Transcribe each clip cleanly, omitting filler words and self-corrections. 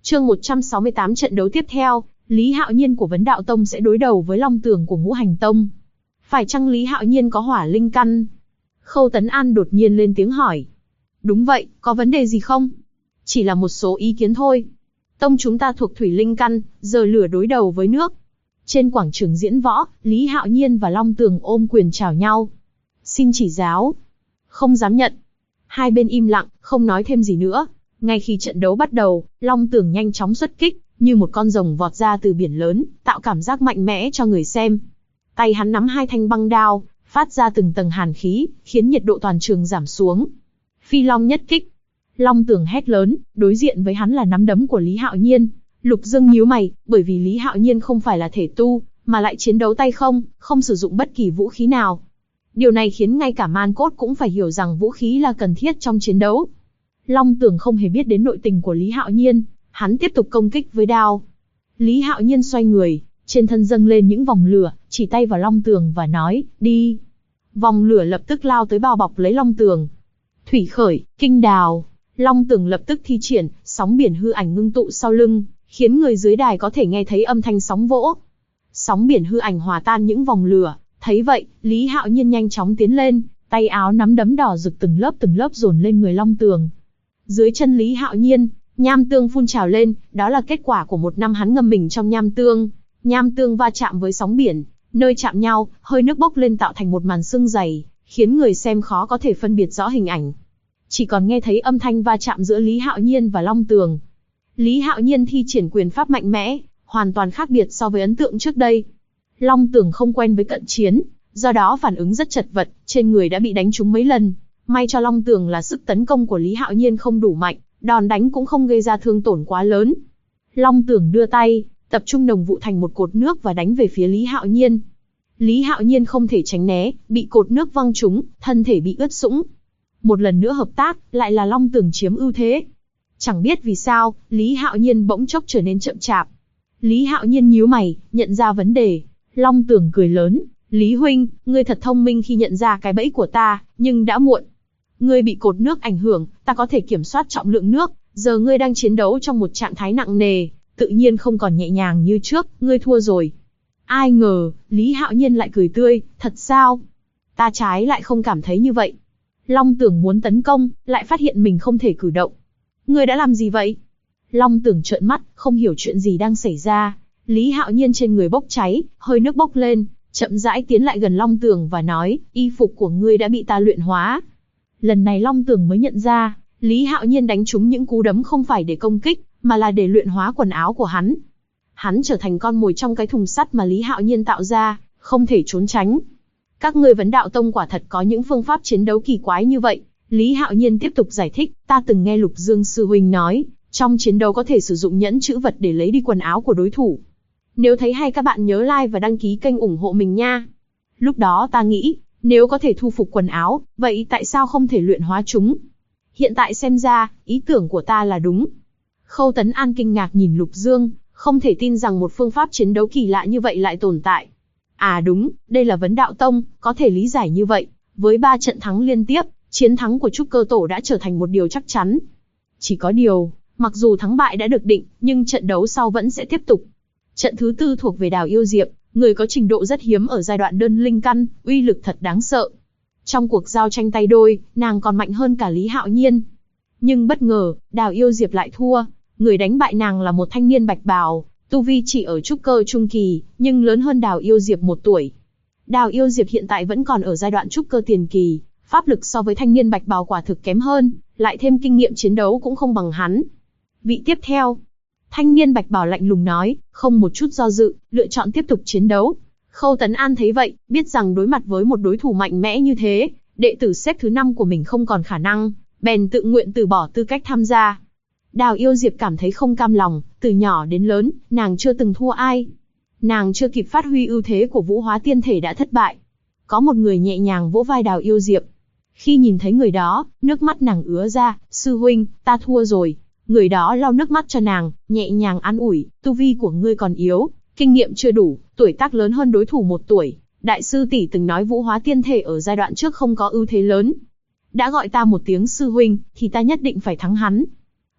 Chương 168 trận đấu tiếp theo, Lý Hạo Nhiên của Vấn Đạo Tông sẽ đối đầu với Long Tường của Ngũ Hành Tông. Phải chăng Lý Hạo Nhiên có hỏa linh căn? Khâu Tấn An đột nhiên lên tiếng hỏi. Đúng vậy, có vấn đề gì không? Chỉ là một số ý kiến thôi. Tông chúng ta thuộc thủy linh căn, giờ lửa đối đầu với nước. Trên quảng trường diễn võ, Lý Hạo Nhiên và Long Tường ôm quyền chào nhau. Xin chỉ giáo. Không dám nhận. Hai bên im lặng, không nói thêm gì nữa. Ngay khi trận đấu bắt đầu, Long Tường nhanh chóng xuất kích, như một con rồng vọt ra từ biển lớn, tạo cảm giác mạnh mẽ cho người xem. Tay hắn nắm hai thanh băng đao, phát ra từng tầng hàn khí, khiến nhiệt độ toàn trường giảm xuống. Phi Long nhất kích. Long Tường hét lớn, đối diện với hắn là nắm đấm của Lý Hạo Nhiên. Lục Dương nhíu mày, bởi vì Lý Hạo Nhiên không phải là thể tu, mà lại chiến đấu tay không, không sử dụng bất kỳ vũ khí nào. Điều này khiến ngay cả Man Cốt cũng phải hiểu rằng vũ khí là cần thiết trong chiến đấu. Long Tường không hề biết đến nội tình của Lý Hạo Nhiên, hắn tiếp tục công kích với đao. Lý Hạo Nhiên xoay người, trên thân dâng lên những vòng lửa, chỉ tay vào Long Tường và nói, đi. Vòng lửa lập tức lao tới bao bọc lấy Long Tường. Thủy khởi, kinh đào. Long Tường lập tức thi triển, sóng biển hư ảnh ngưng tụ sau lưng, khiến người dưới đài có thể nghe thấy âm thanh sóng vỗ. Sóng biển hư ảnh hòa tan những vòng lửa, thấy vậy, Lý Hạo Nhiên nhanh chóng tiến lên, tay áo nắm đấm đỏ rực từng lớp dồn lên người Long Tường. Dưới chân Lý Hạo Nhiên, nham tương phun trào lên, đó là kết quả của một năm hắn ngâm mình trong nham tương. Nham tương va chạm với sóng biển, nơi chạm nhau, hơi nước bốc lên tạo thành một màn sương dày, khiến người xem khó có thể phân biệt rõ hình ảnh. Chỉ còn nghe thấy âm thanh va chạm giữa Lý Hạo Nhiên và Long Tường. Lý Hạo Nhiên thi triển quyền pháp mạnh mẽ, hoàn toàn khác biệt so với ấn tượng trước đây. Long Tường không quen với cận chiến, do đó phản ứng rất chật vật, trên người đã bị đánh trúng mấy lần. May cho Long Tường là sức tấn công của Lý Hạo Nhiên không đủ mạnh, đòn đánh cũng không gây ra thương tổn quá lớn. Long Tường đưa tay, tập trung đồng vụ thành một cột nước và đánh về phía Lý Hạo Nhiên. Lý Hạo Nhiên không thể tránh né, bị cột nước văng trúng, thân thể bị ướt sũng. Một lần nữa hợp tác, lại là Long Tường chiếm ưu thế. Chẳng biết vì sao, Lý Hạo Nhiên bỗng chốc trở nên chậm chạp. Lý Hạo Nhiên nhíu mày, nhận ra vấn đề. Long Tường cười lớn, Lý huynh, ngươi thật thông minh khi nhận ra cái bẫy của ta, nhưng đã muộn. Ngươi bị cột nước ảnh hưởng, ta có thể kiểm soát trọng lượng nước, giờ ngươi đang chiến đấu trong một trạng thái nặng nề, tự nhiên không còn nhẹ nhàng như trước, ngươi thua rồi. Ai ngờ, Lý Hạo Nhiên lại cười tươi, thật sao? Ta trái lại không cảm thấy như vậy. Long Tường muốn tấn công, lại phát hiện mình không thể cử động. Ngươi đã làm gì vậy? Long Tường trợn mắt, không hiểu chuyện gì đang xảy ra. Lý Hạo Nhiên trên người bốc cháy, hơi nước bốc lên, chậm rãi tiến lại gần Long Tường và nói, y phục của ngươi đã bị ta luyện hóa. Lần này Long Tường mới nhận ra, Lý Hạo Nhiên đánh trúng những cú đấm không phải để công kích, mà là để luyện hóa quần áo của hắn. Hắn trở thành con mồi trong cái thùng sắt mà Lý Hạo Nhiên tạo ra, không thể trốn tránh. Các ngươi Vấn Đạo Tông quả thật có những phương pháp chiến đấu kỳ quái như vậy. Lý Hạo Nhiên tiếp tục giải thích, ta từng nghe Lục Dương sư huynh nói, trong chiến đấu có thể sử dụng nhẫn chữ vật để lấy đi quần áo của đối thủ. Nếu thấy hay các bạn nhớ like và đăng ký kênh ủng hộ mình nha. Lúc đó ta nghĩ, nếu có thể thu phục quần áo, vậy tại sao không thể luyện hóa chúng? Hiện tại xem ra, ý tưởng của ta là đúng. Khâu Tấn An kinh ngạc nhìn Lục Dương, không thể tin rằng một phương pháp chiến đấu kỳ lạ như vậy lại tồn tại. À đúng, đây là Vấn Đạo Tông, có thể lý giải như vậy. Với 3 trận thắng liên tiếp, chiến thắng của Trúc Cơ Tổ đã trở thành một điều chắc chắn. Chỉ có điều, mặc dù thắng bại đã được định, nhưng trận đấu sau vẫn sẽ tiếp tục. Trận thứ 4 thuộc về Đào Yêu Diệp, người có trình độ rất hiếm ở giai đoạn đơn linh căn, uy lực thật đáng sợ. Trong cuộc giao tranh tay đôi, nàng còn mạnh hơn cả Lý Hạo Nhiên. Nhưng bất ngờ, Đào Yêu Diệp lại thua. Người đánh bại nàng là một thanh niên bạch bào, tu vi chỉ ở trúc cơ trung kỳ, nhưng lớn hơn Đào Yêu Diệp 1 tuổi. Đào Yêu Diệp hiện tại vẫn còn ở giai đoạn trúc cơ tiền kỳ, pháp lực so với thanh niên bạch bào quả thực kém hơn, lại thêm kinh nghiệm chiến đấu cũng không bằng hắn. Vị tiếp theo. Thanh niên bạch bào lạnh lùng nói, không một chút do dự, lựa chọn tiếp tục chiến đấu. Khâu Tấn An thấy vậy, biết rằng đối mặt với một đối thủ mạnh mẽ như thế, đệ tử xếp thứ 5 của mình không còn khả năng, bèn tự nguyện từ bỏ tư cách tham gia. Đào Yêu Diệp cảm thấy không cam lòng, từ nhỏ đến lớn, nàng chưa từng thua ai. Nàng chưa kịp phát huy ưu thế của Vũ Hóa Tiên Thể đã thất bại. Có một người nhẹ nhàng vỗ vai Đào Yêu Diệp. Khi nhìn thấy người đó, nước mắt nàng ứa ra, sư huynh, ta thua rồi. Người đó lau nước mắt cho nàng, nhẹ nhàng an ủi, tu vi của ngươi còn yếu, kinh nghiệm chưa đủ, tuổi tác lớn hơn đối thủ 1 tuổi. Đại sư tỷ từng nói Vũ Hóa Tiên Thể ở giai đoạn trước không có ưu thế lớn. Đã gọi ta một tiếng sư huynh, thì ta nhất định phải thắng hắn.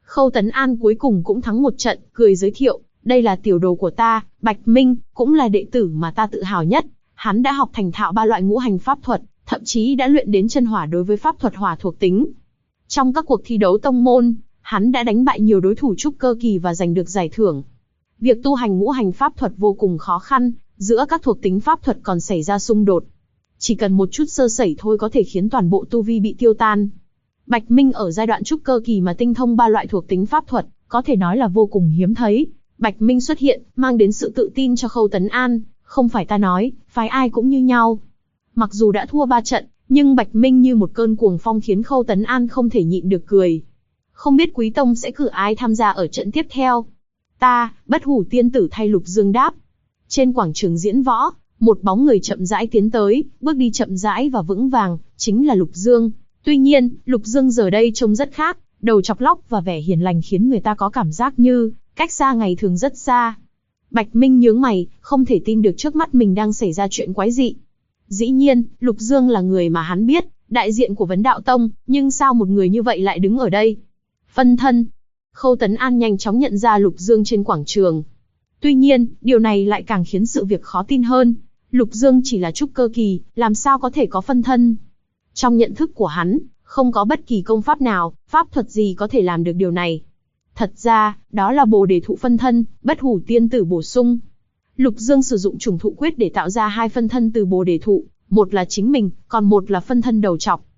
Khâu Tấn An cuối cùng cũng thắng một trận, cười giới thiệu, đây là tiểu đồ của ta, Bạch Minh, cũng là đệ tử mà ta tự hào nhất. Hắn đã học thành thạo 3 loại ngũ hành pháp thuật, thậm chí đã luyện đến chân hỏa đối với pháp thuật hỏa thuộc tính. Trong các cuộc thi đấu tông môn, hắn đã đánh bại nhiều đối thủ trúc cơ kỳ và giành được giải thưởng. Việc tu hành ngũ hành pháp thuật vô cùng khó khăn, giữa các thuộc tính pháp thuật còn xảy ra xung đột. Chỉ cần một chút sơ sẩy thôi có thể khiến toàn bộ tu vi bị tiêu tan. Bạch Minh ở giai đoạn trúc cơ kỳ mà tinh thông 3 loại thuộc tính pháp thuật, có thể nói là vô cùng hiếm thấy. Bạch Minh xuất hiện, mang đến sự tự tin cho Khâu Tấn An, không phải ta nói, phái ai cũng như nhau. Mặc dù đã thua 3 trận, nhưng Bạch Minh như một cơn cuồng phong khiến Khâu Tấn An không thể nhịn được cười. Không biết Quý Tông sẽ cử ai tham gia ở trận tiếp theo? Ta, Bất Hủ Tiên Tử thay Lục Dương đáp. Trên quảng trường diễn võ, một bóng người chậm rãi tiến tới, bước đi chậm rãi và vững vàng, chính là Lục Dương. Tuy nhiên, Lục Dương giờ đây trông rất khác, đầu chọc lóc và vẻ hiền lành khiến người ta có cảm giác như cách xa ngày thường rất xa. Bạch Minh nhướng mày, không thể tin được trước mắt mình đang xảy ra chuyện quái dị. Dĩ nhiên, Lục Dương là người mà hắn biết, đại diện của Vấn Đạo Tông, nhưng sao một người như vậy lại đứng ở đây? Phân thân. Khâu Tấn An nhanh chóng nhận ra Lục Dương trên quảng trường. Tuy nhiên, điều này lại càng khiến sự việc khó tin hơn. Lục Dương chỉ là trúc cơ kỳ, làm sao có thể có phân thân? Trong nhận thức của hắn, không có bất kỳ công pháp nào, pháp thuật gì có thể làm được điều này. Thật ra, đó là Bồ Đề Thụ phân thân, Bất Hủ Tiên Tử bổ sung. Lục Dương sử dụng trùng thụ quyết để tạo ra 2 phân thân từ Bồ Đề Thụ, một là chính mình, còn một là phân thân đầu trọc.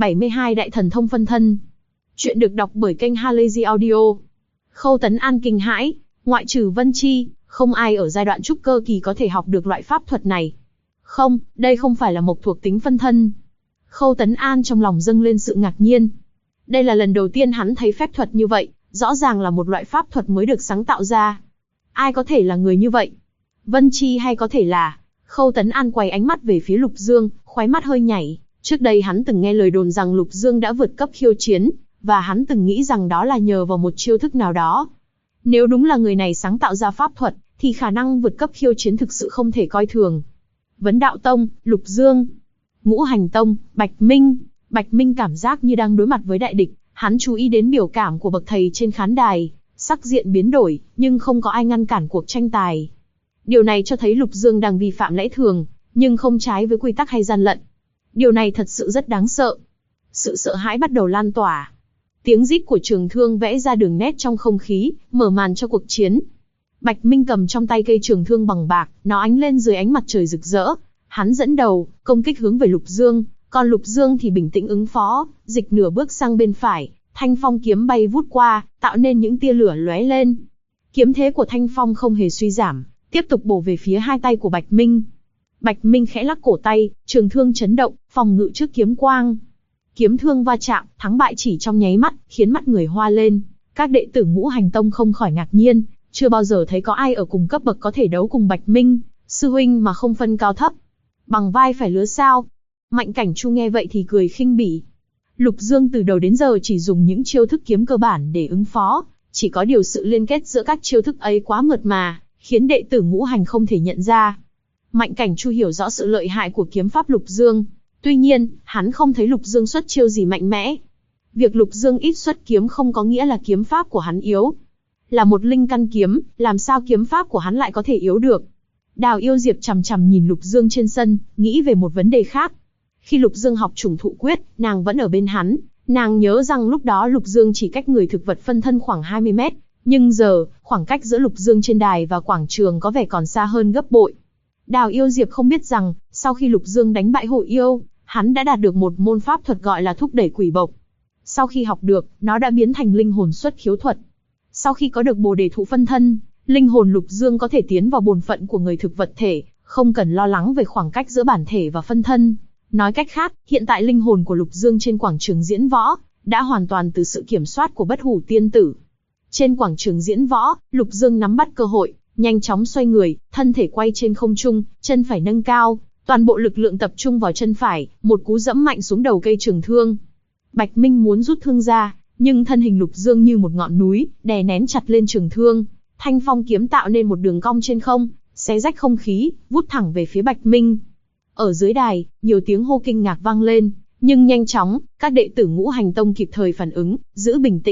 72 đại thần thông phân thân. Chuyện được đọc bởi kênh Halazy Audio. Khâu Tấn An kinh hãi, ngoại trừ Vân Chi, không ai ở giai đoạn trúc cơ kỳ có thể học được loại pháp thuật này. Không, đây không phải là mộc thuộc tính phân thân. Khâu Tấn An trong lòng dâng lên sự ngạc nhiên. Đây là lần đầu tiên hắn thấy phép thuật như vậy, rõ ràng là một loại pháp thuật mới được sáng tạo ra. Ai có thể là người như vậy? Vân Chi hay có thể là... Khâu Tấn An quay ánh mắt về phía Lục Dương, khóe mắt hơi nhảy. Trước đây hắn từng nghe lời đồn rằng Lục Dương đã vượt cấp khiêu chiến, và hắn từng nghĩ rằng đó là nhờ vào một chiêu thức nào đó. Nếu đúng là người này sáng tạo ra pháp thuật, thì khả năng vượt cấp khiêu chiến thực sự không thể coi thường. Vấn Đạo Tông, Lục Dương. Ngũ Hành Tông, Bạch Minh. Bạch Minh cảm giác như đang đối mặt với đại địch, hắn chú ý đến biểu cảm của bậc thầy trên khán đài, sắc diện biến đổi, nhưng không có ai ngăn cản cuộc tranh tài. Điều này cho thấy Lục Dương đang vi phạm lẽ thường, nhưng không trái với quy tắc hay gian lận. Điều này thật sự rất đáng sợ. Sự sợ hãi bắt đầu lan tỏa. Tiếng rít của trường thương vẽ ra đường nét trong không khí, mở màn cho cuộc chiến. Bạch Minh cầm trong tay cây trường thương bằng bạc, nó ánh lên dưới ánh mặt trời rực rỡ. Hắn dẫn đầu, công kích hướng về Lục Dương, còn Lục Dương thì bình tĩnh ứng phó, dịch nửa bước sang bên phải, thanh phong kiếm bay vút qua, tạo nên những tia lửa lóe lên. Kiếm thế của thanh phong không hề suy giảm, tiếp tục bổ về phía 2 tay của Bạch Minh. Bạch Minh khẽ lắc cổ tay, trường thương chấn động, phòng ngự trước kiếm quang. Kiếm thương va chạm, thắng bại chỉ trong nháy mắt, khiến mắt người hoa lên. Các đệ tử Ngũ Hành Tông không khỏi ngạc nhiên, chưa bao giờ thấy có ai ở cùng cấp bậc có thể đấu cùng Bạch Minh, sư huynh mà không phân cao thấp. Bằng vai phải lứa sao? Mạnh Cảnh Chu nghe vậy thì cười khinh bỉ. Lục Dương từ đầu đến giờ chỉ dùng những chiêu thức kiếm cơ bản để ứng phó, chỉ có điều sự liên kết giữa các chiêu thức ấy quá mượt mà, khiến đệ tử Ngũ Hành không thể nhận ra. Mạnh Cảnh Chu hiểu rõ sự lợi hại của kiếm pháp Lục Dương, tuy nhiên, hắn không thấy Lục Dương xuất chiêu gì mạnh mẽ. Việc Lục Dương ít xuất kiếm không có nghĩa là kiếm pháp của hắn yếu. Là một linh căn kiếm, làm sao kiếm pháp của hắn lại có thể yếu được? Đào Yêu Diệp chằm chằm nhìn Lục Dương trên sân, nghĩ về một vấn đề khác. Khi Lục Dương học trùng thụ quyết, nàng vẫn ở bên hắn. Nàng nhớ rằng lúc đó Lục Dương chỉ cách người thực vật phân thân khoảng 20 mét. Nhưng giờ, khoảng cách giữa Lục Dương trên đài và quảng trường có vẻ còn xa hơn gấp bội. Đào Yêu Diệp không biết rằng, sau khi Lục Dương đánh bại Hội Yêu, hắn đã đạt được một môn pháp thuật gọi là thúc đẩy quỷ bộc. Sau khi học được, nó đã biến thành linh hồn xuất khiếu thuật. Sau khi có được Bồ Đề Thụ phân thân, linh hồn Lục Dương có thể tiến vào bổn phận của người thực vật thể, không cần lo lắng về khoảng cách giữa bản thể và phân thân. Nói cách khác, hiện tại linh hồn của Lục Dương trên quảng trường diễn võ đã hoàn toàn từ sự kiểm soát của Bất Hủ Tiên Tử. Trên quảng trường diễn võ, Lục Dương nắm bắt cơ hội, nhanh chóng xoay người, thân thể quay trên không trung, chân phải nâng cao, toàn bộ lực lượng tập trung vào chân phải, một cú dẫm mạnh xuống đầu cây trường thương. Bạch Minh muốn rút thương ra, nhưng thân hình Lục Dương như một ngọn núi, đè nén chặt lên trường thương. Thanh phong kiếm tạo nên một đường cong trên không, xé rách không khí, vút thẳng về phía Bạch Minh. Ở dưới đài, nhiều tiếng hô kinh ngạc vang lên, nhưng nhanh chóng, các đệ tử Ngũ Hành Tông kịp thời phản ứng, giữ bình tĩnh,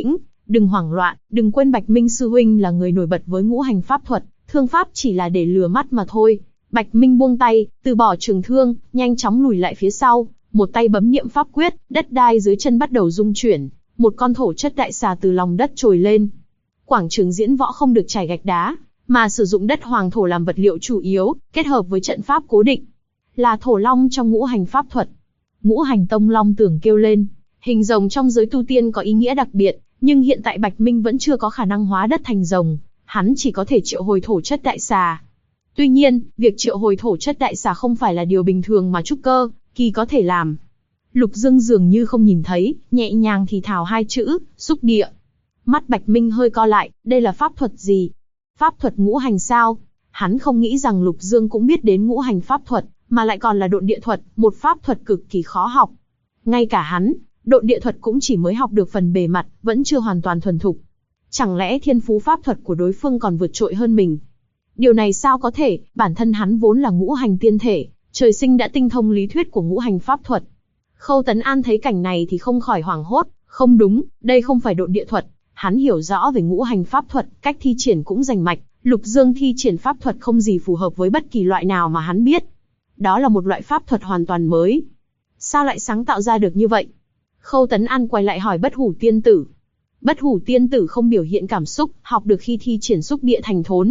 Đừng hoảng loạn, đừng quên Bạch Minh sư huynh là người nổi bật với ngũ hành pháp thuật, thương pháp chỉ là để lừa mắt mà thôi. Bạch Minh buông tay, từ bỏ trường thương, nhanh chóng lùi lại phía sau, một tay bấm niệm pháp quyết, đất đai dưới chân bắt đầu rung chuyển, một con thổ chất đại xà từ lòng đất trồi lên. Quảng trường diễn võ không được trải gạch đá, mà sử dụng đất hoàng thổ làm vật liệu chủ yếu, kết hợp với trận pháp cố định. Là thổ long trong ngũ hành pháp thuật. Ngũ hành tông long tưởng kêu lên, hình rồng trong giới tu tiên có ý nghĩa đặc biệt, nhưng hiện tại Bạch Minh vẫn chưa có khả năng hóa đất thành rồng, hắn chỉ có thể triệu hồi thổ chất đại xà. Tuy nhiên, việc triệu hồi thổ chất đại xà không phải là điều bình thường mà trúc cơ kỳ có thể làm. Lục Dương dường như không nhìn thấy, nhẹ nhàng thì thào hai chữ, xúc địa. Mắt Bạch Minh hơi co lại, đây là pháp thuật gì? Pháp thuật ngũ hành sao? Hắn không nghĩ rằng Lục Dương cũng biết đến ngũ hành pháp thuật, mà lại còn là độn địa thuật, một pháp thuật cực kỳ khó học. Ngay cả hắn, độn địa thuật cũng chỉ mới học được phần bề mặt, vẫn chưa hoàn toàn thuần thục. Chẳng lẽ thiên phú pháp thuật của đối phương còn vượt trội hơn mình? Điều này sao có thể, bản thân hắn vốn là ngũ hành tiên thể, trời sinh đã tinh thông lý thuyết của ngũ hành pháp thuật. Khâu Tấn An thấy cảnh này thì không khỏi hoảng hốt, không đúng, đây không phải độn địa thuật. Hắn hiểu rõ về ngũ hành pháp thuật, cách thi triển cũng rành mạch, Lục Dương thi triển pháp thuật không gì phù hợp với bất kỳ loại nào mà hắn biết. Đó là một loại pháp thuật hoàn toàn mới. Sao lại sáng tạo ra được như vậy? Khâu Tấn An quay lại hỏi Bất Hủ Tiên Tử. Bất Hủ Tiên Tử không biểu hiện cảm xúc, học được khi thi triển xúc địa thành thốn.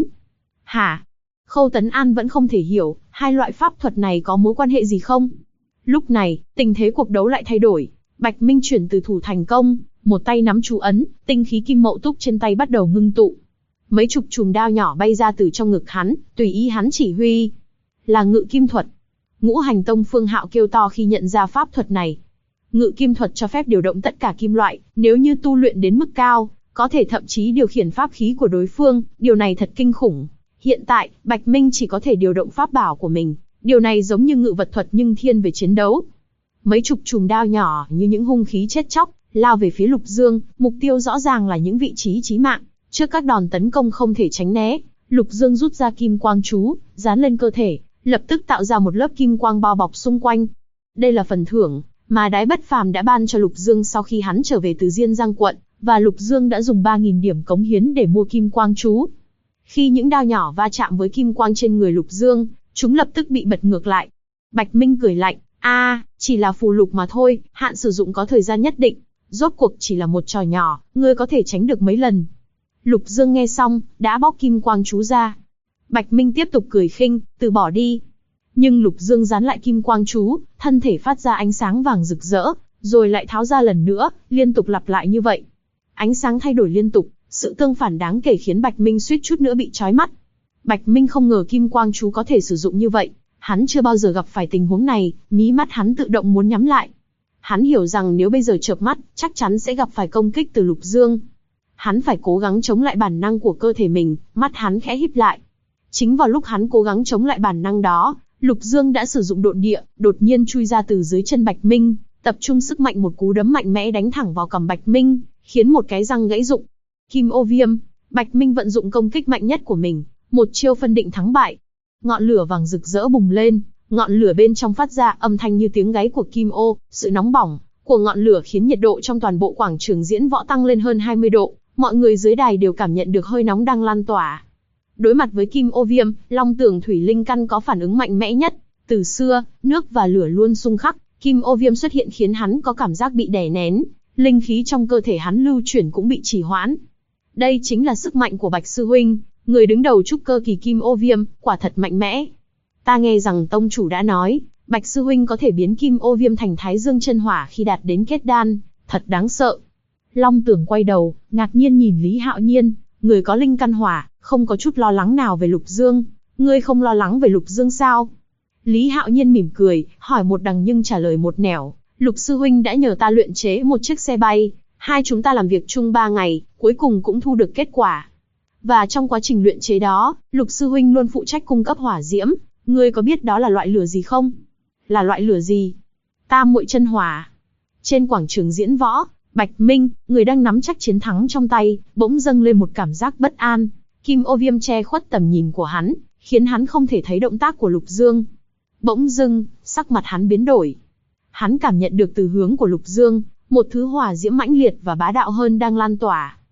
Hả? Khâu Tấn An vẫn không thể hiểu, hai loại pháp thuật này có mối quan hệ gì không? Lúc này, tình thế cuộc đấu lại thay đổi. Bạch Minh chuyển từ thủ thành công, một tay nắm chú ấn, tinh khí kim mậu túc trên tay bắt đầu ngưng tụ. Mấy chục chùm đao nhỏ bay ra từ trong ngực hắn, tùy ý hắn chỉ huy. Là ngự kim thuật. Ngũ hành tông Phương Hạo kêu to khi nhận ra pháp thuật này. Ngự kim thuật cho phép điều động tất cả kim loại, nếu như tu luyện đến mức cao, có thể thậm chí điều khiển pháp khí của đối phương, điều này thật kinh khủng. Hiện tại, Bạch Minh chỉ có thể điều động pháp bảo của mình, điều này giống như ngự vật thuật nhưng thiên về chiến đấu. Mấy chục chùm đao nhỏ như những hung khí chết chóc, lao về phía Lục Dương, mục tiêu rõ ràng là những vị trí chí mạng. Trước các đòn tấn công không thể tránh né, Lục Dương rút ra kim quang chú, dán lên cơ thể, lập tức tạo ra một lớp kim quang bao bọc xung quanh. Đây là phần thưởng mà Đái Bất Phàm đã ban cho Lục Dương sau khi hắn trở về từ Diên Giang quận, và Lục Dương đã dùng 3.000 điểm cống hiến để mua kim quang chú. Khi những đao nhỏ va chạm với kim quang trên người Lục Dương, chúng lập tức bị bật ngược lại. Bạch Minh cười lạnh, chỉ là phù lục mà thôi, hạn sử dụng có thời gian nhất định. Rốt cuộc chỉ là một trò nhỏ, ngươi có thể tránh được mấy lần. Lục Dương nghe xong, đã bóc kim quang chú ra. Bạch Minh tiếp tục cười khinh, từ bỏ đi. Nhưng Lục Dương dán lại kim quang chú, thân thể phát ra ánh sáng vàng rực rỡ, rồi lại tháo ra lần nữa, liên tục lặp lại như vậy. Ánh sáng thay đổi liên tục, sự tương phản đáng kể khiến Bạch Minh suýt chút nữa bị chói mắt. Bạch Minh không ngờ kim quang chú có thể sử dụng như vậy, hắn chưa bao giờ gặp phải tình huống này, mí mắt hắn tự động muốn nhắm lại. Hắn hiểu rằng nếu bây giờ chợp mắt, chắc chắn sẽ gặp phải công kích từ Lục Dương. Hắn phải cố gắng chống lại bản năng của cơ thể mình, mắt hắn khẽ híp lại. Chính vào lúc hắn cố gắng chống lại bản năng đó, Lục Dương đã sử dụng độn địa, đột nhiên chui ra từ dưới chân Bạch Minh, tập trung sức mạnh một cú đấm mạnh mẽ đánh thẳng vào cằm Bạch Minh, khiến một cái răng gãy rụng. Kim ô viêm, Bạch Minh vận dụng công kích mạnh nhất của mình, một chiêu phân định thắng bại. Ngọn lửa vàng rực rỡ bùng lên, ngọn lửa bên trong phát ra âm thanh như tiếng gáy của kim ô, sự nóng bỏng của ngọn lửa khiến nhiệt độ trong toàn bộ quảng trường diễn võ tăng lên hơn 20 độ, mọi người dưới đài đều cảm nhận được hơi nóng đang lan tỏa. Đối mặt với kim ô viêm, Long Tưởng Thủy Linh Căn có phản ứng mạnh mẽ nhất. Từ xưa, nước và lửa luôn xung khắc, kim ô viêm xuất hiện khiến hắn có cảm giác bị đè nén, linh khí trong cơ thể hắn lưu chuyển cũng bị trì hoãn. Đây chính là sức mạnh của Bạch Sư Huynh, người đứng đầu trúc cơ kỳ kim ô viêm, quả thật mạnh mẽ. Ta nghe rằng tông chủ đã nói, Bạch Sư Huynh có thể biến kim ô viêm thành Thái Dương chân hỏa khi đạt đến kết đan, thật đáng sợ. Long Tưởng quay đầu, ngạc nhiên nhìn Lý Hạo Nhiên, người có linh căn hỏa, không có chút lo lắng nào về Lục Dương. Ngươi không lo lắng về Lục Dương sao? Lý Hạo Nhiên mỉm cười, hỏi một đằng nhưng trả lời một nẻo. Lục Sư Huynh đã nhờ ta luyện chế một chiếc xe bay, hai chúng ta làm việc chung 3 ngày, cuối cùng cũng thu được kết quả. Và trong quá trình luyện chế đó, Lục Sư Huynh luôn phụ trách cung cấp hỏa diễm. Ngươi có biết đó là loại lửa gì không? Là loại lửa gì? Tam muội chân hỏa. Trên quảng trường diễn võ, Bạch Minh, người đang nắm chắc chiến thắng trong tay, bỗng dâng lên một cảm giác bất an. Kim ô viêm che khuất tầm nhìn của hắn, khiến hắn không thể thấy động tác của Lục Dương. Bỗng dưng, sắc mặt hắn biến đổi. Hắn cảm nhận được từ hướng của Lục Dương, một thứ hỏa diễm mãnh liệt và bá đạo hơn đang lan tỏa.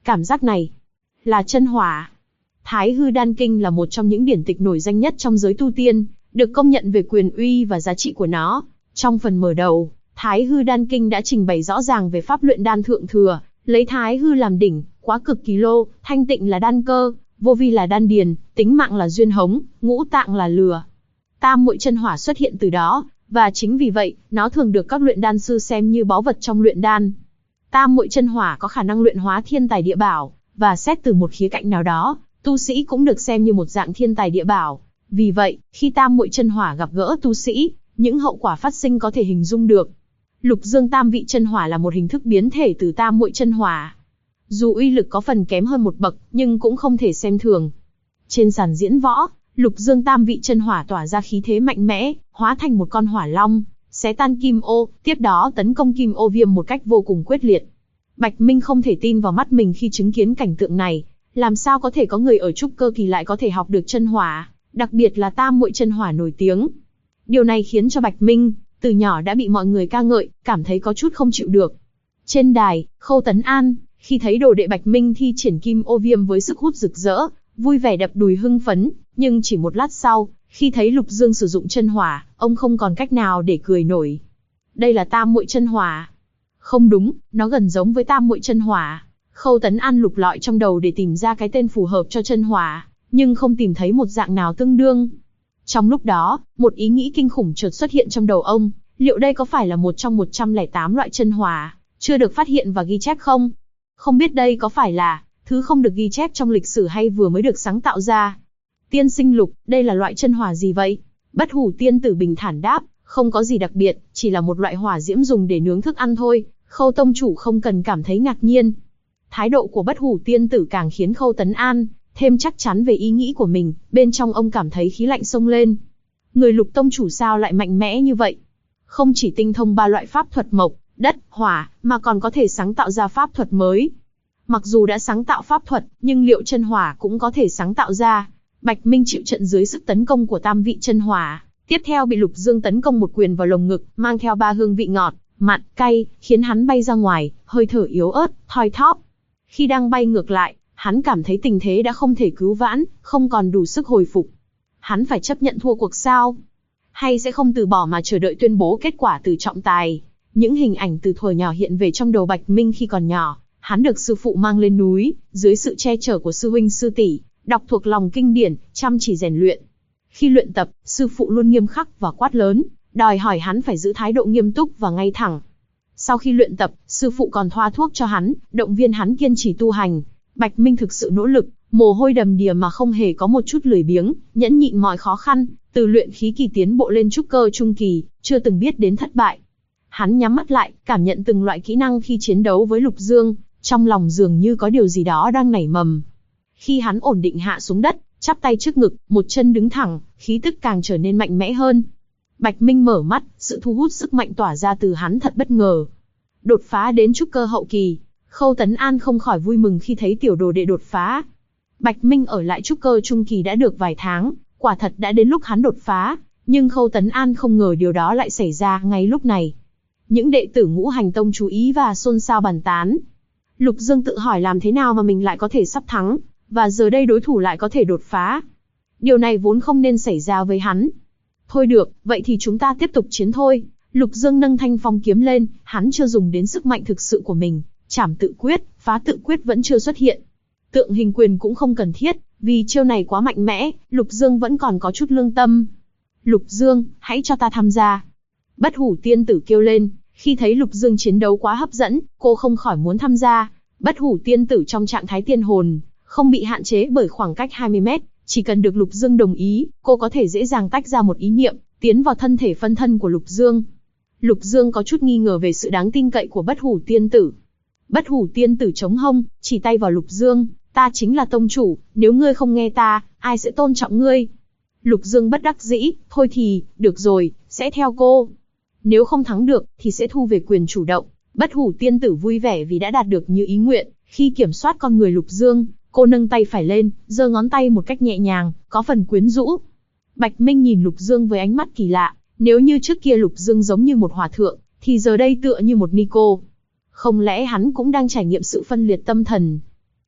Cảm giác này là chân hỏa. Thái Hư Đan Kinh là một trong những điển tịch nổi danh nhất trong giới tu tiên, được công nhận về quyền uy và giá trị của nó. Trong phần mở đầu, Thái Hư Đan Kinh đã trình bày rõ ràng về pháp luyện đan thượng thừa, lấy Thái Hư làm đỉnh, quá cực kỳ lô, thanh tịnh là đan cơ, vô vi là đan điền, tính mạng là duyên hống, ngũ tạng là lửa. Tam muội chân hỏa xuất hiện từ đó, và chính vì vậy, nó thường được các luyện đan sư xem như báu vật trong luyện đan. Tam muội chân hỏa có khả năng luyện hóa thiên tài địa bảo, và xét từ một khía cạnh nào đó, tu sĩ cũng được xem như một dạng thiên tài địa bảo. Vì vậy, khi tam muội chân hỏa gặp gỡ tu sĩ, những hậu quả phát sinh có thể hình dung được. Lục Dương tam vị chân hỏa là một hình thức biến thể từ tam muội chân hỏa. Dù uy lực có phần kém hơn một bậc, nhưng cũng không thể xem thường. Trên sàn diễn võ, Lục Dương tam vị chân hỏa tỏa ra khí thế mạnh mẽ, hóa thành một con hỏa long, xé tan kim ô, tiếp đó tấn công kim ô viêm một cách vô cùng quyết liệt. Bạch Minh không thể tin vào mắt mình khi chứng kiến cảnh tượng này. Làm sao có thể có người ở trúc cơ kỳ lại có thể học được chân hỏa, đặc biệt là tam muội chân hỏa nổi tiếng. Điều này khiến cho Bạch Minh, từ nhỏ đã bị mọi người ca ngợi, cảm thấy có chút không chịu được. Trên đài, Khâu Tấn An, khi thấy đồ đệ Bạch Minh thi triển kim ô viêm với sức hút rực rỡ, vui vẻ đập đùi hưng phấn, nhưng chỉ một lát sau, khi thấy Lục Dương sử dụng chân hỏa, ông không còn cách nào để cười nổi. Đây là tam muội chân hỏa. Không đúng, nó gần giống với tam muội chân hỏa. Khâu Tấn An lục lọi trong đầu để tìm ra cái tên phù hợp cho chân hỏa, nhưng không tìm thấy một dạng nào tương đương. Trong lúc đó, một ý nghĩ kinh khủng chợt xuất hiện trong đầu ông, liệu đây có phải là một trong 108 loại chân hỏa, chưa được phát hiện và ghi chép không? Không biết đây có phải là thứ không được ghi chép trong lịch sử hay vừa mới được sáng tạo ra? Tiên sinh Lục, đây là loại chân hỏa gì vậy? Bất Hủ tiên tử bình thản đáp, không có gì đặc biệt, chỉ là một loại hỏa diễm dùng để nướng thức ăn thôi. Khâu tông chủ không cần cảm thấy ngạc nhiên. Thái độ của Bất Hủ tiên tử càng khiến Khâu Tấn An thêm chắc chắn về ý nghĩ của mình, bên trong ông cảm thấy khí lạnh xông lên. Người Lục tông chủ sao lại mạnh mẽ như vậy? Không chỉ tinh thông 3 loại pháp thuật mộc, đất, hỏa, mà còn có thể sáng tạo ra pháp thuật mới. Mặc dù đã sáng tạo pháp thuật, nhưng liệu chân hỏa cũng có thể sáng tạo ra? Bạch Minh chịu trận dưới sức tấn công của tam vị chân hỏa, tiếp theo bị Lục Dương tấn công một quyền vào lồng ngực, mang theo 3 hương vị ngọt, mặn, cay, khiến hắn bay ra ngoài, hơi thở yếu ớt, thoi thóp. Khi đang bay ngược lại, hắn cảm thấy tình thế đã không thể cứu vãn, không còn đủ sức hồi phục. Hắn phải chấp nhận thua cuộc sao? Hay sẽ không từ bỏ mà chờ đợi tuyên bố kết quả từ trọng tài? Những hình ảnh từ thuở nhỏ hiện về trong đầu Bạch Minh khi còn nhỏ. Hắn được sư phụ mang lên núi, dưới sự che chở của sư huynh sư tỷ, đọc thuộc lòng kinh điển, chăm chỉ rèn luyện. Khi luyện tập, sư phụ luôn nghiêm khắc và quát lớn, đòi hỏi hắn phải giữ thái độ nghiêm túc và ngay thẳng. Sau khi luyện tập, sư phụ còn thoa thuốc cho hắn, động viên hắn kiên trì tu hành. Bạch Minh thực sự nỗ lực, mồ hôi đầm đìa mà không hề có một chút lười biếng, nhẫn nhịn mọi khó khăn, từ luyện khí kỳ tiến bộ lên trúc cơ trung kỳ, chưa từng biết đến thất bại. Hắn nhắm mắt lại, cảm nhận từng loại kỹ năng khi chiến đấu với Lục Dương, trong lòng dường như có điều gì đó đang nảy mầm. Khi hắn ổn định hạ xuống đất, chắp tay trước ngực, một chân đứng thẳng, khí tức càng trở nên mạnh mẽ hơn. Bạch Minh mở mắt, sự thu hút sức mạnh tỏa ra từ hắn thật bất ngờ. Đột phá đến trúc cơ hậu kỳ, Khâu Tấn An không khỏi vui mừng khi thấy tiểu đồ đệ đột phá. Bạch Minh ở lại trúc cơ trung kỳ đã được vài tháng, quả thật đã đến lúc hắn đột phá, nhưng Khâu Tấn An không ngờ điều đó lại xảy ra ngay lúc này. Những đệ tử Ngũ Hành Tông chú ý và xôn xao bàn tán. Lục Dương tự hỏi làm thế nào mà mình lại có thể sắp thắng, và giờ đây đối thủ lại có thể đột phá. Điều này vốn không nên xảy ra với hắn. Thôi được, vậy thì chúng ta tiếp tục chiến thôi. Lục Dương nâng thanh phong kiếm lên, hắn chưa dùng đến sức mạnh thực sự của mình. Trảm tự quyết, phá tự quyết vẫn chưa xuất hiện. Tượng hình quyền cũng không cần thiết, vì chiêu này quá mạnh mẽ, Lục Dương vẫn còn có chút lương tâm. Lục Dương, hãy cho ta tham gia. Bất Hủ tiên tử kêu lên, khi thấy Lục Dương chiến đấu quá hấp dẫn, cô không khỏi muốn tham gia. Bất Hủ tiên tử trong trạng thái tiên hồn, không bị hạn chế bởi khoảng cách 20 mét, chỉ cần được Lục Dương đồng ý, cô có thể dễ dàng tách ra một ý niệm, tiến vào thân thể phân thân của Lục Dương. Lục Dương có chút nghi ngờ về sự đáng tin cậy của Bất Hủ tiên tử. Bất Hủ tiên tử chống hông, chỉ tay vào Lục Dương, ta chính là tông chủ, nếu ngươi không nghe ta, ai sẽ tôn trọng ngươi? Lục Dương bất đắc dĩ, thôi thì, được rồi, sẽ theo cô. Nếu không thắng được, thì sẽ thu về quyền chủ động. Bất Hủ tiên tử vui vẻ vì đã đạt được như ý nguyện, khi kiểm soát con người Lục Dương, cô nâng tay phải lên, giơ ngón tay một cách nhẹ nhàng, có phần quyến rũ. Bạch Minh nhìn Lục Dương với ánh mắt kỳ lạ, nếu như trước kia Lục Dương giống như một hòa thượng, thì giờ đây tựa như một ni cô. Không lẽ hắn cũng đang trải nghiệm sự phân liệt tâm thần?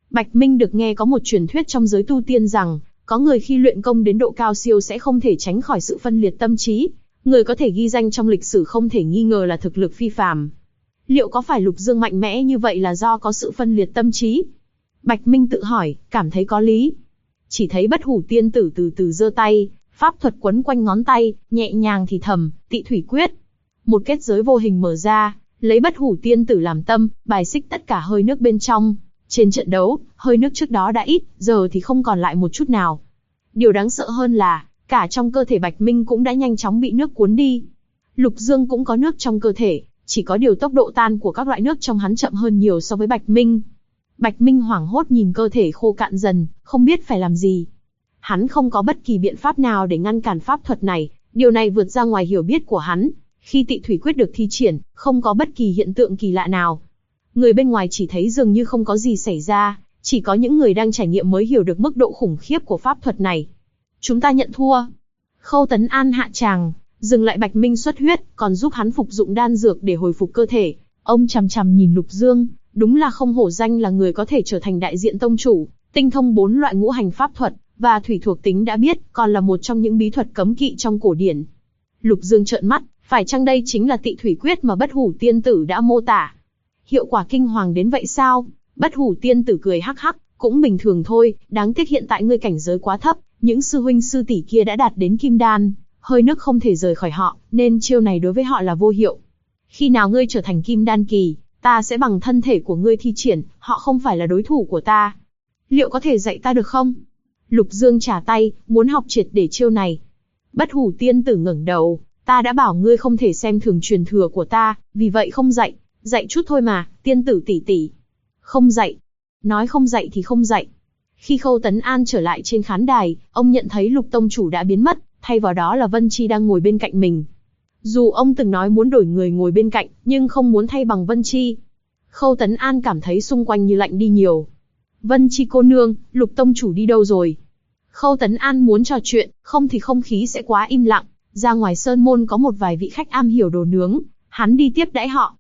Bạch Minh được nghe có một truyền thuyết trong giới tu tiên rằng, có người khi luyện công đến độ cao siêu sẽ không thể tránh khỏi sự phân liệt tâm trí, người có thể ghi danh trong lịch sử không thể nghi ngờ là thực lực phi phàm. Liệu có phải Lục Dương mạnh mẽ như vậy là do có sự phân liệt tâm trí? Bạch Minh tự hỏi, cảm thấy có lý. Chỉ thấy Bất Hủ tiên tử từ từ giơ tay, pháp thuật quấn quanh ngón tay, nhẹ nhàng thì thầm, Tị Thủy Quyết. Một kết giới vô hình mở ra, lấy Bất Hủ tiên tử làm tâm, bài xích tất cả hơi nước bên trong. Trên trận đấu, hơi nước trước đó đã ít, giờ thì không còn lại một chút nào. Điều đáng sợ hơn là, cả trong cơ thể Bạch Minh cũng đã nhanh chóng bị nước cuốn đi. Lục Dương cũng có nước trong cơ thể, chỉ có điều tốc độ tan của các loại nước trong hắn chậm hơn nhiều so với Bạch Minh. Bạch Minh hoảng hốt nhìn cơ thể khô cạn dần, không biết phải làm gì. Hắn không có bất kỳ biện pháp nào để ngăn cản pháp thuật này, điều này vượt ra ngoài hiểu biết của hắn. Khi Tị Thủy Quyết được thi triển, không có bất kỳ hiện tượng kỳ lạ nào. Người bên ngoài chỉ thấy dường như không có gì xảy ra, chỉ có những người đang trải nghiệm mới hiểu được mức độ khủng khiếp của pháp thuật này. Chúng ta nhận thua. Khâu Tấn An hạ tràng, dừng lại Bạch Minh xuất huyết, còn giúp hắn phục dụng đan dược để hồi phục cơ thể. Ông chằm chằm nhìn Lục Dương, đúng là không hổ danh là người có thể trở thành đại diện tông chủ, tinh thông 4 loại ngũ hành pháp thuật, và thủy thuộc tính đã biết, còn là một trong những bí thuật cấm kỵ trong cổ điển. Lục Dương trợn mắt, phải chăng đây chính là Tị Thủy Quyết mà Bất Hủ tiên tử đã mô tả? Hiệu quả kinh hoàng đến vậy sao? Bất Hủ tiên tử cười hắc hắc, cũng bình thường thôi, đáng tiếc hiện tại ngươi cảnh giới quá thấp, những sư huynh sư tỷ kia đã đạt đến kim đan, hơi nước không thể rời khỏi họ, nên chiêu này đối với họ là vô hiệu. Khi nào ngươi trở thành kim đan kỳ, ta sẽ bằng thân thể của ngươi thi triển, họ không phải là đối thủ của ta. Liệu có thể dạy ta được không? Lục Dương trả tay, muốn học triệt để chiêu này. Bất Hủ tiên tử ngẩng đầu, ta đã bảo ngươi không thể xem thường truyền thừa của ta, vì vậy không dạy, dạy chút thôi mà, tiên tử tỷ tỷ. Không dạy. Nói không dạy thì không dạy. Khi Khâu Tấn An trở lại trên khán đài, ông nhận thấy Lục tông chủ đã biến mất, thay vào đó là Vân Chi đang ngồi bên cạnh mình. Dù ông từng nói muốn đổi người ngồi bên cạnh, nhưng không muốn thay bằng Vân Chi. Khâu Tấn An cảm thấy xung quanh như lạnh đi nhiều. Vân Chi cô nương, Lục tông chủ đi đâu rồi? Khâu Tấn An muốn trò chuyện, không thì không khí sẽ quá im lặng. Ra ngoài sơn môn có một vài vị khách am hiểu đồ nướng, hắn đi tiếp đãi họ.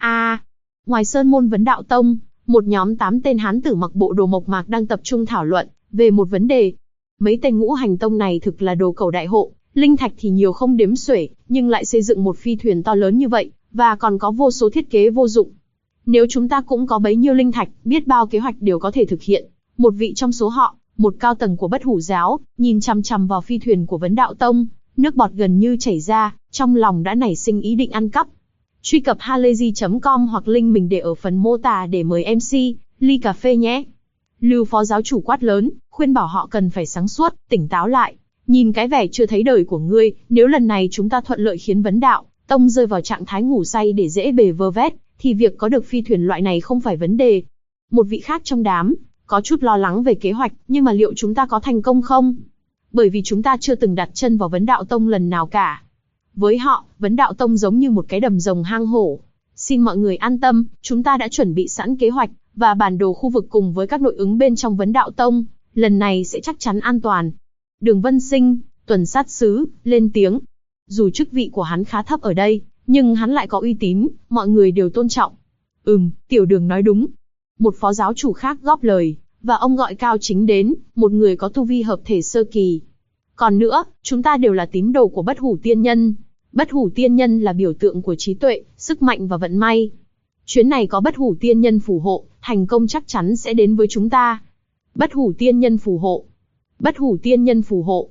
Ngoài sơn môn Vấn Đạo Tông, một nhóm 8 tên hán tử mặc bộ đồ mộc mạc đang tập trung thảo luận về một vấn đề. Mấy tên ngũ hành tông này thực là đồ cầu đại hộ, linh thạch thì nhiều không đếm xuể, nhưng lại xây dựng một phi thuyền to lớn như vậy, và còn có vô số thiết kế vô dụng. Nếu chúng ta cũng có bấy nhiêu linh thạch, biết bao kế hoạch đều có thể thực hiện. Một vị trong số họ, một cao tầng của Bất Hủ giáo, nhìn chằm chằm vào phi thuyền của Vấn Đạo Tông, nước bọt gần như chảy ra, trong lòng đã nảy sinh ý định ăn cắp. Truy cập halayzi.com hoặc link mình để ở phần mô tả để mời MC, ly cà phê nhé. Lưu phó giáo chủ quát lớn, khuyên bảo họ cần phải sáng suốt, tỉnh táo lại. Nhìn cái vẻ chưa thấy đời của ngươi, nếu lần này chúng ta thuận lợi khiến Vấn Đạo Tông rơi vào trạng thái ngủ say để dễ bề vơ vét, thì việc có được phi thuyền loại này không phải vấn đề. Một vị khác trong đám, có chút lo lắng về kế hoạch, nhưng mà liệu chúng ta có thành công không? Bởi vì chúng ta chưa từng đặt chân vào Vấn Đạo Tông lần nào cả. Với họ, Vấn Đạo Tông giống như một cái đầm rồng hang hổ. Xin mọi người an tâm, chúng ta đã chuẩn bị sẵn kế hoạch, và bản đồ khu vực cùng với các nội ứng bên trong Vấn Đạo Tông, lần này sẽ chắc chắn an toàn. Đường Vân Sinh, tuần sát sứ, lên tiếng. Dù chức vị của hắn khá thấp ở đây, nhưng hắn lại có uy tín, mọi người đều tôn trọng. Tiểu Đường nói đúng. Một phó giáo chủ khác góp lời, và ông gọi Cao Chính đến, một người có tu vi hợp thể sơ kỳ. Còn nữa, chúng ta đều là tín đồ của Bất Hủ tiên nhân. Bất Hủ tiên nhân là biểu tượng của trí tuệ, sức mạnh và vận may. Chuyến này có Bất Hủ tiên nhân phù hộ, thành công chắc chắn sẽ đến với chúng ta. Bất Hủ tiên nhân phù hộ. Bất Hủ tiên nhân phù hộ.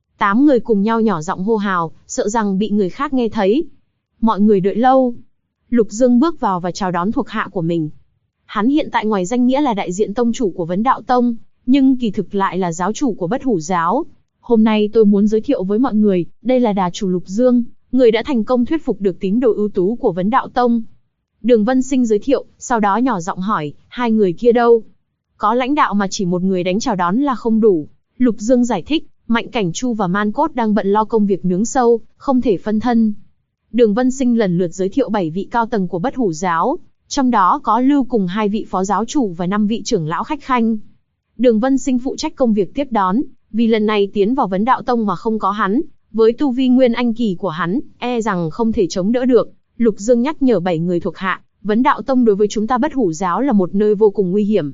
8 người cùng nhau nhỏ giọng hô hào, sợ rằng bị người khác nghe thấy. Mọi người đợi lâu. Lục Dương bước vào và chào đón thuộc hạ của mình. Hắn hiện tại ngoài danh nghĩa là đại diện tông chủ của Vấn Đạo Tông, nhưng kỳ thực lại là giáo chủ của Bất Hủ giáo. Hôm nay tôi muốn giới thiệu với mọi người, đây là đà chủ Lục Dương, người đã thành công thuyết phục được tín đồ ưu tú của Vấn Đạo Tông. Đường Vân Sinh giới thiệu, sau đó nhỏ giọng hỏi, 2 người kia đâu? Có lãnh đạo mà chỉ một người đánh chào đón là không đủ. Lục Dương giải thích, Mạnh Cảnh Chu và Man Cốt đang bận lo công việc nướng sâu, không thể phân thân. Đường Vân Sinh lần lượt giới thiệu 7 vị cao tầng của Bất Hủ giáo, trong đó có Lưu cùng 2 vị phó giáo chủ và 5 vị trưởng lão khách khanh. Đường Vân Sinh phụ trách công việc tiếp đón, vì lần này tiến vào Vấn Đạo Tông mà không có hắn, với tu vi nguyên anh kỳ của hắn, e rằng không thể chống đỡ được. Lục Dương nhắc nhở 7 người thuộc hạ, Vấn Đạo Tông đối với chúng ta Bất Hủ giáo là một nơi vô cùng nguy hiểm.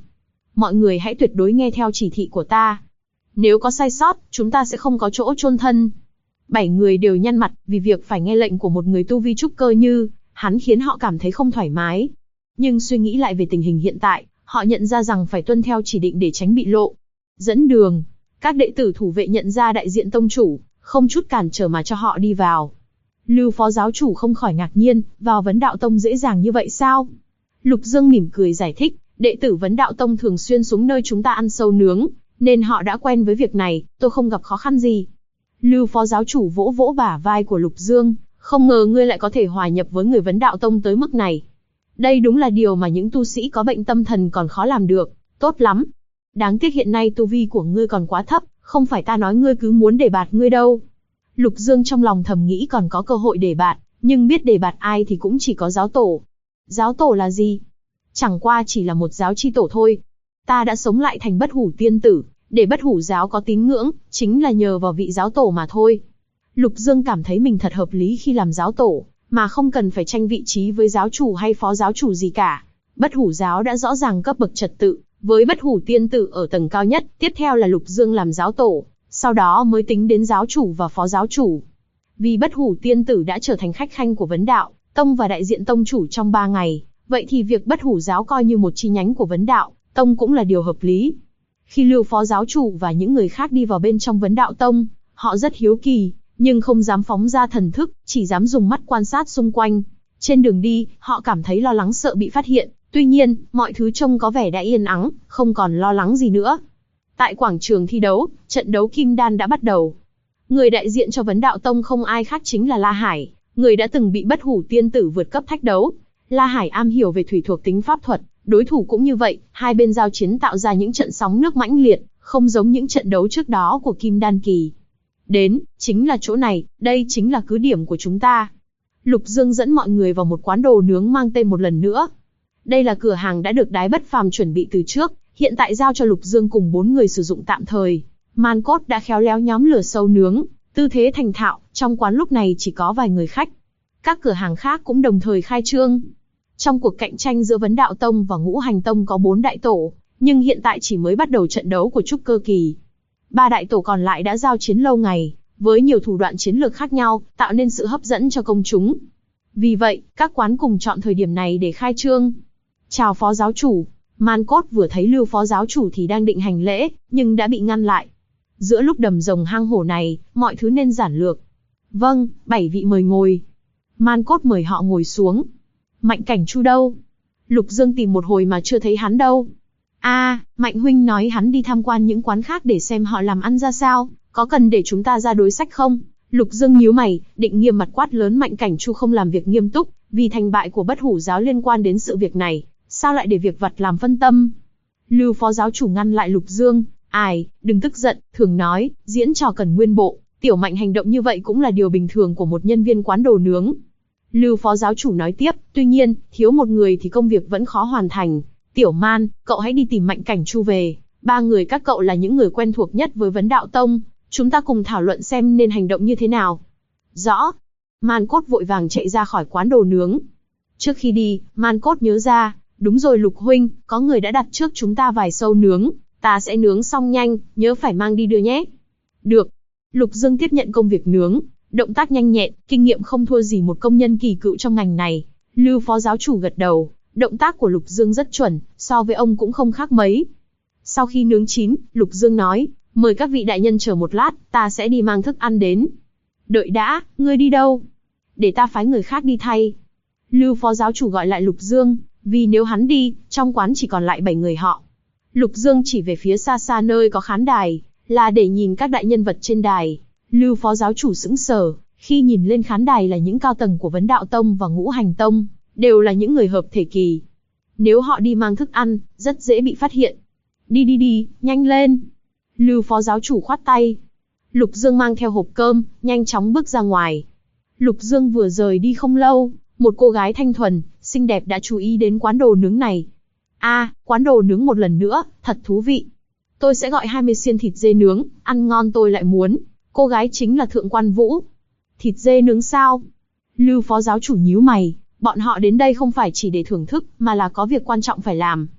mọi người hãy tuyệt đối nghe theo chỉ thị của ta. Nếu có sai sót, chúng ta sẽ không có chỗ chôn thân. 7 người đều nhăn mặt, vì việc phải nghe lệnh của một người tu vi trúc cơ như hắn khiến họ cảm thấy không thoải mái. Nhưng suy nghĩ lại về tình hình hiện tại, họ nhận ra rằng phải tuân theo chỉ định để tránh bị lộ. Dẫn đường, các đệ tử thủ vệ nhận ra đại diện tông chủ, không chút cản trở mà cho họ đi vào. Lưu phó giáo chủ không khỏi ngạc nhiên, vào Vấn Đạo Tông dễ dàng như vậy sao? Lục Dương mỉm cười giải thích, đệ tử Vấn Đạo Tông thường xuyên xuống nơi chúng ta ăn sâu nướng, nên họ đã quen với việc này, tôi không gặp khó khăn gì. Lưu phó giáo chủ vỗ vỗ bả vai của Lục Dương, không ngờ ngươi lại có thể hòa nhập với người Vấn Đạo Tông tới mức này. Đây đúng là điều mà những tu sĩ có bệnh tâm thần còn khó làm được, tốt lắm. Đáng tiếc hiện nay tu vi của ngươi còn quá thấp, không phải ta nói ngươi cứ muốn đề bạt ngươi đâu. Lục Dương trong lòng thầm nghĩ còn có cơ hội đề bạt, nhưng biết đề bạt ai thì cũng chỉ có giáo tổ. Giáo tổ là gì? Chẳng qua chỉ là một giáo chi tổ thôi. Ta đã sống lại thành Bất Hủ tiên tử, để Bất Hủ giáo có tín ngưỡng, chính là nhờ vào vị giáo tổ mà thôi. Lục Dương cảm thấy mình thật hợp lý khi làm giáo tổ, mà không cần phải tranh vị trí với giáo chủ hay phó giáo chủ gì cả. Bất Hủ giáo đã rõ ràng cấp bậc trật tự, với Bất Hủ tiên tử ở tầng cao nhất, tiếp theo là Lục Dương làm giáo tổ, sau đó mới tính đến giáo chủ và phó giáo chủ. Vì Bất Hủ tiên tử đã trở thành khách khanh của Vấn Đạo Tông và đại diện tông chủ trong 3 ngày, vậy thì việc Bất Hủ giáo coi như một chi nhánh của Vấn Đạo Tông cũng là điều hợp lý. Khi Lưu phó giáo chủ và những người khác đi vào bên trong Vấn Đạo Tông, họ rất hiếu kỳ, nhưng không dám phóng ra thần thức, chỉ dám dùng mắt quan sát xung quanh. Trên đường đi, họ cảm thấy lo lắng sợ bị phát hiện, tuy nhiên, mọi thứ trông có vẻ đã yên ắng, không còn lo lắng gì nữa. Tại quảng trường thi đấu, trận đấu kim đan đã bắt đầu. Người đại diện cho Vấn Đạo Tông không ai khác chính là La Hải, người đã từng bị Bất Hủ tiên tử vượt cấp thách đấu. La Hải am hiểu về thủy thuộc tính pháp thuật, đối thủ cũng như vậy, hai bên giao chiến tạo ra những trận sóng nước mãnh liệt, không giống những trận đấu trước đó của kim đan kỳ. Đến, chính là chỗ này, đây chính là cứ điểm của chúng ta. Lục Dương dẫn mọi người vào một quán đồ nướng mang tên một lần nữa. Đây là cửa hàng đã được Đái Bất Phàm chuẩn bị từ trước, hiện tại giao cho Lục Dương cùng 4 người sử dụng tạm thời. Man Cốt đã khéo léo nhóm lửa sâu nướng, tư thế thành thạo, trong quán lúc này chỉ có vài người khách. Các cửa hàng khác cũng đồng thời khai trương. Trong cuộc cạnh tranh giữa Vấn Đạo Tông và Ngũ Hành Tông có 4 đại tổ, nhưng hiện tại chỉ mới bắt đầu trận đấu của trúc cơ kỳ. 3 đại tổ còn lại đã giao chiến lâu ngày, với nhiều thủ đoạn chiến lược khác nhau, tạo nên sự hấp dẫn cho công chúng. Vì vậy, các quán cùng chọn thời điểm này để khai trương. Chào phó giáo chủ. Man Cốt vừa thấy Lưu phó giáo chủ thì đang định hành lễ, nhưng đã bị ngăn lại. Giữa lúc đầm rồng hang hổ này, mọi thứ nên giản lược. Vâng, 7 vị mời ngồi. Man Cốt mời họ ngồi xuống. Mạnh Cảnh Chu đâu? Lục Dương tìm một hồi mà chưa thấy hắn đâu. Mạnh huynh nói hắn đi tham quan những quán khác để xem họ làm ăn ra sao, có cần để chúng ta ra đối sách không? Lục Dương nhíu mày, định nghiêm mặt quát lớn Mạnh Cảnh Chu không làm việc nghiêm túc, vì thành bại của Bất Hủ giáo liên quan đến sự việc này, sao lại để việc vặt làm phân tâm? Lưu phó giáo chủ ngăn lại Lục Dương, đừng tức giận, thường nói, diễn trò cần nguyên bộ, Tiểu Mạnh hành động như vậy cũng là điều bình thường của một nhân viên quán đồ nướng. Lưu phó giáo chủ nói tiếp, tuy nhiên, thiếu một người thì công việc vẫn khó hoàn thành. Tiểu Man, cậu hãy đi tìm Mạnh Cảnh Chu về, 3 người các cậu là những người quen thuộc nhất với Vấn Đạo Tông, chúng ta cùng thảo luận xem nên hành động như thế nào. Rõ. Man Cốt vội vàng chạy ra khỏi quán đồ nướng. Trước khi đi, Man Cốt nhớ ra, đúng rồi Lục huynh, có người đã đặt trước chúng ta vài sâu nướng, ta sẽ nướng xong nhanh, nhớ phải mang đi đưa nhé. Được. Lục Dương tiếp nhận công việc nướng, động tác nhanh nhẹn, kinh nghiệm không thua gì một công nhân kỳ cựu trong ngành này. Lưu phó giáo chủ gật đầu, động tác của Lục Dương rất chuẩn, so với ông cũng không khác mấy. Sau khi nướng chín, Lục Dương nói, mời các vị đại nhân chờ một lát, ta sẽ đi mang thức ăn đến. Đợi đã, ngươi đi đâu? Để ta phái người khác đi thay. Lưu phó giáo chủ gọi lại Lục Dương, vì nếu hắn đi, trong quán chỉ còn lại 7 người họ. Lục Dương chỉ về phía xa xa nơi có khán đài, là để nhìn các đại nhân vật trên đài. Lưu phó giáo chủ sững sờ, khi nhìn lên khán đài là những cao tầng của Vấn Đạo Tông và Ngũ Hành Tông, đều là những người hợp thể kỳ. Nếu họ đi mang thức ăn, rất dễ bị phát hiện. Đi, nhanh lên. Lưu phó giáo chủ khoát tay. Lục Dương mang theo hộp cơm, nhanh chóng bước ra ngoài. Lục Dương vừa rời đi không lâu, một cô gái thanh thuần, xinh đẹp đã chú ý đến quán đồ nướng này. Quán đồ nướng một lần nữa, thật thú vị. Tôi sẽ gọi 20 xiên thịt dê nướng, ăn ngon tôi lại muốn. Cô gái chính là Thượng Quan Vũ. Thịt dê nướng sao? Lưu phó giáo chủ nhíu mày, bọn họ đến đây không phải chỉ để thưởng thức, mà là có việc quan trọng phải làm.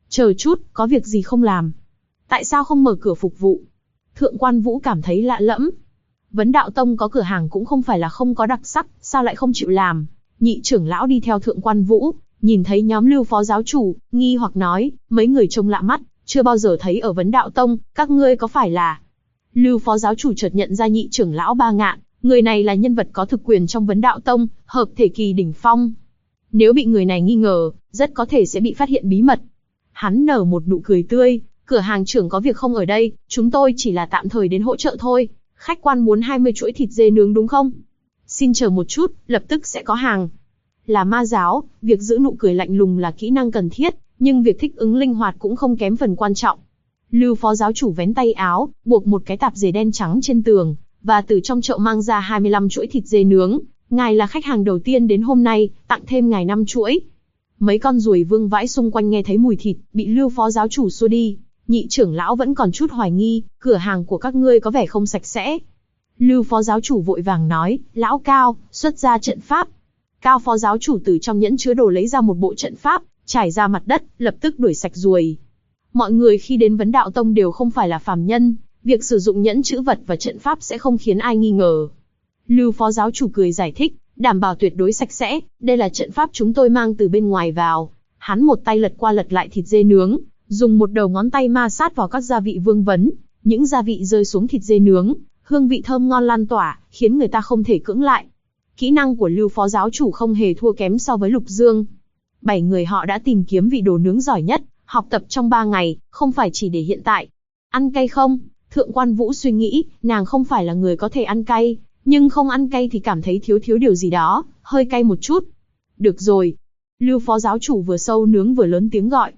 Chờ chút, có việc gì không làm? Tại sao không mở cửa phục vụ? Thượng Quan Vũ cảm thấy lạ lẫm. Vấn Đạo Tông có cửa hàng cũng không phải là không có đặc sắc, sao lại không chịu làm? Nhị trưởng lão đi theo Thượng Quan Vũ, nhìn thấy nhóm Lưu phó giáo chủ, nghi hoặc nói, mấy người trông lạ mắt, chưa bao giờ thấy ở Vấn Đạo Tông, các ngươi có phải là... Lưu phó giáo chủ chợt nhận ra nhị trưởng lão Ba Ngạn, người này là nhân vật có thực quyền trong Vấn Đạo Tông, hợp thể kỳ đỉnh phong. Nếu bị người này nghi ngờ, rất có thể sẽ bị phát hiện bí mật. Hắn nở một nụ cười tươi, cửa hàng trưởng có việc không ở đây, chúng tôi chỉ là tạm thời đến hỗ trợ thôi. Khách quan muốn 20 chuỗi thịt dê nướng đúng không? Xin chờ một chút, lập tức sẽ có hàng. Là ma giáo, việc giữ nụ cười lạnh lùng là kỹ năng cần thiết, nhưng việc thích ứng linh hoạt cũng không kém phần quan trọng. Lưu phó giáo chủ vén tay áo, buộc một cái tạp dề đen trắng trên tường, và từ trong chậu mang ra 25 chuỗi thịt dê nướng. Ngài là khách hàng đầu tiên đến hôm nay, tặng thêm ngài 5 chuỗi. Mấy con ruồi vương vãi xung quanh nghe thấy mùi thịt, bị Lưu phó giáo chủ xua đi. Nhị trưởng lão vẫn còn chút hoài nghi, cửa hàng của các ngươi có vẻ không sạch sẽ. Lưu phó giáo chủ vội vàng nói, lão Cao, xuất ra trận pháp. Cao phó giáo chủ từ trong nhẫn chứa đồ lấy ra một bộ trận pháp, trải ra mặt đất, lập tức đuổi sạch ruồi. Mọi người khi đến Vấn Đạo Tông đều không phải là phàm nhân, việc sử dụng nhẫn chữ vật và trận pháp sẽ không khiến ai nghi ngờ. Lưu phó giáo chủ cười giải thích, đảm bảo tuyệt đối sạch sẽ, đây là trận pháp chúng tôi mang từ bên ngoài vào. Hắn một tay lật qua lật lại thịt dê nướng, dùng một đầu ngón tay ma sát vào các gia vị vương vấn, những gia vị rơi xuống thịt dê nướng, hương vị thơm ngon lan tỏa, khiến người ta không thể cưỡng lại. Kỹ năng của Lưu phó giáo chủ không hề thua kém so với Lục Dương. 7 người họ đã tìm kiếm vị đồ nướng giỏi nhất, học tập trong 3 ngày, không phải chỉ để hiện tại. Ăn cay không? Thượng Quan Vũ suy nghĩ, nàng không phải là người có thể ăn cay, nhưng không ăn cay thì cảm thấy thiếu điều gì đó, hơi cay một chút. Được rồi. Lưu phó giáo chủ vừa sâu nướng vừa lớn tiếng gọi.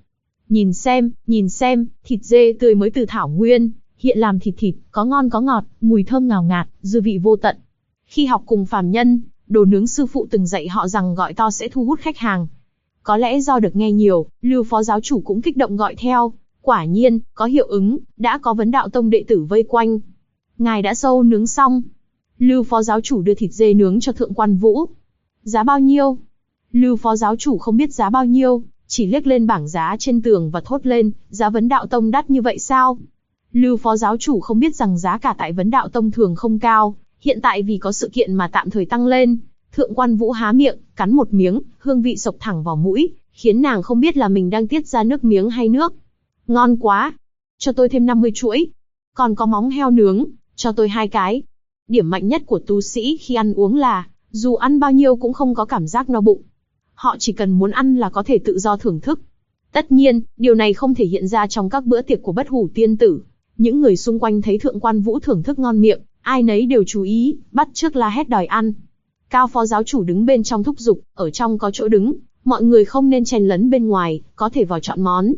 Nhìn xem, thịt dê tươi mới từ thảo nguyên, hiện làm thịt, có ngon có ngọt, mùi thơm ngào ngạt, dư vị vô tận. Khi học cùng phàm nhân, đồ nướng sư phụ từng dạy họ rằng gọi to sẽ thu hút khách hàng. Có lẽ do được nghe nhiều, Lưu phó giáo chủ cũng kích động gọi theo. Quả nhiên, có hiệu ứng, đã có Vấn Đạo Tông đệ tử vây quanh. Ngài đã sâu nướng xong. Lưu phó giáo chủ đưa thịt dê nướng cho Thượng Quan Vũ. Giá bao nhiêu? Lưu phó giáo chủ không biết giá bao nhiêu, chỉ liếc lên bảng giá trên tường và thốt lên, giá Vấn Đạo Tông đắt như vậy sao? Lưu phó giáo chủ không biết rằng giá cả tại Vấn Đạo Tông thường không cao, hiện tại vì có sự kiện mà tạm thời tăng lên. Thượng Quan Vũ há miệng, cắn một miếng, hương vị xộc thẳng vào mũi, khiến nàng không biết là mình đang tiết ra nước miếng hay nước. Ngon quá! Cho tôi thêm 50 chuỗi. Còn có móng heo nướng, cho tôi 2 cái. Điểm mạnh nhất của tu sĩ khi ăn uống là, dù ăn bao nhiêu cũng không có cảm giác no bụng. Họ chỉ cần muốn ăn là có thể tự do thưởng thức. Tất nhiên, điều này không thể hiện ra trong các bữa tiệc của Bất Hủ Tiên Tử. Những người xung quanh thấy Thượng Quan Vũ thưởng thức ngon miệng, ai nấy đều chú ý, bắt chước la hét đòi ăn. Cao phó giáo chủ đứng bên trong thúc giục, ở trong có chỗ đứng, mọi người không nên chen lấn bên ngoài, có thể vào chọn món.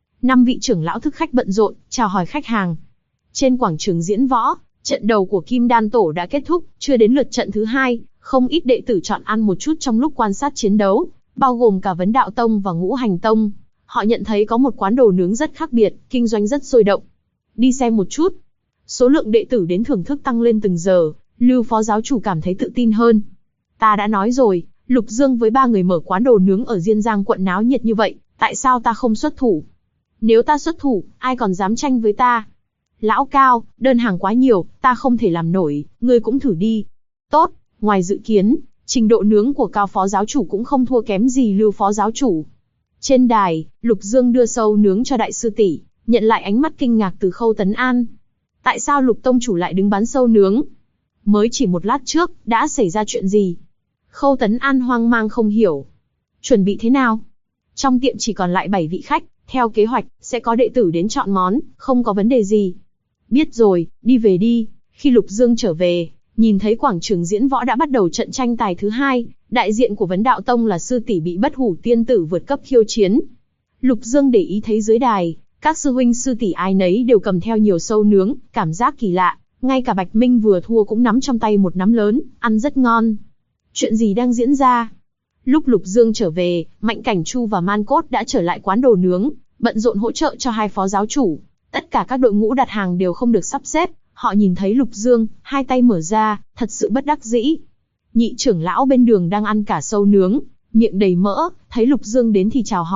5 vị trưởng lão thức khách bận rộn, chào hỏi khách hàng. Trên quảng trường diễn võ, trận đầu của Kim Đan Tổ đã kết thúc, chưa đến lượt trận thứ 2, không ít đệ tử chọn ăn một chút trong lúc quan sát chiến đấu, bao gồm cả Vấn Đạo Tông và Ngũ Hành Tông. Họ nhận thấy có một quán đồ nướng rất khác biệt, kinh doanh rất sôi động. Đi xem một chút. Số lượng đệ tử đến thưởng thức tăng lên từng giờ, Lưu phó giáo chủ cảm thấy tự tin hơn. Ta đã nói rồi, Lục Dương với 3 người mở quán đồ nướng ở Diên Giang quận náo nhiệt như vậy, tại sao ta không xuất thủ? Nếu ta xuất thủ, ai còn dám tranh với ta? Lão Cao, đơn hàng quá nhiều, ta không thể làm nổi, ngươi cũng thử đi. Tốt, ngoài dự kiến, trình độ nướng của Cao phó giáo chủ cũng không thua kém gì Lưu phó giáo chủ. Trên đài, Lục Dương đưa sâu nướng cho đại sư tỷ, nhận lại ánh mắt kinh ngạc từ Khâu Tấn An. Tại sao Lục tông chủ lại đứng bán sâu nướng? Mới chỉ một lát trước, đã xảy ra chuyện gì? Khâu Tấn An hoang mang không hiểu. Chuẩn bị thế nào? Trong tiệm chỉ còn lại 7 vị khách, theo kế hoạch, sẽ có đệ tử đến chọn món, không có vấn đề gì. Biết rồi, đi về đi. Khi Lục Dương trở về, nhìn thấy quảng trường diễn võ đã bắt đầu trận tranh tài thứ 2, đại diện của Vấn Đạo Tông là sư tỷ bị Bất Hủ Tiên Tử vượt cấp khiêu chiến. Lục Dương để ý thấy dưới đài, các sư huynh sư tỷ ai nấy đều cầm theo nhiều sâu nướng, cảm giác kỳ lạ, ngay cả Bạch Minh vừa thua cũng nắm trong tay một nắm lớn, ăn rất ngon. Chuyện gì đang diễn ra? Lúc Lục Dương trở về, Mạnh Cảnh Chu và Man Cốt đã trở lại quán đồ nướng, bận rộn hỗ trợ cho 2 phó giáo chủ. Tất cả các đội ngũ đặt hàng đều không được sắp xếp, họ nhìn thấy Lục Dương, hai tay mở ra, thật sự bất đắc dĩ. Nhị trưởng lão bên đường đang ăn cả sâu nướng, miệng đầy mỡ, thấy Lục Dương đến thì chào hỏi,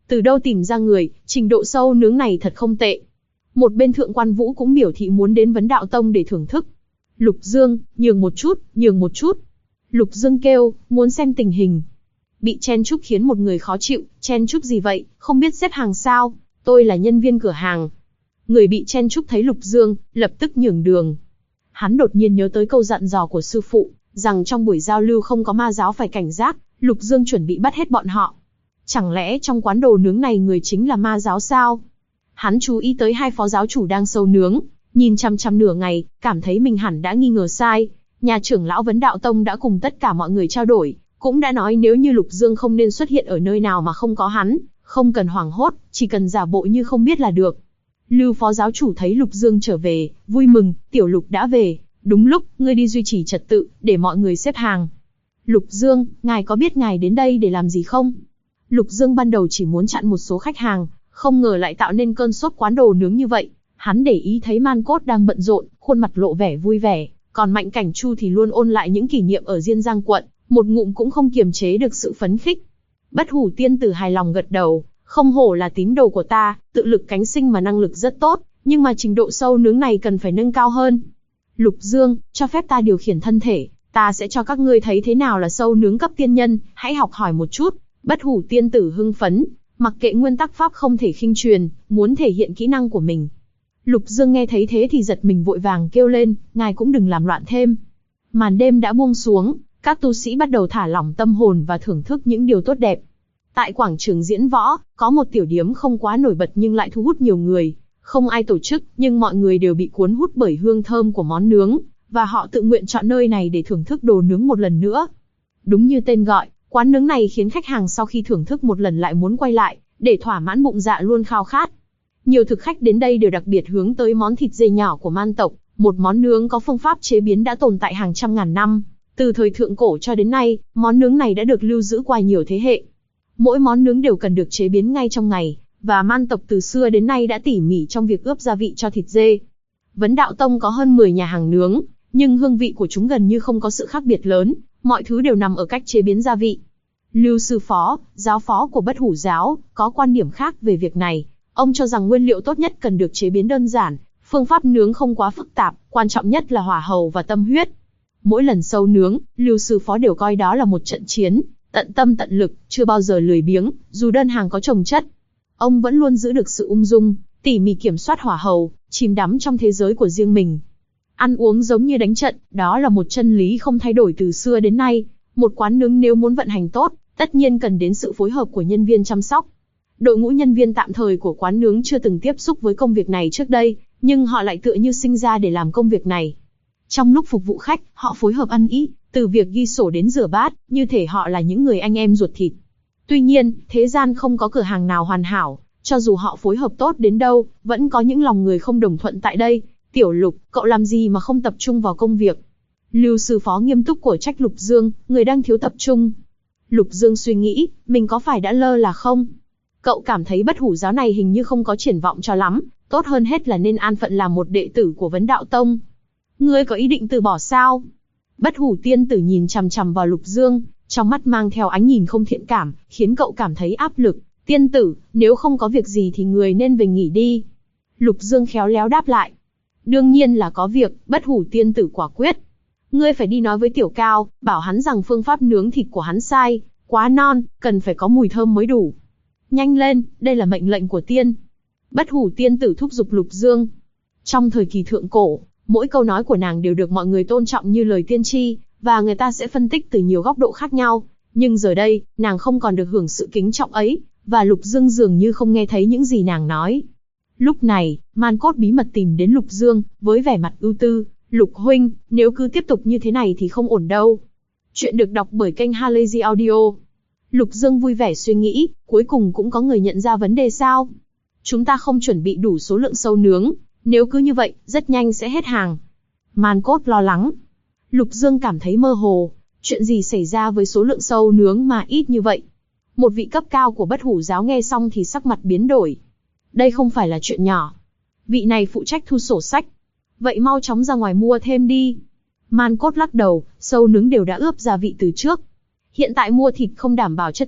Từ đâu tìm ra người, trình độ sâu nướng này thật không tệ. Một bên Thượng Quan Vũ cũng biểu thị muốn đến Vấn Đạo Tông để thưởng thức. Lục Dương, nhường một chút, nhường một chút. Lục Dương kêu, muốn xem tình hình. Bị chen chúc khiến một người khó chịu, chen chúc gì vậy, không biết xếp hàng sao, tôi là nhân viên cửa hàng. Người bị chen chúc thấy Lục Dương, lập tức nhường đường. Hắn đột nhiên nhớ tới câu dặn dò của sư phụ, rằng trong buổi giao lưu không có ma giáo phải cảnh giác, Lục Dương chuẩn bị bắt hết bọn họ. Chẳng lẽ trong quán đồ nướng này người chính là ma giáo sao? Hắn chú ý tới hai phó giáo chủ đang sâu nướng, nhìn chăm chăm nửa ngày, cảm thấy mình hẳn đã nghi ngờ sai. Nhà trưởng lão Vấn Đạo Tông đã cùng tất cả mọi người trao đổi, cũng đã nói nếu như Lục Dương không nên xuất hiện ở nơi nào mà không có hắn, không cần hoảng hốt, chỉ cần giả bộ như không biết là được. Lưu phó giáo chủ thấy Lục Dương trở về, vui mừng, tiểu Lục đã về, đúng lúc, ngươi đi duy trì trật tự, để mọi người xếp hàng. Lục Dương, ngài có biết ngài đến đây để làm gì không? Lục Dương ban đầu chỉ muốn chặn một số khách hàng, không ngờ lại tạo nên cơn sốt quán đồ nướng như vậy. Hắn để ý thấy Man Cốt đang bận rộn, khuôn mặt lộ vẻ vui vẻ, còn Mạnh Cảnh Chu thì luôn ôn lại những kỷ niệm ở Diên Giang quận, một ngụm cũng không kiềm chế được sự phấn khích. Bất Hủ tiên tử hài lòng gật đầu, không hổ là tín đồ của ta, tự lực cánh sinh mà năng lực rất tốt, nhưng mà trình độ sâu nướng này cần phải nâng cao hơn. Lục Dương, cho phép ta điều khiển thân thể, ta sẽ cho các ngươi thấy thế nào là sâu nướng cấp tiên nhân, hãy học hỏi một chút. Bất Hủ tiên tử hưng phấn, mặc kệ nguyên tắc pháp không thể khinh truyền, muốn thể hiện kỹ năng của mình. Lục Dương nghe thấy thế thì giật mình vội vàng kêu lên, ngài cũng đừng làm loạn thêm. Màn đêm đã buông xuống, các tu sĩ bắt đầu thả lỏng tâm hồn và thưởng thức những điều tốt đẹp. Tại quảng trường diễn võ, có một tiểu điếm không quá nổi bật nhưng lại thu hút nhiều người. Không ai tổ chức, nhưng mọi người đều bị cuốn hút bởi hương thơm của món nướng, và họ tự nguyện chọn nơi này để thưởng thức đồ nướng một lần nữa. Đúng như tên gọi, quán nướng này khiến khách hàng sau khi thưởng thức một lần lại muốn quay lại, để thỏa mãn bụng dạ luôn khao khát. Nhiều thực khách đến đây đều đặc biệt hướng tới món thịt dê nhỏ của Man tộc, một món nướng có phương pháp chế biến đã tồn tại hàng trăm ngàn năm. Từ thời thượng cổ cho đến nay, món nướng này đã được lưu giữ qua nhiều thế hệ. Mỗi món nướng đều cần được chế biến ngay trong ngày, và Man tộc từ xưa đến nay đã tỉ mỉ trong việc ướp gia vị cho thịt dê. Vấn Đạo Tông có hơn 10 nhà hàng nướng, nhưng hương vị của chúng gần như không có sự khác biệt lớn, mọi thứ đều nằm ở cách chế biến gia vị. Lưu sư phó, giáo phó của Bất Hủ giáo, có quan điểm khác về việc này. Ông cho rằng nguyên liệu tốt nhất cần được chế biến đơn giản, phương pháp nướng không quá phức tạp, quan trọng nhất là hỏa hầu và tâm huyết. Mỗi lần sâu nướng, Lưu sư phó đều coi đó là một trận chiến, tận tâm tận lực, chưa bao giờ lười biếng, dù đơn hàng có chồng chất. Ông vẫn luôn giữ được sự ung dung, tỉ mỉ kiểm soát hỏa hầu, chìm đắm trong thế giới của riêng mình. Ăn uống giống như đánh trận, đó là một chân lý không thay đổi từ xưa đến nay. Một quán nướng nếu muốn vận hành tốt, tất nhiên cần đến sự phối hợp của nhân viên chăm sóc. Đội ngũ nhân viên tạm thời của quán nướng chưa từng tiếp xúc với công việc này trước đây, nhưng họ lại tựa như sinh ra để làm công việc này. Trong lúc phục vụ khách, họ phối hợp ăn ý, từ việc ghi sổ đến rửa bát, như thể họ là những người anh em ruột thịt. Tuy nhiên, thế gian không có cửa hàng nào hoàn hảo, cho dù họ phối hợp tốt đến đâu, vẫn có những lòng người không đồng thuận tại đây. Tiểu Lục, cậu làm gì mà không tập trung vào công việc? Lưu sư phó nghiêm túc của trách Lục Dương, người đang thiếu tập trung. Lục Dương suy nghĩ, mình có phải đã lơ là không? Cậu cảm thấy Bất Hủ giáo này hình như không có triển vọng cho lắm, tốt hơn hết là nên an phận làm một đệ tử của Vấn Đạo Tông. Ngươi có ý định từ bỏ sao? Bất Hủ tiên tử nhìn chằm chằm vào Lục Dương, trong mắt mang theo ánh nhìn không thiện cảm, khiến cậu cảm thấy áp lực. Tiên tử, nếu không có việc gì thì người nên về nghỉ đi. Lục Dương khéo léo đáp lại. Đương nhiên là có việc, Bất Hủ tiên tử quả quyết. Ngươi phải đi nói với Tiểu Cao, bảo hắn rằng phương pháp nướng thịt của hắn sai, quá non, cần phải có mùi thơm mới đủ. Nhanh lên, đây là mệnh lệnh của tiên. Bất Hủ tiên tử thúc giục Lục Dương. Trong thời kỳ thượng cổ, mỗi câu nói của nàng đều được mọi người tôn trọng như lời tiên tri, và người ta sẽ phân tích từ nhiều góc độ khác nhau. Nhưng giờ đây, nàng không còn được hưởng sự kính trọng ấy, và Lục Dương dường như không nghe thấy những gì nàng nói. Lúc này, Man Cốt bí mật tìm đến Lục Dương, với vẻ mặt ưu tư. Lục huynh, nếu cứ tiếp tục như thế này thì không ổn đâu. Chuyện được đọc bởi kênh Halazy Audio. Lục Dương vui vẻ suy nghĩ, cuối cùng cũng có người nhận ra vấn đề sao? Chúng ta không chuẩn bị đủ số lượng sâu nướng, nếu cứ như vậy, rất nhanh sẽ hết hàng. Man Cốt lo lắng. Lục Dương cảm thấy mơ hồ, chuyện gì xảy ra với số lượng sâu nướng mà ít như vậy? Một vị cấp cao của Bất Hủ giáo nghe xong thì sắc mặt biến đổi. Đây không phải là chuyện nhỏ. Vị này phụ trách thu sổ sách. Vậy mau chóng ra ngoài mua thêm đi. Man Cốt lắc đầu, sâu nướng đều đã ướp gia vị từ trước. Hiện tại mua thịt không đảm bảo chất lượng,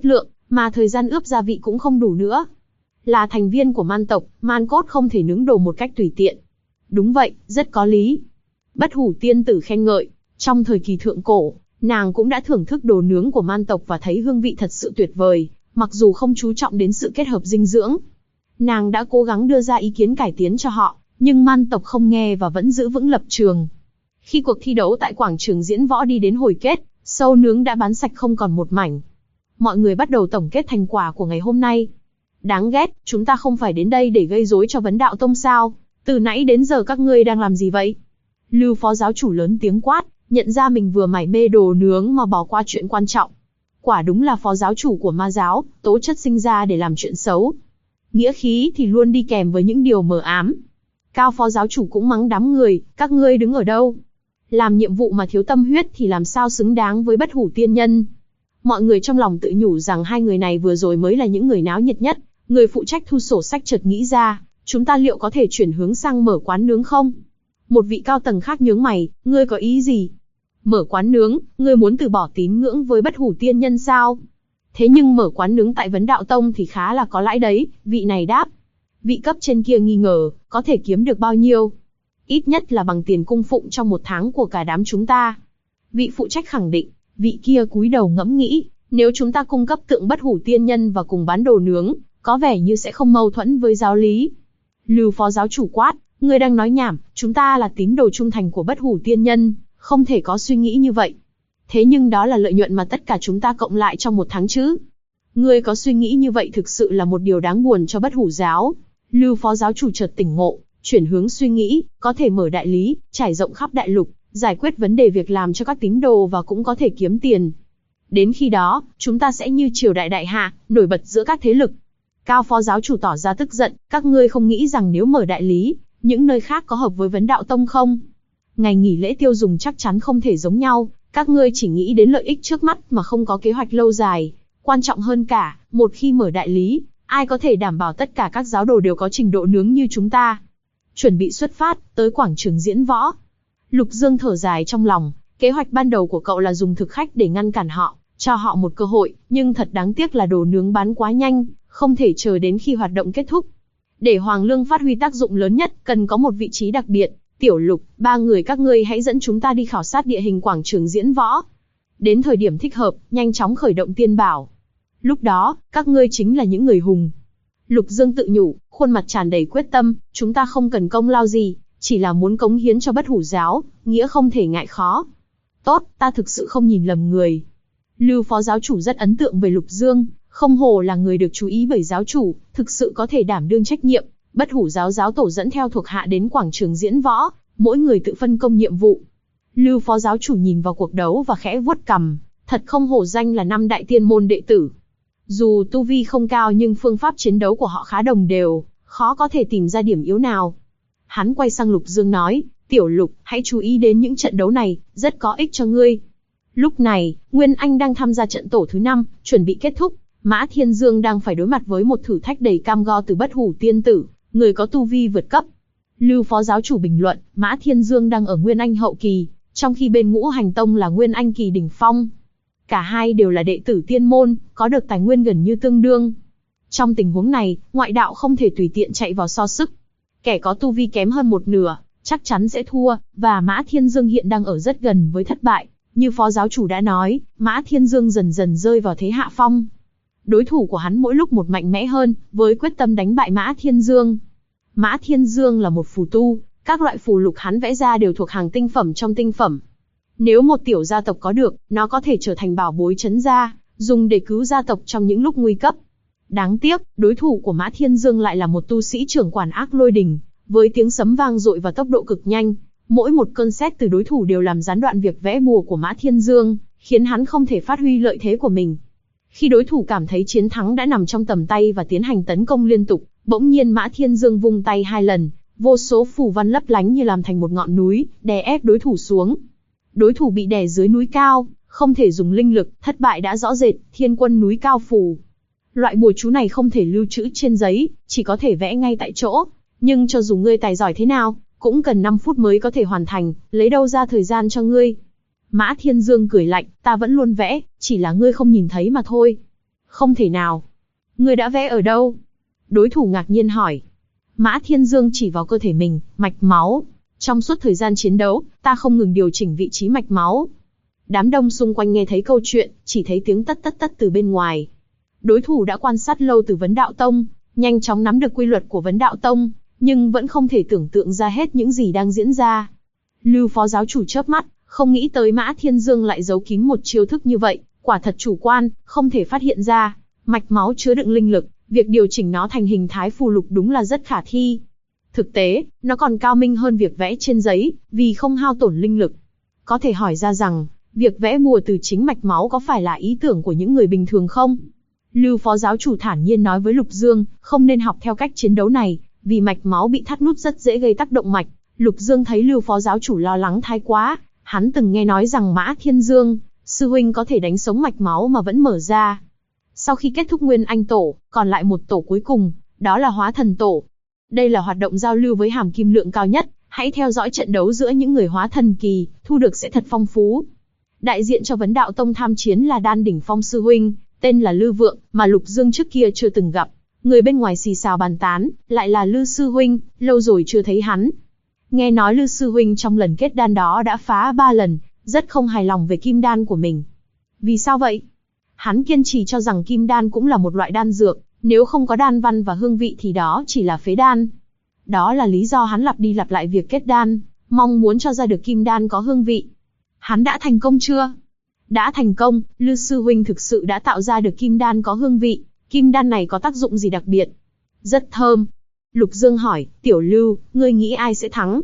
mà thời gian ướp gia vị cũng không đủ nữa. Là thành viên của man tộc, man cốt không thể nướng đồ một cách tùy tiện. Đúng vậy, rất có lý. Bất Hủ tiên tử khen ngợi, trong thời kỳ thượng cổ, nàng cũng đã thưởng thức đồ nướng của man tộc và thấy hương vị thật sự tuyệt vời, mặc dù không chú trọng đến sự kết hợp dinh dưỡng. Nàng đã cố gắng đưa ra ý kiến cải tiến cho họ, nhưng man tộc không nghe và vẫn giữ vững lập trường. Khi cuộc thi đấu tại quảng trường diễn võ đi đến hồi kết, sâu nướng đã bán sạch không còn một mảnh. Mọi người bắt đầu tổng kết thành quả của ngày hôm nay. Đáng ghét, chúng ta không phải đến đây để gây rối cho vấn đạo tông sao? Từ nãy đến giờ các ngươi đang làm gì vậy? Lưu phó giáo chủ lớn tiếng quát, nhận ra mình vừa mải mê đồ nướng mà bỏ qua chuyện quan trọng. Quả đúng là phó giáo chủ của ma giáo, tố chất sinh ra để làm chuyện xấu. Nghĩa khí thì luôn đi kèm với những điều mờ ám. Cao phó giáo chủ cũng mắng đám người, các ngươi đứng ở đâu? Làm nhiệm vụ mà thiếu tâm huyết thì làm sao xứng đáng với Bất Hủ tiên nhân? Mọi người trong lòng tự nhủ rằng hai người này vừa rồi mới là những người náo nhiệt nhất. Người phụ trách thu sổ sách chợt nghĩ ra, chúng ta liệu có thể chuyển hướng sang mở quán nướng không? Một vị cao tầng khác nhướng mày, ngươi có ý gì? Mở quán nướng, ngươi muốn từ bỏ tín ngưỡng với Bất Hủ tiên nhân sao? Thế nhưng mở quán nướng tại Vấn Đạo Tông thì khá là có lãi đấy, vị này đáp. Vị cấp trên kia nghi ngờ, có thể kiếm được bao nhiêu? Ít nhất là bằng tiền cung phụng trong một tháng của cả đám chúng ta. Vị phụ trách khẳng định, vị kia cúi đầu ngẫm nghĩ, nếu chúng ta cung cấp tượng Bất Hủ tiên nhân và cùng bán đồ nướng, có vẻ như sẽ không mâu thuẫn với giáo lý. Lưu phó giáo chủ quát, ngươi đang nói nhảm, chúng ta là tín đồ trung thành của Bất Hủ tiên nhân, không thể có suy nghĩ như vậy. Thế nhưng đó là lợi nhuận mà tất cả chúng ta cộng lại trong một tháng chứ. Ngươi có suy nghĩ như vậy thực sự là một điều đáng buồn cho Bất Hủ giáo. Lưu phó giáo chủ chợt tỉnh ngộ, chuyển hướng suy nghĩ, có thể mở đại lý, trải rộng khắp đại lục, giải quyết vấn đề việc làm cho các tín đồ và cũng có thể kiếm tiền. Đến khi đó, chúng ta sẽ như triều đại đại hạ, nổi bật giữa các thế lực. Cao phó giáo chủ tỏ ra tức giận, các ngươi không nghĩ rằng nếu mở đại lý, những nơi khác có hợp với Vấn Đạo Tông không? Ngày nghỉ lễ tiêu dùng chắc chắn không thể giống nhau, các ngươi chỉ nghĩ đến lợi ích trước mắt mà không có kế hoạch lâu dài. Quan trọng hơn cả, một khi mở đại lý, ai có thể đảm bảo tất cả các giáo đồ đều có trình độ nướng như chúng ta? Chuẩn bị xuất phát, tới quảng trường diễn võ. Lục Dương thở dài trong lòng, kế hoạch ban đầu của cậu là dùng thực khách để ngăn cản họ, cho họ một cơ hội, nhưng thật đáng tiếc là đồ nướng bán quá nhanh, không thể chờ đến khi hoạt động kết thúc. Để Hoàng Lương phát huy tác dụng lớn nhất, cần có một vị trí đặc biệt. Tiểu Lục, ba người các ngươi hãy dẫn chúng ta đi khảo sát địa hình quảng trường diễn võ. Đến thời điểm thích hợp, nhanh chóng khởi động tiên bảo. Lúc đó, các ngươi chính là những người hùng. Lục Dương tự nhủ, khuôn mặt tràn đầy quyết tâm, chúng ta không cần công lao gì, chỉ là muốn cống hiến cho Bất Hủ giáo, nghĩa không thể ngại khó. Tốt, ta thực sự không nhìn lầm người. Lưu phó giáo chủ rất ấn tượng về Lục Dương, không hổ là người được chú ý bởi giáo chủ, thực sự có thể đảm đương trách nhiệm. Bất Hủ giáo giáo tổ dẫn theo thuộc hạ đến quảng trường diễn võ, mỗi người tự phân công nhiệm vụ. Lưu phó giáo chủ nhìn vào cuộc đấu và khẽ vuốt cằm, thật không hổ danh là 5 đại tiên môn đệ tử. Dù tu vi không cao nhưng phương pháp chiến đấu của họ khá đồng đều, khó có thể tìm ra điểm yếu nào. Hắn quay sang Lục Dương nói, Tiểu Lục, hãy chú ý đến những trận đấu này, rất có ích cho ngươi. Lúc này, Nguyên Anh đang tham gia trận tổ thứ 5, chuẩn bị kết thúc. Mã Thiên Dương đang phải đối mặt với một thử thách đầy cam go từ Bất Hủ tiên tử, người có tu vi vượt cấp. Lưu phó giáo chủ bình luận, Mã Thiên Dương đang ở Nguyên Anh hậu kỳ, trong khi bên Ngũ Hành Tông là Nguyên Anh kỳ đỉnh phong. Cả hai đều là đệ tử tiên môn, có được tài nguyên gần như tương đương. Trong tình huống này, ngoại đạo không thể tùy tiện chạy vào so sức. Kẻ có tu vi kém hơn một nửa, chắc chắn sẽ thua, và Mã Thiên Dương hiện đang ở rất gần với thất bại. Như phó giáo chủ đã nói, Mã Thiên Dương dần dần rơi vào thế hạ phong. Đối thủ của hắn mỗi lúc một mạnh mẽ hơn, với quyết tâm đánh bại Mã Thiên Dương. Mã Thiên Dương là một phù tu, các loại phù lục hắn vẽ ra đều thuộc hàng tinh phẩm trong tinh phẩm. Nếu một tiểu gia tộc có được, nó có thể trở thành bảo bối trấn gia, dùng để cứu gia tộc trong những lúc nguy cấp. Đáng tiếc, đối thủ của Mã Thiên Dương lại là một tu sĩ trưởng quản ác lôi đình, với tiếng sấm vang dội và tốc độ cực nhanh. Mỗi một cơn sét từ đối thủ đều làm gián đoạn việc vẽ bùa của Mã Thiên Dương, khiến hắn không thể phát huy lợi thế của mình. Khi đối thủ cảm thấy chiến thắng đã nằm trong tầm tay và tiến hành tấn công liên tục, bỗng nhiên Mã Thiên Dương vung tay 2 lần, vô số phù văn lấp lánh như làm thành một ngọn núi, đè ép đối thủ xuống. Đối thủ bị đè dưới núi cao, không thể dùng linh lực, thất bại đã rõ rệt, Thiên Quân núi cao phù. Loại bùa chú này không thể lưu trữ trên giấy, chỉ có thể vẽ ngay tại chỗ. Nhưng cho dù ngươi tài giỏi thế nào, cũng cần 5 phút mới có thể hoàn thành, lấy đâu ra thời gian cho ngươi? Mã Thiên Dương cười lạnh, ta vẫn luôn vẽ, chỉ là ngươi không nhìn thấy mà thôi. Không thể nào. Ngươi đã vẽ ở đâu? Đối thủ ngạc nhiên hỏi. Mã Thiên Dương chỉ vào cơ thể mình, mạch máu. Trong suốt thời gian chiến đấu, ta không ngừng điều chỉnh vị trí mạch máu. Đám đông xung quanh nghe thấy câu chuyện, chỉ thấy tiếng tất tất tất từ bên ngoài. Đối thủ đã quan sát lâu từ Vấn Đạo Tông, nhanh chóng nắm được quy luật của Vấn Đạo Tông, nhưng vẫn không thể tưởng tượng ra hết những gì đang diễn ra. Lưu phó giáo chủ chớp mắt, không nghĩ tới Mã Thiên Dương lại giấu kín một chiêu thức như vậy, quả thật chủ quan, không thể phát hiện ra. Mạch máu chứa đựng linh lực, việc điều chỉnh nó thành hình thái phù lục đúng là rất khả thi. Thực tế, nó còn cao minh hơn việc vẽ trên giấy, vì không hao tổn linh lực. Có thể hỏi ra rằng, việc vẽ bùa từ chính mạch máu có phải là ý tưởng của những người bình thường không? Lưu phó giáo chủ thản nhiên nói với Lục Dương, không nên học theo cách chiến đấu này, vì mạch máu bị thắt nút rất dễ gây tác động mạch. Lục Dương thấy Lưu phó giáo chủ lo lắng thái quá, hắn từng nghe nói rằng Mã Thiên Dương, sư huynh có thể đánh sống mạch máu mà vẫn mở ra. Sau khi kết thúc Nguyên Anh tổ, còn lại một tổ cuối cùng, đó là Hóa Thần tổ. Đây là hoạt động giao lưu với hàm kim lượng cao nhất, hãy theo dõi trận đấu giữa những người hóa thần kỳ, thu được sẽ thật phong phú. Đại diện cho Vấn Đạo Tông tham chiến là Đan Đỉnh Phong sư huynh, tên là Lư Vượng, mà Lục Dương trước kia chưa từng gặp. Người bên ngoài xì xào bàn tán, lại là Lư sư huynh, lâu rồi chưa thấy hắn. Nghe nói Lư sư huynh trong lần kết đan đó đã phá 3 lần, rất không hài lòng về kim đan của mình. Vì sao vậy? Hắn kiên trì cho rằng kim đan cũng là một loại đan dược, nếu không có đan văn và hương vị thì đó chỉ là phế đan. Đó là lý do hắn lặp đi lặp lại việc kết đan, mong muốn cho ra được kim đan có hương vị. Hắn đã thành công chưa? Đã thành công, Lư sư huynh thực sự đã tạo ra được kim đan có hương vị. Kim đan này có tác dụng gì đặc biệt? Rất thơm. Lục Dương hỏi, Tiểu Lưu, ngươi nghĩ ai sẽ thắng?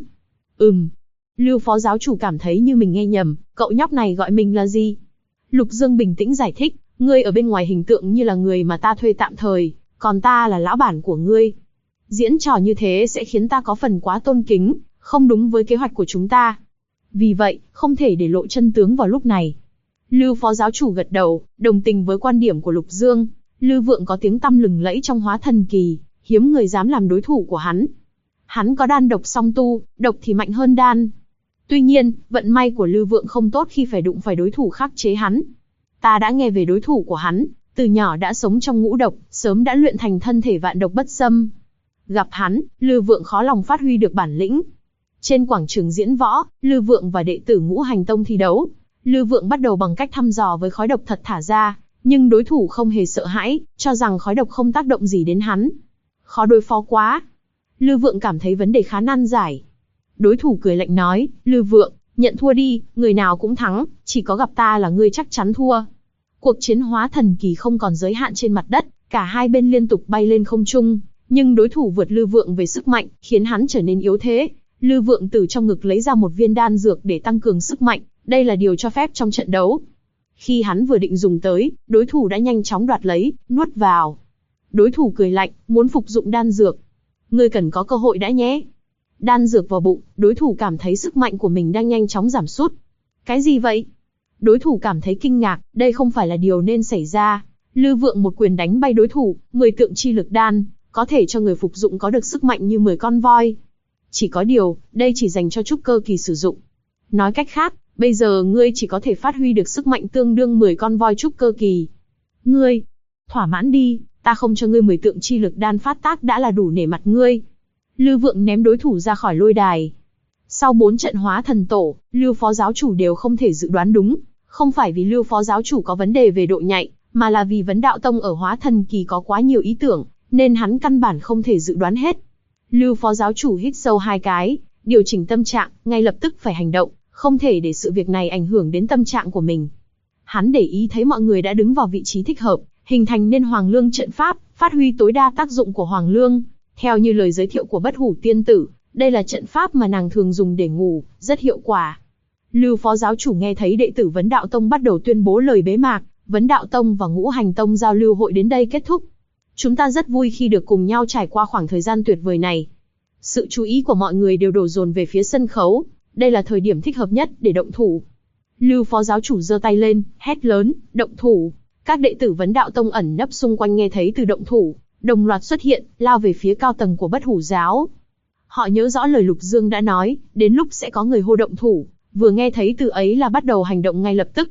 Lưu phó giáo chủ cảm thấy như mình nghe nhầm, cậu nhóc này gọi mình là gì? Lục Dương bình tĩnh giải thích, ngươi ở bên ngoài hình tượng như là người mà ta thuê tạm thời, còn ta là lão bản của ngươi. Diễn trò như thế sẽ khiến ta có phần quá tôn kính, không đúng với kế hoạch của chúng ta. Vì vậy, không thể để lộ chân tướng vào lúc này. Lưu phó giáo chủ gật đầu, đồng tình với quan điểm của Lục Dương. Lư Vượng có tiếng tăm lừng lẫy trong Hóa Thần kỳ, hiếm người dám làm đối thủ của hắn. Hắn có đan độc song tu, độc thì mạnh hơn đan. Tuy nhiên, vận may của Lư Vượng không tốt khi phải đụng phải đối thủ khắc chế hắn. Ta đã nghe về đối thủ của hắn, từ nhỏ đã sống trong ngũ độc, sớm đã luyện thành thân thể vạn độc bất xâm. Gặp hắn, Lư Vượng khó lòng phát huy được bản lĩnh. Trên quảng trường diễn võ, Lư Vượng và đệ tử Ngũ Hành Tông thi đấu. Lư Vượng bắt đầu bằng cách thăm dò với khói độc thật thả ra, nhưng đối thủ không hề sợ hãi, cho rằng khói độc không tác động gì đến hắn. Khó đối phó quá. Lư Vượng cảm thấy vấn đề khá nan giải. Đối thủ cười lạnh nói, Lư Vượng, nhận thua đi, người nào cũng thắng, chỉ có gặp ta là ngươi chắc chắn thua. Cuộc chiến Hóa Thần kỳ không còn giới hạn trên mặt đất, cả hai bên liên tục bay lên không trung, nhưng đối thủ vượt Lư Vượng về sức mạnh, khiến hắn trở nên yếu thế. Lư Vượng từ trong ngực lấy ra một viên đan dược để tăng cường sức mạnh, đây là điều cho phép trong trận đấu. Khi hắn vừa định dùng tới, đối thủ đã nhanh chóng đoạt lấy, nuốt vào. Đối thủ cười lạnh, muốn phục dụng đan dược. Ngươi cần có cơ hội đã nhé. Đan dược vào bụng, đối thủ cảm thấy sức mạnh của mình đang nhanh chóng giảm sút. Cái gì vậy? Đối thủ cảm thấy kinh ngạc, đây không phải là điều nên xảy ra. Lư Vượng một quyền đánh bay đối thủ, 10 tượng chi lực đan, có thể cho người phục dụng có được sức mạnh như 10 con voi. Chỉ có điều, đây chỉ dành cho trúc cơ kỳ sử dụng. Nói cách khác, bây giờ ngươi chỉ có thể phát huy được sức mạnh tương đương 10 con voi trúc cơ kỳ. Ngươi, thỏa mãn đi, ta không cho ngươi 10 tượng chi lực đan phát tác đã là đủ nể mặt ngươi. Lư Vượng ném đối thủ ra khỏi lôi đài. Sau 4 trận Hóa Thần tổ, Lưu phó giáo chủ đều không thể dự đoán đúng, không phải vì Lưu phó giáo chủ có vấn đề về độ nhạy, mà là vì Vấn Đạo Tông ở Hóa Thần kỳ có quá nhiều ý tưởng, nên hắn căn bản không thể dự đoán hết. Lưu phó giáo chủ hít sâu 2 cái, điều chỉnh tâm trạng, ngay lập tức phải hành động, không thể để sự việc này ảnh hưởng đến tâm trạng của mình. Hắn để ý thấy mọi người đã đứng vào vị trí thích hợp, hình thành nên Hoàng Lương trận pháp, phát huy tối đa tác dụng của Hoàng Lương. Theo như lời giới thiệu của Bất Hủ Tiên Tử, đây là trận pháp mà nàng thường dùng để ngủ, rất hiệu quả. Lưu phó giáo chủ nghe thấy đệ tử Vấn Đạo Tông bắt đầu tuyên bố lời bế mạc, Vấn Đạo Tông và Ngũ Hành Tông giao lưu hội đến đây kết thúc. Chúng ta rất vui khi được cùng nhau trải qua khoảng thời gian tuyệt vời này. Sự chú ý của mọi người đều đổ dồn về phía sân khấu, đây là thời điểm thích hợp nhất để động thủ. Lưu phó giáo chủ giơ tay lên, hét lớn, động thủ. Các đệ tử Vấn Đạo Tông ẩn nấp xung quanh nghe thấy từ động thủ, đồng loạt xuất hiện, lao về phía cao tầng của Bất Hủ giáo. Họ nhớ rõ lời Lục Dương đã nói, đến lúc sẽ có người hô động thủ, vừa nghe thấy từ ấy là bắt đầu hành động ngay lập tức.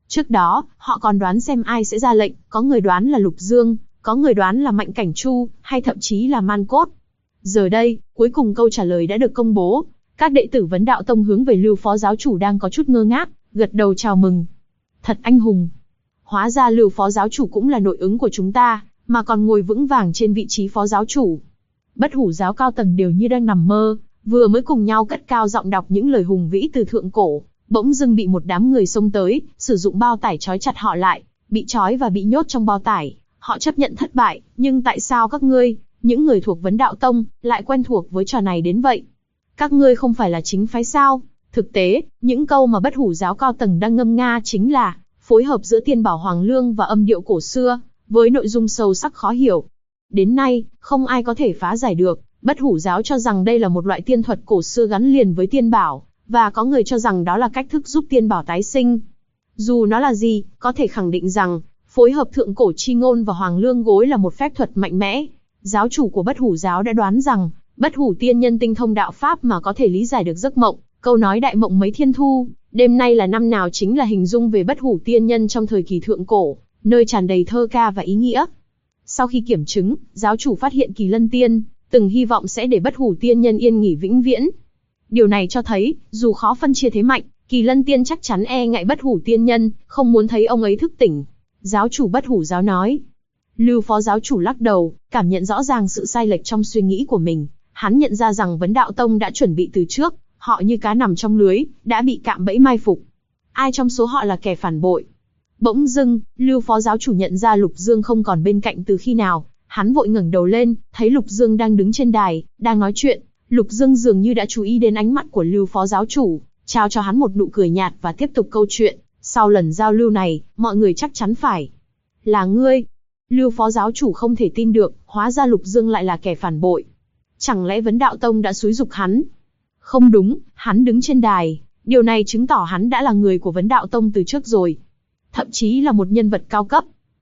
Trước đó, họ còn đoán xem ai sẽ ra lệnh, có người đoán là Lục Dương, có người đoán là Mạnh Cảnh Chu, hay thậm chí là Man Cốt. Giờ đây, cuối cùng câu trả lời đã được công bố. Các đệ tử Vấn Đạo Tông hướng về Lưu Phó Giáo Chủ đang có chút ngơ ngác, gật đầu chào mừng. Thật anh hùng. Hóa ra Lưu Phó Giáo Chủ cũng là nội ứng của chúng ta, mà còn ngồi vững vàng trên vị trí Phó Giáo Chủ. Bất Hủ giáo cao tầng đều như đang nằm mơ, vừa mới cùng nhau cất cao giọng đọc những lời hùng vĩ từ thượng cổ, bỗng dưng bị một đám người xông tới, sử dụng bao tải trói chặt họ lại, bị trói và bị nhốt trong bao tải. Họ chấp nhận thất bại, nhưng tại sao các ngươi, những người thuộc Vấn Đạo Tông, lại quen thuộc với trò này đến vậy? Các ngươi không phải là chính phái sao? Thực tế, những câu mà Bất Hủ giáo cao tầng đang ngâm nga chính là phối hợp giữa Tiên Bảo Hoàng Lương và âm điệu cổ xưa, với nội dung sâu sắc khó hiểu. Đến nay, không ai có thể phá giải được. Bất Hủ giáo cho rằng đây là một loại tiên thuật cổ xưa gắn liền với tiên bảo, và có người cho rằng đó là cách thức giúp tiên bảo tái sinh. Dù nó là gì, có thể khẳng định rằng, phối hợp thượng cổ chi ngôn và Hoàng Lương gối là một phép thuật mạnh mẽ. Giáo chủ của Bất Hủ giáo đã đoán rằng, Bất Hủ tiên nhân tinh thông đạo pháp mà có thể lý giải được giấc mộng, câu nói đại mộng mấy thiên thu, đêm nay là năm nào chính là hình dung về Bất Hủ tiên nhân trong thời kỳ thượng cổ, nơi tràn đầy thơ ca và ý nghĩa. Sau khi kiểm chứng, giáo chủ phát hiện Kỳ Lân Tiên từng hy vọng sẽ để Bất Hủ tiên nhân yên nghỉ vĩnh viễn. Điều này cho thấy, dù khó phân chia thế mạnh, Kỳ Lân Tiên chắc chắn e ngại Bất Hủ tiên nhân, không muốn thấy ông ấy thức tỉnh. Giáo chủ Bất Hủ giáo nói. Lưu Phó giáo chủ lắc đầu, cảm nhận rõ ràng sự sai lệch trong suy nghĩ của mình. Hắn nhận ra rằng Vấn Đạo Tông đã chuẩn bị từ trước, họ như cá nằm trong lưới, đã bị cạm bẫy mai phục. Ai trong số họ là kẻ phản bội? Bỗng dưng, Lưu Phó giáo chủ nhận ra Lục Dương không còn bên cạnh từ khi nào. Hắn vội ngẩng đầu lên, thấy Lục Dương đang đứng trên đài, đang nói chuyện. Lục Dương dường như đã chú ý đến ánh mắt của Lưu Phó giáo chủ, trao cho hắn một nụ cười nhạt và tiếp tục câu chuyện. Sau lần giao lưu này, mọi người chắc chắn phải là ngươi. Lưu Phó giáo chủ không thể tin được, hóa ra Lục Dương lại là kẻ phản bội. Chẳng lẽ Vấn Đạo Tông đã xúi giục hắn? Không đúng, hắn đứng trên đài, điều này chứng tỏ hắn đã là người của Vấn Đạo Tông từ trước rồi. Thậm chí là một nhân vật cao cấp.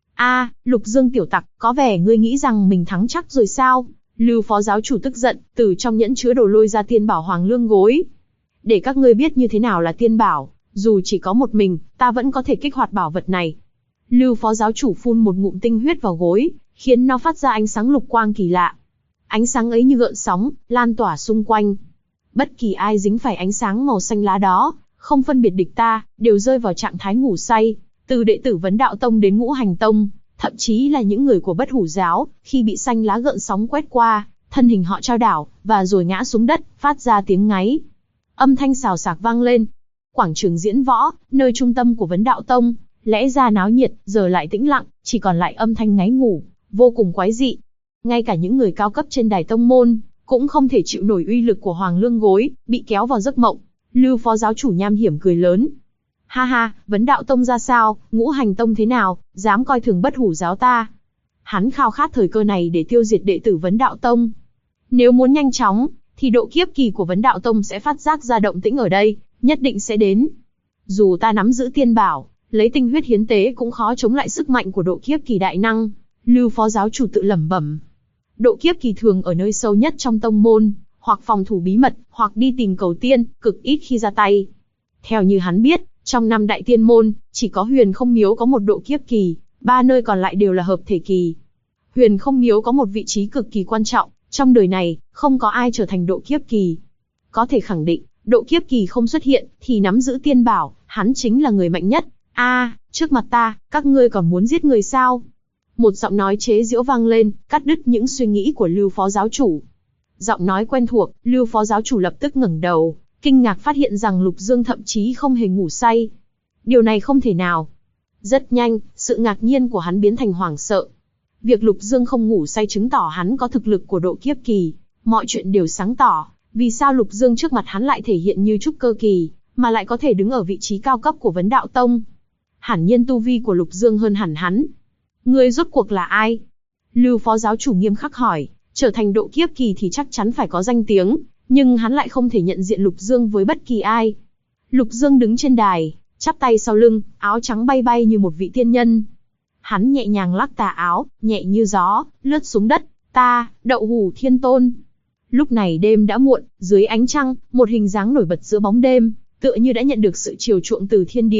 Lục Dương tiểu tặc, có vẻ ngươi nghĩ rằng mình thắng chắc rồi sao? Lưu Phó giáo chủ tức giận, từ trong nhẫn chứa đồ lôi ra Tiên Bảo Hoàng Lương gối. Để các ngươi biết như thế nào là tiên bảo, dù chỉ có một mình, ta vẫn có thể kích hoạt bảo vật này. Lưu Phó giáo chủ phun một ngụm tinh huyết vào gối, khiến nó phát ra ánh sáng lục quang kỳ lạ. Ánh sáng ấy như gợn sóng, lan tỏa xung quanh. Bất kỳ ai dính phải ánh sáng màu xanh lá đó, không phân biệt địch ta, đều rơi vào trạng thái ngủ say. Từ đệ tử Vấn Đạo Tông đến Ngũ Hành Tông, thậm chí là những người của Bất Hủ giáo, khi bị xanh lá gợn sóng quét qua, thân hình họ chao đảo, và rồi ngã xuống đất, phát ra tiếng ngáy. Âm thanh xào xạc vang lên. Quảng trường diễn võ, nơi trung tâm của Vấn Đạo Tông, lẽ ra náo nhiệt, giờ lại tĩnh lặng, chỉ còn lại âm thanh ngáy ngủ, vô cùng quái dị. Ngay cả những người cao cấp trên đài tông môn, cũng không thể chịu nổi uy lực của Hoàng Lương gối, bị kéo vào giấc mộng. Lưu Phó giáo chủ nham hiểm cười lớn. Ha ha, Vấn Đạo Tông ra sao, Ngũ Hành Tông thế nào, dám coi thường Bất Hủ giáo ta. Hắn khao khát thời cơ này để tiêu diệt đệ tử Vấn Đạo Tông. Nếu muốn nhanh chóng, thì độ kiếp kỳ của Vấn Đạo Tông sẽ phát giác ra động tĩnh ở đây, nhất định sẽ đến. Dù ta nắm giữ tiên bảo, lấy tinh huyết hiến tế cũng khó chống lại sức mạnh của độ kiếp kỳ đại năng. Lưu Phó giáo chủ tự lẩm bẩm. Độ kiếp kỳ thường ở nơi sâu nhất trong tông môn, hoặc phòng thủ bí mật, hoặc đi tìm cầu tiên, cực ít khi ra tay. Theo như hắn biết, trong 5 đại tiên môn, chỉ có Huyền Không Miếu có một độ kiếp kỳ, 3 nơi còn lại đều là hợp thể kỳ. Huyền Không Miếu có một vị trí cực kỳ quan trọng, trong đời này, không có ai trở thành độ kiếp kỳ. Có thể khẳng định, độ kiếp kỳ không xuất hiện, thì nắm giữ tiên bảo, hắn chính là người mạnh nhất. Trước mặt ta, các ngươi còn muốn giết người sao? Một giọng nói chế giễu vang lên, cắt đứt những suy nghĩ của Lưu Phó giáo chủ. Giọng nói quen thuộc, Lưu Phó giáo chủ lập tức ngẩng đầu, kinh ngạc phát hiện rằng Lục Dương thậm chí không hề ngủ say. Điều này không thể nào. Rất nhanh, sự ngạc nhiên của hắn biến thành hoảng sợ. Việc Lục Dương không ngủ say chứng tỏ hắn có thực lực của độ kiếp kỳ. Mọi chuyện đều sáng tỏ, vì sao Lục Dương trước mặt hắn lại thể hiện như trúc cơ kỳ, mà lại có thể đứng ở vị trí cao cấp của Vấn Đạo Tông. Hẳn nhiên tu vi của Lục Dương hơn hẳn hắn. Ngươi rốt cuộc là ai? Lưu Phó giáo chủ nghiêm khắc hỏi. Trở thành độ kiếp kỳ thì chắc chắn phải có danh tiếng, nhưng hắn lại không thể nhận diện Lục Dương với bất kỳ ai. Lục Dương đứng trên đài, chắp tay sau lưng, áo trắng bay bay như một vị tiên nhân. Hắn nhẹ nhàng lắc tà áo, nhẹ như gió, lướt xuống đất. Ta, Đậu Hủ Thiên Tôn. Lúc này đêm đã muộn, dưới ánh trăng, một hình dáng nổi bật giữa bóng đêm, tựa như đã nhận được sự chiều chuộng từ thiên địa,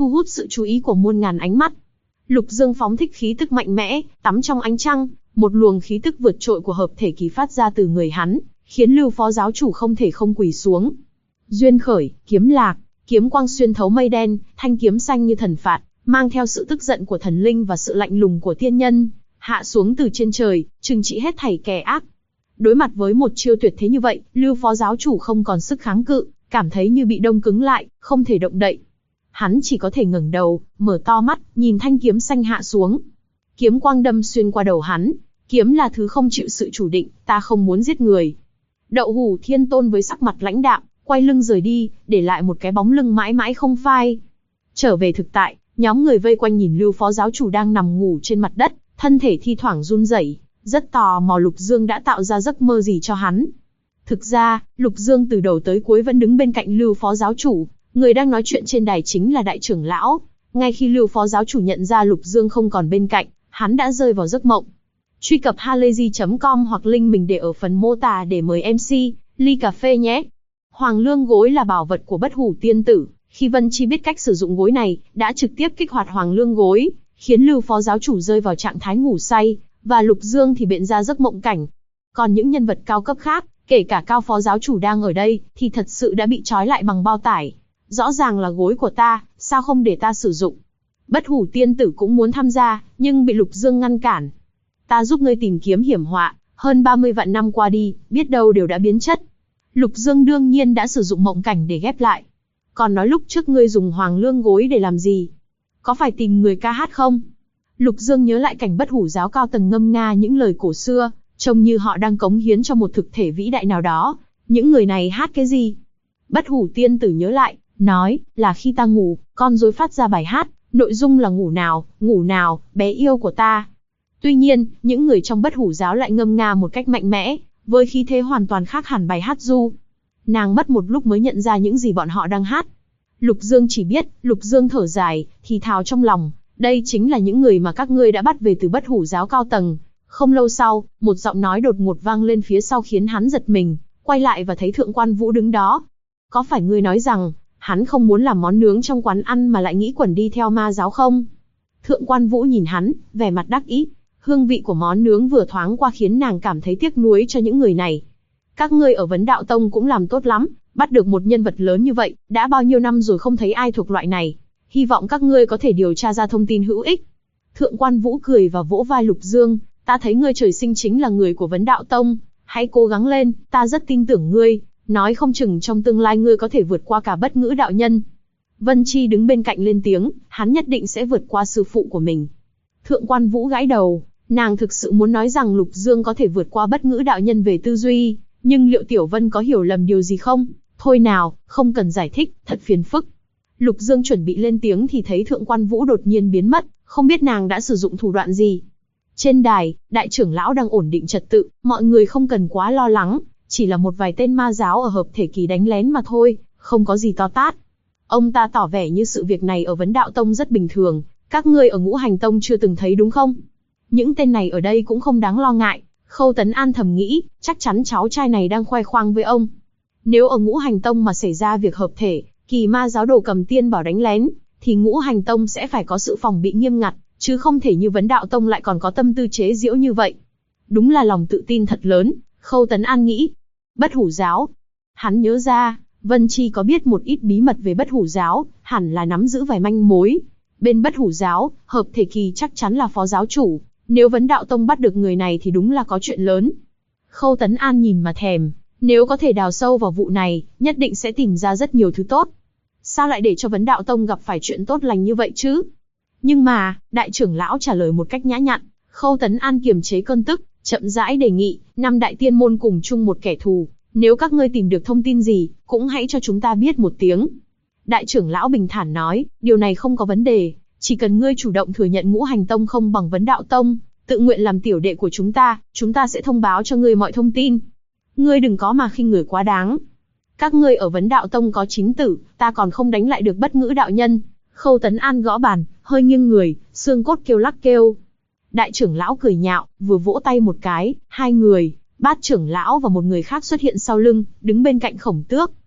thu hút sự chú ý của muôn ngàn ánh mắt. Lục Dương phóng thích khí tức mạnh mẽ, tắm trong ánh trăng, một luồng khí tức vượt trội của hợp thể kỳ phát ra từ người hắn, khiến Lưu phó giáo chủ không thể không quỳ xuống. Duyên khởi, kiếm lạc, kiếm quang xuyên thấu mây đen, thanh kiếm xanh như thần phạt, mang theo sự tức giận của thần linh và sự lạnh lùng của tiên nhân, hạ xuống từ trên trời, trừng trị hết thảy kẻ ác. Đối mặt với một chiêu tuyệt thế như vậy, Lưu phó giáo chủ không còn sức kháng cự, cảm thấy như bị đông cứng lại, không thể động đậy. Hắn chỉ có thể ngẩng đầu, mở to mắt, nhìn thanh kiếm xanh hạ xuống. Kiếm quang đâm xuyên qua đầu hắn, kiếm là thứ không chịu sự chủ định, ta không muốn giết người. Đậu Hủ Thiên Tôn với sắc mặt lãnh đạm, quay lưng rời đi, để lại một cái bóng lưng mãi mãi không phai. Trở về thực tại, nhóm người vây quanh nhìn Lưu phó giáo chủ đang nằm ngủ trên mặt đất, thân thể thi thoảng run rẩy, rất tò mò Lục Dương đã tạo ra giấc mơ gì cho hắn. Thực ra, Lục Dương từ đầu tới cuối vẫn đứng bên cạnh Lưu phó giáo chủ, người đang nói chuyện trên đài chính là đại trưởng lão. Ngay khi Lưu phó giáo chủ nhận ra Lục Dương không còn bên cạnh, hắn đã rơi vào giấc mộng. Truy cập halayzi.com hoặc link mình để ở phần mô tả để mời MC ly cà phê nhé. Hoàng Lương Gối là bảo vật của Bất Hủ Tiên Tử. Khi Vân Chi biết cách sử dụng gối này, đã trực tiếp kích hoạt Hoàng Lương Gối, khiến Lưu phó giáo chủ rơi vào trạng thái ngủ say, và Lục Dương thì biện ra giấc mộng cảnh. Còn những nhân vật cao cấp khác, kể cả Cao phó giáo chủ đang ở đây, thì thật sự đã bị trói lại bằng bao tải. Rõ ràng là gối của ta, sao không để ta sử dụng? Bất Hủ Tiên Tử cũng muốn tham gia, nhưng bị Lục Dương ngăn cản. Ta giúp ngươi tìm kiếm hiểm họa, hơn 30 vạn năm qua đi, biết đâu đều đã biến chất. Lục Dương đương nhiên đã sử dụng mộng cảnh để ghép lại. Còn nói lúc trước ngươi dùng Hoàng Lương Gối để làm gì? Có phải tìm người ca hát không? Lục Dương nhớ lại cảnh Bất Hủ giáo cao tầng ngâm nga những lời cổ xưa, trông như họ đang cống hiến cho một thực thể vĩ đại nào đó. Những người này hát cái gì? Bất Hủ Tiên Tử nhớ lại, nói, là khi ta ngủ, con rối phát ra bài hát, nội dung là ngủ nào, bé yêu của ta. Tuy nhiên, những người trong Bất Hủ giáo lại ngâm nga một cách mạnh mẽ, với khí thế hoàn toàn khác hẳn bài hát ru. Nàng mất một lúc mới nhận ra những gì bọn họ đang hát. Lục Dương chỉ biết, Lục Dương thở dài, thì thào trong lòng, đây chính là những người mà các ngươi đã bắt về từ Bất Hủ giáo cao tầng. Không lâu sau, một giọng nói đột ngột vang lên phía sau khiến hắn giật mình, quay lại và thấy Thượng Quan Vũ đứng đó. Có phải ngươi nói rằng, hắn không muốn làm món nướng trong quán ăn mà lại nghĩ quẩn đi theo ma giáo không? Thượng Quan Vũ nhìn hắn, vẻ mặt đắc ý. Hương vị của món nướng vừa thoáng qua khiến nàng cảm thấy tiếc nuối cho những người này. Các ngươi ở Vấn Đạo Tông cũng làm tốt lắm, bắt được một nhân vật lớn như vậy, đã bao nhiêu năm rồi không thấy ai thuộc loại này. Hy vọng các ngươi có thể điều tra ra thông tin hữu ích. Thượng Quan Vũ cười và vỗ vai Lục Dương, ta thấy ngươi trời sinh chính là người của Vấn Đạo Tông, hãy cố gắng lên, ta rất tin tưởng ngươi, nói không chừng trong tương lai ngươi có thể vượt qua cả Bất Ngữ đạo nhân. Vân Chi đứng bên cạnh lên tiếng, hắn nhất định sẽ vượt qua sư phụ của mình. Thượng Quan Vũ gãi đầu, nàng thực sự muốn nói rằng Lục Dương có thể vượt qua Bất Ngữ đạo nhân về tư duy, nhưng liệu Tiểu Vân có hiểu lầm điều gì không? Thôi nào, không cần giải thích, thật phiền phức. Lục Dương chuẩn bị lên tiếng thì thấy Thượng Quan Vũ đột nhiên biến mất, không biết nàng đã sử dụng thủ đoạn gì. Trên đài, đại trưởng lão đang ổn định trật tự, mọi người không cần quá lo lắng, chỉ là một vài tên ma giáo ở hợp thể kỳ đánh lén mà thôi, không có gì to tát. Ông ta tỏ vẻ như sự việc này ở Vấn Đạo Tông rất bình thường, các ngươi ở Ngũ Hành Tông chưa từng thấy đúng không? Những tên này ở đây cũng không đáng lo ngại. Khâu Tấn An thầm nghĩ, chắc chắn cháu trai này đang khoe khoang với ông. Nếu ở Ngũ Hành Tông mà xảy ra việc hợp thể, kỳ ma giáo đồ cầm tiên bảo đánh lén, thì Ngũ Hành Tông sẽ phải có sự phòng bị nghiêm ngặt, chứ không thể như Vấn Đạo Tông lại còn có tâm tư chế giễu như vậy. Đúng là lòng tự tin thật lớn, Khâu Tấn An nghĩ. Bất Hủ giáo. Hắn nhớ ra, Vân Chi có biết một ít bí mật về Bất Hủ giáo, hẳn là nắm giữ vài manh mối. Bên Bất Hủ giáo, hợp thể kỳ chắc chắn là phó giáo chủ. Nếu Vấn Đạo Tông bắt được người này thì đúng là có chuyện lớn. Khâu Tấn An nhìn mà thèm, nếu có thể đào sâu vào vụ này, nhất định sẽ tìm ra rất nhiều thứ tốt. Sao lại để cho Vấn Đạo Tông gặp phải chuyện tốt lành như vậy chứ? Nhưng mà, đại trưởng lão trả lời một cách nhã nhặn, Khâu Tấn An kiềm chế cơn tức, chậm rãi đề nghị, 5 đại tiên môn cùng chung một kẻ thù, nếu các ngươi tìm được thông tin gì, cũng hãy cho chúng ta biết một tiếng. Đại trưởng lão bình thản nói, điều này không có vấn đề. Chỉ cần ngươi chủ động thừa nhận Ngũ Hành Tông không bằng Vấn Đạo Tông, tự nguyện làm tiểu đệ của chúng ta sẽ thông báo cho ngươi mọi thông tin. Ngươi đừng có mà khinh người quá đáng. Các ngươi ở Vấn Đạo Tông có 9 tử, ta còn không đánh lại được Bất Ngữ đạo nhân. Khâu Tấn An gõ bàn, hơi nghiêng người, xương cốt kêu lắc kêu. Đại trưởng lão cười nhạo, vừa vỗ tay một cái, 2 người, Bát trưởng lão và một người khác xuất hiện sau lưng, đứng bên cạnh Khổng Tước.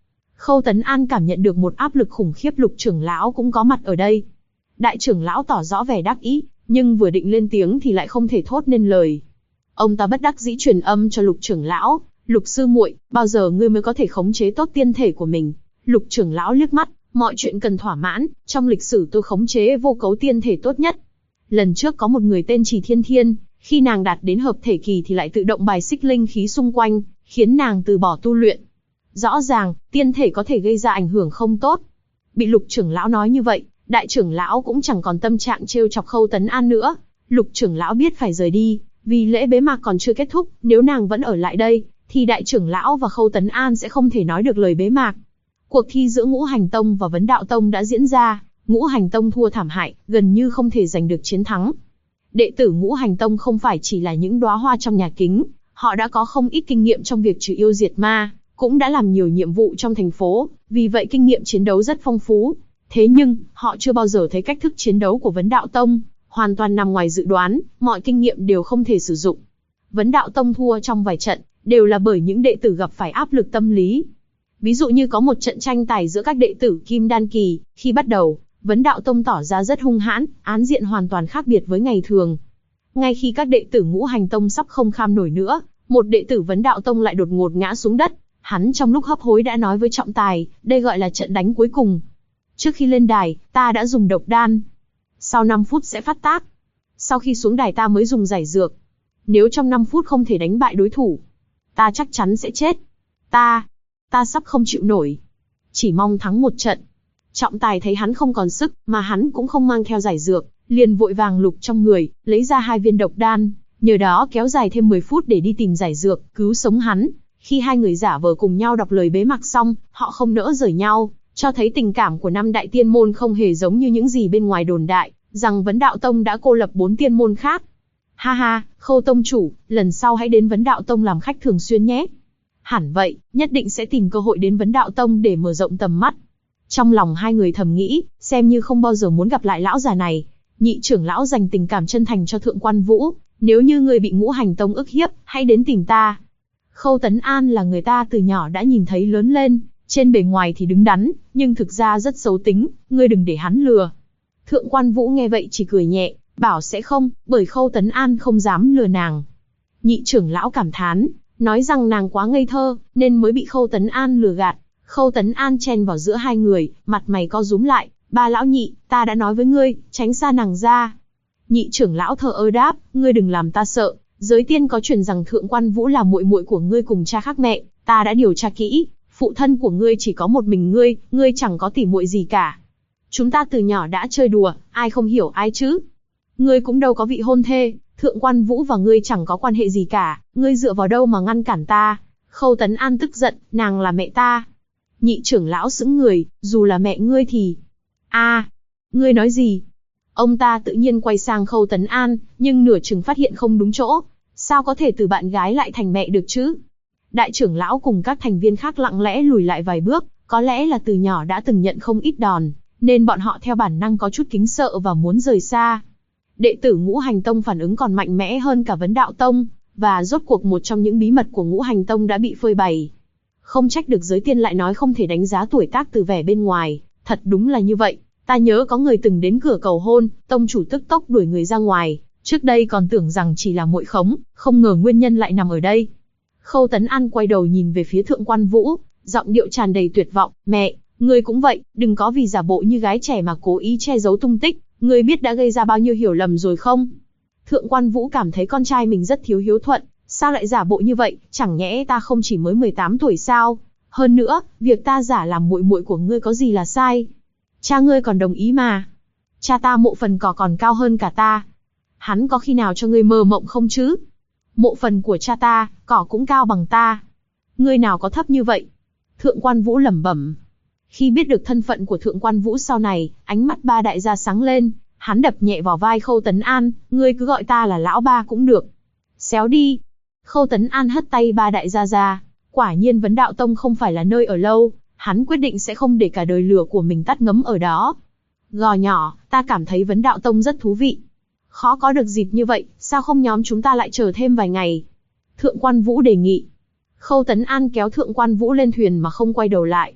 Khâu Tấn An cảm nhận được một áp lực khủng khiếp. Lục trưởng lão cũng có mặt ở đây. Đại trưởng lão tỏ rõ vẻ đắc ý, nhưng vừa định lên tiếng thì lại không thể thốt nên lời. Ông ta bất đắc dĩ truyền âm cho Lục trưởng lão, Lục sư muội, bao giờ ngươi mới có thể khống chế tốt tiên thể của mình? Lục trưởng lão liếc mắt, mọi chuyện cần thỏa mãn, trong lịch sử tôi khống chế vô cấu tiên thể tốt nhất. Lần trước có một người tên Trì Thiên Thiên, khi nàng đạt đến hợp thể kỳ thì lại tự động bài xích linh khí xung quanh, khiến nàng từ bỏ tu luyện. Rõ ràng, tiên thể có thể gây ra ảnh hưởng không tốt. Bị Lục trưởng lão nói như vậy, đại trưởng lão cũng chẳng còn tâm trạng trêu chọc Khâu Tấn An nữa. Lục trưởng lão biết phải rời đi, vì lễ bế mạc còn chưa kết thúc, nếu nàng vẫn ở lại đây, thì đại trưởng lão và Khâu Tấn An sẽ không thể nói được lời bế mạc. Cuộc thi giữa Ngũ Hành Tông và Vấn Đạo Tông đã diễn ra, Ngũ Hành Tông thua thảm hại, gần như không thể giành được chiến thắng. Đệ tử Ngũ Hành Tông không phải chỉ là những đóa hoa trong nhà kính, họ đã có không ít kinh nghiệm trong việc trừ yêu diệt ma, cũng đã làm nhiều nhiệm vụ trong thành phố, vì vậy kinh nghiệm chiến đấu rất phong phú. Thế nhưng, họ chưa bao giờ thấy cách thức chiến đấu của Vấn Đạo Tông, hoàn toàn nằm ngoài dự đoán, mọi kinh nghiệm đều không thể sử dụng. Vấn Đạo Tông thua trong vài trận, đều là bởi những đệ tử gặp phải áp lực tâm lý. Ví dụ như có một trận tranh tài giữa các đệ tử Kim Đan Kỳ, khi bắt đầu, Vấn Đạo Tông tỏ ra rất hung hãn, án diện hoàn toàn khác biệt với ngày thường. Ngay khi các đệ tử Ngũ Hành Tông sắp không kham nổi nữa, một đệ tử Vấn Đạo Tông lại đột ngột ngã xuống đất. Hắn trong lúc hấp hối đã nói với trọng tài, đây gọi là trận đánh cuối cùng. Trước khi lên đài, ta đã dùng độc đan. Sau 5 phút sẽ phát tác. Sau khi xuống đài ta mới dùng giải dược. Nếu trong 5 phút không thể đánh bại đối thủ, ta chắc chắn sẽ chết. Ta sắp không chịu nổi. Chỉ mong thắng một trận. Trọng tài thấy hắn không còn sức, mà hắn cũng không mang theo giải dược, liền vội vàng lục trong người, lấy ra 2 viên độc đan, nhờ đó kéo dài thêm 10 phút để đi tìm giải dược, cứu sống hắn. Khi hai người giả vờ cùng nhau đọc lời bế mạc xong, họ không nỡ rời nhau, cho thấy tình cảm của 5 đại tiên môn không hề giống như những gì bên ngoài đồn đại, rằng Vấn Đạo Tông đã cô lập 4 tiên môn khác. Ha ha, Khâu tông chủ, lần sau hãy đến Vấn Đạo Tông làm khách thường xuyên nhé. Hẳn vậy, nhất định sẽ tìm cơ hội đến Vấn Đạo Tông để mở rộng tầm mắt. Trong lòng hai người thầm nghĩ, xem như không bao giờ muốn gặp lại lão già này. Nhị trưởng lão dành tình cảm chân thành cho Thượng Quan Vũ, nếu như người bị Ngũ Hành Tông ức hiếp, hãy đến tìm ta. Khâu Tấn An là người ta từ nhỏ đã nhìn thấy lớn lên, trên bề ngoài thì đứng đắn, nhưng thực ra rất xấu tính, ngươi đừng để hắn lừa. Thượng Quan Vũ nghe vậy chỉ cười nhẹ, bảo sẽ không, bởi Khâu Tấn An không dám lừa nàng. Nhị trưởng lão cảm thán, nói rằng nàng quá ngây thơ, nên mới bị Khâu Tấn An lừa gạt. Khâu Tấn An chen vào giữa hai người, mặt mày co rúm lại, ba lão nhị, ta đã nói với ngươi, tránh xa nàng ra. Nhị trưởng lão thờ ơ đáp, ngươi đừng làm ta sợ, giới tiên có truyền rằng Thượng Quan Vũ là muội muội của ngươi cùng cha khác mẹ, ta đã điều tra kỹ, phụ thân của ngươi chỉ có một mình ngươi chẳng có tỉ muội gì cả. Chúng ta từ nhỏ đã chơi đùa, ai không hiểu ai chứ? Ngươi cũng đâu có vị hôn thê, Thượng Quan Vũ và ngươi chẳng có quan hệ gì cả, ngươi dựa vào đâu mà ngăn cản ta? Khâu Tấn An tức giận, nàng là mẹ ta. Nhị trưởng lão sững người, dù là mẹ ngươi thì... ngươi nói gì? Ông ta tự nhiên quay sang Khâu Tấn An, nhưng nửa chừng phát hiện không đúng chỗ. Sao có thể từ bạn gái lại thành mẹ được chứ? Đại trưởng lão cùng các thành viên khác lặng lẽ lùi lại vài bước, có lẽ là từ nhỏ đã từng nhận không ít đòn, nên bọn họ theo bản năng có chút kính sợ và muốn rời xa. Đệ tử Ngũ Hành Tông phản ứng còn mạnh mẽ hơn cả Vấn Đạo Tông, và rốt cuộc một trong những bí mật của Ngũ Hành Tông đã bị phơi bày. Không trách được giới tiên lại nói không thể đánh giá tuổi tác từ vẻ bên ngoài, thật đúng là như vậy. Ta nhớ có người từng đến cửa cầu hôn, tông chủ tức tốc đuổi người ra ngoài, trước đây còn tưởng rằng chỉ là muội khống, không ngờ nguyên nhân lại nằm ở đây. Khâu Tấn An quay đầu nhìn về phía Thượng Quan Vũ, giọng điệu tràn đầy tuyệt vọng, mẹ, ngươi cũng vậy, đừng có vì giả bộ như gái trẻ mà cố ý che giấu tung tích, ngươi biết đã gây ra bao nhiêu hiểu lầm rồi không? Thượng Quan Vũ cảm thấy con trai mình rất thiếu hiếu thuận, sao lại giả bộ như vậy, chẳng nhẽ ta không chỉ mới 18 tuổi sao? Hơn nữa, việc ta giả làm muội muội của ngươi có gì là sai? Cha ngươi còn đồng ý mà. Cha ta mộ phần cỏ còn cao hơn cả ta. Hắn có khi nào cho ngươi mơ mộng không chứ? Mộ phần của cha ta, cỏ cũng cao bằng ta. Ngươi nào có thấp như vậy? Thượng Quan Vũ lẩm bẩm. Khi biết được thân phận của Thượng Quan Vũ sau này, ánh mắt ba đại gia sáng lên, hắn đập nhẹ vào vai Khâu Tấn An, ngươi cứ gọi ta là lão ba cũng được. Xéo đi. Khâu Tấn An hất tay ba đại gia ra, quả nhiên Vấn Đạo Tông không phải là nơi ở lâu, hắn quyết định sẽ không để cả đời lửa của mình tắt ngấm ở đó. Gò nhỏ, ta cảm thấy Vấn Đạo Tông rất thú vị. Khó có được dịp như vậy, sao không nhóm chúng ta lại chờ thêm vài ngày? Thượng Quan Vũ đề nghị. Khâu Tấn An kéo Thượng Quan Vũ lên thuyền mà không quay đầu lại.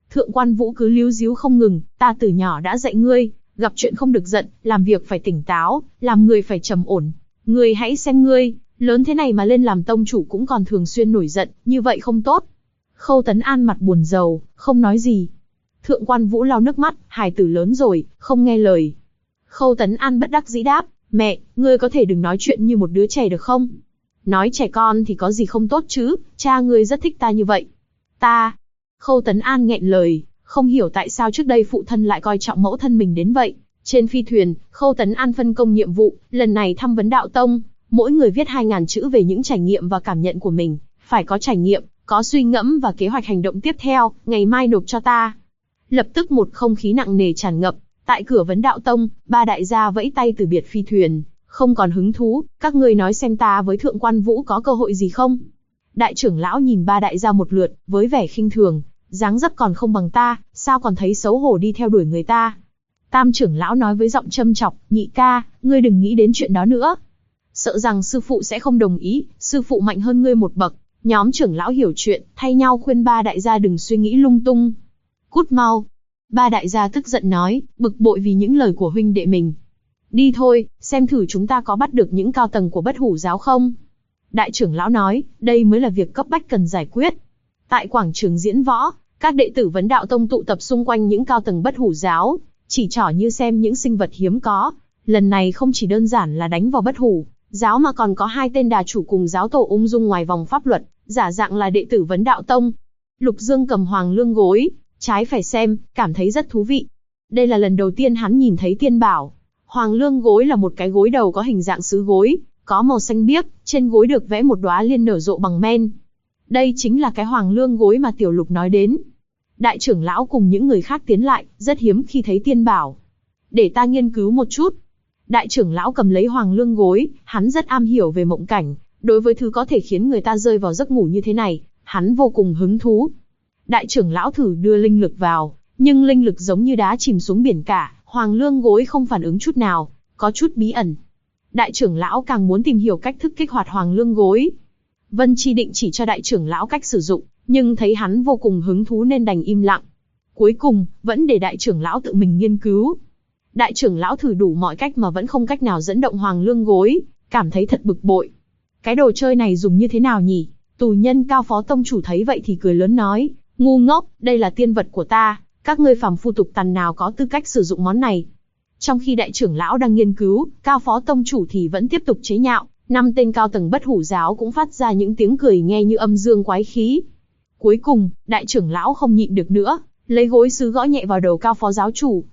Thượng Quan Vũ cứ líu díu không ngừng, ta từ nhỏ đã dạy ngươi, gặp chuyện không được giận, làm việc phải tỉnh táo, làm người phải trầm ổn. Ngươi hãy xem ngươi, lớn thế này mà lên làm tông chủ cũng còn thường xuyên nổi giận, như vậy không tốt. Khâu Tấn An mặt buồn rầu, không nói gì. Thượng Quan Vũ lau nước mắt, hài tử lớn rồi, không nghe lời. Khâu Tấn An bất đắc dĩ đáp, mẹ, ngươi có thể đừng nói chuyện như một đứa trẻ được không? Nói trẻ con thì có gì không tốt chứ, cha ngươi rất thích ta như vậy. Ta. Khâu Tấn An nghẹn lời, không hiểu tại sao trước đây phụ thân lại coi trọng mẫu thân mình đến vậy. Trên phi thuyền, Khâu Tấn An phân công nhiệm vụ, lần này thăm vấn đạo tông, mỗi người viết 2.000 chữ về những trải nghiệm và cảm nhận của mình, phải có trải nghiệm, có suy ngẫm và kế hoạch hành động tiếp theo, ngày mai nộp cho ta. Lập tức một không khí nặng nề tràn ngập, tại cửa vấn đạo tông, ba đại gia vẫy tay từ biệt phi thuyền, không còn hứng thú, các ngươi nói xem ta với Thượng Quan Vũ có cơ hội gì không? Đại trưởng lão nhìn ba đại gia một lượt, với vẻ khinh thường, dáng dấp còn không bằng ta, sao còn thấy xấu hổ đi theo đuổi người ta? Tam trưởng lão nói với giọng châm chọc, nhị ca, ngươi đừng nghĩ đến chuyện đó nữa. Sợ rằng sư phụ sẽ không đồng ý, sư phụ mạnh hơn ngươi một bậc. Nhóm trưởng lão hiểu chuyện, thay nhau khuyên ba đại gia đừng suy nghĩ lung tung. Cút mau. Ba đại gia tức giận nói, bực bội vì những lời của huynh đệ mình. Đi thôi, xem thử chúng ta có bắt được những cao tầng của Bất Hủ giáo không? Đại trưởng lão nói, đây mới là việc cấp bách cần giải quyết. Tại quảng trường diễn võ, các đệ tử vấn đạo tông tụ tập xung quanh những cao tầng Bất Hủ giáo, chỉ trỏ như xem những sinh vật hiếm có. Lần này không chỉ đơn giản là đánh vào Bất Hủ giáo mà còn có hai tên đà chủ cùng giáo tổ ung dung ngoài vòng pháp luật, giả dạng là đệ tử vấn đạo tông. Lục Dương cầm hoàng lương gối, trái phải xem, cảm thấy rất thú vị. Đây là lần đầu tiên hắn nhìn thấy tiên bảo. Hoàng lương gối là một cái gối đầu có hình dạng sứ gối, có màu xanh biếc, trên gối được vẽ một đóa liên nở rộ bằng men. Đây chính là cái hoàng lương gối mà Tiểu Lục nói đến. Đại trưởng lão cùng những người khác tiến lại, rất hiếm khi thấy tiên bảo. Để ta nghiên cứu một chút. Đại trưởng lão cầm lấy hoàng lương gối, hắn rất am hiểu về mộng cảnh, đối với thứ có thể khiến người ta rơi vào giấc ngủ như thế này, hắn vô cùng hứng thú. Đại trưởng lão thử đưa linh lực vào, nhưng linh lực giống như đá chìm xuống biển cả, hoàng lương gối không phản ứng chút nào, có chút bí ẩn. Đại trưởng lão càng muốn tìm hiểu cách thức kích hoạt hoàng lương gối. Vân Chi định chỉ cho đại trưởng lão cách sử dụng, nhưng thấy hắn vô cùng hứng thú nên đành im lặng. Cuối cùng, vẫn để đại trưởng lão tự mình nghiên cứu. Đại trưởng lão thử đủ mọi cách mà vẫn không cách nào dẫn động hoàng lương gối, cảm thấy thật bực bội. Cái đồ chơi này dùng như thế nào nhỉ? Tù nhân Cao Phó tông chủ thấy vậy thì cười lớn nói, ngu ngốc, đây là tiên vật của ta, các ngươi phàm phu tục tằn nào có tư cách sử dụng món này. Trong khi đại trưởng lão đang nghiên cứu, Cao Phó tông chủ thì vẫn tiếp tục chế nhạo, 5 tên cao tầng Bất Hủ giáo cũng phát ra những tiếng cười nghe như âm dương quái khí. Cuối cùng, đại trưởng lão không nhịn được nữa, lấy gối sứ gõ nhẹ vào đầu Cao Phó giáo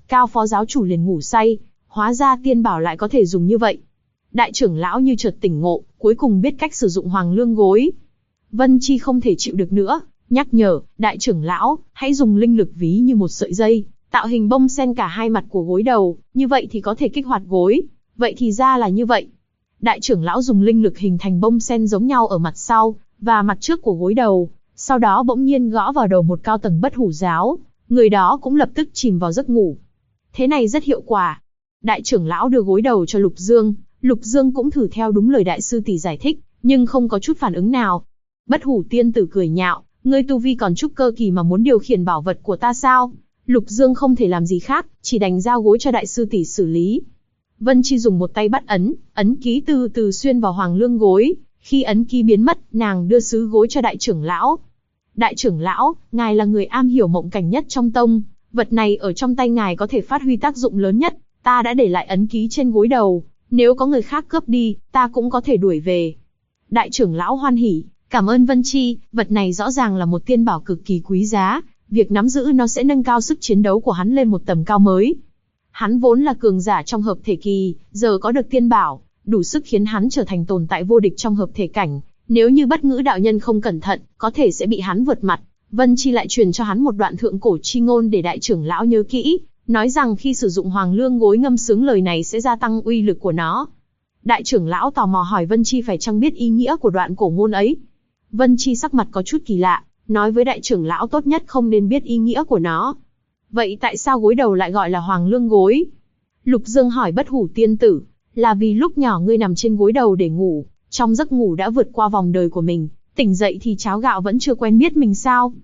chủ liền ngủ say, hóa ra tiên bảo lại có thể dùng như vậy. Đại trưởng lão như chợt tỉnh ngộ, cuối cùng biết cách sử dụng hoàng lương gối. Vân Chi không thể chịu được nữa, nhắc nhở, đại trưởng lão, hãy dùng linh lực ví như một sợi dây, tạo hình bông sen cả hai mặt của gối đầu, như vậy thì có thể kích hoạt gối. Vậy thì ra là như vậy. Đại trưởng lão dùng linh lực hình thành bông sen giống nhau ở mặt sau và mặt trước của gối đầu, sau đó bỗng nhiên gõ vào đầu một cao tầng Bất Hủ giáo, người đó cũng lập tức chìm vào giấc ngủ. Thế này rất hiệu quả. Đại trưởng lão đưa gối đầu cho Lục Dương cũng thử theo đúng lời đại sư tỷ giải thích, nhưng không có chút phản ứng nào. Bất Hủ tiên tử cười nhạo, ngươi tu vi còn trúc cơ kỳ mà muốn điều khiển bảo vật của ta sao? Lục Dương không thể làm gì khác, chỉ đành giao gối cho đại sư tỷ xử lý. Vân Chi dùng một tay bắt ấn ký từ từ xuyên vào hoàng lương gối, khi ấn ký biến mất, nàng đưa sứ gối cho đại trưởng lão. Đại trưởng lão, ngài là người am hiểu mộng cảnh nhất trong tông, vật này ở trong tay ngài có thể phát huy tác dụng lớn nhất, ta đã để lại ấn ký trên gối đầu, nếu có người khác cướp đi, ta cũng có thể đuổi về. Đại trưởng lão hoan hỉ, cảm ơn Vân Chi, vật này rõ ràng là một tiên bảo cực kỳ quý giá, việc nắm giữ nó sẽ nâng cao sức chiến đấu của hắn lên một tầm cao mới. Hắn vốn là cường giả trong hợp thể kỳ, giờ có được tiên bảo, đủ sức khiến hắn trở thành tồn tại vô địch trong hợp thể cảnh. Nếu như Bất Ngữ đạo nhân không cẩn thận, có thể sẽ bị hắn vượt mặt. Vân Chi lại truyền cho hắn một đoạn thượng cổ chi ngôn để đại trưởng lão nhớ kỹ, nói rằng khi sử dụng hoàng lương gối ngâm sướng lời này sẽ gia tăng uy lực của nó. Đại trưởng lão tò mò hỏi Vân Chi phải chăng biết ý nghĩa của đoạn cổ ngôn ấy. Vân Chi sắc mặt có chút kỳ lạ, nói với đại trưởng lão tốt nhất không nên biết ý nghĩa của nó. Vậy tại sao gối đầu lại gọi là hoàng lương gối? Lục Dương hỏi Bất Hủ tiên tử, là vì lúc nhỏ ngươi nằm trên gối đầu để ngủ, trong giấc ngủ đã vượt qua vòng đời của mình, tỉnh dậy thì cháo gạo vẫn chưa quen biết mình sao?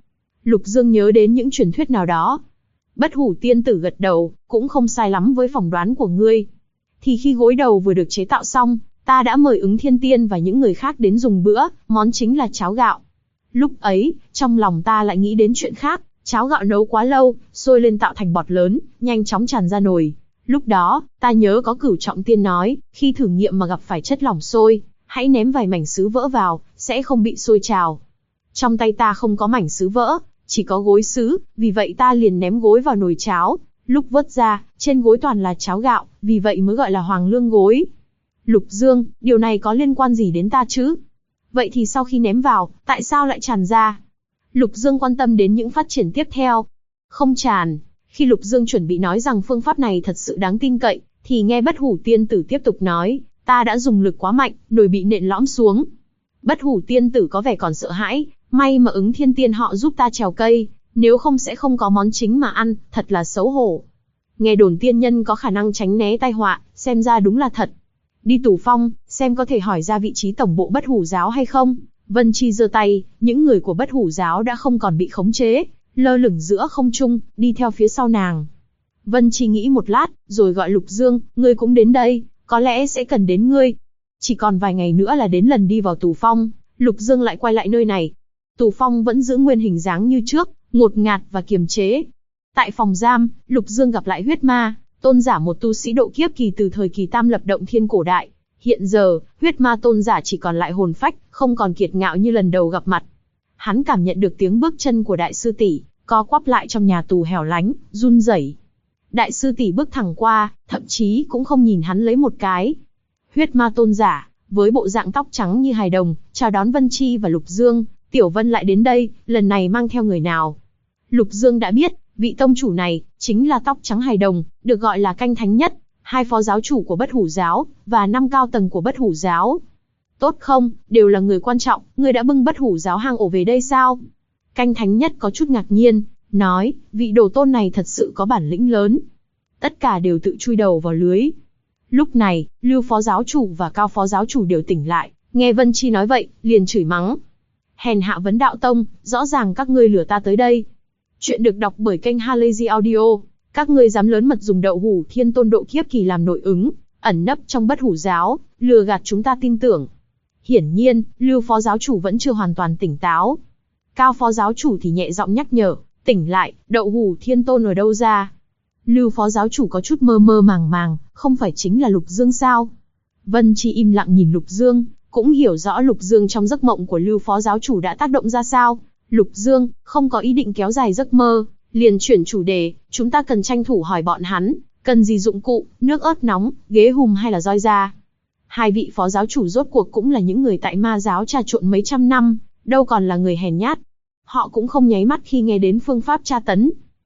Lục Dương nhớ đến những truyền thuyết nào đó. Bất Hủ tiên tử gật đầu, cũng không sai lắm với phỏng đoán của ngươi. Thì khi gối đầu vừa được chế tạo xong, ta đã mời Ứng Thiên Tiên và những người khác đến dùng bữa, món chính là cháo gạo. Lúc ấy, trong lòng ta lại nghĩ đến chuyện khác, cháo gạo nấu quá lâu, sôi lên tạo thành bọt lớn, nhanh chóng tràn ra nồi. Lúc đó, ta nhớ có Cửu Trọng Tiên nói, khi thử nghiệm mà gặp phải chất lỏng sôi, hãy ném vài mảnh sứ vỡ vào, sẽ không bị sôi trào. Trong tay ta không có mảnh sứ vỡ, chỉ có gối sứ, vì vậy ta liền ném gối vào nồi cháo. Lúc vớt ra, trên gối toàn là cháo gạo, vì vậy mới gọi là Hoàng Lương gối. Lục Dương, điều này có liên quan gì đến ta chứ? Vậy thì sau khi ném vào, tại sao lại tràn ra? Lục Dương quan tâm đến những phát triển tiếp theo. Không tràn. Khi Lục Dương chuẩn bị nói rằng phương pháp này thật sự đáng tin cậy, thì nghe Bất Hủ tiên tử tiếp tục nói, ta đã dùng lực quá mạnh, nồi bị nện lõm xuống. Bất Hủ tiên tử có vẻ còn sợ hãi, may mà Ứng Thiên Tiên họ giúp ta trèo cây, nếu không sẽ không có món chính mà ăn, thật là xấu hổ. Nghe đồn tiên nhân có khả năng tránh né tai họa, xem ra đúng là thật. Đi Tù Phong, xem có thể hỏi ra vị trí tổng bộ Bất Hủ giáo hay không. Vân Chi giơ tay, những người của Bất Hủ giáo đã không còn bị khống chế, lơ lửng giữa không trung, đi theo phía sau nàng. Vân Chi nghĩ một lát, rồi gọi Lục Dương, ngươi cũng đến đây, có lẽ sẽ cần đến ngươi. Chỉ còn vài ngày nữa là đến lần đi vào Tù Phong, Lục Dương lại quay lại nơi này. Tù Phong vẫn giữ nguyên hình dáng như trước, ngột ngạt và kiềm chế. Tại phòng giam, Lục Dương gặp lại huyết ma, tôn giả một tu sĩ độ kiếp kỳ từ thời kỳ Tam Lập Động Thiên cổ đại. Hiện giờ, huyết ma tôn giả chỉ còn lại hồn phách, không còn kiệt ngạo như lần đầu gặp mặt. Hắn cảm nhận được tiếng bước chân của đại sư tỷ, co quắp lại trong nhà tù hẻo lánh, run rẩy. Đại sư tỷ bước thẳng qua, thậm chí cũng không nhìn hắn lấy một cái. Huyết ma tôn giả, với bộ dạng tóc trắng như hài đồng, chào đón Vân Chi và Lục Dương. Tiểu Vân lại đến đây, lần này mang theo người nào? Lục Dương đã biết, vị tông chủ này, chính là tóc trắng hài đồng, được gọi là Canh Thánh Nhất, 2 phó giáo chủ của Bất Hủ giáo, và 5 cao tầng của Bất Hủ giáo. Tốt không, đều là người quan trọng, ngươi đã bưng Bất Hủ giáo hang ổ về đây sao? Canh Thánh Nhất có chút ngạc nhiên, nói, vị đồ tôn này thật sự có bản lĩnh lớn. Tất cả đều tự chui đầu vào lưới. Lúc này, Lưu phó giáo chủ và Cao phó giáo chủ đều tỉnh lại, nghe Vân Chi nói vậy, liền chửi mắng. Hèn hạ Vấn Đạo Tông, rõ ràng các ngươi lừa ta tới đây. Chuyện được đọc bởi kênh Halazy Audio. Các ngươi dám lớn mật dùng Đậu Hủ Thiên Tôn độ kiếp kỳ làm nội ứng, ẩn nấp trong Bất Hủ giáo, lừa gạt chúng ta tin tưởng. Hiển nhiên, Lưu phó giáo chủ vẫn chưa hoàn toàn tỉnh táo. Cao phó giáo chủ thì nhẹ giọng nhắc nhở, tỉnh lại, Đậu Hủ Thiên Tôn ở đâu ra? Lưu phó giáo chủ có chút mơ mơ màng màng, không phải chính là Lục Dương sao? Vân Chi im lặng nhìn Lục Dương, cũng hiểu rõ Lục Dương trong giấc mộng của Lưu phó giáo chủ đã tác động ra sao. Lục Dương không có ý định kéo dài giấc mơ, liền chuyển chủ đề, chúng ta cần tranh thủ hỏi bọn hắn, cần gì dụng cụ, nước ớt nóng, ghế hùm hay là roi da. 2 vị phó giáo chủ rốt cuộc cũng là những người tại ma giáo trà trộn mấy trăm năm, đâu còn là người hèn nhát. Họ cũng không nháy mắt khi nghe đến phương pháp tra tấn.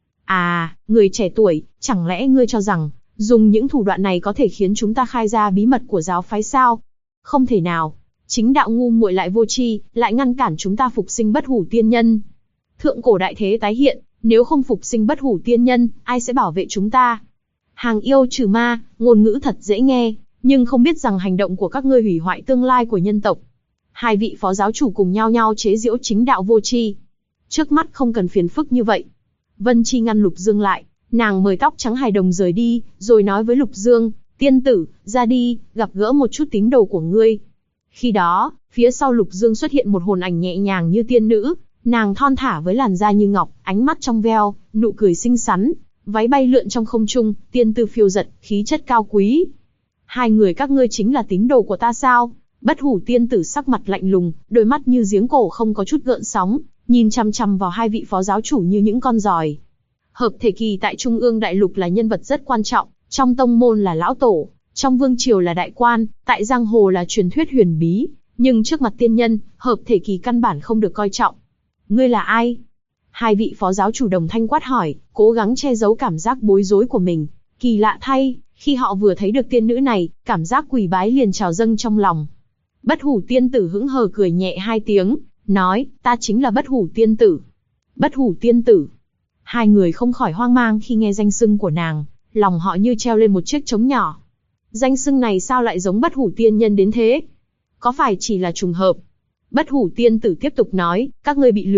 À, người trẻ tuổi, chẳng lẽ ngươi cho rằng, dùng những thủ đoạn này có thể khiến chúng ta khai ra bí mật của giáo phái sao? Không thể nào. Chính đạo ngu muội lại vô tri, lại ngăn cản chúng ta phục sinh Bất Hủ tiên nhân. Thượng cổ đại thế tái hiện, nếu không phục sinh Bất Hủ tiên nhân, ai sẽ bảo vệ chúng ta? Hàng yêu trừ ma, ngôn ngữ thật dễ nghe, nhưng không biết rằng hành động của các ngươi hủy hoại tương lai của nhân tộc. 2 vị phó giáo chủ cùng nhau chế giễu chính đạo vô tri. Trước mắt không cần phiền phức như vậy. Vân Chi ngăn Lục Dương lại, nàng mời tóc trắng hài đồng rời đi, rồi nói với Lục Dương, tiên tử, ra đi, gặp gỡ một chút tín đồ của ngươi. Khi đó, phía sau Lục Dương xuất hiện một hồn ảnh nhẹ nhàng như tiên nữ, nàng thon thả với làn da như ngọc, ánh mắt trong veo, nụ cười xinh xắn, váy bay lượn trong không trung, tiên tư phiêu dật, khí chất cao quý. 2 người các ngươi chính là tín đồ của ta sao? Bất Hủ tiên tử sắc mặt lạnh lùng, đôi mắt như giếng cổ không có chút gợn sóng, nhìn chằm chằm vào 2 vị phó giáo chủ như những con giòi. Hợp thể kỳ tại Trung ương đại lục là nhân vật rất quan trọng, trong tông môn là lão tổ, trong vương triều là đại quan, tại giang hồ là truyền thuyết huyền bí, nhưng trước mặt tiên nhân, hợp thể kỳ căn bản không được coi trọng. Ngươi là ai? 2 vị phó giáo chủ đồng thanh quát hỏi, cố gắng che giấu cảm giác bối rối của mình. Kỳ lạ thay, khi họ vừa thấy được tiên nữ này, cảm giác quỳ bái liền trào dâng trong lòng. Bất Hủ tiên tử hững hờ cười nhẹ 2 tiếng, nói, ta chính là Bất Hủ tiên tử. Bất Hủ tiên tử. 2 người không khỏi hoang mang khi nghe danh xưng của nàng, lòng họ như treo lên một chiếc trống nhỏ. Danh xưng này sao lại giống Bất Hủ tiên nhân đến thế? Có phải chỉ là trùng hợp? Bất Hủ tiên tử tiếp tục nói, các ngươi bị lừa,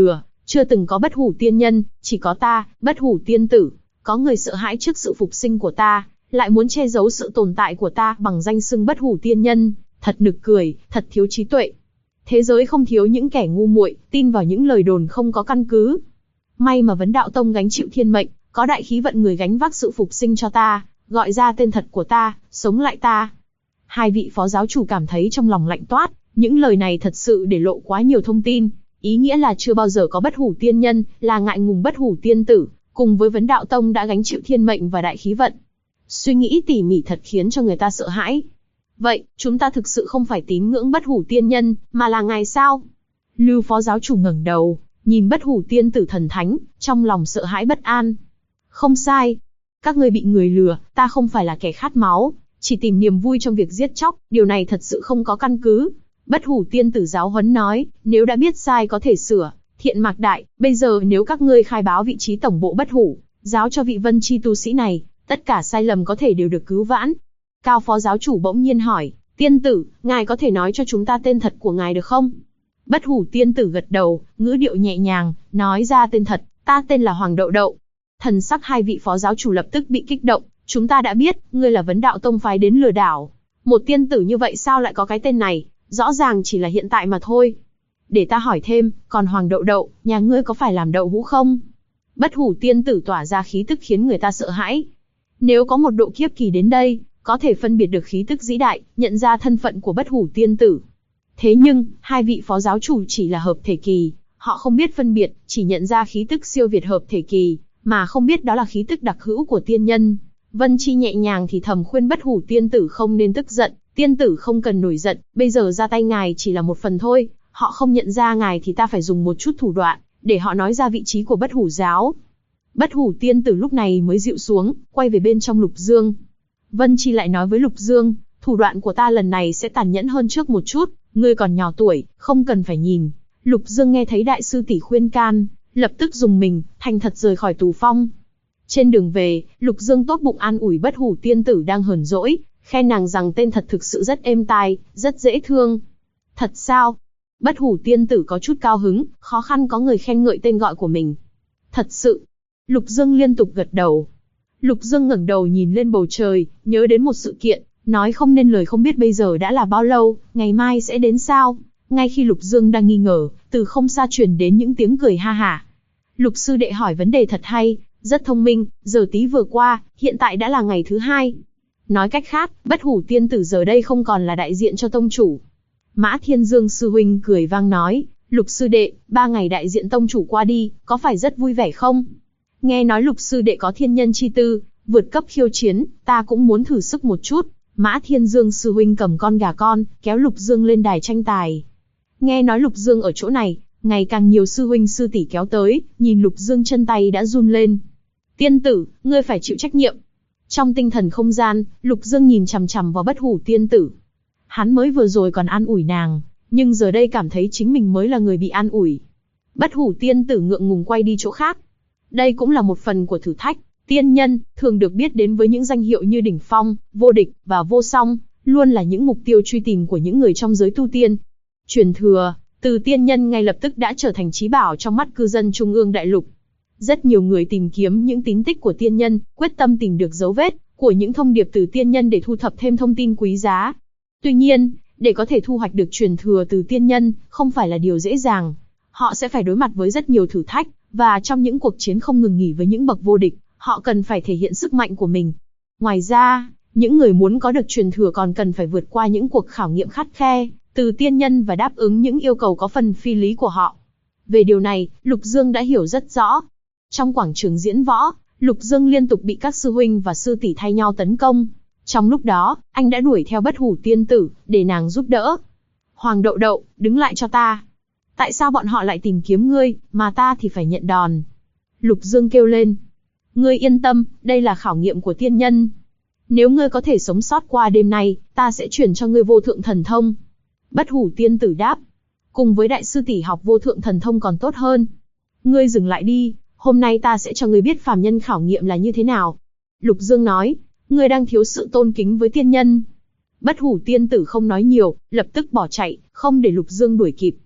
Chưa từng có bất hủ tiên nhân, chỉ có ta, bất hủ tiên tử. Có người sợ hãi trước sự phục sinh của ta, lại muốn che giấu sự tồn tại của ta bằng danh xưng bất hủ tiên nhân, thật nực cười, thật thiếu trí tuệ. Thế giới không thiếu những kẻ ngu muội, tin vào những lời đồn không có căn cứ. May mà Vấn Đạo Tông gánh chịu thiên mệnh, có đại khí vận người gánh vác sự phục sinh cho ta, gọi ra tên thật của ta, sống lại ta. Hai vị phó giáo chủ cảm thấy trong lòng lạnh toát, những lời này thật sự để lộ quá nhiều thông tin, ý nghĩa là chưa bao giờ có bất hủ tiên nhân, là ngại ngùng bất hủ tiên tử, cùng với Vấn Đạo Tông đã gánh chịu thiên mệnh và đại khí vận. Suy nghĩ tỉ mỉ thật khiến cho người ta sợ hãi. Vậy, chúng ta thực sự không phải tín ngưỡng bất hủ tiên nhân, mà là ngài sao? Lưu phó giáo chủ ngẩng đầu, nhìn bất hủ tiên tử thần thánh, trong lòng sợ hãi bất an. Không sai. Các ngươi bị người lừa, ta không phải là kẻ khát máu, chỉ tìm niềm vui trong việc giết chóc, điều này thật sự không có căn cứ. Bất hủ tiên tử giáo huấn nói, nếu đã biết sai có thể sửa, thiện mạc đại, bây giờ nếu các ngươi khai báo vị trí tổng bộ bất hủ, giáo cho vị vân chi tu sĩ này, tất cả sai lầm có thể đều được cứu vãn. Cao phó giáo chủ bỗng nhiên hỏi, tiên tử, ngài có thể nói cho chúng ta tên thật của ngài được không? Bất hủ tiên tử gật đầu, ngữ điệu nhẹ nhàng, nói ra tên thật, ta tên là Hoàng Đậu Đậu. Thần sắc hai vị phó giáo chủ lập tức bị kích động, chúng ta đã biết, ngươi là Vấn Đạo Tông phái đến lừa đảo. Một tiên tử như vậy sao lại có cái tên này, rõ ràng chỉ là hiện tại mà thôi. Để ta hỏi thêm, còn Hoàng Đậu Đậu, nhà ngươi có phải làm đậu hũ không? Bất hủ tiên tử tỏa ra khí tức khiến người ta sợ hãi. Nếu có một độ kiếp kỳ đến đây, có thể phân biệt được khí tức dĩ đại, nhận ra thân phận của bất hủ tiên tử. Thế nhưng, hai vị phó giáo chủ chỉ là hợp thể kỳ, họ không biết phân biệt, chỉ nhận ra khí tức siêu việt hợp thể kỳ, mà không biết đó là khí tức đặc hữu của tiên nhân. Vân Chi nhẹ nhàng thì thầm khuyên bất hủ tiên tử không nên tức giận, tiên tử không cần nổi giận, bây giờ ra tay ngài chỉ là một phần thôi, họ không nhận ra ngài thì ta phải dùng một chút thủ đoạn, để họ nói ra vị trí của bất hủ giáo. Bất hủ tiên tử lúc này mới dịu xuống, quay về bên trong Lục Dương. Vân Chi lại nói với Lục Dương, thủ đoạn của ta lần này sẽ tàn nhẫn hơn trước một chút, ngươi còn nhỏ tuổi, không cần phải nhìn. Lục Dương nghe thấy đại sư tỷ khuyên can, lập tức dùng mình, thành thật rời khỏi tù phong. Trên đường về, Lục Dương tốt bụng an ủi bất hủ tiên tử đang hờn dỗi, khen nàng rằng tên thật thực sự rất êm tai, rất dễ thương. Thật sao? Bất hủ tiên tử có chút cao hứng, khó khăn có người khen ngợi tên gọi của mình. Thật sự. Lục Dương liên tục gật đầu. Lục Dương ngẩng đầu nhìn lên bầu trời, nhớ đến một sự kiện, nói không nên lời không biết bây giờ đã là bao lâu, ngày mai sẽ đến sao. Ngay khi Lục Dương đang nghi ngờ, từ không xa truyền đến những tiếng cười ha hả. Lục sư đệ hỏi vấn đề thật hay, rất thông minh, giờ tí vừa qua, hiện tại đã là ngày thứ 2. Nói cách khác, bất hủ tiên tử giờ đây không còn là đại diện cho tông chủ. Mã Thiên Dương sư huynh cười vang nói, Lục sư đệ, 3 ngày đại diện tông chủ qua đi, có phải rất vui vẻ không? Nghe nói Lục sư đệ có thiên nhân chi tư, vượt cấp khiêu chiến, ta cũng muốn thử sức một chút. Mã Thiên Dương sư huynh cầm con gà con, kéo Lục Dương lên đài tranh tài. Nghe nói Lục Dương ở chỗ này, ngày càng nhiều sư huynh sư tỷ kéo tới, nhìn Lục Dương chân tay đã run lên. Tiên tử, ngươi phải chịu trách nhiệm. Trong tinh thần không gian, Lục Dương nhìn chằm chằm vào bất hủ tiên tử. Hắn mới vừa rồi còn an ủi nàng, nhưng giờ đây cảm thấy chính mình mới là người bị an ủi. Bất hủ tiên tử ngượng ngùng quay đi chỗ khác. Đây cũng là một phần của thử thách. Tiên nhân, thường được biết đến với những danh hiệu như đỉnh phong, vô địch, và vô song, luôn là những mục tiêu truy tìm của những người trong giới tu tiên. Truyền thừa, từ tiên nhân ngay lập tức đã trở thành chí bảo trong mắt cư dân Trung ương Đại Lục. Rất nhiều người tìm kiếm những tín tích của tiên nhân, quyết tâm tìm được dấu vết của những thông điệp từ tiên nhân để thu thập thêm thông tin quý giá. Tuy nhiên, để có thể thu hoạch được truyền thừa từ tiên nhân, không phải là điều dễ dàng. Họ sẽ phải đối mặt với rất nhiều thử thách, và trong những cuộc chiến không ngừng nghỉ với những bậc vô địch, họ cần phải thể hiện sức mạnh của mình. Ngoài ra, những người muốn có được truyền thừa còn cần phải vượt qua những cuộc khảo nghiệm khắt khe từ tiên nhân và đáp ứng những yêu cầu có phần phi lý của họ. Về điều này, Lục Dương đã hiểu rất rõ. Trong quảng trường diễn võ, Lục Dương liên tục bị các sư huynh và sư tỷ thay nhau tấn công. Trong lúc đó, anh đã đuổi theo bất hủ tiên tử, để nàng giúp đỡ. Hoàng Đậu Đậu, đứng lại cho ta. Tại sao bọn họ lại tìm kiếm ngươi, mà ta thì phải nhận đòn? Lục Dương kêu lên. Ngươi yên tâm, đây là khảo nghiệm của tiên nhân. Nếu ngươi có thể sống sót qua đêm nay, ta sẽ chuyển cho ngươi vô thượng thần thông. Bất hủ tiên tử đáp. Cùng với đại sư tỷ học vô thượng thần thông còn tốt hơn. Ngươi dừng lại đi, hôm nay ta sẽ cho ngươi biết phàm nhân khảo nghiệm là như thế nào. Lục Dương nói, ngươi đang thiếu sự tôn kính với tiên nhân. Bất hủ tiên tử không nói nhiều, lập tức bỏ chạy, không để Lục Dương đuổi kịp.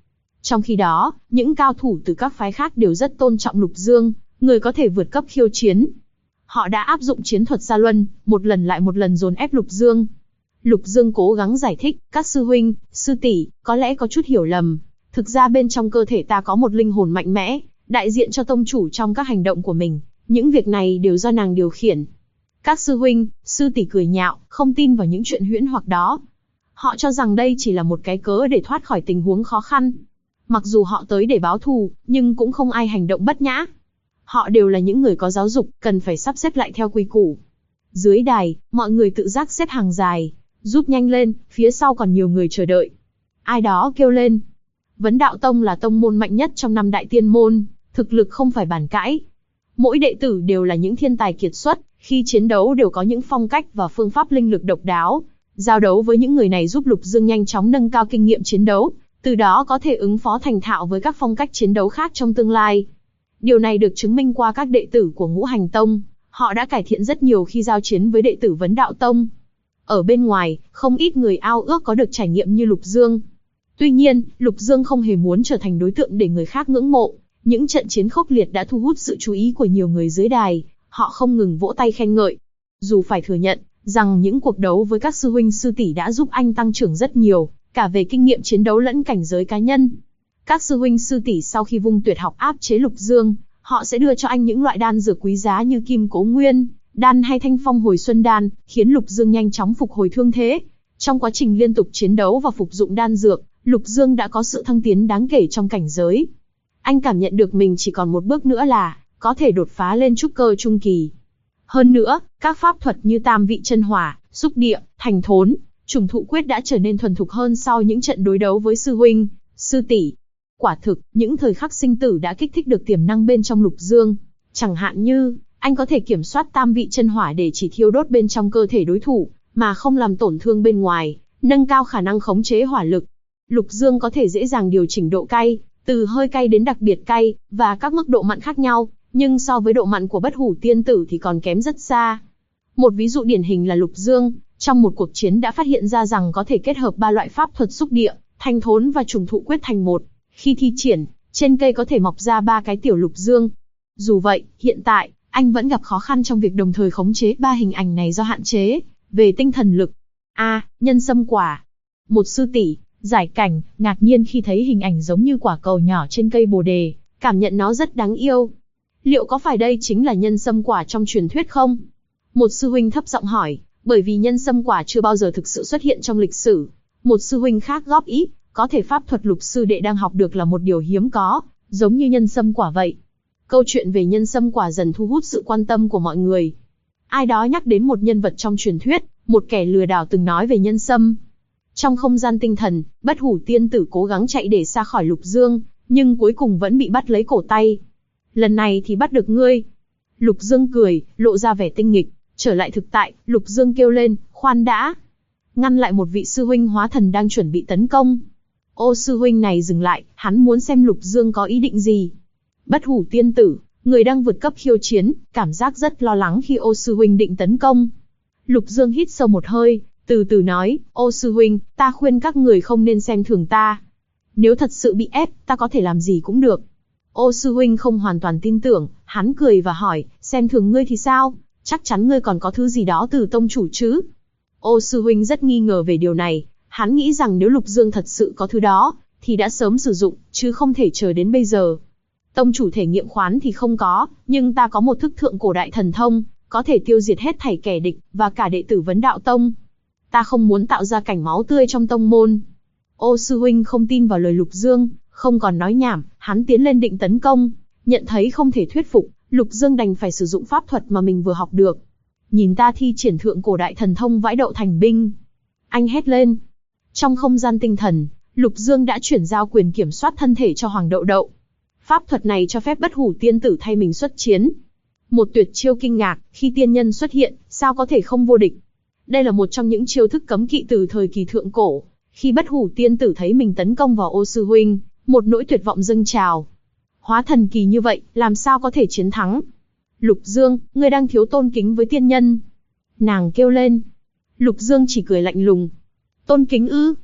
Trong khi đó, những cao thủ từ các phái khác đều rất tôn trọng Lục Dương, người có thể vượt cấp khiêu chiến. Họ đã áp dụng chiến thuật Sa Luân, một lần lại một lần dồn ép Lục Dương. Lục Dương cố gắng giải thích, các sư huynh, sư tỷ, có lẽ có chút hiểu lầm. Thực ra bên trong cơ thể ta có một linh hồn mạnh mẽ, đại diện cho tông chủ trong các hành động của mình. Những việc này đều do nàng điều khiển. Các sư huynh, sư tỷ cười nhạo, không tin vào những chuyện huyễn hoặc đó. Họ cho rằng đây chỉ là một cái cớ để thoát khỏi tình huống khó khăn. Mặc dù họ tới để báo thù, nhưng cũng không ai hành động bất nhã. Họ đều là những người có giáo dục, cần phải sắp xếp lại theo quy củ. Dưới đài, mọi người tự giác xếp hàng dài, giúp nhanh lên, phía sau còn nhiều người chờ đợi. Ai đó kêu lên. Vấn Đạo Tông là tông môn mạnh nhất trong 5 đại tiên môn, thực lực không phải bàn cãi. Mỗi đệ tử đều là những thiên tài kiệt xuất, khi chiến đấu đều có những phong cách và phương pháp linh lực độc đáo. Giao đấu với những người này giúp Lục Dương nhanh chóng nâng cao kinh nghiệm chiến đấu, từ đó có thể ứng phó thành thạo với các phong cách chiến đấu khác trong tương lai. Điều này được chứng minh qua các đệ tử của Ngũ Hành Tông, họ đã cải thiện rất nhiều khi giao chiến với đệ tử Vấn Đạo Tông. Ở bên ngoài, không ít người ao ước có được trải nghiệm như Lục Dương. Tuy nhiên, Lục Dương không hề muốn trở thành đối tượng để người khác ngưỡng mộ. Những trận chiến khốc liệt đã thu hút sự chú ý của nhiều người dưới đài, họ không ngừng vỗ tay khen ngợi. Dù phải thừa nhận rằng những cuộc đấu với các sư huynh sư tỷ đã giúp anh tăng trưởng rất nhiều, cả về kinh nghiệm chiến đấu lẫn cảnh giới cá nhân. Các sư huynh sư tỷ sau khi vung tuyệt học áp chế Lục Dương, họ sẽ đưa cho anh những loại đan dược quý giá như Kim Cố Nguyên đan hay Thanh Phong Hồi Xuân đan, khiến Lục Dương nhanh chóng phục hồi thương thế. Trong quá trình liên tục chiến đấu và phục dụng đan dược, Lục Dương đã có sự thăng tiến đáng kể trong cảnh giới. Anh cảm nhận được mình chỉ còn một bước nữa là có thể đột phá lên trúc cơ trung kỳ. Hơn nữa, các pháp thuật như Tam Vị Chân Hỏa, Xúc Địa, Thành Thốn, Trùng Thụ Quyết đã trở nên thuần thục hơn sau những trận đối đấu với sư huynh, sư tỷ. Quả thực, những thời khắc sinh tử đã kích thích được tiềm năng bên trong Lục Dương. Chẳng hạn như, anh có thể kiểm soát Tam Vị Chân Hỏa để chỉ thiêu đốt bên trong cơ thể đối thủ, mà không làm tổn thương bên ngoài, nâng cao khả năng khống chế hỏa lực. Lục Dương có thể dễ dàng điều chỉnh độ cay, từ hơi cay đến đặc biệt cay, và các mức độ mặn khác nhau, nhưng so với độ mặn của Bất Hủ Tiên Tử thì còn kém rất xa. Một ví dụ điển hình là Lục Dương, trong một cuộc chiến đã phát hiện ra rằng có thể kết hợp 3 loại pháp thuật xúc địa, Thanh Thốn và Trùng Thụ Quyết thành một. Khi thi triển, trên cây có thể mọc ra 3 cái tiểu Lục Dương. Dù vậy, hiện tại, anh vẫn gặp khó khăn trong việc đồng thời khống chế 3 hình ảnh này do hạn chế về tinh thần lực. Nhân sâm quả. Một sư tỷ, Giải Cảnh, ngạc nhiên khi thấy hình ảnh giống như quả cầu nhỏ trên cây bồ đề, cảm nhận nó rất đáng yêu. Liệu có phải đây chính là nhân sâm quả trong truyền thuyết không? Một sư huynh thấp giọng hỏi, bởi vì nhân sâm quả chưa bao giờ thực sự xuất hiện trong lịch sử. Một sư huynh khác góp ý, có thể pháp thuật Lục sư đệ đang học được là một điều hiếm có, giống như nhân sâm quả vậy. Câu chuyện về nhân sâm quả dần thu hút sự quan tâm của mọi người. Ai đó nhắc đến một nhân vật trong truyền thuyết, một kẻ lừa đảo từng nói về nhân sâm. Trong không gian tinh thần, Bất Hủ Tiên Tử cố gắng chạy để xa khỏi Lục Dương, nhưng cuối cùng vẫn bị bắt lấy cổ tay. Lần này thì bắt được ngươi. Lục Dương cười, lộ ra vẻ tinh nghịch. Trở lại thực tại, Lục Dương kêu lên, khoan đã. Ngăn lại một vị sư huynh hóa thần đang chuẩn bị tấn công. Ô sư huynh này dừng lại, hắn muốn xem Lục Dương có ý định gì. Bất Hủ Tiên Tử, người đang vượt cấp khiêu chiến, cảm giác rất lo lắng khi ô sư huynh định tấn công. Lục Dương hít sâu một hơi, từ từ nói, ô sư huynh, ta khuyên các người không nên xem thường ta. Nếu thật sự bị ép, ta có thể làm gì cũng được. Ô sư huynh không hoàn toàn tin tưởng, hắn cười và hỏi, xem thường ngươi thì sao? Chắc chắn ngươi còn có thứ gì đó từ tông chủ chứ? Ô sư huynh rất nghi ngờ về điều này, hắn nghĩ rằng nếu Lục Dương thật sự có thứ đó, thì đã sớm sử dụng, chứ không thể chờ đến bây giờ. Tông chủ thể nghiệm khoán thì không có, nhưng ta có một thức thượng cổ đại thần thông, có thể tiêu diệt hết thảy kẻ địch, và cả đệ tử Vấn Đạo Tông. Ta không muốn tạo ra cảnh máu tươi trong tông môn. Ô sư huynh không tin vào lời Lục Dương, không còn nói nhảm, hắn tiến lên định tấn công, nhận thấy không thể thuyết phục, Lục Dương đành phải sử dụng pháp thuật mà mình vừa học được. Nhìn ta thi triển thượng cổ đại thần thông vãi đậu thành binh. Anh hét lên. Trong không gian tinh thần, Lục Dương đã chuyển giao quyền kiểm soát thân thể cho Hoàng Đậu Đậu. Pháp thuật này cho phép Bất Hủ Tiên Tử thay mình xuất chiến. Một tuyệt chiêu kinh ngạc, khi tiên nhân xuất hiện, sao có thể không vô địch. Đây là một trong những chiêu thức cấm kỵ từ thời kỳ thượng cổ. Khi Bất Hủ Tiên Tử thấy mình tấn công vào ô sư huynh, một nỗi tuyệt vọng dâng trào. Hóa thần kỳ như vậy, làm sao có thể chiến thắng? Lục Dương, ngươi đang thiếu tôn kính với tiên nhân. Nàng kêu lên. Lục Dương chỉ cười lạnh lùng. Tôn kính ư?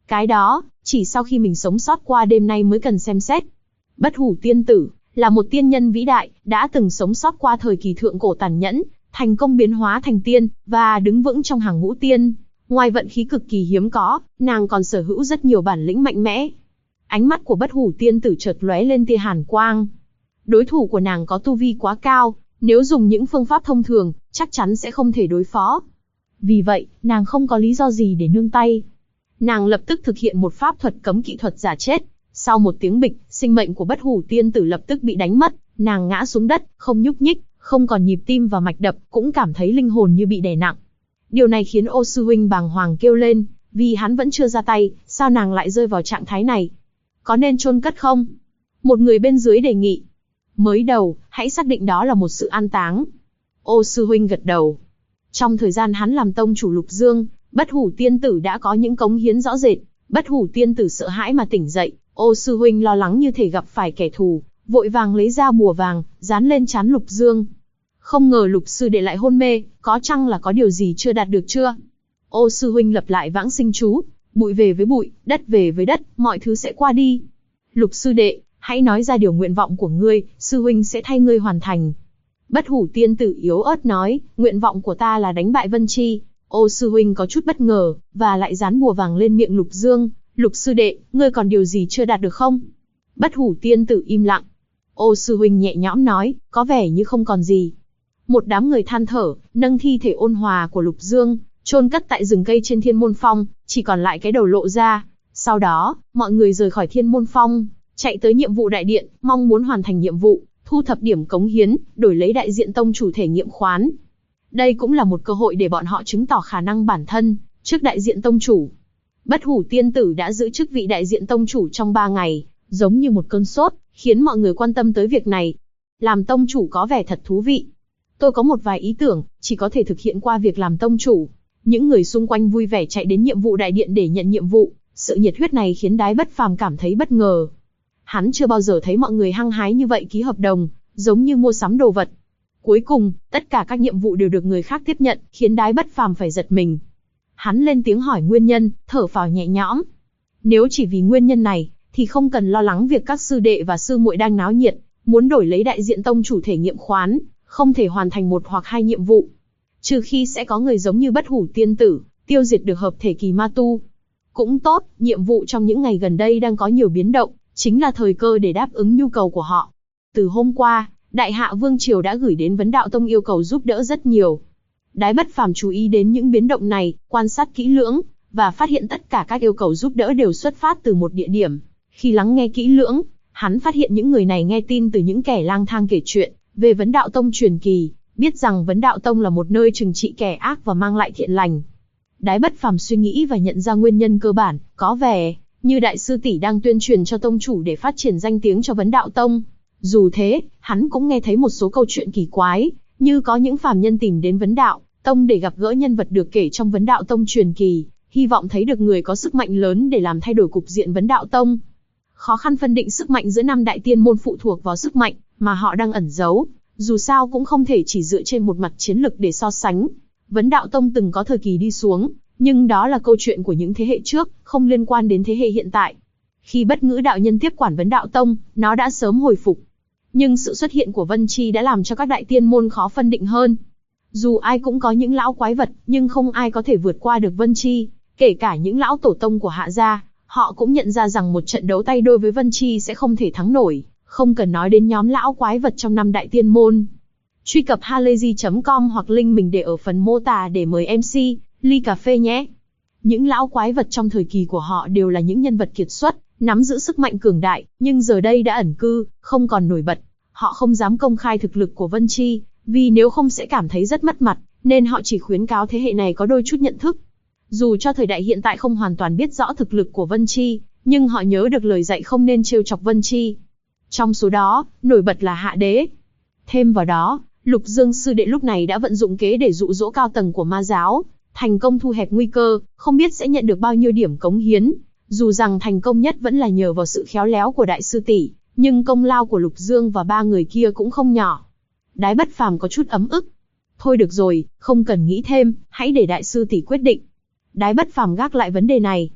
Cái đó, chỉ sau khi mình sống sót qua đêm nay mới cần xem xét. Bất hủ tiên tử, là một tiên nhân vĩ đại, đã từng sống sót qua thời kỳ thượng cổ tàn nhẫn, thành công biến hóa thành tiên, và đứng vững trong hàng ngũ tiên. Ngoài vận khí cực kỳ hiếm có, nàng còn sở hữu rất nhiều bản lĩnh mạnh mẽ. Ánh mắt của bất hủ tiên tử chợt lóe lên tia hàn quang. Đối thủ của nàng có tu vi quá cao, nếu dùng những phương pháp thông thường, chắc chắn sẽ không thể đối phó. Vì vậy, nàng không có lý do gì để nương tay. Nàng lập tức thực hiện một pháp thuật cấm kỵ thuật giả chết. Sau một tiếng bịch, sinh mệnh của bất hủ tiên tử lập tức bị đánh mất, nàng ngã xuống đất, không nhúc nhích, không còn nhịp tim và mạch đập, cũng cảm thấy linh hồn như bị đè nặng. Điều này khiến Ô sư huynh bàng hoàng kêu lên, vì hắn vẫn chưa ra tay, sao nàng lại rơi vào trạng thái này? Có nên chôn cất không? Một người bên dưới đề nghị. Mới đầu, hãy xác định đó là một sự an táng. Ô sư huynh gật đầu. Trong thời gian hắn làm tông chủ Lục Dương, bất hủ tiên tử đã có những cống hiến rõ rệt. Bất hủ tiên tử sợ hãi mà tỉnh dậy, Ô sư huynh lo lắng như thể gặp phải kẻ thù, vội vàng lấy ra bùa vàng, dán lên trán Lục Dương. Không ngờ Lục sư đệ lại hôn mê, có chăng là có điều gì chưa đạt được chưa? Ô sư huynh lặp lại vãng sinh chú, bụi về với bụi, đất về với đất, mọi thứ sẽ qua đi. Lục sư đệ, hãy nói ra điều nguyện vọng của ngươi, sư huynh sẽ thay ngươi hoàn thành. Bất hủ tiên tử yếu ớt nói, nguyện vọng của ta là đánh bại Vân Chi. Ô sư huynh có chút bất ngờ, và lại dán bùa vàng lên miệng Lục Dương. Lục sư đệ, ngươi còn điều gì chưa đạt được không? Bất hủ tiên tử im lặng. Ô sư huynh nhẹ nhõm nói, có vẻ như không còn gì. Một đám người than thở, nâng thi thể ôn hòa của Lục Dương, chôn cất tại rừng cây trên Thiên Môn Phong, chỉ còn lại cái đầu lộ ra. Sau đó, mọi người rời khỏi Thiên Môn Phong, chạy tới nhiệm vụ đại điện, mong muốn hoàn thành nhiệm vụ, thu thập điểm cống hiến, đổi lấy đại diện tông chủ thể nghiệm khoán. Đây cũng là một cơ hội để bọn họ chứng tỏ khả năng bản thân, trước đại diện tông chủ. Bất hủ tiên tử đã giữ chức vị đại diện tông chủ trong 3 ngày, giống như một cơn sốt, khiến mọi người quan tâm tới việc này. Làm tông chủ có vẻ thật thú vị. Tôi có một vài ý tưởng, chỉ có thể thực hiện qua việc làm tông chủ. Những người xung quanh vui vẻ chạy đến nhiệm vụ đại điện để nhận nhiệm vụ. Sự nhiệt huyết này khiến Đái Bất Phàm cảm thấy bất ngờ. Hắn chưa bao giờ thấy mọi người hăng hái như vậy ký hợp đồng, giống như mua sắm đồ vật. Cuối cùng, tất cả các nhiệm vụ đều được người khác tiếp nhận, khiến Đái Bất Phàm phải giật mình. Hắn lên tiếng hỏi nguyên nhân, thở phào nhẹ nhõm. Nếu chỉ vì nguyên nhân này, thì không cần lo lắng việc các sư đệ và sư muội đang náo nhiệt, muốn đổi lấy đại diện tông chủ thể nghiệm khoán, không thể hoàn thành 1 hoặc 2 nhiệm vụ. Trừ khi sẽ có người giống như bất hủ tiên tử, tiêu diệt được hợp thể kỳ ma tu. Cũng tốt, nhiệm vụ trong những ngày gần đây đang có nhiều biến động, chính là thời cơ để đáp ứng nhu cầu của họ. Từ hôm qua, Đại Hạ Vương Triều đã gửi đến Vấn Đạo Tông yêu cầu giúp đỡ rất nhiều. Đái Bất Phàm chú ý đến những biến động này, quan sát kỹ lưỡng, và phát hiện tất cả các yêu cầu giúp đỡ đều xuất phát từ một địa điểm. Khi lắng nghe kỹ lưỡng, hắn phát hiện những người này nghe tin từ những kẻ lang thang kể chuyện về Vấn Đạo Tông truyền kỳ, biết rằng Vấn Đạo Tông là một nơi trừng trị kẻ ác và mang lại thiện lành. Đái Bất Phàm suy nghĩ và nhận ra nguyên nhân cơ bản, có vẻ như đại sư tỷ đang tuyên truyền cho tông chủ để phát triển danh tiếng cho Vấn Đạo Tông. Dù thế, hắn cũng nghe thấy một số câu chuyện kỳ quái, như có những phàm nhân tìm đến Vấn Đạo Tông để gặp gỡ nhân vật được kể trong Vấn Đạo Tông truyền kỳ, hy vọng thấy được người có sức mạnh lớn để làm thay đổi cục diện Vấn Đạo Tông. Khó khăn phân định sức mạnh giữa 5 đại tiên môn phụ thuộc vào sức mạnh mà họ đang ẩn giấu, dù sao cũng không thể chỉ dựa trên một mặt chiến lực để so sánh. Vấn Đạo Tông từng có thời kỳ đi xuống, nhưng đó là câu chuyện của những thế hệ trước, không liên quan đến thế hệ hiện tại. Khi Bất Ngữ đạo nhân tiếp quản Vấn Đạo Tông, nó đã sớm hồi phục. Nhưng sự xuất hiện của Vân Chi đã làm cho các đại tiên môn khó phân định hơn. Dù ai cũng có những lão quái vật, nhưng không ai có thể vượt qua được Vân Chi, kể cả những lão tổ tông của Hạ gia, họ cũng nhận ra rằng một trận đấu tay đôi với Vân Chi sẽ không thể thắng nổi, không cần nói đến nhóm lão quái vật trong 5 đại tiên môn. Truy cập halayzi.com hoặc link mình để ở phần mô tả để mời MC ly cà phê nhé. Những lão quái vật trong thời kỳ của họ đều là những nhân vật kiệt xuất, nắm giữ sức mạnh cường đại, nhưng giờ đây đã ẩn cư, không còn nổi bật. Họ không dám công khai thực lực của Vân Chi, vì nếu không sẽ cảm thấy rất mất mặt, nên họ chỉ khuyến cáo thế hệ này có đôi chút nhận thức. Dù cho thời đại hiện tại không hoàn toàn biết rõ thực lực của Vân Chi, nhưng họ nhớ được lời dạy không nên trêu chọc Vân Chi. Trong số đó, nổi bật là Hạ Đế. Thêm vào đó, Lục Dương sư đệ lúc này đã vận dụng kế để dụ dỗ cao tầng của ma giáo, thành công thu hẹp nguy cơ, không biết sẽ nhận được bao nhiêu điểm cống hiến. Dù rằng thành công nhất vẫn là nhờ vào sự khéo léo của đại sư tỷ, nhưng công lao của Lục Dương và 3 người kia cũng không nhỏ. Đái Bất Phàm có chút ấm ức. Thôi được rồi, không cần nghĩ thêm, hãy để đại sư tỷ quyết định. Đái Bất Phàm gác lại vấn đề này.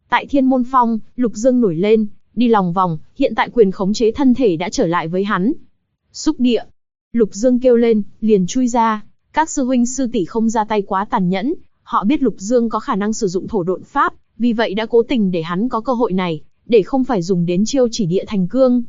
Tại Thiên Môn Phong, Lục Dương nổi lên, đi lòng vòng, hiện tại quyền khống chế thân thể đã trở lại với hắn. Xúc địa. Lục Dương kêu lên, liền chui ra. Các sư huynh sư tỷ không ra tay quá tàn nhẫn, họ biết Lục Dương có khả năng sử dụng thổ độn pháp, vì vậy đã cố tình để hắn có cơ hội này, để không phải dùng đến chiêu chỉ địa thành cương.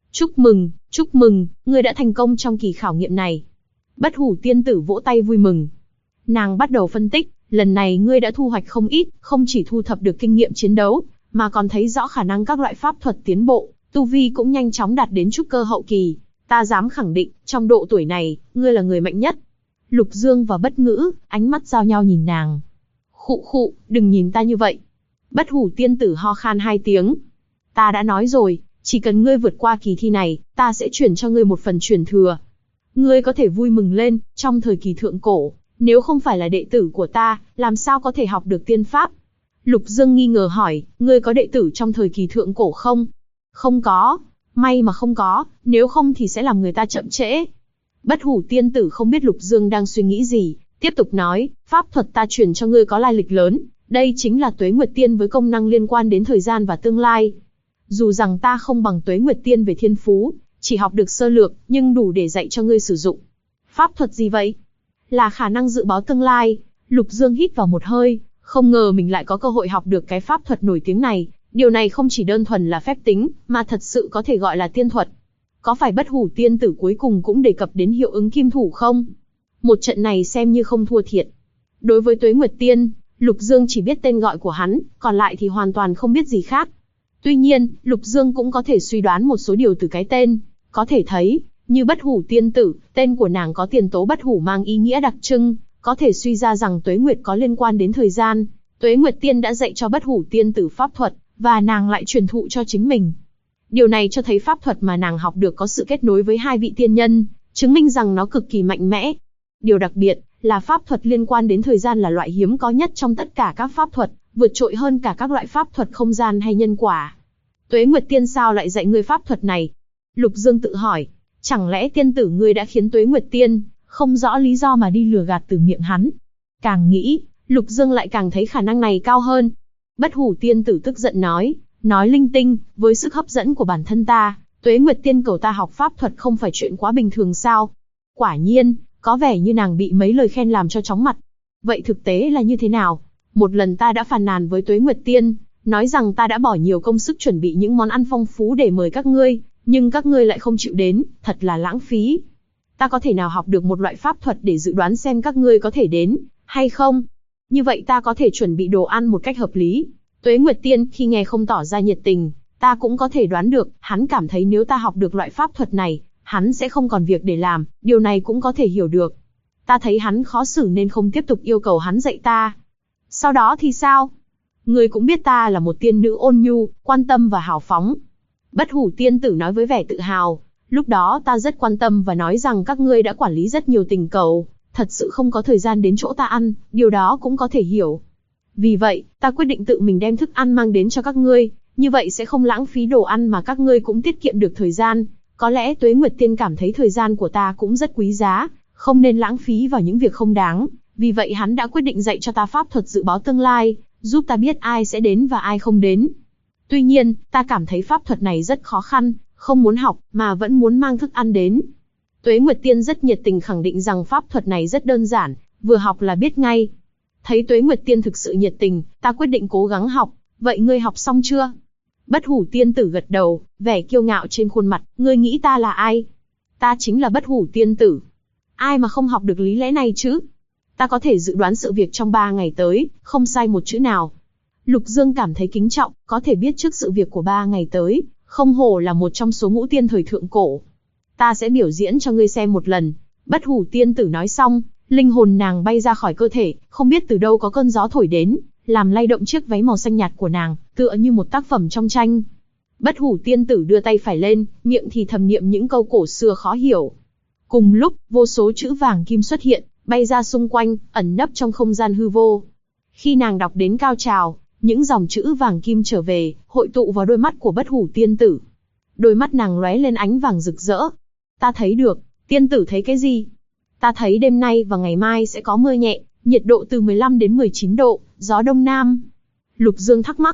Chúc mừng, ngươi đã thành công trong kỳ khảo nghiệm này. Bất Hủ tiên tử vỗ tay vui mừng. Nàng bắt đầu phân tích, lần này ngươi đã thu hoạch không ít, không chỉ thu thập được kinh nghiệm chiến đấu, mà còn thấy rõ khả năng các loại pháp thuật tiến bộ, tu vi cũng nhanh chóng đạt đến trúc cơ hậu kỳ. Ta dám khẳng định, trong độ tuổi này, ngươi là người mạnh nhất. Lục Dương và Bất Ngữ, ánh mắt giao nhau nhìn nàng. Khụ, đừng nhìn ta như vậy. Bất Hủ tiên tử ho khan 2 tiếng. Ta đã nói rồi, chỉ cần ngươi vượt qua kỳ thi này, ta sẽ chuyển cho ngươi một phần truyền thừa. Ngươi có thể vui mừng lên, trong thời kỳ thượng cổ, nếu không phải là đệ tử của ta, làm sao có thể học được tiên pháp? Lục Dương nghi ngờ hỏi, ngươi có đệ tử trong thời kỳ thượng cổ không? Không có, may mà không có, nếu không thì sẽ làm người ta chậm trễ. Bất Hủ tiên tử không biết Lục Dương đang suy nghĩ gì, tiếp tục nói, pháp thuật ta truyền cho ngươi có lai lịch lớn, đây chính là Tuế Nguyệt Tiên với công năng liên quan đến thời gian và tương lai. Dù rằng ta không bằng Tuế Nguyệt Tiên về thiên phú, chỉ học được sơ lược, nhưng đủ để dạy cho ngươi sử dụng. Pháp thuật gì vậy? Là khả năng dự báo tương lai. Lục Dương hít vào một hơi, không ngờ mình lại có cơ hội học được cái pháp thuật nổi tiếng này. Điều này không chỉ đơn thuần là phép tính, mà thật sự có thể gọi là tiên thuật. Có phải Bất Hủ tiên tử cuối cùng cũng đề cập đến hiệu ứng kim thủ không? Một trận này xem như không thua thiệt. Đối với Tuế Nguyệt Tiên, Lục Dương chỉ biết tên gọi của hắn, còn lại thì hoàn toàn không biết gì khác. Tuy nhiên, Lục Dương cũng có thể suy đoán một số điều từ cái tên. Có thể thấy, như Bất Hủ tiên tử, tên của nàng có tiền tố bất hủ mang ý nghĩa đặc trưng, có thể suy ra rằng Tuế Nguyệt có liên quan đến thời gian. Tuế Nguyệt Tiên đã dạy cho Bất Hủ tiên tử pháp thuật, và nàng lại truyền thụ cho chính mình. Điều này cho thấy pháp thuật mà nàng học được có sự kết nối với 2 vị tiên nhân, chứng minh rằng nó cực kỳ mạnh mẽ. Điều đặc biệt là pháp thuật liên quan đến thời gian là loại hiếm có nhất trong tất cả các pháp thuật, vượt trội hơn cả các loại pháp thuật không gian hay nhân quả. Tuế Nguyệt Tiên sao lại dạy ngươi pháp thuật này? Lục Dương tự hỏi, chẳng lẽ tiên tử ngươi đã khiến Tuế Nguyệt Tiên không rõ lý do mà đi lừa gạt từ miệng hắn? Càng nghĩ, Lục Dương lại càng thấy khả năng này cao hơn. Bất Hủ tiên tử tức giận nói linh tinh, với sức hấp dẫn của bản thân ta, Tuế Nguyệt Tiên cầu ta học pháp thuật không phải chuyện quá bình thường sao? Quả nhiên, có vẻ như nàng bị mấy lời khen làm cho chóng mặt. Vậy thực tế là như thế nào? Một lần ta đã phàn nàn với Tuế Nguyệt Tiên, nói rằng ta đã bỏ nhiều công sức chuẩn bị những món ăn phong phú để mời các ngươi, nhưng các ngươi lại không chịu đến, thật là lãng phí. Ta có thể nào học được một loại pháp thuật để dự đoán xem các ngươi có thể đến, hay không? Như vậy ta có thể chuẩn bị đồ ăn một cách hợp lý. Tuế Nguyệt Tiên khi nghe không tỏ ra nhiệt tình, ta cũng có thể đoán được, hắn cảm thấy nếu ta học được loại pháp thuật này, hắn sẽ không còn việc để làm, điều này cũng có thể hiểu được. Ta thấy hắn khó xử nên không tiếp tục yêu cầu hắn dạy ta. Sau đó thì sao? Ngươi cũng biết ta là một tiên nữ ôn nhu, quan tâm và hào phóng. Bất Hủ tiên tử nói với vẻ tự hào, lúc đó ta rất quan tâm và nói rằng các ngươi đã quản lý rất nhiều tình cầu, thật sự không có thời gian đến chỗ ta ăn, điều đó cũng có thể hiểu. Vì vậy, ta quyết định tự mình đem thức ăn mang đến cho các ngươi, như vậy sẽ không lãng phí đồ ăn mà các ngươi cũng tiết kiệm được thời gian. Có lẽ Tuế Nguyệt Tiên cảm thấy thời gian của ta cũng rất quý giá, không nên lãng phí vào những việc không đáng, vì vậy hắn đã quyết định dạy cho ta pháp thuật dự báo tương lai, giúp ta biết ai sẽ đến và ai không đến. Tuy nhiên, ta cảm thấy pháp thuật này rất khó khăn, không muốn học, mà vẫn muốn mang thức ăn đến. Tuế Nguyệt Tiên rất nhiệt tình khẳng định rằng pháp thuật này rất đơn giản, vừa học là biết ngay. Thấy Tuế Nguyệt Tiên thực sự nhiệt tình, ta quyết định cố gắng học, vậy ngươi học xong chưa? Bất Hủ tiên tử gật đầu, vẻ kiêu ngạo trên khuôn mặt, ngươi nghĩ ta là ai? Ta chính là Bất Hủ tiên tử. Ai mà không học được lý lẽ này chứ? Ta có thể dự đoán sự việc trong 3 ngày tới, không sai một chữ nào. Lục Dương cảm thấy kính trọng, có thể biết trước sự việc của 3 ngày tới, không hổ là một trong số ngũ tiên thời thượng cổ. Ta sẽ biểu diễn cho ngươi xem một lần. Bất Hủ tiên tử nói xong, linh hồn nàng bay ra khỏi cơ thể, không biết từ đâu có cơn gió thổi đến, làm lay động chiếc váy màu xanh nhạt của nàng, tựa như một tác phẩm trong tranh. Bất Hủ tiên tử đưa tay phải lên, miệng thì thầm niệm những câu cổ xưa khó hiểu. Cùng lúc, vô số chữ vàng kim xuất hiện, bay ra xung quanh, ẩn nấp trong không gian hư vô. Khi nàng đọc đến cao trào, những dòng chữ vàng kim trở về, hội tụ vào đôi mắt của Bất Hủ tiên tử. Đôi mắt nàng lóe lên ánh vàng rực rỡ. Ta thấy được, tiên tử thấy cái gì? Ta thấy đêm nay và ngày mai sẽ có mưa nhẹ, nhiệt độ từ 15 đến 19 độ, gió đông nam. Lục Dương thắc mắc.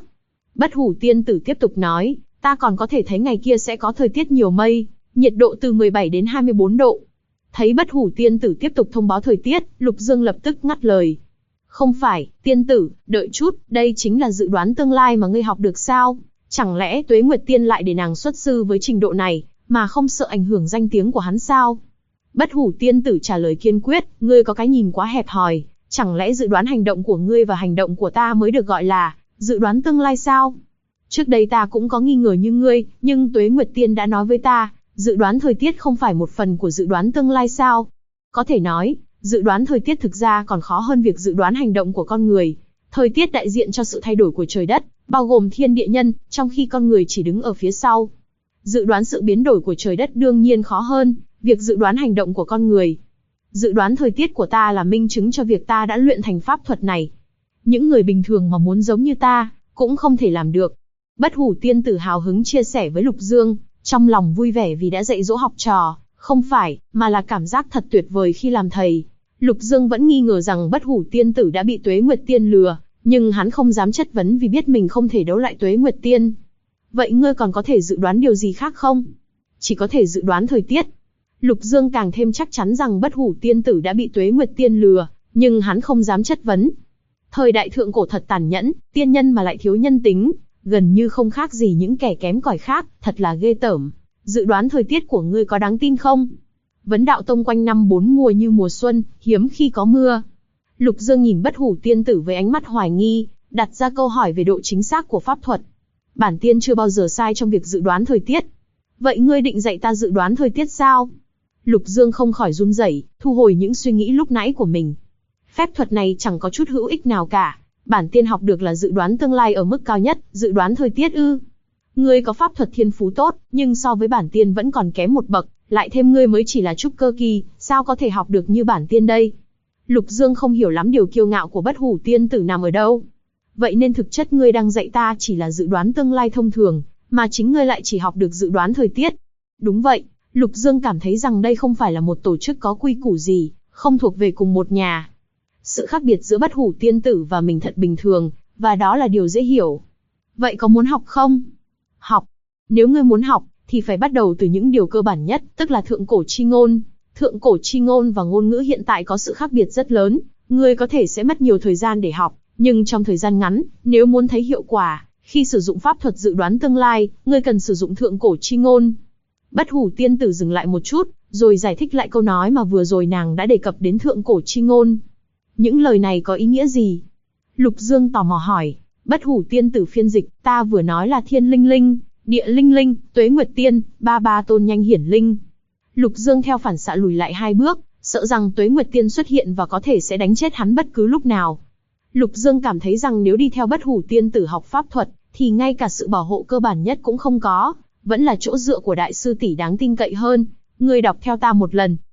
Bất Hủ tiên tử tiếp tục nói, ta còn có thể thấy ngày kia sẽ có thời tiết nhiều mây, nhiệt độ từ 17 đến 24 độ. Thấy Bất Hủ tiên tử tiếp tục thông báo thời tiết, Lục Dương lập tức ngắt lời. Không phải, tiên tử, đợi chút, đây chính là dự đoán tương lai mà ngươi học được sao? Chẳng lẽ Tuế Nguyệt Tiên lại để nàng xuất sư với trình độ này, mà không sợ ảnh hưởng danh tiếng của hắn sao? Bất Hủ tiên tử trả lời kiên quyết, ngươi có cái nhìn quá hẹp hòi, chẳng lẽ dự đoán hành động của ngươi và hành động của ta mới được gọi là dự đoán tương lai sao? Trước đây ta cũng có nghi ngờ như ngươi, nhưng Tuế Nguyệt Tiên đã nói với ta, dự đoán thời tiết không phải một phần của dự đoán tương lai sao? Có thể nói, dự đoán thời tiết thực ra còn khó hơn việc dự đoán hành động của con người. Thời tiết đại diện cho sự thay đổi của trời đất, bao gồm thiên địa nhân, trong khi con người chỉ đứng ở phía sau. Dự đoán sự biến đổi của trời đất đương nhiên khó hơn việc dự đoán hành động của con người. Dự đoán thời tiết của ta là minh chứng cho việc ta đã luyện thành pháp thuật này. Những người bình thường mà muốn giống như ta, cũng không thể làm được. Bất Hủ tiên tử hào hứng chia sẻ với Lục Dương, trong lòng vui vẻ vì đã dạy dỗ học trò, không phải, mà là cảm giác thật tuyệt vời khi làm thầy. Lục Dương vẫn nghi ngờ rằng Bất Hủ tiên tử đã bị Tuế Nguyệt Tiên lừa, nhưng hắn không dám chất vấn vì biết mình không thể đấu lại Tuế Nguyệt Tiên. Vậy ngươi còn có thể dự đoán điều gì khác không? Chỉ có thể dự đoán thời tiết. Lục Dương càng thêm chắc chắn rằng Bất Hủ tiên tử đã bị Tuế Nguyệt Tiên lừa, nhưng hắn không dám chất vấn. Thời đại thượng cổ thật tàn nhẫn, tiên nhân mà lại thiếu nhân tính, gần như không khác gì những kẻ kém cỏi khác, thật là ghê tởm. Dự đoán thời tiết của ngươi có đáng tin không? Vấn Đạo Tông quanh năm 4 mùa như mùa xuân, hiếm khi có mưa. Lục Dương nhìn Bất Hủ tiên tử với ánh mắt hoài nghi, đặt ra câu hỏi về độ chính xác của pháp thuật. Bản tiên chưa bao giờ sai trong việc dự đoán thời tiết. Vậy ngươi định dạy ta dự đoán thời tiết sao? Lục Dương không khỏi run rẩy, thu hồi những suy nghĩ lúc nãy của mình. Phép thuật này chẳng có chút hữu ích nào cả. Bản tiên học được là dự đoán tương lai ở mức cao nhất, dự đoán thời tiết ư? Ngươi có pháp thuật thiên phú tốt, nhưng so với bản tiên vẫn còn kém một bậc, lại thêm ngươi mới chỉ là trúc cơ kỳ, sao có thể học được như bản tiên đây? Lục Dương không hiểu lắm điều kiêu ngạo của Bất Hủ tiên tử nằm ở đâu. Vậy nên thực chất ngươi đang dạy ta chỉ là dự đoán tương lai thông thường, mà chính ngươi lại chỉ học được dự đoán thời tiết. Đúng vậy, Lục Dương cảm thấy rằng đây không phải là một tổ chức có quy củ gì, không thuộc về cùng một nhà. Sự khác biệt giữa Bất Hủ tiên tử và mình thật bình thường, và đó là điều dễ hiểu. Vậy có muốn học không? Học. Nếu ngươi muốn học, thì phải bắt đầu từ những điều cơ bản nhất, tức là thượng cổ chi ngôn. Thượng cổ chi ngôn và ngôn ngữ hiện tại có sự khác biệt rất lớn, ngươi có thể sẽ mất nhiều thời gian để học, nhưng trong thời gian ngắn, nếu muốn thấy hiệu quả, khi sử dụng pháp thuật dự đoán tương lai, ngươi cần sử dụng thượng cổ chi ngôn. Bất Hủ tiên tử dừng lại một chút, rồi giải thích lại câu nói mà vừa rồi nàng đã đề cập đến thượng cổ chi ngôn. Những lời này có ý nghĩa gì? Lục Dương tò mò hỏi. Bất Hủ tiên tử phiên dịch, ta vừa nói là thiên linh linh, địa linh linh, Tuế Nguyệt Tiên, ba tôn nhanh hiển linh. Lục Dương theo phản xạ lùi lại 2 bước, sợ rằng Tuế Nguyệt Tiên xuất hiện và có thể sẽ đánh chết hắn bất cứ lúc nào. Lục Dương cảm thấy rằng nếu đi theo Bất Hủ tiên tử học pháp thuật, thì ngay cả sự bảo hộ cơ bản nhất cũng không có, vẫn là chỗ dựa của đại sư tỷ đáng tin cậy hơn. Ngươi đọc theo ta một lần.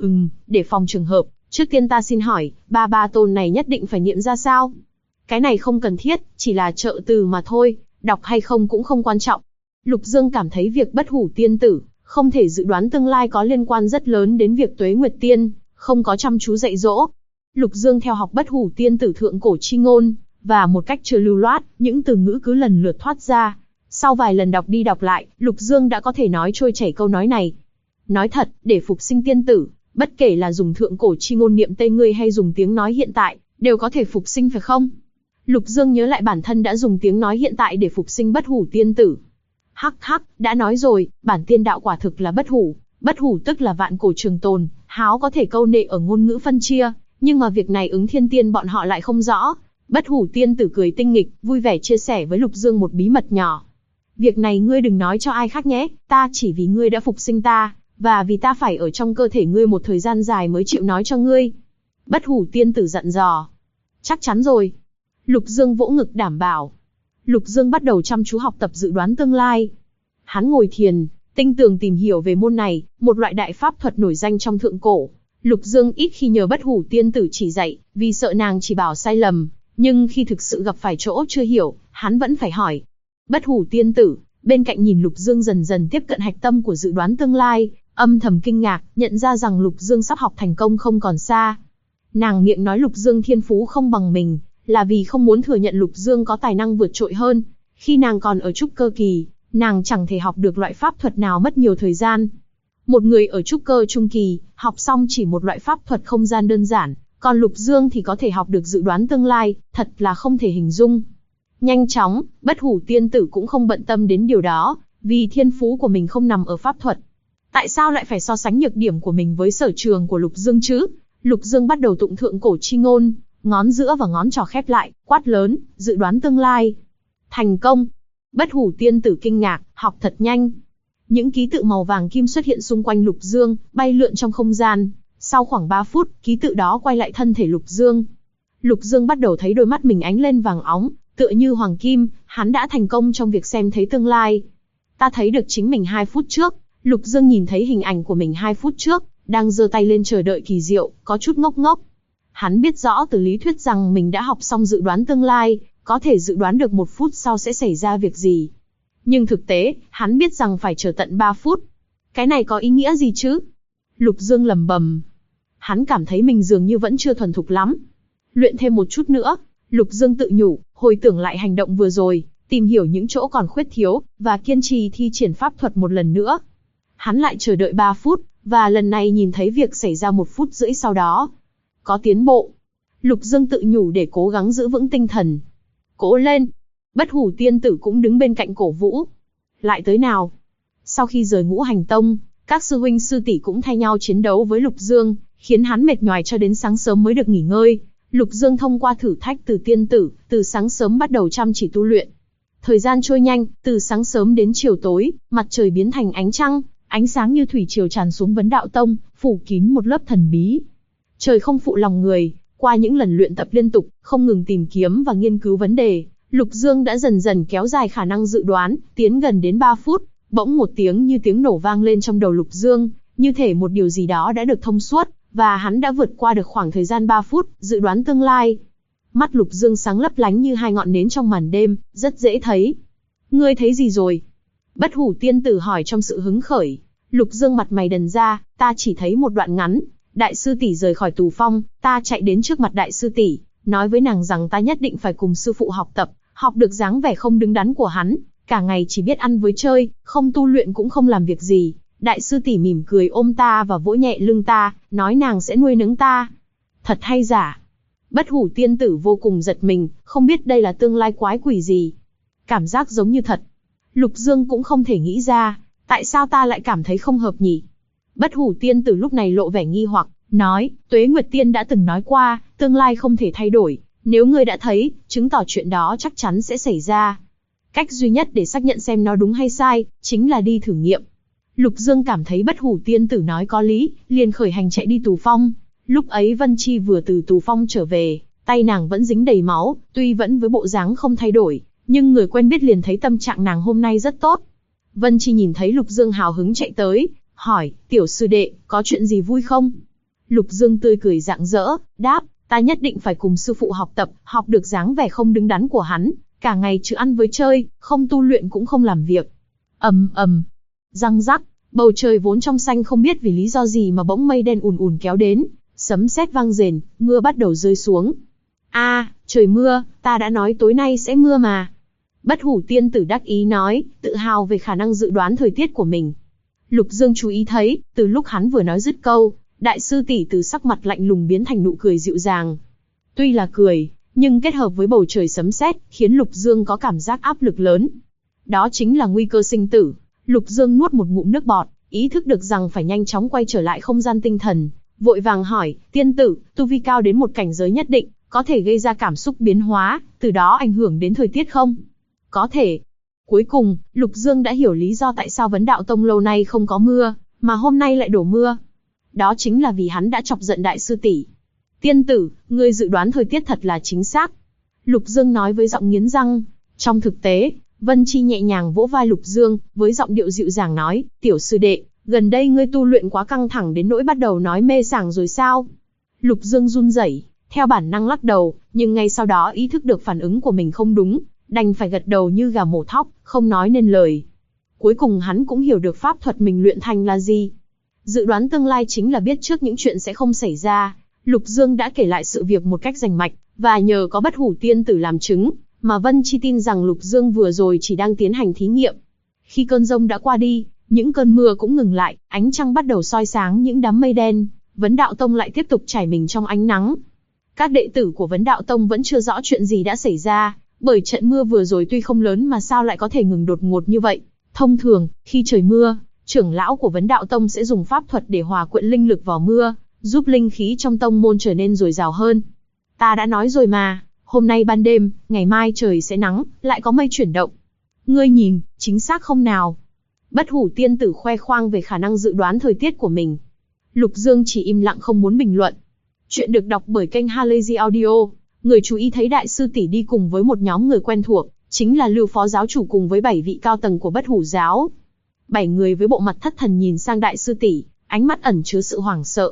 Để phòng trường hợp, trước tiên ta xin hỏi, ba tôn này nhất định phải niệm ra sao? Cái này không cần thiết, chỉ là trợ từ mà thôi, đọc hay không cũng không quan trọng. Lục Dương cảm thấy việc Bất Hủ tiên tử không thể dự đoán tương lai có liên quan rất lớn đến việc Tuế Nguyệt Tiên không có chăm chú dạy dỗ. Lục Dương theo học Bất Hủ tiên tử thượng cổ chi ngôn, và một cách chưa lưu loát, những từ ngữ cứ lần lượt thoát ra. Sau vài lần đọc đi đọc lại, Lục Dương đã có thể nói trôi chảy câu nói này. Nói thật, để phục sinh tiên tử, bất kể là dùng thượng cổ chi ngôn niệm tên ngươi hay dùng tiếng nói hiện tại, đều có thể phục sinh phải không? Lục Dương nhớ lại bản thân đã dùng tiếng nói hiện tại để phục sinh Bất Hủ tiên tử. Hắc, đã nói rồi, bản tiên đạo quả thực là bất hủ tức là vạn cổ trường tồn, háo có thể câu nệ ở ngôn ngữ phân chia, nhưng mà việc này ứng thiên tiên bọn họ lại không rõ. Bất Hủ tiên tử cười tinh nghịch, vui vẻ chia sẻ với Lục Dương một bí mật nhỏ. Việc này ngươi đừng nói cho ai khác nhé, ta chỉ vì ngươi đã phục sinh ta, và vì ta phải ở trong cơ thể ngươi một thời gian dài mới chịu nói cho ngươi. Bất Hủ tiên tử dặn dò. Chắc chắn rồi. Lục Dương vỗ ngực đảm bảo. Lục Dương bắt đầu chăm chú học tập dự đoán tương lai. Hắn ngồi thiền, tinh tường tìm hiểu về môn này, một loại đại pháp thuật nổi danh trong thượng cổ. Lục Dương ít khi nhờ Bất Hủ tiên tử chỉ dạy, vì sợ nàng chỉ bảo sai lầm, nhưng khi thực sự gặp phải chỗ chưa hiểu, hắn vẫn phải hỏi. Bất Hủ tiên tử, bên cạnh nhìn Lục Dương dần dần tiếp cận hạch tâm của dự đoán tương lai, âm thầm kinh ngạc, nhận ra rằng Lục Dương sắp học thành công không còn xa. Nàng miệng nói Lục Dương thiên phú không bằng mình, là vì không muốn thừa nhận Lục Dương có tài năng vượt trội hơn. Khi nàng còn ở trúc cơ kỳ, nàng chẳng thể học được loại pháp thuật nào mất nhiều thời gian. Một người ở trúc cơ trung kỳ, học xong chỉ một loại pháp thuật không gian đơn giản, còn Lục Dương thì có thể học được dự đoán tương lai, thật là không thể hình dung. Nhanh chóng, Bất Hủ tiên tử cũng không bận tâm đến điều đó, vì thiên phú của mình không nằm ở pháp thuật. Tại sao lại phải so sánh nhược điểm của mình với sở trường của Lục Dương chứ? Lục Dương bắt đầu tụng thượng cổ chi ngôn, ngón giữa và ngón trỏ khép lại, quát lớn, dự đoán tương lai. Thành công! Bất Hủ tiên tử kinh ngạc, học thật nhanh. Những ký tự màu vàng kim xuất hiện xung quanh Lục Dương, bay lượn trong không gian. Sau khoảng 3 phút, ký tự đó quay lại thân thể Lục Dương. Lục Dương bắt đầu thấy đôi mắt mình ánh lên vàng óng, tựa như hoàng kim, hắn đã thành công trong việc xem thấy tương lai. Ta thấy được chính mình 2 phút trước. Lục Dương nhìn thấy hình ảnh của mình 2 phút trước, đang giơ tay lên chờ đợi kỳ diệu, có chút ngốc ngốc. Hắn biết rõ từ lý thuyết rằng mình đã học xong dự đoán tương lai, có thể dự đoán được 1 phút sau sẽ xảy ra việc gì. Nhưng thực tế, hắn biết rằng phải chờ tận 3 phút. Cái này có ý nghĩa gì chứ? Lục Dương lẩm bẩm. Hắn cảm thấy mình dường như vẫn chưa thuần thục lắm. Luyện thêm một chút nữa, Lục Dương tự nhủ, hồi tưởng lại hành động vừa rồi, tìm hiểu những chỗ còn khuyết thiếu, và kiên trì thi triển pháp thuật một lần nữa. Hắn lại chờ đợi 3 phút, và lần này nhìn thấy việc xảy ra 1 phút rưỡi sau đó. Có tiến bộ. Lục Dương tự nhủ để cố gắng giữ vững tinh thần. Cố lên! Bất Hủ tiên tử cũng đứng bên cạnh cổ vũ. Lại tới nào? Sau khi rời Ngũ Hành Tông, các sư huynh sư tỷ cũng thay nhau chiến đấu với Lục Dương, khiến hắn mệt nhoài cho đến sáng sớm mới được nghỉ ngơi. Lục Dương thông qua thử thách từ tiên tử, từ sáng sớm bắt đầu chăm chỉ tu luyện. Thời gian trôi nhanh, từ sáng sớm đến chiều tối, mặt trời biến thành ánh trăng, ánh sáng như thủy triều tràn xuống Vấn Đạo Tông, phủ kín một lớp thần bí. Trời không phụ lòng người, qua những lần luyện tập liên tục, không ngừng tìm kiếm và nghiên cứu vấn đề, Lục Dương đã dần dần kéo dài khả năng dự đoán, tiến gần đến 3 phút, bỗng một tiếng như tiếng nổ vang lên trong đầu Lục Dương, như thể một điều gì đó đã được thông suốt, và hắn đã vượt qua được khoảng thời gian 3 phút, dự đoán tương lai. Mắt Lục Dương sáng lấp lánh như 2 ngọn nến trong màn đêm, rất dễ thấy. Ngươi thấy gì rồi? Bất Hủ tiên tử hỏi trong sự hứng khởi. Lục Dương mặt mày đần ra, ta chỉ thấy một đoạn ngắn. Đại sư tỷ rời khỏi tù phong, ta chạy đến trước mặt đại sư tỷ, nói với nàng rằng ta nhất định phải cùng sư phụ học tập, học được dáng vẻ không đứng đắn của hắn, cả ngày chỉ biết ăn với chơi, không tu luyện cũng không làm việc gì. Đại sư tỷ mỉm cười ôm ta và vỗ nhẹ lưng ta, nói nàng sẽ nuôi nấng ta. Thật hay giả? Bất Hủ tiên tử vô cùng giật mình, không biết đây là tương lai quái quỷ gì. Cảm giác giống như thật. Lục Dương cũng không thể nghĩ ra, tại sao ta lại cảm thấy không hợp nhỉ? Bất Hủ tiên tử lúc này lộ vẻ nghi hoặc, nói, Tuế Nguyệt Tiên đã từng nói qua, tương lai không thể thay đổi, nếu ngươi đã thấy, chứng tỏ chuyện đó chắc chắn sẽ xảy ra. Cách duy nhất để xác nhận xem nó đúng hay sai, chính là đi thử nghiệm. Lục Dương cảm thấy Bất Hủ tiên tử nói có lý, liền khởi hành chạy đi tù phong. Lúc ấy Vân Chi vừa từ tù phong trở về, tay nàng vẫn dính đầy máu, tuy vẫn với bộ dáng không thay đổi, nhưng người quen biết liền thấy tâm trạng nàng hôm nay rất tốt. Vân Chi nhìn thấy Lục Dương hào hứng chạy tới, hỏi, tiểu sư đệ, có chuyện gì vui không? Lục Dương tươi cười rạng rỡ, đáp, ta nhất định phải cùng sư phụ học tập, học được dáng vẻ không đứng đắn của hắn, cả ngày chỉ ăn với chơi, không tu luyện cũng không làm việc. Ầm ầm, răng rắc, bầu trời vốn trong xanh không biết vì lý do gì mà bỗng mây đen ùn ùn kéo đến, sấm sét vang rền, mưa bắt đầu rơi xuống. Trời mưa, ta đã nói tối nay sẽ mưa mà. Bất Hủ tiên tử đắc ý nói, tự hào về khả năng dự đoán thời tiết của mình. Lục Dương chú ý thấy, từ lúc hắn vừa nói dứt câu, đại sư tỷ từ sắc mặt lạnh lùng biến thành nụ cười dịu dàng. Tuy là cười, nhưng kết hợp với bầu trời sấm sét, khiến Lục Dương có cảm giác áp lực lớn. Đó chính là nguy cơ sinh tử. Lục Dương nuốt một ngụm nước bọt, ý thức được rằng phải nhanh chóng quay trở lại không gian tinh thần, vội vàng hỏi, tiên tử, tu vi cao đến một cảnh giới nhất định, có thể gây ra cảm xúc biến hóa, từ đó ảnh hưởng đến thời tiết không? Có thể. Cuối cùng, Lục Dương đã hiểu lý do tại sao Vấn Đạo Tông lâu nay không có mưa, mà hôm nay lại đổ mưa. Đó chính là vì hắn đã chọc giận đại sư tỷ. Tiên tử, ngươi dự đoán thời tiết thật là chính xác. Lục Dương nói với giọng nghiến răng. Trong thực tế, Vân Chi nhẹ nhàng vỗ vai Lục Dương, với giọng điệu dịu dàng nói, tiểu sư đệ, gần đây ngươi tu luyện quá căng thẳng đến nỗi bắt đầu nói mê sảng rồi sao? Lục Dương run rẩy, theo bản năng lắc đầu, nhưng ngay sau đó ý thức được phản ứng của mình không đúng, đành phải gật đầu như gà mổ thóc, không nói nên lời. Cuối cùng hắn cũng hiểu được pháp thuật mình luyện thành là gì. Dự đoán tương lai chính là biết trước những chuyện sẽ không xảy ra. Lục Dương đã kể lại sự việc một cách rành mạch, và nhờ có Bất Hủ tiên tử làm chứng, mà Vân Chi tin rằng Lục Dương vừa rồi chỉ đang tiến hành thí nghiệm. Khi cơn giông đã qua đi, những cơn mưa cũng ngừng lại, ánh trăng bắt đầu soi sáng những đám mây đen, Vấn Đạo Tông lại tiếp tục trải mình trong ánh nắng. Các đệ tử của Vấn Đạo Tông vẫn chưa rõ chuyện gì đã xảy ra, bởi trận mưa vừa rồi tuy không lớn mà sao lại có thể ngừng đột ngột như vậy. Thông thường, khi trời mưa, trưởng lão của Vấn Đạo Tông sẽ dùng pháp thuật để hòa quyện linh lực vào mưa, giúp linh khí trong tông môn trở nên dồi dào hơn. Ta đã nói rồi mà, hôm nay ban đêm, ngày mai trời sẽ nắng, lại có mây chuyển động. Ngươi nhìn, chính xác không nào? Bất Hủ tiên tử khoe khoang về khả năng dự đoán thời tiết của mình. Lục Dương chỉ im lặng không muốn bình luận. Chuyện được đọc bởi kênh Halazy Audio. Người chú ý thấy đại sư tỷ đi cùng với một nhóm người quen thuộc, chính là Lưu phó giáo chủ cùng với 7 vị cao tầng của Bất Hủ giáo. 7 người với bộ mặt thất thần nhìn sang đại sư tỷ, ánh mắt ẩn chứa sự hoảng sợ.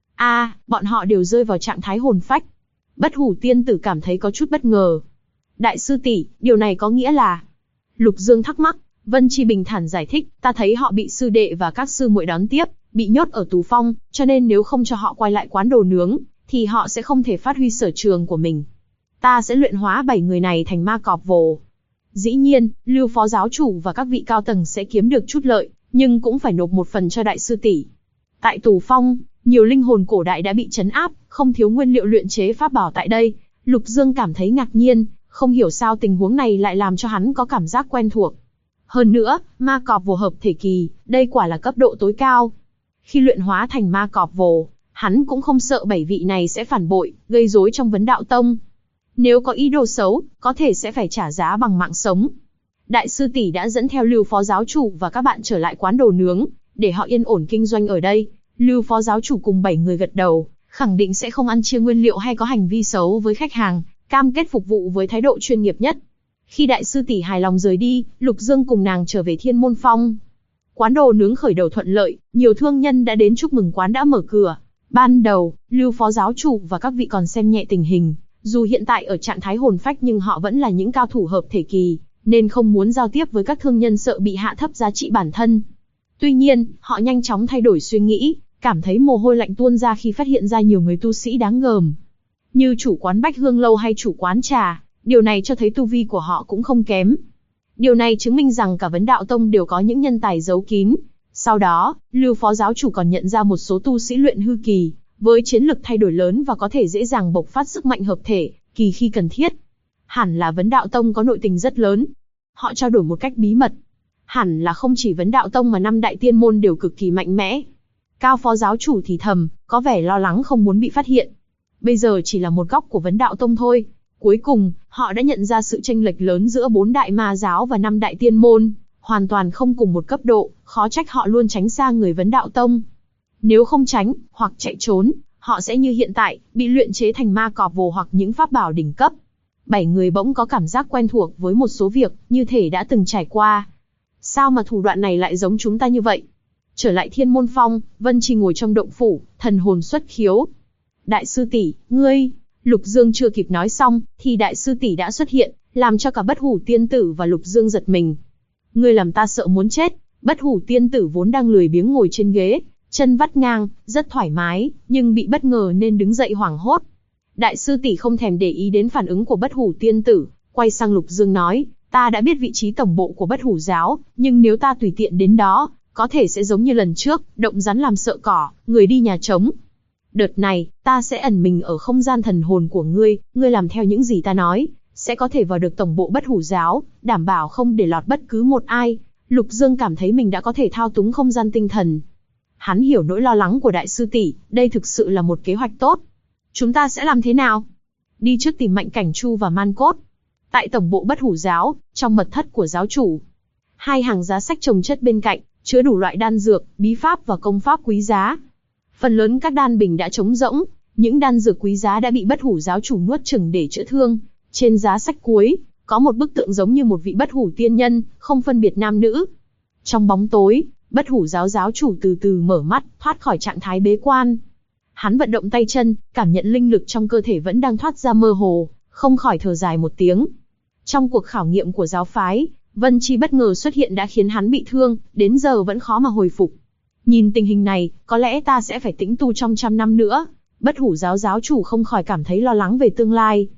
Bọn họ đều rơi vào trạng thái hồn phách. Bất Hủ tiên tử cảm thấy có chút bất ngờ. Đại sư tỷ, điều này có nghĩa là... Lục Dương thắc mắc. Vân Chi bình thản giải thích, ta thấy họ bị sư đệ và các sư muội đón tiếp, bị nhốt ở tù phong, cho nên nếu không cho họ quay lại quán đồ nướng, thì họ sẽ không thể phát huy sở trường của mình. Ta sẽ luyện hóa 7 người này thành ma cọp vồ. Dĩ nhiên, Lưu phó giáo chủ và các vị cao tầng sẽ kiếm được chút lợi, nhưng cũng phải nộp một phần cho đại sư tỷ. Tại tù phong, nhiều linh hồn cổ đại đã bị trấn áp, không thiếu nguyên liệu luyện chế pháp bảo tại đây. Lục Dương cảm thấy ngạc nhiên, không hiểu sao tình huống này lại làm cho hắn có cảm giác quen thuộc. Hơn nữa, ma cọp vồ hợp thể kỳ, đây quả là cấp độ tối cao. Khi luyện hóa thành ma cọp vồ, hắn cũng không sợ 7 vị này sẽ phản bội, gây rối trong Vấn Đạo Tông. Nếu có ý đồ xấu, có thể sẽ phải trả giá bằng mạng sống. Đại sư tỷ đã dẫn theo Lưu phó giáo chủ và các bạn trở lại quán đồ nướng, để họ yên ổn kinh doanh ở đây. Lưu phó giáo chủ cùng 7 người gật đầu, khẳng định sẽ không ăn chia nguyên liệu hay có hành vi xấu với khách hàng, cam kết phục vụ với thái độ chuyên nghiệp nhất. Khi đại sư tỷ hài lòng rời đi, Lục Dương cùng nàng trở về Thiên Môn Phong. Quán đồ nướng khởi đầu thuận lợi, nhiều thương nhân đã đến chúc mừng quán đã mở cửa. Ban đầu, Lưu phó giáo chủ và các vị còn xem nhẹ tình hình, dù hiện tại ở trạng thái hồn phách nhưng họ vẫn là những cao thủ hợp thể kỳ, nên không muốn giao tiếp với các thương nhân sợ bị hạ thấp giá trị bản thân. Tuy nhiên, họ nhanh chóng thay đổi suy nghĩ, cảm thấy mồ hôi lạnh tuôn ra khi phát hiện ra nhiều người tu sĩ đáng gờm. Như chủ quán Bách Hương Lâu hay chủ quán trà, điều này cho thấy tu vi của họ cũng không kém. Điều này chứng minh rằng cả Vấn Đạo Tông đều có những nhân tài giấu kín. Sau đó, Lưu phó giáo chủ còn nhận ra một số tu sĩ luyện hư kỳ, với chiến lực thay đổi lớn và có thể dễ dàng bộc phát sức mạnh hợp thể kỳ khi cần thiết. Hẳn là Vấn Đạo Tông có nội tình rất lớn. Họ trao đổi một cách bí mật. Hẳn là không chỉ Vấn Đạo Tông mà 5 đại tiên môn đều cực kỳ mạnh mẽ. Cao phó giáo chủ thì thầm, có vẻ lo lắng không muốn bị phát hiện. Bây giờ chỉ là một góc của Vấn Đạo Tông thôi. Cuối cùng, họ đã nhận ra sự chênh lệch lớn giữa 4 đại ma giáo và 5 đại tiên môn, hoàn toàn không cùng một cấp độ, khó trách họ luôn tránh xa người Vấn Đạo Tông. Nếu không tránh, hoặc chạy trốn, họ sẽ như hiện tại, bị luyện chế thành ma cọp vồ hoặc những pháp bảo đỉnh cấp. 7 người bỗng có cảm giác quen thuộc với một số việc, như thể đã từng trải qua. Sao mà thủ đoạn này lại giống chúng ta như vậy? Trở lại Thiên Môn Phong, Vân Chi ngồi trong động phủ, thần hồn xuất khiếu. Đại sư tỷ, ngươi... Lục Dương chưa kịp nói xong, thì đại sư tỷ đã xuất hiện, làm cho cả Bất Hủ tiên tử và Lục Dương giật mình. Ngươi làm ta sợ muốn chết. Bất Hủ tiên tử vốn đang lười biếng ngồi trên ghế, chân vắt ngang, rất thoải mái, nhưng bị bất ngờ nên đứng dậy hoảng hốt. Đại sư tỷ không thèm để ý đến phản ứng của Bất Hủ tiên tử, quay sang Lục Dương nói, ta đã biết vị trí tổng bộ của Bất Hủ giáo, nhưng nếu ta tùy tiện đến đó, có thể sẽ giống như lần trước, động rắn làm sợ cỏ, người đi nhà trống. Đợt này, ta sẽ ẩn mình ở không gian thần hồn của ngươi làm theo những gì ta nói, sẽ có thể vào được tổng bộ Bất Hủ giáo, đảm bảo không để lọt bất cứ một ai. Lục Dương cảm thấy mình đã có thể thao túng không gian tinh thần. Hắn hiểu nỗi lo lắng của đại sư tỷ, đây thực sự là một kế hoạch tốt. Chúng ta sẽ làm thế nào? Đi trước tìm Mạnh Cảnh Chu và Man Cốt. Tại tổng bộ Bất Hủ giáo, trong mật thất của giáo chủ, 2 hàng giá sách chồng chất bên cạnh, chứa đủ loại đan dược, bí pháp và công pháp quý giá. Phần lớn các đan bình đã trống rỗng, những đan dược quý giá đã bị Bất Hủ giáo chủ nuốt chửng để chữa thương. Trên giá sách cuối, có một bức tượng giống như một vị Bất Hủ tiên nhân, không phân biệt nam nữ. Trong bóng tối, Bất Hủ giáo giáo chủ từ từ mở mắt, thoát khỏi trạng thái bế quan. Hắn vận động tay chân, cảm nhận linh lực trong cơ thể vẫn đang thoát ra mơ hồ, không khỏi thở dài một tiếng. Trong cuộc khảo nghiệm của giáo phái, Vân Chi bất ngờ xuất hiện đã khiến hắn bị thương, đến giờ vẫn khó mà hồi phục. Nhìn tình hình này, có lẽ ta sẽ phải tĩnh tu trong 100 năm nữa. Bất Hủ giáo giáo chủ không khỏi cảm thấy lo lắng về tương lai.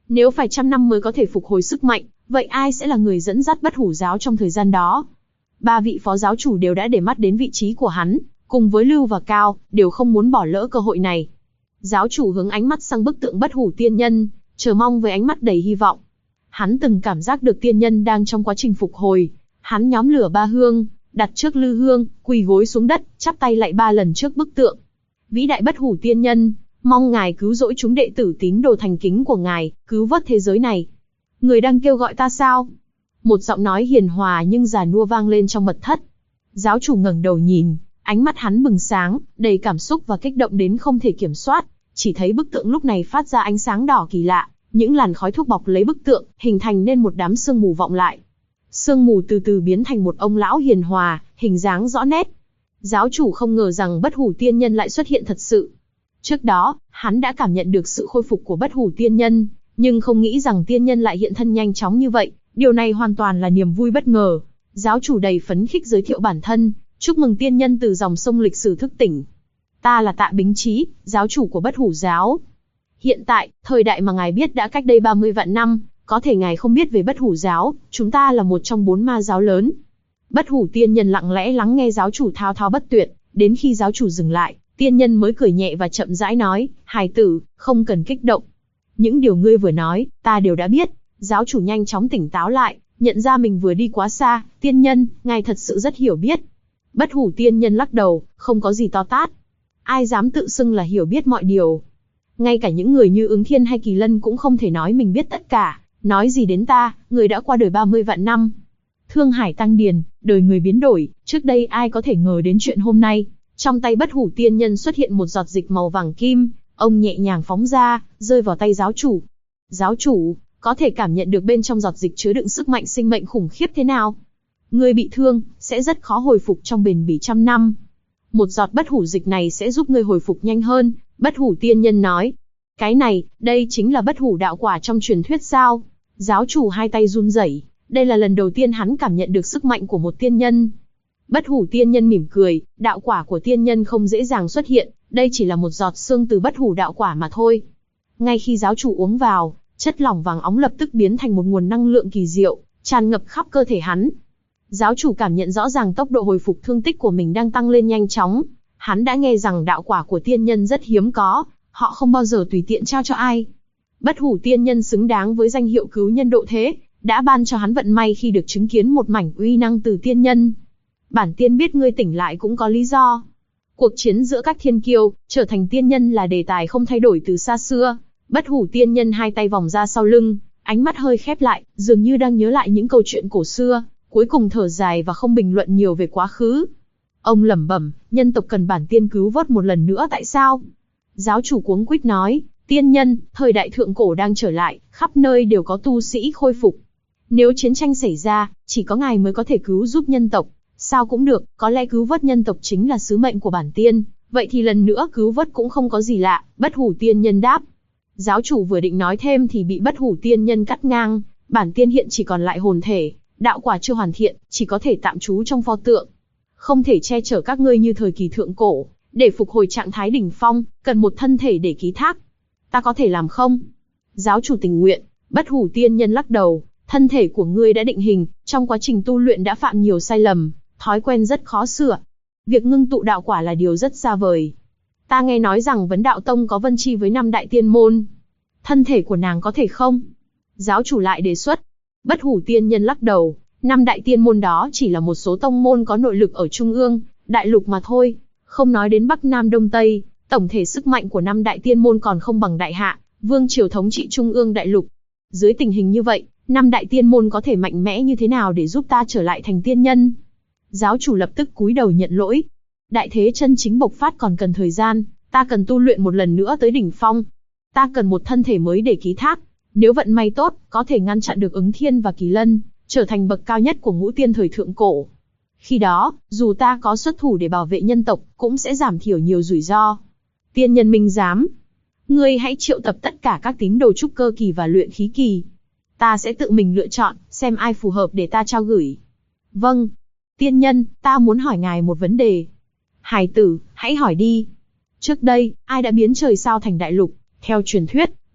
Nếu phải trăm năm mới có thể phục hồi sức mạnh, vậy ai sẽ là người dẫn dắt Bất Hủ giáo trong thời gian đó? Ba vị phó giáo chủ đều đã để mắt đến vị trí của hắn, cùng với Lưu và Cao, đều không muốn bỏ lỡ cơ hội này. Giáo chủ hướng ánh mắt sang bức tượng Bất Hủ tiên nhân, chờ mong với ánh mắt đầy hy vọng. Hắn từng cảm giác được tiên nhân đang trong quá trình phục hồi. Hắn nhóm lửa ba hương, đặt trước lư hương, quỳ gối xuống đất, chắp tay lạy 3 lần trước bức tượng. Vĩ đại Bất Hủ tiên nhân, mong ngài cứu rỗi chúng đệ tử tín đồ thành kính của ngài, cứu vớt thế giới này. Người đang kêu gọi ta sao? Một giọng nói hiền hòa nhưng già nua vang lên trong mật thất. Giáo chủ ngẩng đầu nhìn, ánh mắt hắn bừng sáng, đầy cảm xúc và kích động đến không thể kiểm soát. Chỉ thấy bức tượng lúc này phát ra ánh sáng đỏ kỳ lạ, những làn khói thuốc bọc lấy bức tượng, hình thành nên một đám sương mù vọng lại. Sương mù từ từ biến thành một ông lão hiền hòa, hình dáng rõ nét. Giáo chủ không ngờ rằng Bất Hủ tiên nhân lại xuất hiện thật sự. Trước đó, hắn đã cảm nhận được sự khôi phục của Bất Hủ tiên nhân, nhưng không nghĩ rằng tiên nhân lại hiện thân nhanh chóng như vậy. Điều này hoàn toàn là niềm vui bất ngờ. Giáo chủ đầy phấn khích giới thiệu bản thân, chúc mừng tiên nhân từ dòng sông lịch sử thức tỉnh. Ta là Tạ Bính Trí, giáo chủ của Bất Hủ giáo. Hiện tại, thời đại mà ngài biết đã cách đây 30 vạn năm, có thể ngài không biết về Bất Hủ giáo, chúng ta là một trong 4 ma giáo lớn. Bất Hủ tiên nhân lặng lẽ lắng nghe giáo chủ thao thao bất tuyệt, đến khi giáo chủ dừng lại, tiên nhân mới cười nhẹ và chậm rãi nói, hài tử, không cần kích động. Những điều ngươi vừa nói, ta đều đã biết. Giáo chủ nhanh chóng tỉnh táo lại, nhận ra mình vừa đi quá xa, tiên nhân, ngài thật sự rất hiểu biết. Bất Hủ tiên nhân lắc đầu, không có gì to tát. Ai dám tự xưng là hiểu biết mọi điều. Ngay cả những người như Ứng Thiên hay Kỳ Lân cũng không thể nói mình biết tất cả, nói gì đến ta, người đã qua đời 30 vạn năm. Thương hải tăng điền, đời người biến đổi, trước đây ai có thể ngờ đến chuyện hôm nay. Trong tay Bất Hủ tiên nhân xuất hiện một giọt dịch màu vàng kim, ông nhẹ nhàng phóng ra, rơi vào tay giáo chủ. Giáo chủ có thể cảm nhận được bên trong giọt dịch chứa đựng sức mạnh sinh mệnh khủng khiếp thế nào. Người bị thương, sẽ rất khó hồi phục trong bền bỉ trăm năm. Một giọt Bất Hủ dịch này sẽ giúp ngươi hồi phục nhanh hơn, Bất Hủ tiên nhân nói. Cái này, đây chính là Bất Hủ đạo quả trong truyền thuyết sao? Giáo chủ hai tay run rẩy, đây là lần đầu tiên hắn cảm nhận được sức mạnh của một tiên nhân. Bất Hủ tiên nhân mỉm cười, đạo quả của tiên nhân không dễ dàng xuất hiện, đây chỉ là một giọt xương từ Bất Hủ đạo quả mà thôi. Ngay khi giáo chủ uống vào, chất lỏng vàng óng lập tức biến thành một nguồn năng lượng kỳ diệu, tràn ngập khắp cơ thể hắn. Giáo chủ cảm nhận rõ ràng tốc độ hồi phục thương tích của mình đang tăng lên nhanh chóng. Hắn đã nghe rằng đạo quả của tiên nhân rất hiếm có, họ không bao giờ tùy tiện trao cho ai. Bất Hủ tiên nhân xứng đáng với danh hiệu cứu nhân độ thế, đã ban cho hắn vận may khi được chứng kiến một mảnh uy năng từ tiên nhân. Bản tiên biết ngươi tỉnh lại cũng có lý do. Cuộc chiến giữa các thiên kiêu, trở thành tiên nhân là đề tài không thay đổi từ xa xưa. Bất Hủ tiên nhân hai tay vòng ra sau lưng, ánh mắt hơi khép lại, dường như đang nhớ lại những câu chuyện cổ xưa, cuối cùng thở dài và không bình luận nhiều về quá khứ. Ông lẩm bẩm, nhân tộc cần bản tiên cứu vớt một lần nữa tại sao? Giáo chủ cuống quýt nói, tiên nhân, thời đại thượng cổ đang trở lại, khắp nơi đều có tu sĩ khôi phục. Nếu chiến tranh xảy ra, chỉ có ngài mới có thể cứu giúp nhân tộc. Sao cũng được, có lẽ cứu vớt nhân tộc chính là sứ mệnh của bản tiên, vậy thì lần nữa cứu vớt cũng không có gì lạ, Bất Hủ tiên nhân đáp. Giáo chủ vừa định nói thêm thì bị Bất Hủ tiên nhân cắt ngang, bản tiên hiện chỉ còn lại hồn thể, đạo quả chưa hoàn thiện, chỉ có thể tạm trú trong pho tượng. Không thể che chở các ngươi như thời kỳ thượng cổ, để phục hồi trạng thái đỉnh phong, cần một thân thể để ký thác. Ta có thể làm không? Giáo chủ tình nguyện. Bất Hủ tiên nhân lắc đầu, thân thể của ngươi đã định hình, trong quá trình tu luyện đã phạm nhiều sai lầm, thói quen rất khó sửa. Việc ngưng tụ đạo quả là điều rất xa vời. Ta nghe nói rằng Vấn Đạo Tông có Vân Chi với 5 đại tiên môn. Thân thể của nàng có thể không? Giáo chủ lại đề xuất. Bất Hủ tiên nhân lắc đầu, 5 đại tiên môn đó chỉ là một số tông môn có nội lực ở Trung ương, Đại Lục mà thôi. Không nói đến Bắc Nam Đông Tây, tổng thể sức mạnh của 5 đại tiên môn còn không bằng Đại Hạ, Vương triều thống trị Trung ương Đại Lục. Dưới tình hình như vậy, 5 đại tiên môn có thể mạnh mẽ như thế nào để giúp ta trở lại thành tiên nhân? Giáo chủ lập tức cúi đầu nhận lỗi. Đại thế chân chính bộc phát còn cần thời gian, ta cần tu luyện một lần nữa tới đỉnh phong. Ta cần một thân thể mới để ký thác. Nếu vận may tốt, có thể ngăn chặn được Ứng Thiên và Kỳ Lân, trở thành bậc cao nhất của ngũ tiên thời thượng cổ. Khi đó, dù ta có xuất thủ để bảo vệ nhân tộc, cũng sẽ giảm thiểu nhiều rủi ro. Tiên nhân minh giám, ngươi hãy triệu tập tất cả các tín đồ trúc cơ kỳ và luyện khí kỳ. Ta sẽ tự mình lựa chọn, xem ai phù hợp để ta trao gửi. Vâng. Tiên nhân, ta muốn hỏi ngài một vấn đề. Hài tử, hãy hỏi đi. Trước đây, ai đã biến trời sao thành đại lục? Theo truyền thuyết,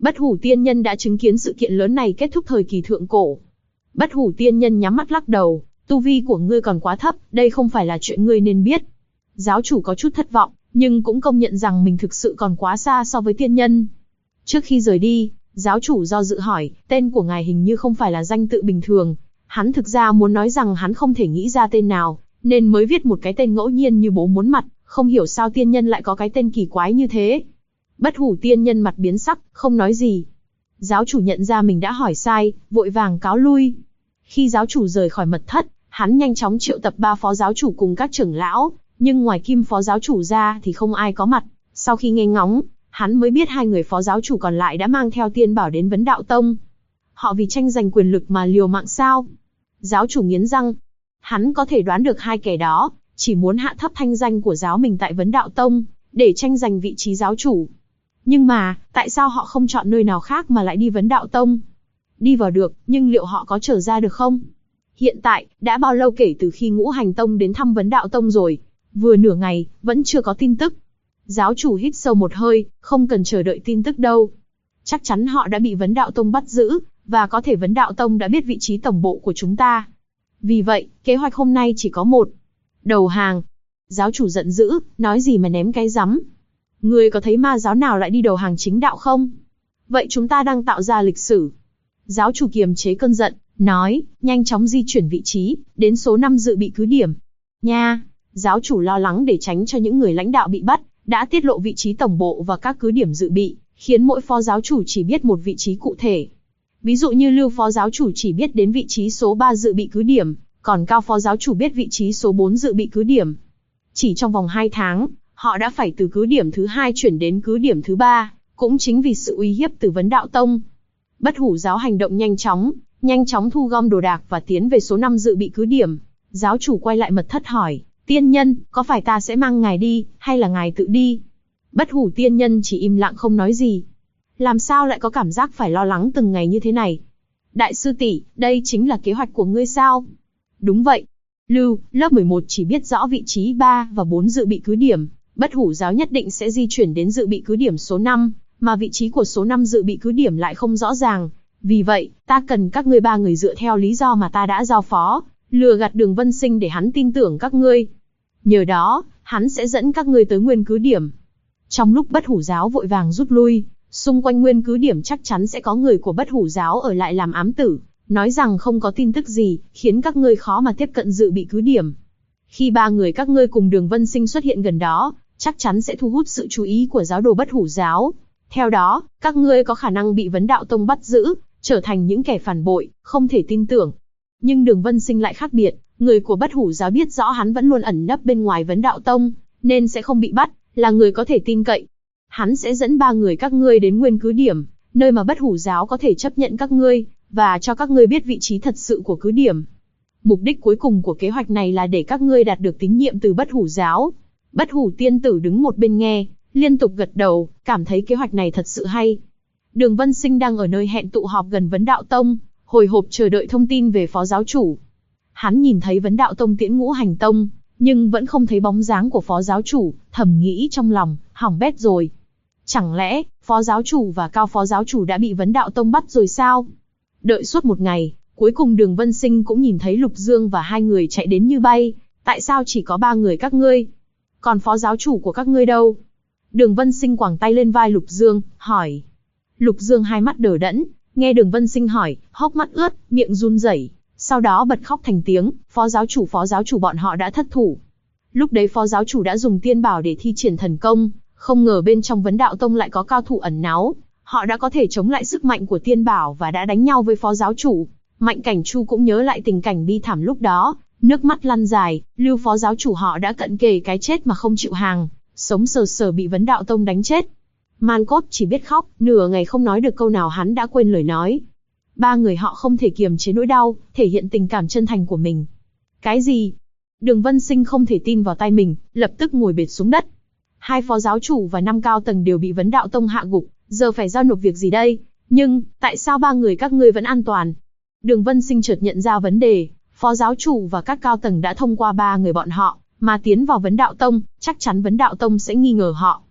Bất Hủ Tiên Nhân đã chứng kiến sự kiện lớn này kết thúc thời kỳ thượng cổ. Bất Hủ Tiên Nhân nhắm mắt lắc đầu, tu vi của ngươi còn quá thấp, đây không phải là chuyện ngươi nên biết. Giáo chủ có chút thất vọng, nhưng cũng công nhận rằng mình thực sự còn quá xa so với tiên nhân. Trước khi rời đi, giáo chủ do dự hỏi, tên của ngài hình như không phải là danh tự bình thường. Hắn thực ra muốn nói rằng hắn không thể nghĩ ra tên nào, nên mới viết một cái tên ngẫu nhiên như bố muốn mặt, không hiểu sao tiên nhân lại có cái tên kỳ quái như thế. Bất Hủ Tiên Nhân mặt biến sắc, không nói gì. Giáo chủ nhận ra mình đã hỏi sai, vội vàng cáo lui. Khi giáo chủ rời khỏi mật thất, hắn nhanh chóng triệu tập 3 phó giáo chủ cùng các trưởng lão, nhưng ngoài Kim phó giáo chủ ra thì không ai có mặt. Sau khi nghe ngóng, hắn mới biết 2 người phó giáo chủ còn lại đã mang theo tiên bảo đến Vấn Đạo Tông. Họ vì tranh giành quyền lực mà liều mạng sao? Giáo chủ nghiến răng. Hắn có thể đoán được 2 kẻ đó chỉ muốn hạ thấp thanh danh của giáo mình tại Vấn Đạo Tông, để tranh giành vị trí giáo chủ. Nhưng mà, tại sao họ không chọn nơi nào khác mà lại đi Vấn Đạo Tông? Đi vào được, nhưng liệu họ có trở ra được không? Hiện tại, đã bao lâu kể từ khi Ngũ Hành Tông đến thăm Vấn Đạo Tông rồi? Vừa nửa ngày, vẫn chưa có tin tức. Giáo chủ hít sâu một hơi, không cần chờ đợi tin tức đâu. Chắc chắn họ đã bị Vấn Đạo Tông bắt giữ, và có thể Vấn Đạo Tông đã biết vị trí tổng bộ của chúng ta. Vì vậy, kế hoạch hôm nay chỉ có một. Đầu hàng. Giáo chủ giận dữ, nói gì mà ném cái rắm. Ngươi có thấy ma giáo nào lại đi đầu hàng chính đạo không? Vậy chúng ta đang tạo ra lịch sử. Giáo chủ kiềm chế cơn giận, nói, nhanh chóng di chuyển vị trí, đến số 5 dự bị cứ điểm. Nha, giáo chủ lo lắng để tránh cho những người lãnh đạo bị bắt, đã tiết lộ vị trí tổng bộ và các cứ điểm dự bị, khiến mỗi phó giáo chủ chỉ biết một vị trí cụ thể. Ví dụ như Lưu phó giáo chủ chỉ biết đến vị trí số 3 dự bị cứ điểm, còn Cao phó giáo chủ biết vị trí số 4 dự bị cứ điểm. Chỉ trong vòng 2 tháng, họ đã phải từ cứ điểm thứ 2 chuyển đến cứ điểm thứ 3, cũng chính vì sự uy hiếp từ Vấn Đạo Tông. Bất Hủ giáo hành động nhanh chóng thu gom đồ đạc và tiến về số 5 dự bị cứ điểm. Giáo chủ quay lại mật thất hỏi, tiên nhân, có phải ta sẽ mang ngài đi, hay là ngài tự đi? Bất Hủ Tiên Nhân chỉ im lặng không nói gì. Làm sao lại có cảm giác phải lo lắng từng ngày như thế này? Đại sư tỷ, đây chính là kế hoạch của ngươi sao? Đúng vậy. Lưu, lớp 11 chỉ biết rõ vị trí 3 và 4 dự bị cứ điểm. Bất Hủ giáo nhất định sẽ di chuyển đến dự bị cứ điểm số 5, mà vị trí của số 5 dự bị cứ điểm lại không rõ ràng. Vì vậy, ta cần các ngươi 3 người dựa theo lý do mà ta đã giao phó, lừa gạt Đường Vân Sinh để hắn tin tưởng các ngươi. Nhờ đó, hắn sẽ dẫn các ngươi tới nguyên cứ điểm. Trong lúc Bất Hủ giáo vội vàng rút lui, xung quanh nguyên cứ điểm chắc chắn sẽ có người của Bất Hủ giáo ở lại làm ám tử, nói rằng không có tin tức gì, khiến các ngươi khó mà tiếp cận dự bị cứ điểm. Khi 3 người các ngươi cùng Đường Vân Sinh xuất hiện gần đó, chắc chắn sẽ thu hút sự chú ý của giáo đồ Bất Hủ giáo. Theo đó, các ngươi có khả năng bị Vấn Đạo Tông bắt giữ, trở thành những kẻ phản bội, không thể tin tưởng. Nhưng Đường Vân Sinh lại khác biệt, người của Bất Hủ giáo biết rõ hắn vẫn luôn ẩn nấp bên ngoài Vấn Đạo Tông, nên sẽ không bị bắt, là người có thể tin cậy. Hắn sẽ dẫn 3 người các ngươi đến nguyên cứ điểm, nơi mà Bất Hủ giáo có thể chấp nhận các ngươi, và cho các ngươi biết vị trí thật sự của cứ điểm. Mục đích cuối cùng của kế hoạch này là để các ngươi đạt được tín nhiệm từ Bất Hủ giáo. Bất Hủ tiên tử đứng một bên nghe, liên tục gật đầu, cảm thấy kế hoạch này thật sự hay. Đường Vân Sinh đang ở nơi hẹn tụ họp gần Vấn Đạo Tông, hồi hộp chờ đợi thông tin về phó giáo chủ. Hắn nhìn thấy Vấn Đạo Tông tiễn Ngũ Hành Tông, nhưng vẫn không thấy bóng dáng của phó giáo chủ, thầm nghĩ trong lòng, hỏng bét rồi. Chẳng lẽ, phó giáo chủ và Cao phó giáo chủ đã bị Vấn Đạo Tông bắt rồi sao? Đợi suốt một ngày, cuối cùng Đường Vân Sinh cũng nhìn thấy Lục Dương và 2 người chạy đến như bay. Tại sao chỉ có 3 người các ngươi? Còn phó giáo chủ của các ngươi đâu? Đường Vân Sinh quàng tay lên vai Lục Dương, hỏi. Lục Dương hai mắt đờ đẫn, nghe Đường Vân Sinh hỏi, hốc mắt ướt, miệng run rẩy, sau đó bật khóc thành tiếng, phó giáo chủ bọn họ đã thất thủ. Lúc đấy phó giáo chủ đã dùng tiên bảo để thi triển thần công, không ngờ bên trong Vấn Đạo Tông lại có cao thủ ẩn náu, họ đã có thể chống lại sức mạnh của tiên bảo và đã đánh nhau với phó giáo chủ. Mạnh Cảnh Chu cũng nhớ lại tình cảnh bi thảm lúc đó, nước mắt lăn dài, Lưu phó giáo chủ họ đã cận kề cái chết mà không chịu hàng, sống sờ sờ bị Vấn Đạo Tông đánh chết. Man Cốt chỉ biết khóc, nửa ngày không nói được câu nào, hắn đã quên lời nói. 3 người họ không thể kiềm chế nỗi đau, thể hiện tình cảm chân thành của mình. Cái gì? Đường Vân Sinh không thể tin vào tai mình, lập tức ngồi bệt xuống đất. 2 phó giáo chủ và 5 cao tầng đều bị Vấn Đạo Tông hạ gục, giờ phải giao nộp việc gì đây? Nhưng, tại sao 3 người các ngươi vẫn an toàn? Đường Vân Sinh chợt nhận ra vấn đề, phó giáo chủ và các cao tầng đã thông qua 3 người bọn họ, mà tiến vào Vấn Đạo Tông, chắc chắn Vấn Đạo Tông sẽ nghi ngờ họ.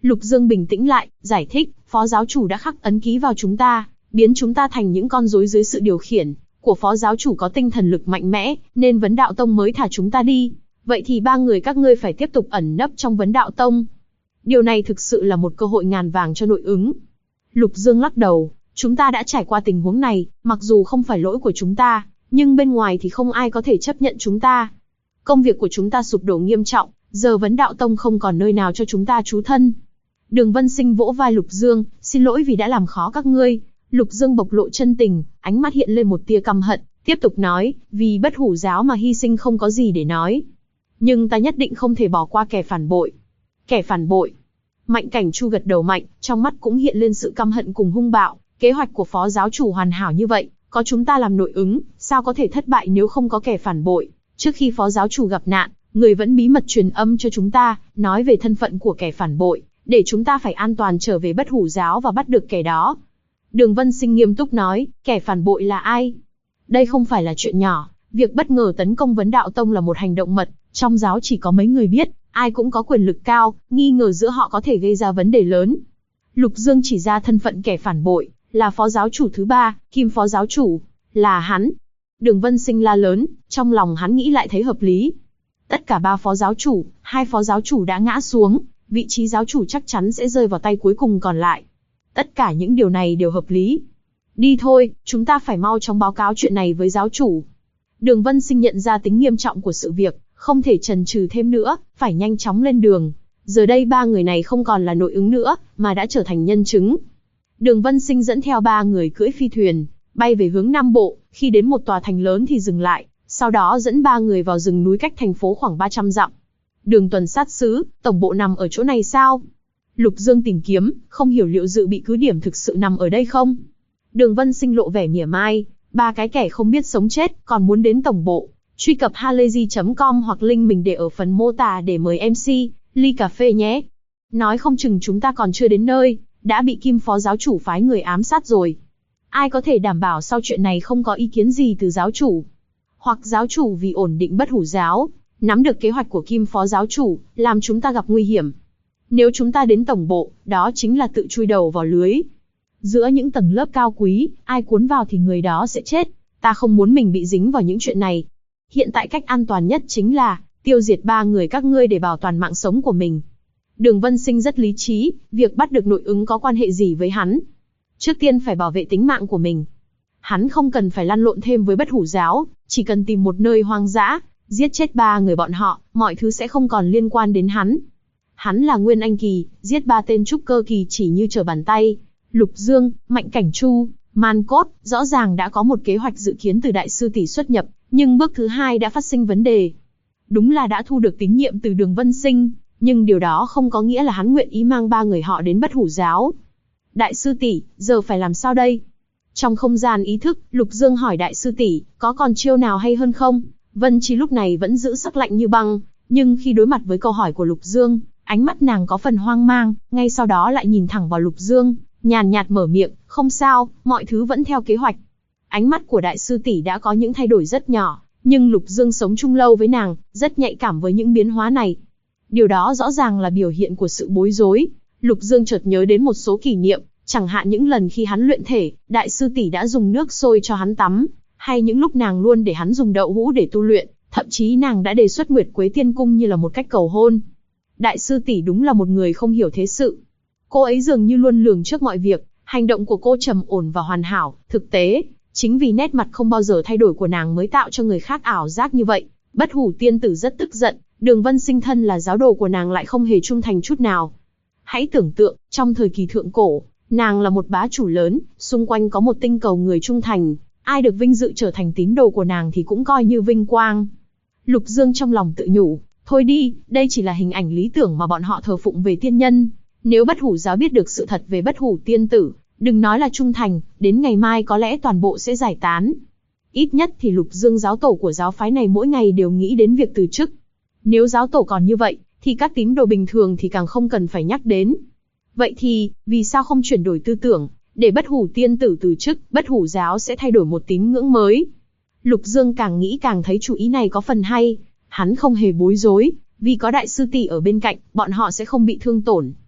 Lục Dương bình tĩnh lại, giải thích, phó giáo chủ đã khắc ấn ký vào chúng ta, biến chúng ta thành những con rối dưới sự điều khiển của phó giáo chủ có tinh thần lực mạnh mẽ, nên Vấn Đạo Tông mới thả chúng ta đi. Vậy thì ba người các ngươi phải tiếp tục ẩn nấp trong Vấn Đạo Tông. Điều này thực sự là một cơ hội ngàn vàng cho nội ứng. Lục Dương lắc đầu, chúng ta đã trải qua tình huống này, mặc dù không phải lỗi của chúng ta, nhưng bên ngoài thì không ai có thể chấp nhận chúng ta. Công việc của chúng ta sụp đổ nghiêm trọng, giờ Vấn Đạo Tông không còn nơi nào cho chúng ta trú thân. Đường Vân Sinh vỗ vai Lục Dương, xin lỗi vì đã làm khó các ngươi. Lục Dương bộc lộ chân tình, ánh mắt hiện lên một tia căm hận, tiếp tục nói, vì Bất Hủ giáo mà hy sinh không có gì để nói. Nhưng ta nhất định không thể bỏ qua kẻ phản bội. Kẻ phản bội. Mạnh Cảnh Chu gật đầu mạnh, trong mắt cũng hiện lên sự căm hận cùng hung bạo. Kế hoạch của phó giáo chủ hoàn hảo như vậy, có chúng ta làm nội ứng, sao có thể thất bại nếu không có kẻ phản bội. Trước khi phó giáo chủ gặp nạn, người vẫn bí mật truyền âm cho chúng ta, nói về thân phận của kẻ phản bội, để chúng ta phải an toàn trở về Bất Hủ giáo và bắt được kẻ đó. Đường Vân Sinh nghiêm túc nói, kẻ phản bội là ai? Đây không phải là chuyện nhỏ, việc bất ngờ tấn công Vấn Đạo Tông là một hành động mật, trong giáo chỉ có mấy người biết, ai cũng có quyền lực cao, nghi ngờ giữa họ có thể gây ra vấn đề lớn. Lục Dương chỉ ra thân phận kẻ phản bội, là phó giáo chủ thứ ba, Kim phó giáo chủ, là hắn. Đường Vân Sinh la lớn, trong lòng hắn nghĩ lại thấy hợp lý. Tất cả ba phó giáo chủ, hai phó giáo chủ đã ngã xuống, vị trí giáo chủ chắc chắn sẽ rơi vào tay cuối cùng còn lại. Tất cả những điều này đều hợp lý. Đi thôi, chúng ta phải mau chóng báo cáo chuyện này với giáo chủ. Đường Vân Sinh nhận ra tính nghiêm trọng của sự việc, không thể chần chừ thêm nữa, phải nhanh chóng lên đường. Giờ đây ba người này không còn là nội ứng nữa, mà đã trở thành nhân chứng. Đường Vân Sinh dẫn theo ba người cưỡi phi thuyền, bay về hướng Nam Bộ, khi đến một tòa thành lớn thì dừng lại, sau đó dẫn ba người vào rừng núi cách thành phố khoảng 300 dặm. Đường tuần sát sứ, tổng bộ nằm ở chỗ này sao? Lục Dương tìm kiếm, không hiểu liệu dự bị cứ điểm thực sự nằm ở đây không? Đường Vân Sinh lộ vẻ mỉa mai, ba cái kẻ không biết sống chết, còn muốn đến tổng bộ. Truy cập halayzi.com hoặc link mình để ở phần mô tả để mời MC, ly cà phê nhé. Nói không chừng chúng ta còn chưa đến nơi, đã bị Kim phó giáo chủ phái người ám sát rồi. Ai có thể đảm bảo sau chuyện này không có ý kiến gì từ giáo chủ? Hoặc giáo chủ vì ổn định Bất Hủ giáo, nắm được kế hoạch của Kim phó giáo chủ, làm chúng ta gặp nguy hiểm. Nếu chúng ta đến tổng bộ, đó chính là tự chui đầu vào lưới. Giữa những tầng lớp cao quý, ai cuốn vào thì người đó sẽ chết. Ta không muốn mình bị dính vào những chuyện này. Hiện tại cách an toàn nhất chính là tiêu diệt ba người các ngươi để bảo toàn mạng sống của mình. Đường Vân Sinh rất lý trí, việc bắt được nội ứng có quan hệ gì với hắn? Trước tiên phải bảo vệ tính mạng của mình. Hắn không cần phải lăn lộn thêm với Bất Hủ giáo, chỉ cần tìm một nơi hoang dã, giết chết ba người bọn họ, mọi thứ sẽ không còn liên quan đến hắn. Hắn là Nguyên Anh kỳ, giết ba tên trúc cơ kỳ chỉ như trở bàn tay. Lục Dương, Mạnh Cảnh Chu, Man Cốt, rõ ràng đã có một kế hoạch dự kiến từ đại sư tỷ xuất nhập, nhưng bước thứ hai đã phát sinh vấn đề. Đúng là đã thu được tín nhiệm từ Đường Vân Sinh, nhưng điều đó không có nghĩa là hắn nguyện ý mang ba người họ đến Bất Hủ giáo. Đại sư tỷ, giờ phải làm sao đây? Trong không gian ý thức, Lục Dương hỏi đại sư tỷ, có còn chiêu nào hay hơn không? Vân Chi lúc này vẫn giữ sắc lạnh như băng, nhưng khi đối mặt với câu hỏi của Lục Dương, ánh mắt nàng có phần hoang mang, ngay sau đó lại nhìn thẳng vào Lục Dương, nhàn nhạt mở miệng, không sao, mọi thứ vẫn theo kế hoạch. Ánh mắt của đại sư tỷ đã có những thay đổi rất nhỏ, nhưng Lục Dương sống chung lâu với nàng, rất nhạy cảm với những biến hóa này. Điều đó rõ ràng là biểu hiện của sự bối rối. Lục Dương chợt nhớ đến một số kỷ niệm, chẳng hạn những lần khi hắn luyện thể, đại sư tỷ đã dùng nước sôi cho hắn tắm, hay những lúc nàng luôn để hắn dùng đậu hũ để tu luyện, thậm chí nàng đã đề xuất Nguyệt Quế Tiên Cung như là một cách cầu hôn. Đại sư tỷ đúng là một người không hiểu thế sự. Cô ấy dường như luôn lường trước mọi việc, hành động của cô trầm ổn và hoàn hảo, thực tế, chính vì nét mặt không bao giờ thay đổi của nàng mới tạo cho người khác ảo giác như vậy. Bất Hủ tiên tử rất tức giận, Đường Vân Sinh thân là giáo đồ của nàng lại không hề trung thành chút nào. Hãy tưởng tượng, trong thời kỳ thượng cổ, nàng là một bá chủ lớn, xung quanh có một tinh cầu người trung thành, ai được vinh dự trở thành tín đồ của nàng thì cũng coi như vinh quang. Lục Dương trong lòng tự nhủ, thôi đi, đây chỉ là hình ảnh lý tưởng mà bọn họ thờ phụng về tiên nhân. Nếu Bất Hủ giáo biết được sự thật về Bất Hủ tiên tử, đừng nói là trung thành, đến ngày mai có lẽ toàn bộ sẽ giải tán. Ít nhất thì Lục Dương giáo tổ của giáo phái này mỗi ngày đều nghĩ đến việc từ chức. Nếu giáo tổ còn như vậy, thì các tín đồ bình thường thì càng không cần phải nhắc đến. Vậy thì, vì sao không chuyển đổi tư tưởng, để Bất Hủ tiên tử từ chức, Bất Hủ giáo sẽ thay đổi một tín ngưỡng mới? Lục Dương càng nghĩ càng thấy chủ ý này có phần hay. Hắn không hề bối rối, vì có đại sư tỷ ở bên cạnh, bọn họ sẽ không bị thương tổn.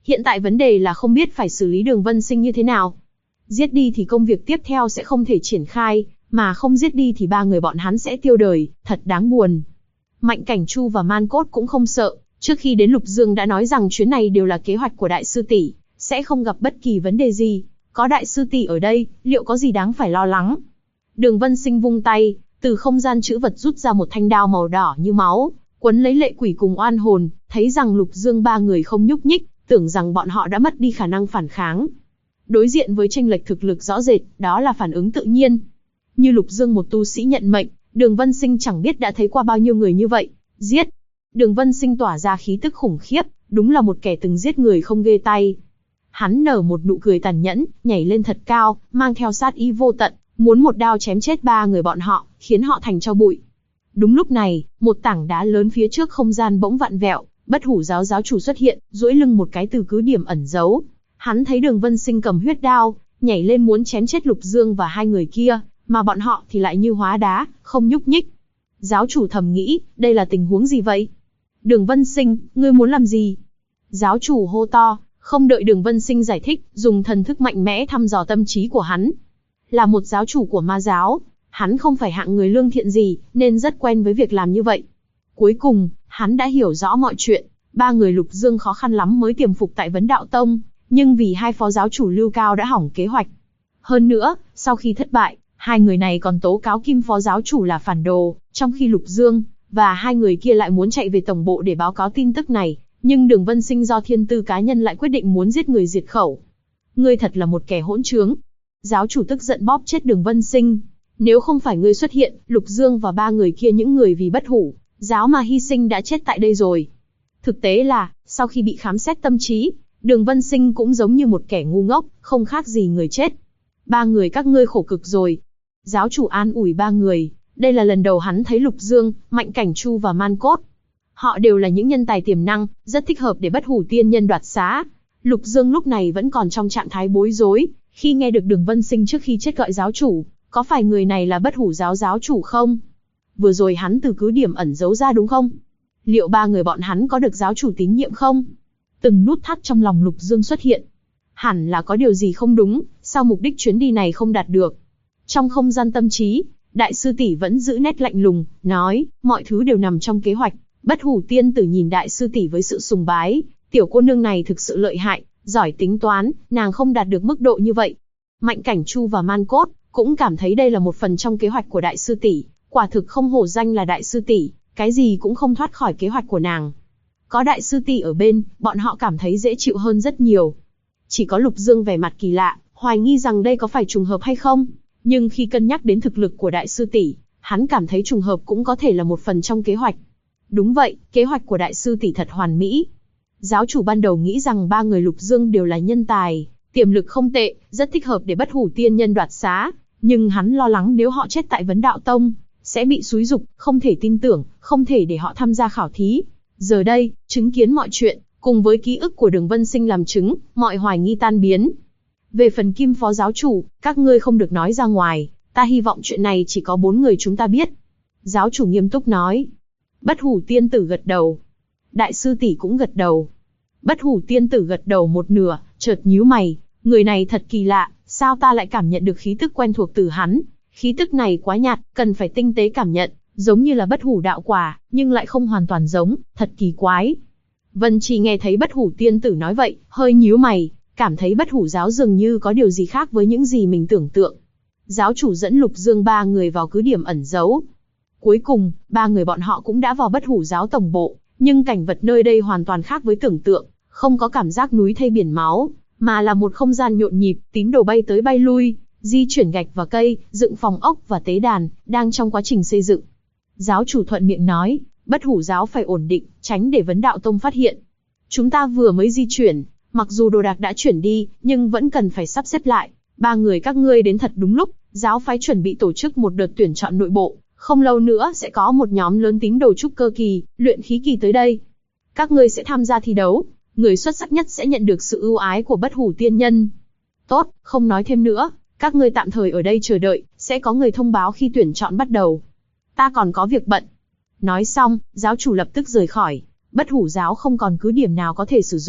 Hiện tại vấn đề là không biết phải xử lý Đường Vân Sinh như thế nào. Giết đi thì công việc tiếp theo sẽ không thể triển khai, mà không giết đi thì ba người bọn hắn sẽ tiêu đời, thật đáng buồn. Mạnh Cảnh Chu và Man Cốt cũng không sợ, trước khi đến Lục Dương đã nói rằng chuyến này đều là kế hoạch của đại sư tỷ, sẽ không gặp bất kỳ vấn đề gì. Có đại sư tỷ ở đây, liệu có gì đáng phải lo lắng? Đường Vân Sinh vung tay, từ không gian trữ vật rút ra một thanh đao màu đỏ như máu, quấn lấy Lệ Quỷ cùng Oan Hồn, thấy rằng Lục Dương ba người không nhúc nhích, tưởng rằng bọn họ đã mất đi khả năng phản kháng. Đối diện với chênh lệch thực lực rõ rệt, đó là phản ứng tự nhiên. Như Lục Dương một tu sĩ nhận mệnh, Đường Vân Sinh chẳng biết đã thấy qua bao nhiêu người như vậy. Giết! Đường Vân Sinh tỏa ra khí tức khủng khiếp, đúng là một kẻ từng giết người không ghê tay. Hắn nở một nụ cười tàn nhẫn, nhảy lên thật cao, mang theo sát ý vô tận, muốn một đao chém chết ba người bọn họ, khiến họ thành tro bụi. Đúng lúc này, một tảng đá lớn phía trước không gian bỗng vặn vẹo, Bất Hủ giáo giáo chủ xuất hiện, duỗi lưng một cái từ cứ điểm ẩn giấu. Hắn thấy Đường Vân Sinh cầm huyết đao, nhảy lên muốn chém chết Lục Dương và hai người kia, mà bọn họ thì lại như hóa đá, không nhúc nhích. Giáo chủ thầm nghĩ, đây là tình huống gì vậy? Đường Vân Sinh, ngươi muốn làm gì? Giáo chủ hô to, không đợi Đường Vân Sinh giải thích, dùng thần thức mạnh mẽ thăm dò tâm trí của hắn. Là một giáo chủ của ma giáo, hắn không phải hạng người lương thiện gì, nên rất quen với việc làm như vậy. Cuối cùng, hắn đã hiểu rõ mọi chuyện, ba người Lục Dương khó khăn lắm mới tiềm phục tại Vấn Đạo Tông, nhưng vì hai phó giáo chủ Lưu Cao đã hỏng kế hoạch. Hơn nữa, sau khi thất bại, hai người này còn tố cáo Kim phó giáo chủ là phản đồ, trong khi Lục Dương và hai người kia lại muốn chạy về tổng bộ để báo cáo tin tức này, nhưng Đường Vân Sinh do thiên tư cá nhân lại quyết định muốn giết người diệt khẩu. Ngươi thật là một kẻ hỗn trướng. Giáo chủ tức giận bóp chết Đường Vân Sinh. Nếu không phải ngươi xuất hiện, Lục Dương và ba người kia những người vì Bất Hủ giáo mà hy sinh đã chết tại đây rồi. Thực tế là, sau khi bị khám xét tâm trí, Đường Vân Sinh cũng giống như một kẻ ngu ngốc, không khác gì người chết. Ba người các ngươi khổ cực rồi. Giáo chủ an ủi ba người, đây là lần đầu hắn thấy Lục Dương, Mạnh Cảnh Chu và Man Cốt. Họ đều là những nhân tài tiềm năng, rất thích hợp để Bất Hủ tiên nhân đoạt xá. Lục Dương lúc này vẫn còn trong trạng thái bối rối, khi nghe được Đường Vân Sinh trước khi chết gọi giáo chủ, có phải người này là Bất Hủ giáo giáo chủ không? Vừa rồi hắn từ cứ điểm ẩn giấu ra đúng không? Liệu ba người bọn hắn có được giáo chủ tín nhiệm không? Từng nút thắt trong lòng Lục Dương xuất hiện. Hẳn là có điều gì không đúng, sao mục đích chuyến đi này không đạt được? Trong không gian tâm trí, đại sư tỷ vẫn giữ nét lạnh lùng, nói, mọi thứ đều nằm trong kế hoạch. Bất Hủ tiên tử nhìn đại sư tỷ với sự sùng bái, tiểu cô nương này thực sự lợi hại, giỏi tính toán, nàng không đạt được mức độ như vậy. Mạnh Cảnh Chu và Man Cốt cũng cảm thấy đây là một phần trong kế hoạch của đại sư tỷ, quả thực không hổ danh là đại sư tỷ, cái gì cũng không thoát khỏi kế hoạch của nàng. Có đại sư tỷ ở bên, bọn họ cảm thấy dễ chịu hơn rất nhiều. Chỉ có Lục Dương vẻ mặt kỳ lạ, hoài nghi rằng đây có phải trùng hợp hay không, nhưng khi cân nhắc đến thực lực của đại sư tỷ, hắn cảm thấy trùng hợp cũng có thể là một phần trong kế hoạch. Đúng vậy, kế hoạch của đại sư tỷ thật hoàn mỹ. Giáo chủ ban đầu nghĩ rằng ba người Lục Dương đều là nhân tài, tiềm lực không tệ, rất thích hợp để Bất Hủ tiên nhân đoạt xá, nhưng hắn lo lắng nếu họ chết tại Vấn Đạo Tông, sẽ bị xúi giục, không thể tin tưởng, không thể để họ tham gia khảo thí. Giờ đây, chứng kiến mọi chuyện, cùng với ký ức của Đường Vân Sinh làm chứng, mọi hoài nghi tan biến. Về phần Kim phó giáo chủ, các ngươi không được nói ra ngoài, ta hy vọng chuyện này chỉ có 4 người chúng ta biết. Giáo chủ nghiêm túc nói. Bất Hủ tiên tử gật đầu. Đại sư tỷ cũng gật đầu. Bất Hủ tiên tử gật đầu một nửa, chợt nhíu mày, người này thật kỳ lạ, sao ta lại cảm nhận được khí tức quen thuộc từ hắn? Khí tức này quá nhạt, cần phải tinh tế cảm nhận, giống như là Bất Hủ đạo quả, nhưng lại không hoàn toàn giống, thật kỳ quái. Vân Trì nghe thấy Bất Hủ tiên tử nói vậy, hơi nhíu mày, cảm thấy Bất Hủ giáo dường như có điều gì khác với những gì mình tưởng tượng. Giáo chủ dẫn Lục Dương ba người vào cứ điểm ẩn giấu. Cuối cùng, ba người bọn họ cũng đã vào Bất Hủ giáo tổng bộ, nhưng cảnh vật nơi đây hoàn toàn khác với tưởng tượng, không có cảm giác núi thây biển máu, mà là một không gian nhộn nhịp, tín đồ bay tới bay lui, di chuyển gạch và cây, dựng phòng ốc và tế đàn, đang trong quá trình xây dựng. Giáo chủ thuận miệng nói, Bất Hủ giáo phải ổn định, tránh để Vấn Đạo Tông phát hiện. Chúng ta vừa mới di chuyển, mặc dù đồ đạc đã chuyển đi, nhưng vẫn cần phải sắp xếp lại. Ba người các ngươi đến thật đúng lúc, giáo phái chuẩn bị tổ chức một đợt tuyển chọn nội bộ, không lâu nữa sẽ có một nhóm lớn tín đồ trúc cơ kỳ, luyện khí kỳ tới đây. Các ngươi sẽ tham gia thi đấu, người xuất sắc nhất sẽ nhận được sự ưu ái của Bất Hủ tiên nhân. Tốt, không nói thêm nữa, các ngươi tạm thời ở đây chờ đợi, sẽ có người thông báo khi tuyển chọn bắt đầu. Ta còn có việc bận. Nói xong, giáo chủ lập tức rời khỏi. Bất Hủ giáo không còn cứ điểm nào có thể sử dụng,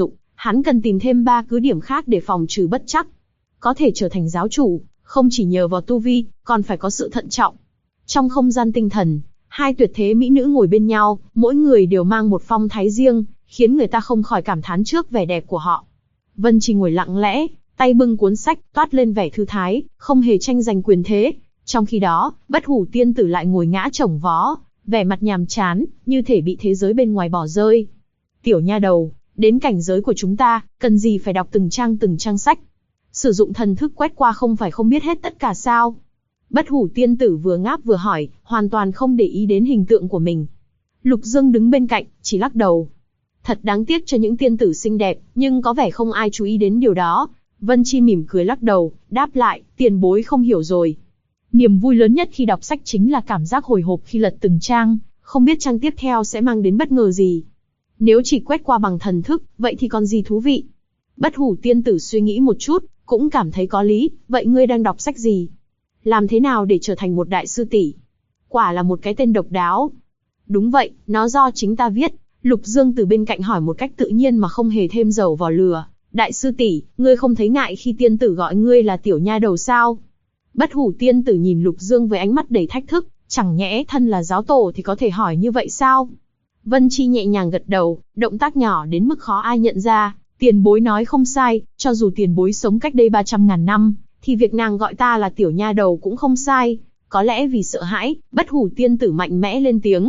Hắn cần tìm thêm 3 cứ điểm khác để phòng trừ bất trắc. Có thể trở thành giáo chủ, không chỉ nhờ vào tu vi, còn phải có sự thận trọng. Trong không gian tinh thần, hai tuyệt thế mỹ nữ ngồi bên nhau, mỗi người đều mang một phong thái riêng, khiến người ta không khỏi cảm thán trước vẻ đẹp của họ. Vân Chi ngồi lặng lẽ, tay bưng cuốn sách, toát lên vẻ thư thái, không hề tranh giành quyền thế. Trong khi đó, Bất Hủ Tiên Tử lại ngồi ngã chồng vó, vẻ mặt nhàm chán, như thể bị thế giới bên ngoài bỏ rơi. Tiểu nha đầu, đến cảnh giới của chúng ta, cần gì phải đọc từng trang sách. Sử dụng thần thức quét qua không phải không biết hết tất cả sao? Bất Hủ Tiên Tử vừa ngáp vừa hỏi, hoàn toàn không để ý đến hình tượng của mình. Lục Dương đứng bên cạnh, chỉ lắc đầu. Thật đáng tiếc cho những tiên tử xinh đẹp, nhưng có vẻ không ai chú ý đến điều đó. Vân Chi mỉm cười lắc đầu, đáp lại, tiền bối không hiểu rồi. Niềm vui lớn nhất khi đọc sách chính là cảm giác hồi hộp khi lật từng trang, không biết trang tiếp theo sẽ mang đến bất ngờ gì. Nếu chỉ quét qua bằng thần thức, vậy thì còn gì thú vị? Bất Hủ Tiên Tử suy nghĩ một chút, cũng cảm thấy có lý, vậy ngươi đang đọc sách gì? Làm thế nào để trở thành một đại sư tỷ? Quả là một cái tên độc đáo. Đúng vậy, nó do chính ta viết. Lục Dương từ bên cạnh hỏi một cách tự nhiên mà không hề thêm dầu vào lửa. Đại sư tỷ, ngươi không thấy ngại khi tiên tử gọi ngươi là tiểu nha đầu sao? Bất Hủ Tiên Tử nhìn Lục Dương với ánh mắt đầy thách thức, chẳng nhẽ thân là giáo tổ thì có thể hỏi như vậy sao? Vân Chi nhẹ nhàng gật đầu, động tác nhỏ đến mức khó ai nhận ra. Tiền bối nói không sai, cho dù tiền bối sống cách đây 300.000 năm, thì việc nàng gọi ta là tiểu nha đầu cũng không sai. Có lẽ vì sợ hãi, Bất Hủ Tiên Tử mạnh mẽ lên tiếng.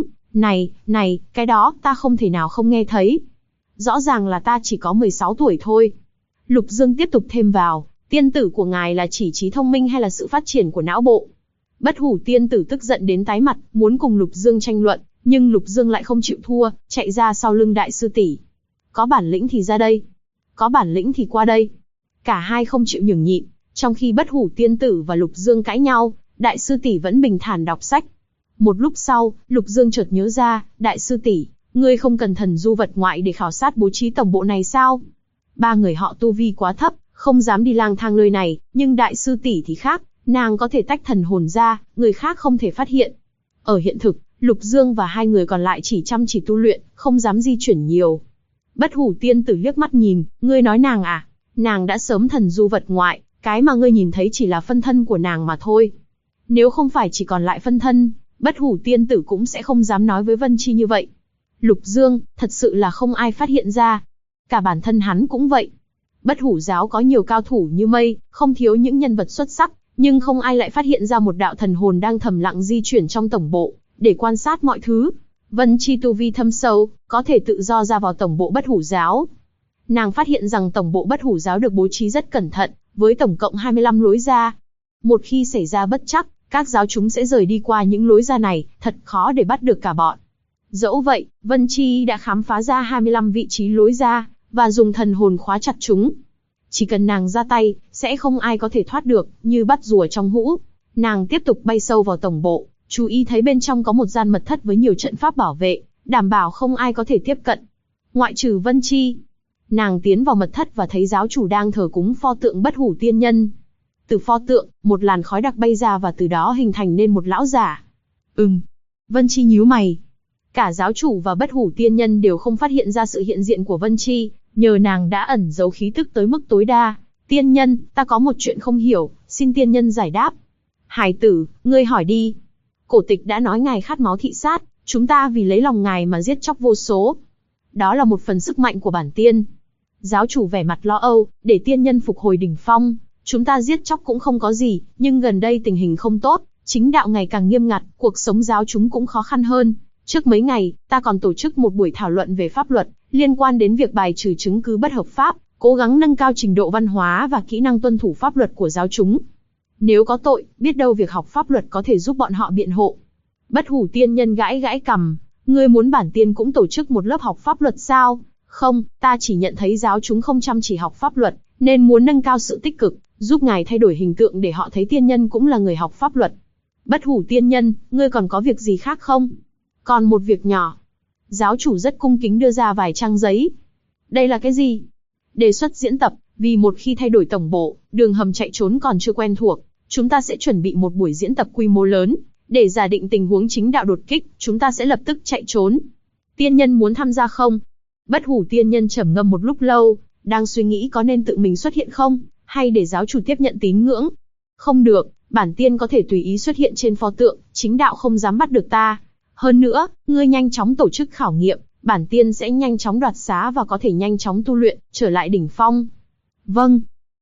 Này, cái đó, ta không thể nào không nghe thấy. Rõ ràng là ta chỉ có 16 tuổi thôi. Lục Dương tiếp tục thêm vào, tiên tử của ngài là chỉ trí thông minh hay là sự phát triển của não bộ? Bất Hủ Tiên Tử tức giận đến tái mặt, muốn cùng Lục Dương tranh luận, nhưng Lục Dương lại không chịu thua, chạy ra sau lưng đại sư tỷ. Có bản lĩnh thì ra đây. Có bản lĩnh thì qua đây. Cả hai không chịu nhường nhịn, trong khi Bất Hủ Tiên Tử và Lục Dương cãi nhau, đại sư tỷ vẫn bình thản đọc sách. Một lúc sau, Lục Dương chợt nhớ ra, đại sư tỷ, ngươi không cần thần du vật ngoại để khảo sát bố trí tổng bộ này sao? 3 người họ tu vi quá thấp, không dám đi lang thang nơi này, nhưng đại sư tỷ thì khác, nàng có thể tách thần hồn ra, người khác không thể phát hiện. Ở hiện thực, Lục Dương và 2 người còn lại chỉ chăm chỉ tu luyện, không dám di chuyển nhiều. Bất Hủ Tiên Tử liếc mắt nhìn, ngươi nói nàng à? Nàng đã sớm thần du vật ngoại, cái mà ngươi nhìn thấy chỉ là phân thân của nàng mà thôi. Nếu không phải chỉ còn lại phân thân, Bất Hủ Tiên Tử cũng sẽ không dám nói với Vân Chi như vậy. Lục Dương, thật sự là không ai phát hiện ra. Cả bản thân hắn cũng vậy. Bất Hủ giáo có nhiều cao thủ như mây, không thiếu những nhân vật xuất sắc, nhưng không ai lại phát hiện ra một đạo thần hồn đang thầm lặng di chuyển trong tổng bộ, để quan sát mọi thứ. Vân Chi tu vi thâm sâu, có thể tự do ra vào tổng bộ Bất Hủ giáo. Nàng phát hiện rằng tổng bộ Bất Hủ giáo được bố trí rất cẩn thận, với tổng cộng 25 lối ra. Một khi xảy ra bất trắc, các giáo chúng sẽ rời đi qua những lối ra này, thật khó để bắt được cả bọn. Dẫu vậy, Vân Chi đã khám phá ra 25 vị trí lối ra, và dùng thần hồn khóa chặt chúng. Chỉ cần nàng ra tay, sẽ không ai có thể thoát được, như bắt rùa trong hũ. Nàng tiếp tục bay sâu vào tổng bộ, chú ý thấy bên trong có một gian mật thất với nhiều trận pháp bảo vệ, đảm bảo không ai có thể tiếp cận. Ngoại trừ Vân Chi. Nàng tiến vào mật thất và thấy giáo chủ đang thờ cúng pho tượng Bất Hủ Tiên Nhân. Từ pho tượng, một làn khói đặc bay ra và từ đó hình thành nên một lão giả. Vân Chi nhíu mày. Cả giáo chủ và Bất Hủ Tiên Nhân đều không phát hiện ra sự hiện diện của Vân Chi, nhờ nàng đã ẩn giấu khí tức tới mức tối đa. Tiên nhân, ta có một chuyện không hiểu, xin tiên nhân giải đáp. Hải tử, ngươi hỏi đi. Cổ tịch đã nói ngài khát máu thị sát, chúng ta vì lấy lòng ngài mà giết chóc vô số. Đó là một phần sức mạnh của bản tiên. Giáo chủ vẻ mặt lo âu, để tiên nhân phục hồi đỉnh phong. Chúng ta giết chóc cũng không có gì, nhưng gần đây tình hình không tốt, chính đạo ngày càng nghiêm ngặt, cuộc sống giáo chúng cũng khó khăn hơn. Trước mấy ngày, ta còn tổ chức một buổi thảo luận về pháp luật, liên quan đến việc bài trừ chứng cứ bất hợp pháp, cố gắng nâng cao trình độ văn hóa và kỹ năng tuân thủ pháp luật của giáo chúng. Nếu có tội, biết đâu việc học pháp luật có thể giúp bọn họ biện hộ. Bất Hủ Tiên Nhân gãi gãi cằm, ngươi muốn bản tiên cũng tổ chức một lớp học pháp luật sao? Không, ta chỉ nhận thấy giáo chúng không chăm chỉ học pháp luật, nên muốn nâng cao sự tích cực, giúp ngài thay đổi hình tượng để họ thấy tiên nhân cũng là người học pháp luật. Bất Hủ Tiên Nhân, ngươi còn có việc gì khác không? Còn một việc nhỏ. Giáo chủ rất cung kính đưa ra vài trang giấy. Đây là cái gì? Đề xuất diễn tập, vì một khi thay đổi tổng bộ, đường hầm chạy trốn còn chưa quen thuộc, chúng ta sẽ chuẩn bị một buổi diễn tập quy mô lớn, để giả định tình huống chính đạo đột kích, chúng ta sẽ lập tức chạy trốn. Tiên nhân muốn tham gia không? Bất Hủ Tiên Nhân trầm ngâm một lúc lâu, đang suy nghĩ có nên tự mình xuất hiện không, hay để giáo chủ tiếp nhận tín ngưỡng. Không được, bản tiên có thể tùy ý xuất hiện trên pho tượng, chính đạo không dám bắt được ta. Hơn nữa, ngươi nhanh chóng tổ chức khảo nghiệm, bản tiên sẽ nhanh chóng đoạt xá và có thể nhanh chóng tu luyện, trở lại đỉnh phong. Vâng.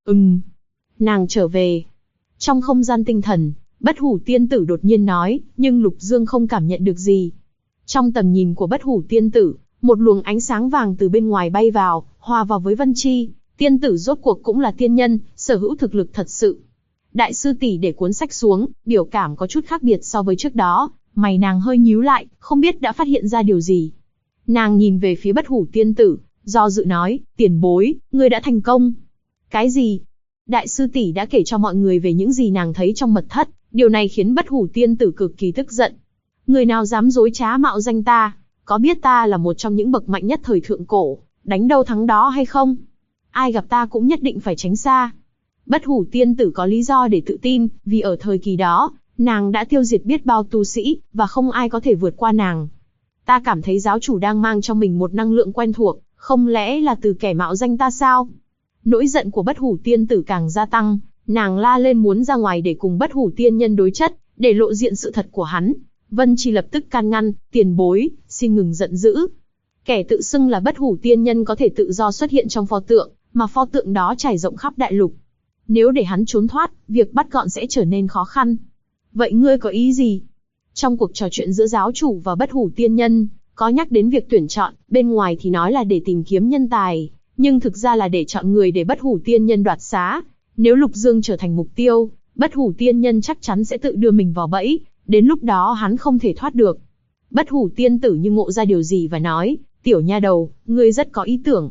Nàng trở về. Trong không gian tinh thần, Bất Hủ tiên tử đột nhiên nói, nhưng Lục Dương không cảm nhận được gì. Trong tầm nhìn của Bất Hủ tiên tử, một luồng ánh sáng vàng từ bên ngoài bay vào, hòa vào với Vân Chi. Tiên tử rốt cuộc cũng là tiên nhân, sở hữu thực lực thật sự. Đại sư tỷ để cuốn sách xuống, biểu cảm có chút khác biệt so với trước đó, mày nàng hơi nhíu lại, không biết đã phát hiện ra điều gì. Nàng nhìn về phía Bất Hủ tiên tử, do dự nói, tiền bối, ngươi đã thành công. Cái gì? Đại sư tỷ đã kể cho mọi người về những gì nàng thấy trong mật thất, điều này khiến Bất Hủ tiên tử cực kỳ tức giận. Người nào dám dối trá mạo danh ta, có biết ta là một trong những bậc mạnh nhất thời thượng cổ, đánh đâu thắng đó hay không? Ai gặp ta cũng nhất định phải tránh xa. Bất Hủ tiên tử có lý do để tự tin, vì ở thời kỳ đó, nàng đã tiêu diệt biết bao tu sĩ, và không ai có thể vượt qua nàng. Ta cảm thấy giáo chủ đang mang trong mình một năng lượng quen thuộc, không lẽ là từ kẻ mạo danh ta sao? Nỗi giận của Bất Hủ tiên tử càng gia tăng, nàng la lên muốn ra ngoài để cùng Bất Hủ tiên nhân đối chất, để lộ diện sự thật của hắn. Vân Chi lập tức can ngăn, tiền bối, xin ngừng giận dữ. Kẻ tự xưng là Bất Hủ tiên nhân có thể tự do xuất hiện trong pho tượng, mà pho tượng đó trải rộng khắp đại lục. Nếu để hắn trốn thoát, việc bắt gọn sẽ trở nên khó khăn. Vậy ngươi có ý gì? Trong cuộc trò chuyện giữa giáo chủ và Bất Hủ tiên nhân, có nhắc đến việc tuyển chọn, bên ngoài thì nói là để tìm kiếm nhân tài, nhưng thực ra là để chọn người để Bất Hủ tiên nhân đoạt xá. Nếu Lục Dương trở thành mục tiêu, Bất Hủ tiên nhân chắc chắn sẽ tự đưa mình vào bẫy, đến lúc đó hắn không thể thoát được. Bất Hủ tiên tử như ngộ ra điều gì và nói, tiểu nha đầu, ngươi rất có ý tưởng.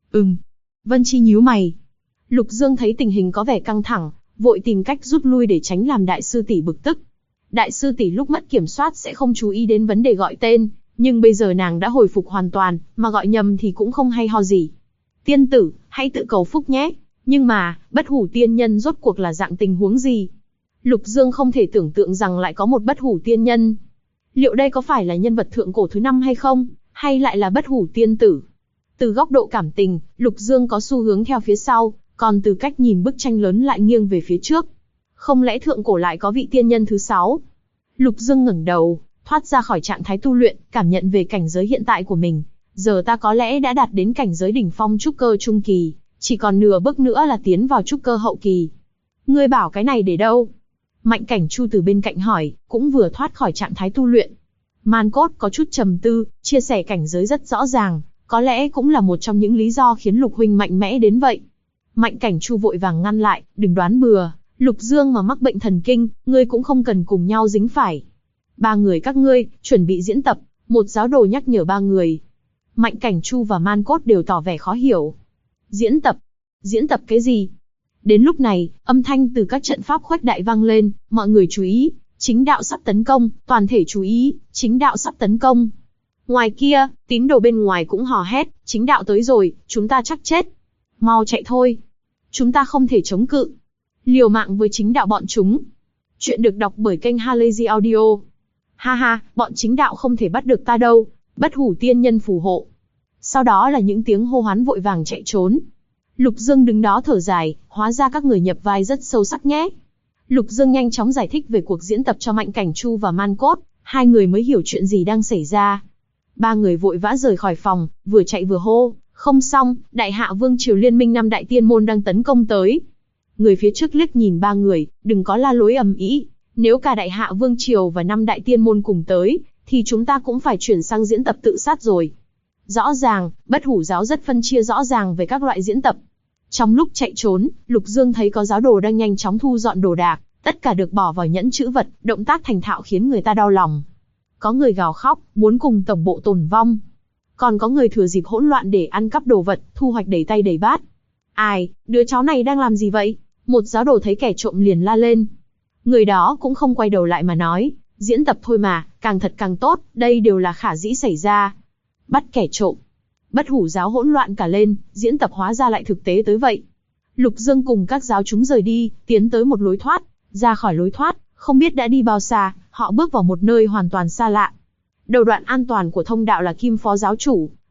Vân Chi nhíu mày. Lục Dương thấy tình hình có vẻ căng thẳng, vội tìm cách rút lui để tránh làm đại sư tỷ bực tức. Đại sư tỷ lúc mất kiểm soát sẽ không chú ý đến vấn đề gọi tên, nhưng bây giờ nàng đã hồi phục hoàn toàn, mà gọi nhầm thì cũng không hay ho gì. Tiên tử, hãy tự cầu phúc nhé. Nhưng mà, Bất Hủ tiên nhân rốt cuộc là dạng tình huống gì? Lục Dương không thể tưởng tượng rằng lại có một Bất Hủ tiên nhân. Liệu đây có phải là nhân vật thượng cổ thứ 5 hay không, hay lại là Bất Hủ tiên tử? Từ góc độ cảm tình, Lục Dương có xu hướng theo phía sau, còn từ cách nhìn bức tranh lớn lại nghiêng về phía trước. Không lẽ thượng cổ lại có vị tiên nhân thứ 6? Lục Dương ngẩng đầu, thoát ra khỏi trạng thái tu luyện, cảm nhận về cảnh giới hiện tại của mình. Giờ ta có lẽ đã đạt đến cảnh giới đỉnh phong trúc cơ trung kỳ, chỉ còn nửa bước nữa là tiến vào trúc cơ hậu kỳ. Ngươi bảo cái này để đâu? Mạnh Cảnh Chu từ bên cạnh hỏi, cũng vừa thoát khỏi trạng thái tu luyện. Man Cốt có chút trầm tư, chia sẻ cảnh giới rất rõ ràng, có lẽ cũng là một trong những lý do khiến Lục huynh mạnh mẽ đến vậy. Mạnh Cảnh Chu vội vàng ngăn lại, đừng đoán bừa, Lục Dương mà mắc bệnh thần kinh, ngươi cũng không cần cùng nhau dính phải. Ba người các ngươi, chuẩn bị diễn tập, một giáo đồ nhắc nhở ba người. Mạnh Cảnh Chu và Man Cốt đều tỏ vẻ khó hiểu. Diễn tập? Diễn tập cái gì? Đến lúc này, âm thanh từ các trận pháp khuếch đại vang lên, mọi người chú ý, chính đạo sắp tấn công, toàn thể chú ý, chính đạo sắp tấn công. Ngoài kia, tín đồ bên ngoài cũng hò hét, chính đạo tới rồi, chúng ta chắc chết. Mau chạy thôi. Chúng ta không thể chống cự. Liều mạng với chính đạo bọn chúng. Chuyện được đọc bởi kênh Halazy Audio. Ha ha, bọn chính đạo không thể bắt được ta đâu, Bất Hủ tiên nhân phù hộ. Sau đó là những tiếng hô hoán vội vàng chạy trốn. Lục Dương đứng đó thở dài, hóa ra các người nhập vai rất sâu sắc nhé. Lục Dương nhanh chóng giải thích về cuộc diễn tập cho Mạnh Cảnh Chu và Man Cốt, hai người mới hiểu chuyện gì đang xảy ra. Ba người vội vã rời khỏi phòng, vừa chạy vừa hô, không xong, Đại Hạ Vương Triều Liên minh 5 đại tiên môn đang tấn công tới. Người phía trước liếc nhìn ba người, đừng có la lối ầm ĩ, nếu cả Đại Hạ Vương Triều và 5 đại tiên môn cùng tới, thì chúng ta cũng phải chuyển sang diễn tập tự sát rồi. Rõ ràng, Bất Hủ giáo rất phân chia rõ ràng về các loại diễn tập. Trong lúc chạy trốn, Lục Dương thấy có giáo đồ đang nhanh chóng thu dọn đồ đạc, tất cả được bỏ vào nhẫn trữ vật, động tác thành thạo khiến người ta đau lòng. Có người gào khóc, muốn cùng tổng bộ tồn vong. Còn có người thừa dịp hỗn loạn để ăn cắp đồ vật, thu hoạch đầy tay đầy bát. Ai, đứa cháu này đang làm gì vậy? Một giáo đồ thấy kẻ trộm liền la lên. Người đó cũng không quay đầu lại mà nói, diễn tập thôi mà, càng thật càng tốt, đây đều là khả dĩ xảy ra. Bắt kẻ trộm. Bất Hủ giáo hỗn loạn cả lên, diễn tập hóa ra lại thực tế tới vậy. Lục Dương cùng các giáo chúng rời đi, tiến tới một lối thoát, ra khỏi lối thoát, không biết đã đi bao xa, họ bước vào một nơi hoàn toàn xa lạ. Đầu đoạn an toàn của thông đạo là Kim Phó giáo chủ,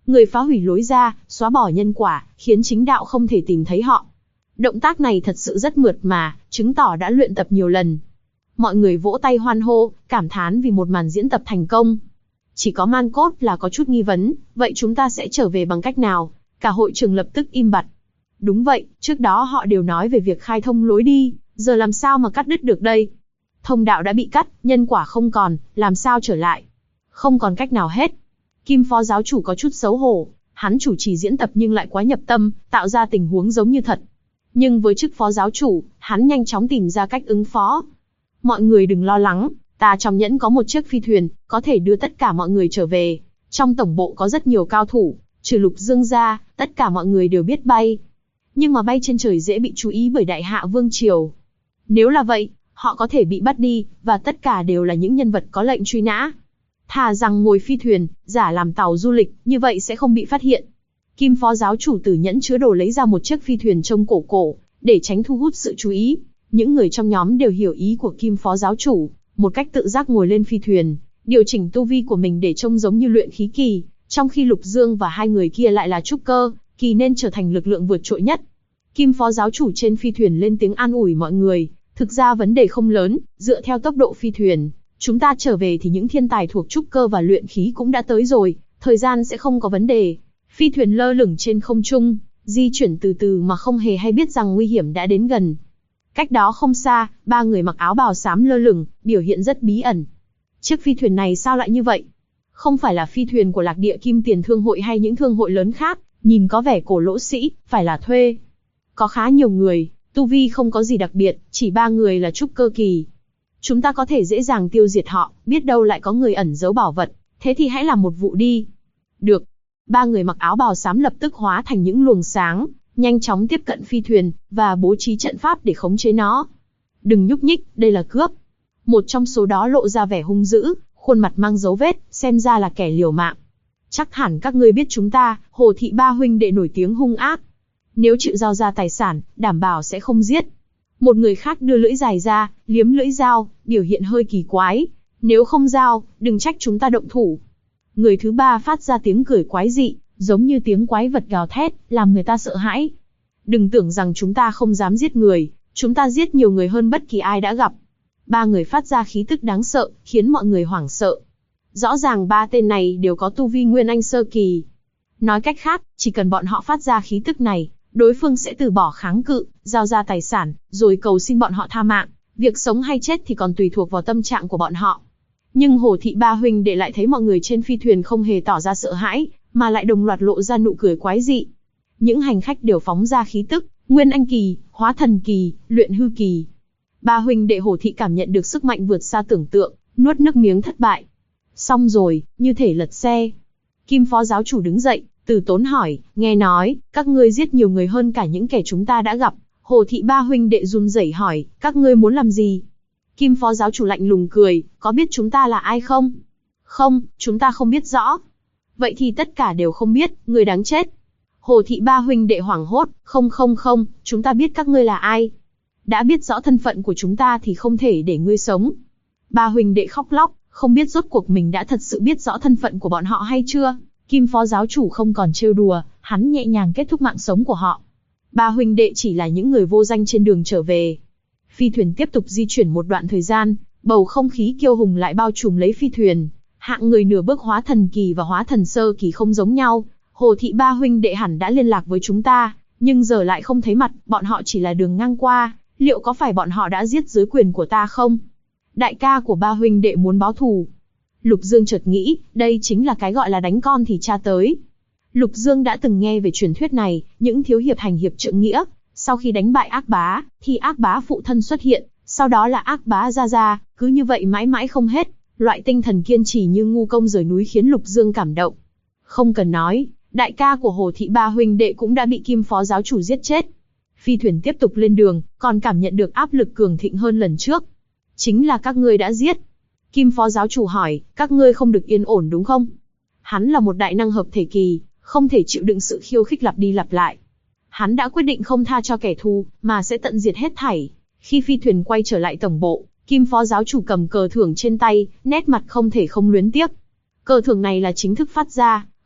Người phá hủy lối ra, xóa bỏ nhân quả, khiến chính đạo không thể tìm thấy họ. Động tác này thật sự rất mượt mà, chứng tỏ đã luyện tập nhiều lần. Mọi người vỗ tay hoan hô, cảm thán vì một màn diễn tập thành công. Chỉ có Man Cốt là có chút nghi vấn, vậy chúng ta sẽ trở về bằng cách nào? Cả hội trường lập tức im bặt. Đúng vậy, trước đó họ đều nói về việc khai thông lối đi, giờ làm sao mà cắt đứt được đây? Thông đạo đã bị cắt, nhân quả không còn, làm sao trở lại? Không còn cách nào hết. Kim phó giáo chủ có chút xấu hổ, hắn chủ trì diễn tập nhưng lại quá nhập tâm, tạo ra tình huống giống như thật. Nhưng với chức phó giáo chủ, hắn nhanh chóng tìm ra cách ứng phó. Mọi người đừng lo lắng, ta trong nhẫn có một chiếc phi thuyền, có thể đưa tất cả mọi người trở về. Trong tổng bộ có rất nhiều cao thủ, trừ Lục Dương ra, tất cả mọi người đều biết bay. Nhưng mà bay trên trời dễ bị chú ý bởi Đại Hạ Vương Triều. Nếu là vậy, họ có thể bị bắt đi, và tất cả đều là những nhân vật có lệnh truy nã. Thà rằng ngồi phi thuyền, giả làm tàu du lịch, như vậy sẽ không bị phát hiện. Kim phó giáo chủ từ nhẫn chứa đồ lấy ra một chiếc phi thuyền trông cổ cổ, để tránh thu hút sự chú ý. Những người trong nhóm đều hiểu ý của Kim phó giáo chủ, một cách tự giác ngồi lên phi thuyền, điều chỉnh tu vi của mình để trông giống như luyện khí kỳ, trong khi Lục Dương và hai người kia lại là trúc cơ kỳ nên trở thành lực lượng vượt trội nhất. Kim phó giáo chủ trên phi thuyền lên tiếng an ủi mọi người, thực ra vấn đề không lớn, dựa theo tốc độ phi thuyền, chúng ta trở về thì những thiên tài thuộc trúc cơ và luyện khí cũng đã tới rồi, thời gian sẽ không có vấn đề. Phi thuyền lơ lửng trên không trung, di chuyển từ từ mà không hề hay biết rằng nguy hiểm đã đến gần. Cách đó không xa, ba người mặc áo bào xám lơ lửng, biểu hiện rất bí ẩn. Chiếc phi thuyền này sao lại như vậy? Không phải là phi thuyền của Lạc Địa Kim Tiền Thương hội hay những thương hội lớn khác, nhìn có vẻ cổ lỗ sĩ, phải là thuê. Có khá nhiều người, tu vi không có gì đặc biệt, chỉ ba người là trúc cơ kỳ. Chúng ta có thể dễ dàng tiêu diệt họ, biết đâu lại có người ẩn giấu bảo vật, thế thì hãy làm một vụ đi. Được. Ba người mặc áo bào xám lập tức hóa thành những luồng sáng, nhanh chóng tiếp cận phi thuyền, và bố trí trận pháp để khống chế nó. Đừng nhúc nhích, đây là cướp. Một trong số đó lộ ra vẻ hung dữ, khuôn mặt mang dấu vết, xem ra là kẻ liều mạng. Chắc hẳn các ngươi biết chúng ta, Hồ Thị ba huynh đệ nổi tiếng hung ác. Nếu chịu giao ra tài sản, đảm bảo sẽ không giết. Một người khác đưa lưỡi dài ra, liếm lưỡi dao, biểu hiện hơi kỳ quái. Nếu không giao, đừng trách chúng ta động thủ. Người thứ ba phát ra tiếng cười quái dị, giống như tiếng quái vật gào thét, làm người ta sợ hãi. Đừng tưởng rằng chúng ta không dám giết người, chúng ta giết nhiều người hơn bất kỳ ai đã gặp. Ba người phát ra khí tức đáng sợ, khiến mọi người hoảng sợ. Rõ ràng ba tên này đều có tu vi Nguyên Anh sơ kỳ. Nói cách khác, chỉ cần bọn họ phát ra khí tức này, đối phương sẽ từ bỏ kháng cự, giao ra tài sản, rồi cầu xin bọn họ tha mạng. Việc sống hay chết thì còn tùy thuộc vào tâm trạng của bọn họ. Nhưng Hồ Thị ba huynh đệ lại thấy mọi người trên phi thuyền không hề tỏ ra sợ hãi, mà lại đồng loạt lộ ra nụ cười quái dị. Những hành khách đều phóng ra khí tức, Nguyên Anh kỳ, Hóa Thần kỳ, Luyện hư kỳ. Ba huynh đệ Hồ Thị cảm nhận được sức mạnh vượt xa tưởng tượng, nuốt nước miếng thất bại. Xong rồi, như thể lật xe. Kim phó giáo chủ đứng dậy, từ tốn hỏi, nghe nói, các ngươi giết nhiều người hơn cả những kẻ chúng ta đã gặp. Hồ Thị ba huynh đệ run rẩy hỏi, các ngươi muốn làm gì? Kim phó giáo chủ lạnh lùng cười, có biết chúng ta là ai không? Không, chúng ta không biết rõ. Vậy thì tất cả đều không biết, người đáng chết. Hồ Thị ba huynh đệ hoảng hốt, không, chúng ta biết các ngươi là ai. Đã biết rõ thân phận của chúng ta thì không thể để ngươi sống. Ba huynh đệ khóc lóc, không biết rốt cuộc mình đã thật sự biết rõ thân phận của bọn họ hay chưa. Kim phó giáo chủ không còn trêu đùa, hắn nhẹ nhàng kết thúc mạng sống của họ. Ba huynh đệ chỉ là những người vô danh trên đường trở về. Phi thuyền tiếp tục di chuyển một đoạn thời gian, bầu không khí kiêu hùng lại bao trùm lấy phi thuyền. Hạng người nửa bước Hóa Thần kỳ và Hóa Thần sơ kỳ không giống nhau. Hồ Thị ba huynh đệ hẳn đã liên lạc với chúng ta, nhưng giờ lại không thấy mặt, bọn họ chỉ là đường ngang qua. Liệu có phải bọn họ đã giết dưới quyền của ta không? Đại ca của ba huynh đệ muốn báo thù. Lục Dương chợt nghĩ, đây chính là cái gọi là đánh con thì cha tới. Lục Dương đã từng nghe về truyền thuyết này, những thiếu hiệp hành hiệp trượng nghĩa, sau khi đánh bại ác bá, thì ác bá phụ thân xuất hiện, sau đó là ác bá ra ra, cứ như vậy mãi mãi không hết. Loại tinh thần kiên trì như ngu công rời núi khiến Lục Dương cảm động. Không cần nói, đại ca của Hồ Thị ba huynh đệ cũng đã bị Kim phó giáo chủ giết chết. Phi thuyền tiếp tục lên đường, còn cảm nhận được áp lực cường thịnh hơn lần trước. Chính là các ngươi đã giết. Kim phó giáo chủ hỏi, các ngươi không được yên ổn đúng không? Hắn là một đại năng hợp thể kỳ, không thể chịu đựng sự khiêu khích lặp đi lặp lại. Hắn đã quyết định không tha cho kẻ thù, mà sẽ tận diệt hết thảy. Khi phi thuyền quay trở lại tổng bộ, Kim phó giáo chủ cầm cờ thưởng trên tay, nét mặt không thể không luyến tiếc. Cờ thưởng này là chính thức phát ra,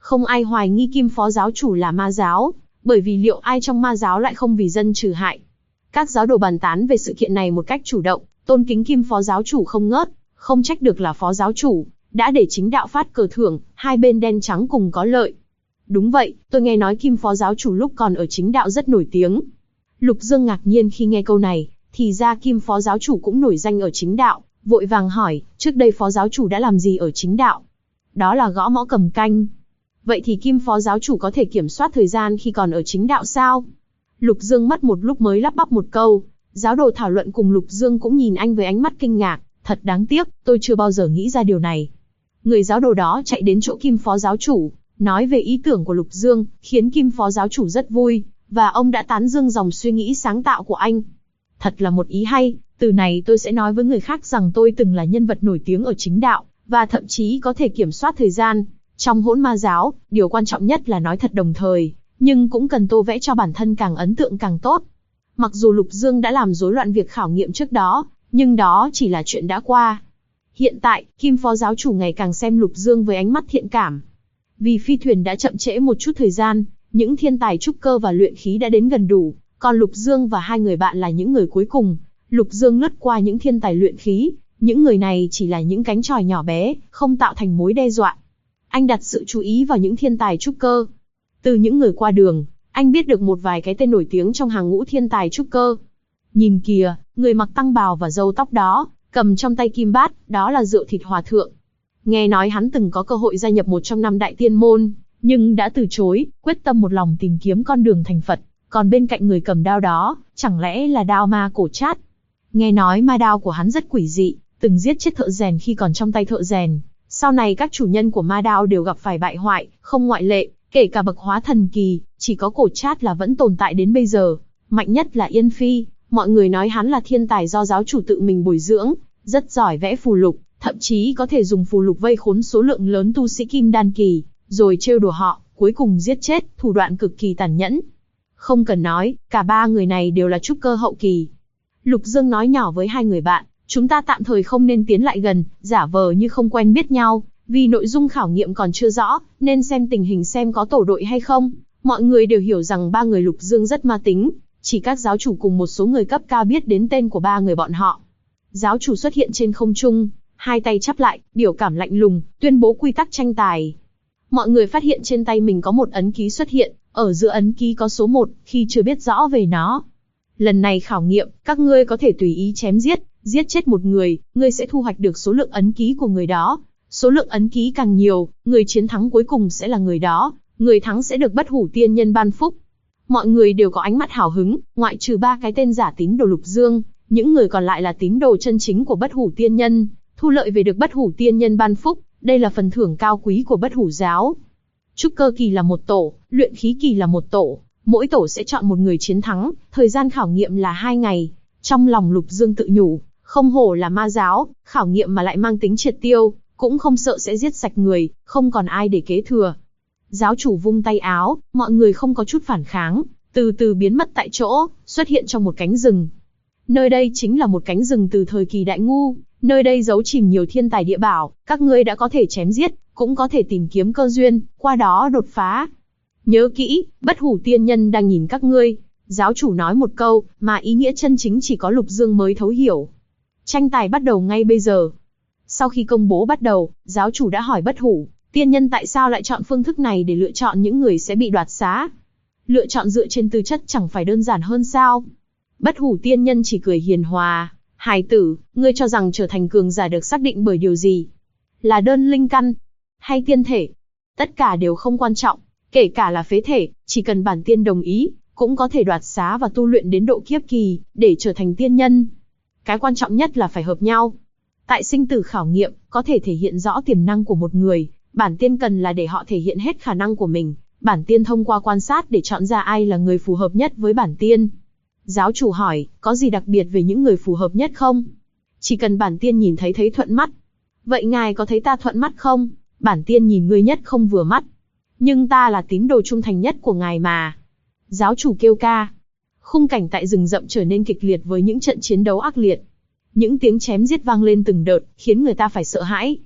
Không ai hoài nghi Kim phó giáo chủ là ma giáo, bởi vì liệu ai trong ma giáo lại không vì dân trừ hại. Các giáo đồ bàn tán về sự kiện này một cách chủ động, tôn kính Kim phó giáo chủ không ngớt, không trách được là phó giáo chủ, đã để chính đạo phát cờ thưởng, hai bên đen trắng cùng có lợi. Đúng vậy, tôi nghe nói Kim phó giáo chủ lúc còn ở chính đạo rất nổi tiếng. Lục Dương ngạc nhiên khi nghe câu này, thì ra Kim phó giáo chủ cũng nổi danh ở chính đạo, vội vàng hỏi, trước đây phó giáo chủ đã làm gì ở chính đạo? Đó là gõ mõ cầm canh. Vậy thì Kim phó giáo chủ có thể kiểm soát thời gian khi còn ở chính đạo sao? Lục Dương mất một lúc mới lắp bắp một câu. Giáo đồ thảo luận cùng Lục Dương cũng nhìn anh với ánh mắt kinh ngạc, thật đáng tiếc, tôi chưa bao giờ nghĩ ra điều này. Người giáo đồ đó chạy đến chỗ Kim phó giáo chủ, nói về ý tưởng của Lục Dương, khiến Kim phó giáo chủ rất vui, và ông đã tán dương dòng suy nghĩ sáng tạo của anh. Thật là một ý hay, từ này tôi sẽ nói với người khác rằng tôi từng là nhân vật nổi tiếng ở chính đạo, và thậm chí có thể kiểm soát thời gian. Trong hỗn ma giáo, điều quan trọng nhất là nói thật đồng thời, nhưng cũng cần tô vẽ cho bản thân càng ấn tượng càng tốt. Mặc dù Lục Dương đã làm rối loạn việc khảo nghiệm trước đó, nhưng đó chỉ là chuyện đã qua. Hiện tại, Kim phó giáo chủ ngày càng xem Lục Dương với ánh mắt thiện cảm. Vì phi thuyền đã chậm trễ một chút thời gian, những thiên tài trúc cơ và luyện khí đã đến gần đủ, còn Lục Dương và hai người bạn là những người cuối cùng. Lục Dương lướt qua những thiên tài luyện khí, những người này chỉ là những cánh chòi nhỏ bé, không tạo thành mối đe dọa. Anh đặt sự chú ý vào những thiên tài trúc cơ. Từ những người qua đường, anh biết được một vài cái tên nổi tiếng trong hàng ngũ thiên tài trúc cơ. Nhìn kìa, người mặc tăng bào và râu tóc đó, cầm trong tay kim bát, đó là Rượu Thịt Hòa Thượng. Nghe nói hắn từng có cơ hội gia nhập một trong 5 đại tiên môn, nhưng đã từ chối, quyết tâm một lòng tìm kiếm con đường thành Phật. Còn bên cạnh người cầm đao đó, chẳng lẽ là đao ma cổ Trát? Nghe nói ma đao của hắn rất quỷ dị, từng giết chết thợ rèn khi còn trong tay thợ rèn. Sau này các chủ nhân của ma đao đều gặp phải bại hoại, không ngoại lệ, kể cả bậc hóa thần kỳ, chỉ có cổ Trát là vẫn tồn tại đến bây giờ. Mạnh nhất là Yên Phi, mọi người nói hắn là thiên tài do giáo chủ tự mình bồi dưỡng, rất giỏi vẽ phù lục, thậm chí có thể dùng phù lục vây khốn số lượng lớn tu sĩ kim đan kỳ, rồi trêu đùa họ, cuối cùng giết chết, thủ đoạn cực kỳ tàn nhẫn. Không cần nói, cả ba người này đều là trúc cơ hậu kỳ. Lục Dương nói nhỏ với hai người bạn, chúng ta tạm thời không nên tiến lại gần, giả vờ như không quen biết nhau, vì nội dung khảo nghiệm còn chưa rõ, nên xem tình hình xem có tổ đội hay không. Mọi người đều hiểu rằng ba người Lục Dương rất ma tính, chỉ các giáo chủ cùng một số người cấp cao biết đến tên của ba người bọn họ. Giáo chủ xuất hiện trên không trung, hai tay chắp lại, biểu cảm lạnh lùng, tuyên bố quy tắc tranh tài. Mọi người phát hiện trên tay mình có một ấn ký xuất hiện, ở giữa ấn ký có số 1, khi chưa biết rõ về nó. Lần này khảo nghiệm, các ngươi có thể tùy ý chém giết, giết chết một người, ngươi sẽ thu hoạch được số lượng ấn ký của người đó. Số lượng ấn ký càng nhiều, người chiến thắng cuối cùng sẽ là người đó, người thắng sẽ được Bất Hủ Tiên Nhân ban phúc. Mọi người đều có ánh mắt hào hứng, ngoại trừ ba cái tên giả tín đồ Lục Dương, những người còn lại là tín đồ chân chính của Bất Hủ Tiên Nhân, thu lợi về được Bất Hủ Tiên Nhân ban phúc, đây là phần thưởng cao quý của Bất Hủ giáo. Trúc cơ kỳ là một tổ, luyện khí kỳ là một tổ, mỗi tổ sẽ chọn một người chiến thắng, thời gian khảo nghiệm là 2 ngày. Trong lòng Lục Dương tự nhủ, không hổ là ma giáo, khảo nghiệm mà lại mang tính triệt tiêu, cũng không sợ sẽ giết sạch người, không còn ai để kế thừa. Giáo chủ vung tay áo, mọi người không có chút phản kháng, từ từ biến mất tại chỗ, xuất hiện trong một cánh rừng. Nơi đây chính là một cánh rừng từ thời kỳ Đại Ngu, nơi đây giấu chìm nhiều thiên tài địa bảo, các ngươi đã có thể chém giết, cũng có thể tìm kiếm cơ duyên, qua đó đột phá. Nhớ kỹ, Bất Hủ Tiên Nhân đang nhìn các ngươi. Giáo chủ nói một câu, mà ý nghĩa chân chính chỉ có Lục Dương mới thấu hiểu. Tranh tài bắt đầu ngay bây giờ. Sau khi công bố bắt đầu, giáo chủ đã hỏi Bất Hủ Tiên Nhân tại sao lại chọn phương thức này để lựa chọn những người sẽ bị đoạt xá. Lựa chọn dựa trên tư chất chẳng phải đơn giản hơn sao? Bất Hủ Tiên Nhân chỉ cười hiền hòa. Hài tử, ngươi cho rằng trở thành cường giả được xác định bởi điều gì? Là đơn linh căn? Hay tiên thể? Tất cả đều không quan trọng, kể cả là phế thể, chỉ cần bản tiên đồng ý, cũng có thể đoạt xá và tu luyện đến độ kiếp kỳ, để trở thành tiên nhân. Cái quan trọng nhất là phải hợp nhau. Tại sinh tử khảo nghiệm, có thể thể hiện rõ tiềm năng của một người, bản tiên cần là để họ thể hiện hết khả năng của mình. Bản tiên thông qua quan sát để chọn ra ai là người phù hợp nhất với bản tiên. Giáo chủ hỏi, có gì đặc biệt về những người phù hợp nhất không? Chỉ cần bản tiên nhìn thấy thuận mắt. Vậy ngài có thấy ta thuận mắt không? Bản tiên nhìn ngươi nhất không vừa mắt. Nhưng ta là tín đồ trung thành nhất của ngài mà. Giáo chủ kêu ca. Khung cảnh tại rừng rậm trở nên kịch liệt với những trận chiến đấu ác liệt. Những tiếng chém giết vang lên từng đợt, khiến người ta phải sợ hãi.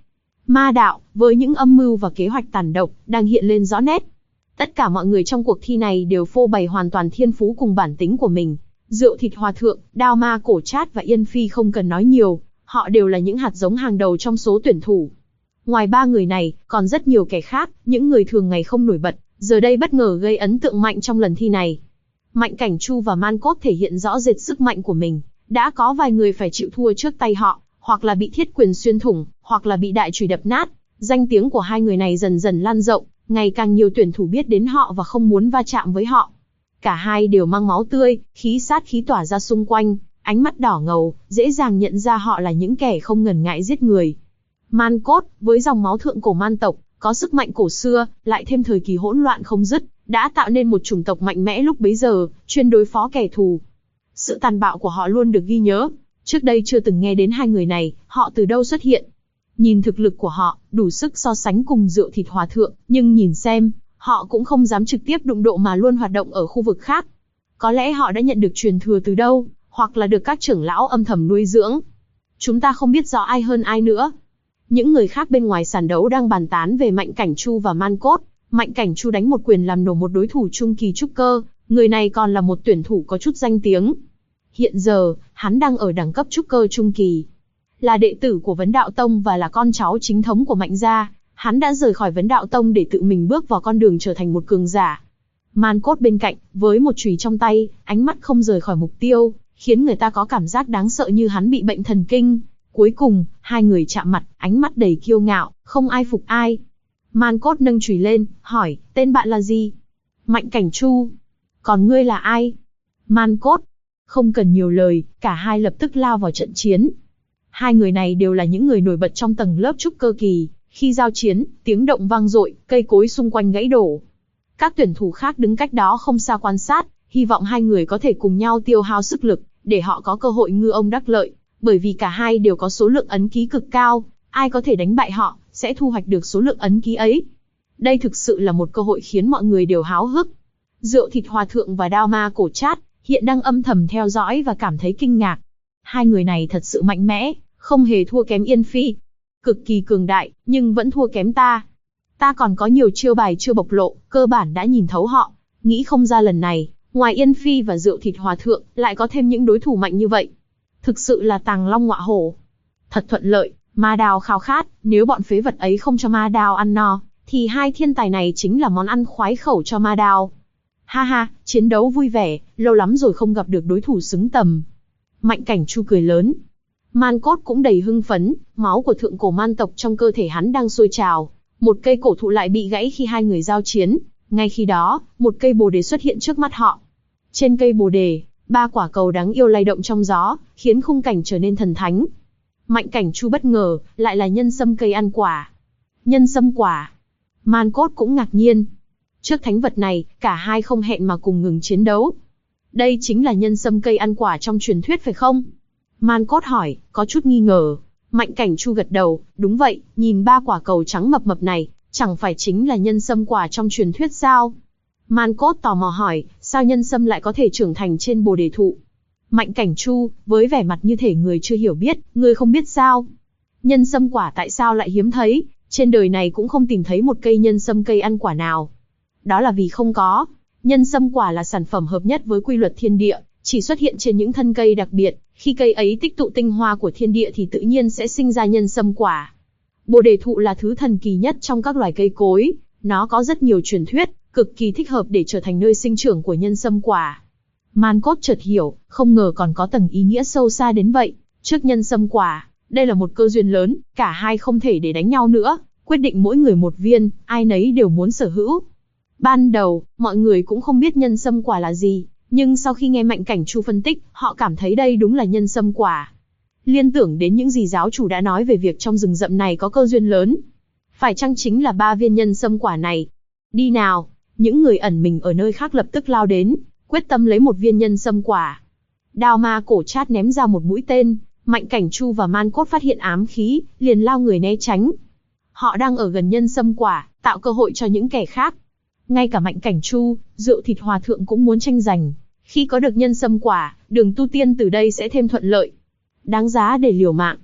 Ma đạo, với những âm mưu và kế hoạch tàn độc, đang hiện lên rõ nét. Tất cả mọi người trong cuộc thi này đều phô bày hoàn toàn thiên phú cùng bản tính của mình. Rượu Thịt Hòa Thượng, Đao Ma Cổ Trát và Yên Phi không cần nói nhiều, họ đều là những hạt giống hàng đầu trong số tuyển thủ. Ngoài ba người này, còn rất nhiều kẻ khác, những người thường ngày không nổi bật, giờ đây bất ngờ gây ấn tượng mạnh trong lần thi này. Mạnh Cảnh Chu và Man Cốt thể hiện rõ rệt sức mạnh của mình, đã có vài người phải chịu thua trước tay họ, hoặc là bị thiết quyền xuyên thủng, hoặc là bị đại chùy đập nát. Danh tiếng của hai người này dần dần lan rộng, ngày càng nhiều tuyển thủ biết đến họ và không muốn va chạm với họ. Cả hai đều mang máu tươi, khí sát khí tỏa ra xung quanh, ánh mắt đỏ ngầu, dễ dàng nhận ra họ là những kẻ không ngần ngại giết người. Man Cốt, với dòng máu thượng cổ man tộc, có sức mạnh cổ xưa, lại thêm thời kỳ hỗn loạn không dứt, đã tạo nên một chủng tộc mạnh mẽ lúc bấy giờ, chuyên đối phó kẻ thù. Sự tàn bạo của họ luôn được ghi nhớ. Trước đây chưa từng nghe đến hai người này, họ từ đâu xuất hiện. Nhìn thực lực của họ, đủ sức so sánh cùng Rượu Thịt Hòa Thượng, nhưng nhìn xem, họ cũng không dám trực tiếp đụng độ mà luôn hoạt động ở khu vực khác. Có lẽ họ đã nhận được truyền thừa từ đâu, hoặc là được các trưởng lão âm thầm nuôi dưỡng. Chúng ta không biết rõ ai hơn ai nữa. Những người khác bên ngoài sàn đấu đang bàn tán về Mạnh Cảnh Chu và Man Cốt. Mạnh Cảnh Chu đánh một quyền làm nổ một đối thủ trung kỳ trúc cơ, người này còn là một tuyển thủ có chút danh tiếng. Hiện giờ, hắn đang ở đẳng cấp trúc cơ trung kỳ. Là đệ tử của Vấn Đạo Tông và là con cháu chính thống của Mạnh gia, hắn đã rời khỏi Vấn Đạo Tông để tự mình bước vào con đường trở thành một cường giả. Man Cốt bên cạnh, với một chùy trong tay, ánh mắt không rời khỏi mục tiêu, khiến người ta có cảm giác đáng sợ như hắn bị bệnh thần kinh. Cuối cùng, hai người chạm mặt, ánh mắt đầy kiêu ngạo, không ai phục ai. Man Cốt nâng chùy lên, hỏi, tên bạn là gì? Mạnh Cảnh Chu. Còn ngươi là ai? Man Cốt. Không cần nhiều lời, cả hai lập tức lao vào trận chiến. Hai người này đều là những người nổi bật trong tầng lớp trúc cơ kỳ. Khi giao chiến, tiếng động vang dội, cây cối xung quanh gãy đổ. Các tuyển thủ khác đứng cách đó không xa quan sát, hy vọng hai người có thể cùng nhau tiêu hao sức lực, để họ có cơ hội ngư ông đắc lợi. Bởi vì cả hai đều có số lượng ấn ký cực cao, ai có thể đánh bại họ, sẽ thu hoạch được số lượng ấn ký ấy. Đây thực sự là một cơ hội khiến mọi người đều háo hức. Rượu Thịt Hòa Thượng và Đao Ma Cổ Trát hiện đang âm thầm theo dõi và cảm thấy kinh ngạc. Hai người này thật sự mạnh mẽ, không hề thua kém Yên Phi. Cực kỳ cường đại, nhưng vẫn thua kém ta. Ta còn có nhiều chiêu bài chưa bộc lộ, cơ bản đã nhìn thấu họ. Nghĩ không ra lần này, ngoài Yên Phi và Rượu Thịt Hòa Thượng, lại có thêm những đối thủ mạnh như vậy. Thực sự là tàng long ngọa hổ. Thật thuận lợi, Ma Đao khao khát, nếu bọn phế vật ấy không cho Ma Đao ăn no, thì hai thiên tài này chính là món ăn khoái khẩu cho Ma Đao. Ha ha, chiến đấu vui vẻ, lâu lắm rồi không gặp được đối thủ xứng tầm. Mạnh Cảnh Chu cười lớn. Man Cốt cũng đầy hưng phấn, máu của thượng cổ man tộc trong cơ thể hắn đang sôi trào. Một cây cổ thụ lại bị gãy khi hai người giao chiến. Ngay khi đó, một cây bồ đề xuất hiện trước mắt họ. Trên cây bồ đề, ba quả cầu đáng yêu lay động trong gió, khiến khung cảnh trở nên thần thánh. Mạnh Cảnh Chu bất ngờ, lại là nhân sâm cây ăn quả. Nhân sâm quả. Man Cốt cũng ngạc nhiên. Trước thánh vật này, cả hai không hẹn mà cùng ngừng chiến đấu. Đây chính là nhân sâm cây ăn quả trong truyền thuyết phải không? Man Cốt hỏi, có chút nghi ngờ. Mạnh Cảnh Chu gật đầu, đúng vậy, nhìn ba quả cầu trắng mập mập này, chẳng phải chính là nhân sâm quả trong truyền thuyết sao? Man Cốt tò mò hỏi, sao nhân sâm lại có thể trưởng thành trên bồ đề thụ? Mạnh Cảnh Chu, với vẻ mặt như thể người chưa hiểu biết, người không biết sao? Nhân sâm quả tại sao lại hiếm thấy, trên đời này cũng không tìm thấy một cây nhân sâm cây ăn quả nào. Đó là vì không có. Nhân sâm quả là sản phẩm hợp nhất với quy luật thiên địa, chỉ xuất hiện trên những thân cây đặc biệt, khi cây ấy tích tụ tinh hoa của thiên địa thì tự nhiên sẽ sinh ra nhân sâm quả. Bồ đề thụ là thứ thần kỳ nhất trong các loài cây cối, nó có rất nhiều truyền thuyết, cực kỳ thích hợp để trở thành nơi sinh trưởng của nhân sâm quả. Man Cốt chợt hiểu, không ngờ còn có tầng ý nghĩa sâu xa đến vậy. Trước nhân sâm quả, đây là một cơ duyên lớn, cả hai không thể để đánh nhau nữa, quyết định mỗi người một viên, ai nấy đều muốn sở hữu. Ban đầu, mọi người cũng không biết nhân sâm quả là gì, nhưng sau khi nghe Mạnh Cảnh Chu phân tích, họ cảm thấy đây đúng là nhân sâm quả. Liên tưởng đến những gì giáo chủ đã nói về việc trong rừng rậm này có cơ duyên lớn. Phải chăng chính là 3 viên nhân sâm quả này? Đi nào, những người ẩn mình ở nơi khác lập tức lao đến, quyết tâm lấy một viên nhân sâm quả. Đao Ma Cổ Trát ném ra một mũi tên, Mạnh Cảnh Chu và Man Cốt phát hiện ám khí, liền lao người né tránh. Họ đang ở gần nhân sâm quả, tạo cơ hội cho những kẻ khác. Ngay cả Mạnh Cảnh Chu, Rượu Thịt Hòa Thượng cũng muốn tranh giành. Khi có được nhân sâm quả, đường tu tiên từ đây sẽ thêm thuận lợi. Đáng giá để liều mạng.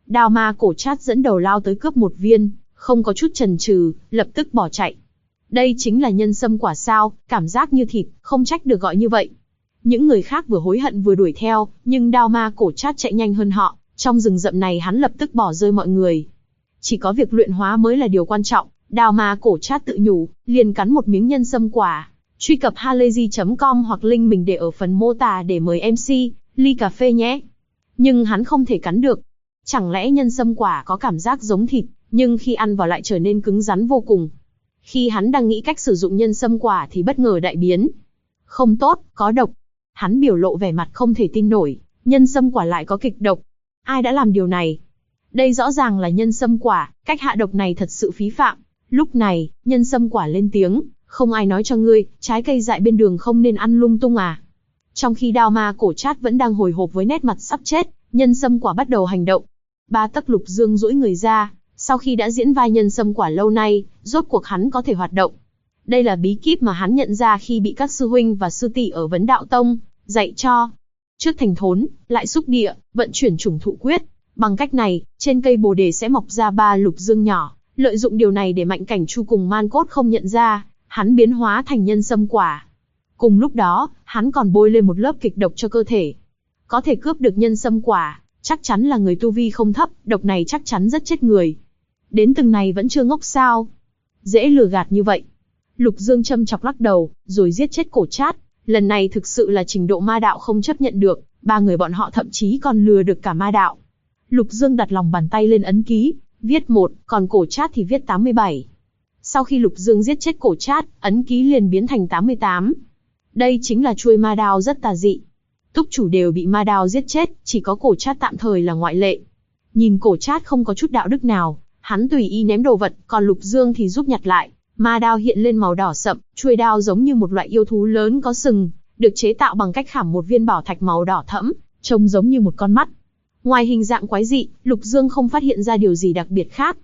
Đao ma cổ trát dẫn đầu lao tới cướp một viên, không có chút chần chừ, lập tức bỏ chạy. Đây chính là nhân sâm quả sao, cảm giác như thịt, không trách được gọi như vậy. Những người khác vừa hối hận vừa đuổi theo, nhưng đao ma cổ trát chạy nhanh hơn họ, trong rừng rậm này hắn lập tức bỏ rơi mọi người. Chỉ có việc luyện hóa mới là điều quan trọng, đao ma cổ trát tự nhủ, liền cắn một miếng nhân sâm quả. Truy cập halayzi.com hoặc link mình để ở phần mô tả để mời MC, ly cà phê nhé. Nhưng hắn không thể cắn được. Chẳng lẽ nhân sâm quả có cảm giác giống thịt, nhưng khi ăn vào lại trở nên cứng rắn vô cùng. Khi hắn đang nghĩ cách sử dụng nhân sâm quả thì bất ngờ đại biến. Không tốt, có độc. Hắn biểu lộ vẻ mặt không thể tin nổi, nhân sâm quả lại có kịch độc. Ai đã làm điều này? Đây rõ ràng là nhân sâm quả, cách hạ độc này thật sự phí phạm. Lúc này, nhân sâm quả lên tiếng, không ai nói cho ngươi, trái cây dại bên đường không nên ăn lung tung à. Trong khi đao ma cổ trát vẫn đang hồi hộp với nét mặt sắp chết, nhân sâm quả bắt đầu hành động. Ba tấc Lục Dương duỗi người ra, sau khi đã diễn vai nhân sâm quả lâu nay, rốt cuộc hắn có thể hoạt động. Đây là bí kíp mà hắn nhận ra khi bị các sư huynh và sư tỷ ở Vấn Đạo Tông dạy cho. Trước thành thốn, lại xúc địa, vận chuyển chủng thụ quyết. Bằng cách này, trên cây bồ đề sẽ mọc ra 3 lục dương nhỏ. Lợi dụng điều này để Mạnh Cảnh Chu cùng Man Cốt không nhận ra, hắn biến hóa thành nhân sâm quả. Cùng lúc đó, hắn còn bôi lên một lớp kịch độc cho cơ thể. Có thể cướp được nhân sâm quả, chắc chắn là người tu vi không thấp, độc này chắc chắn rất chết người. Đến từng này vẫn chưa ngốc sao? Dễ lừa gạt như vậy. Lục Dương châm chọc lắc đầu, rồi giết chết cổ trát. Lần này thực sự là trình độ ma đạo không chấp nhận được, ba người bọn họ thậm chí còn lừa được cả ma đạo. Lục Dương đặt lòng bàn tay lên ấn ký, viết 1, còn cổ trát thì viết 87. Sau khi Lục Dương giết chết cổ trát, ấn ký liền biến thành 88. Đây chính là chuôi ma đao rất tà dị. Túc chủ đều bị ma đao giết chết, chỉ có cổ trát tạm thời là ngoại lệ. Nhìn cổ trát không có chút đạo đức nào, hắn tùy ý ném đồ vật, còn Lục Dương thì giúp nhặt lại. Ma đao hiện lên màu đỏ sậm, chuôi đao giống như một loại yêu thú lớn có sừng, được chế tạo bằng cách khảm một viên bảo thạch màu đỏ thẫm, trông giống như một con mắt. Ngoài hình dạng quái dị, Lục Dương không phát hiện ra điều gì đặc biệt khác.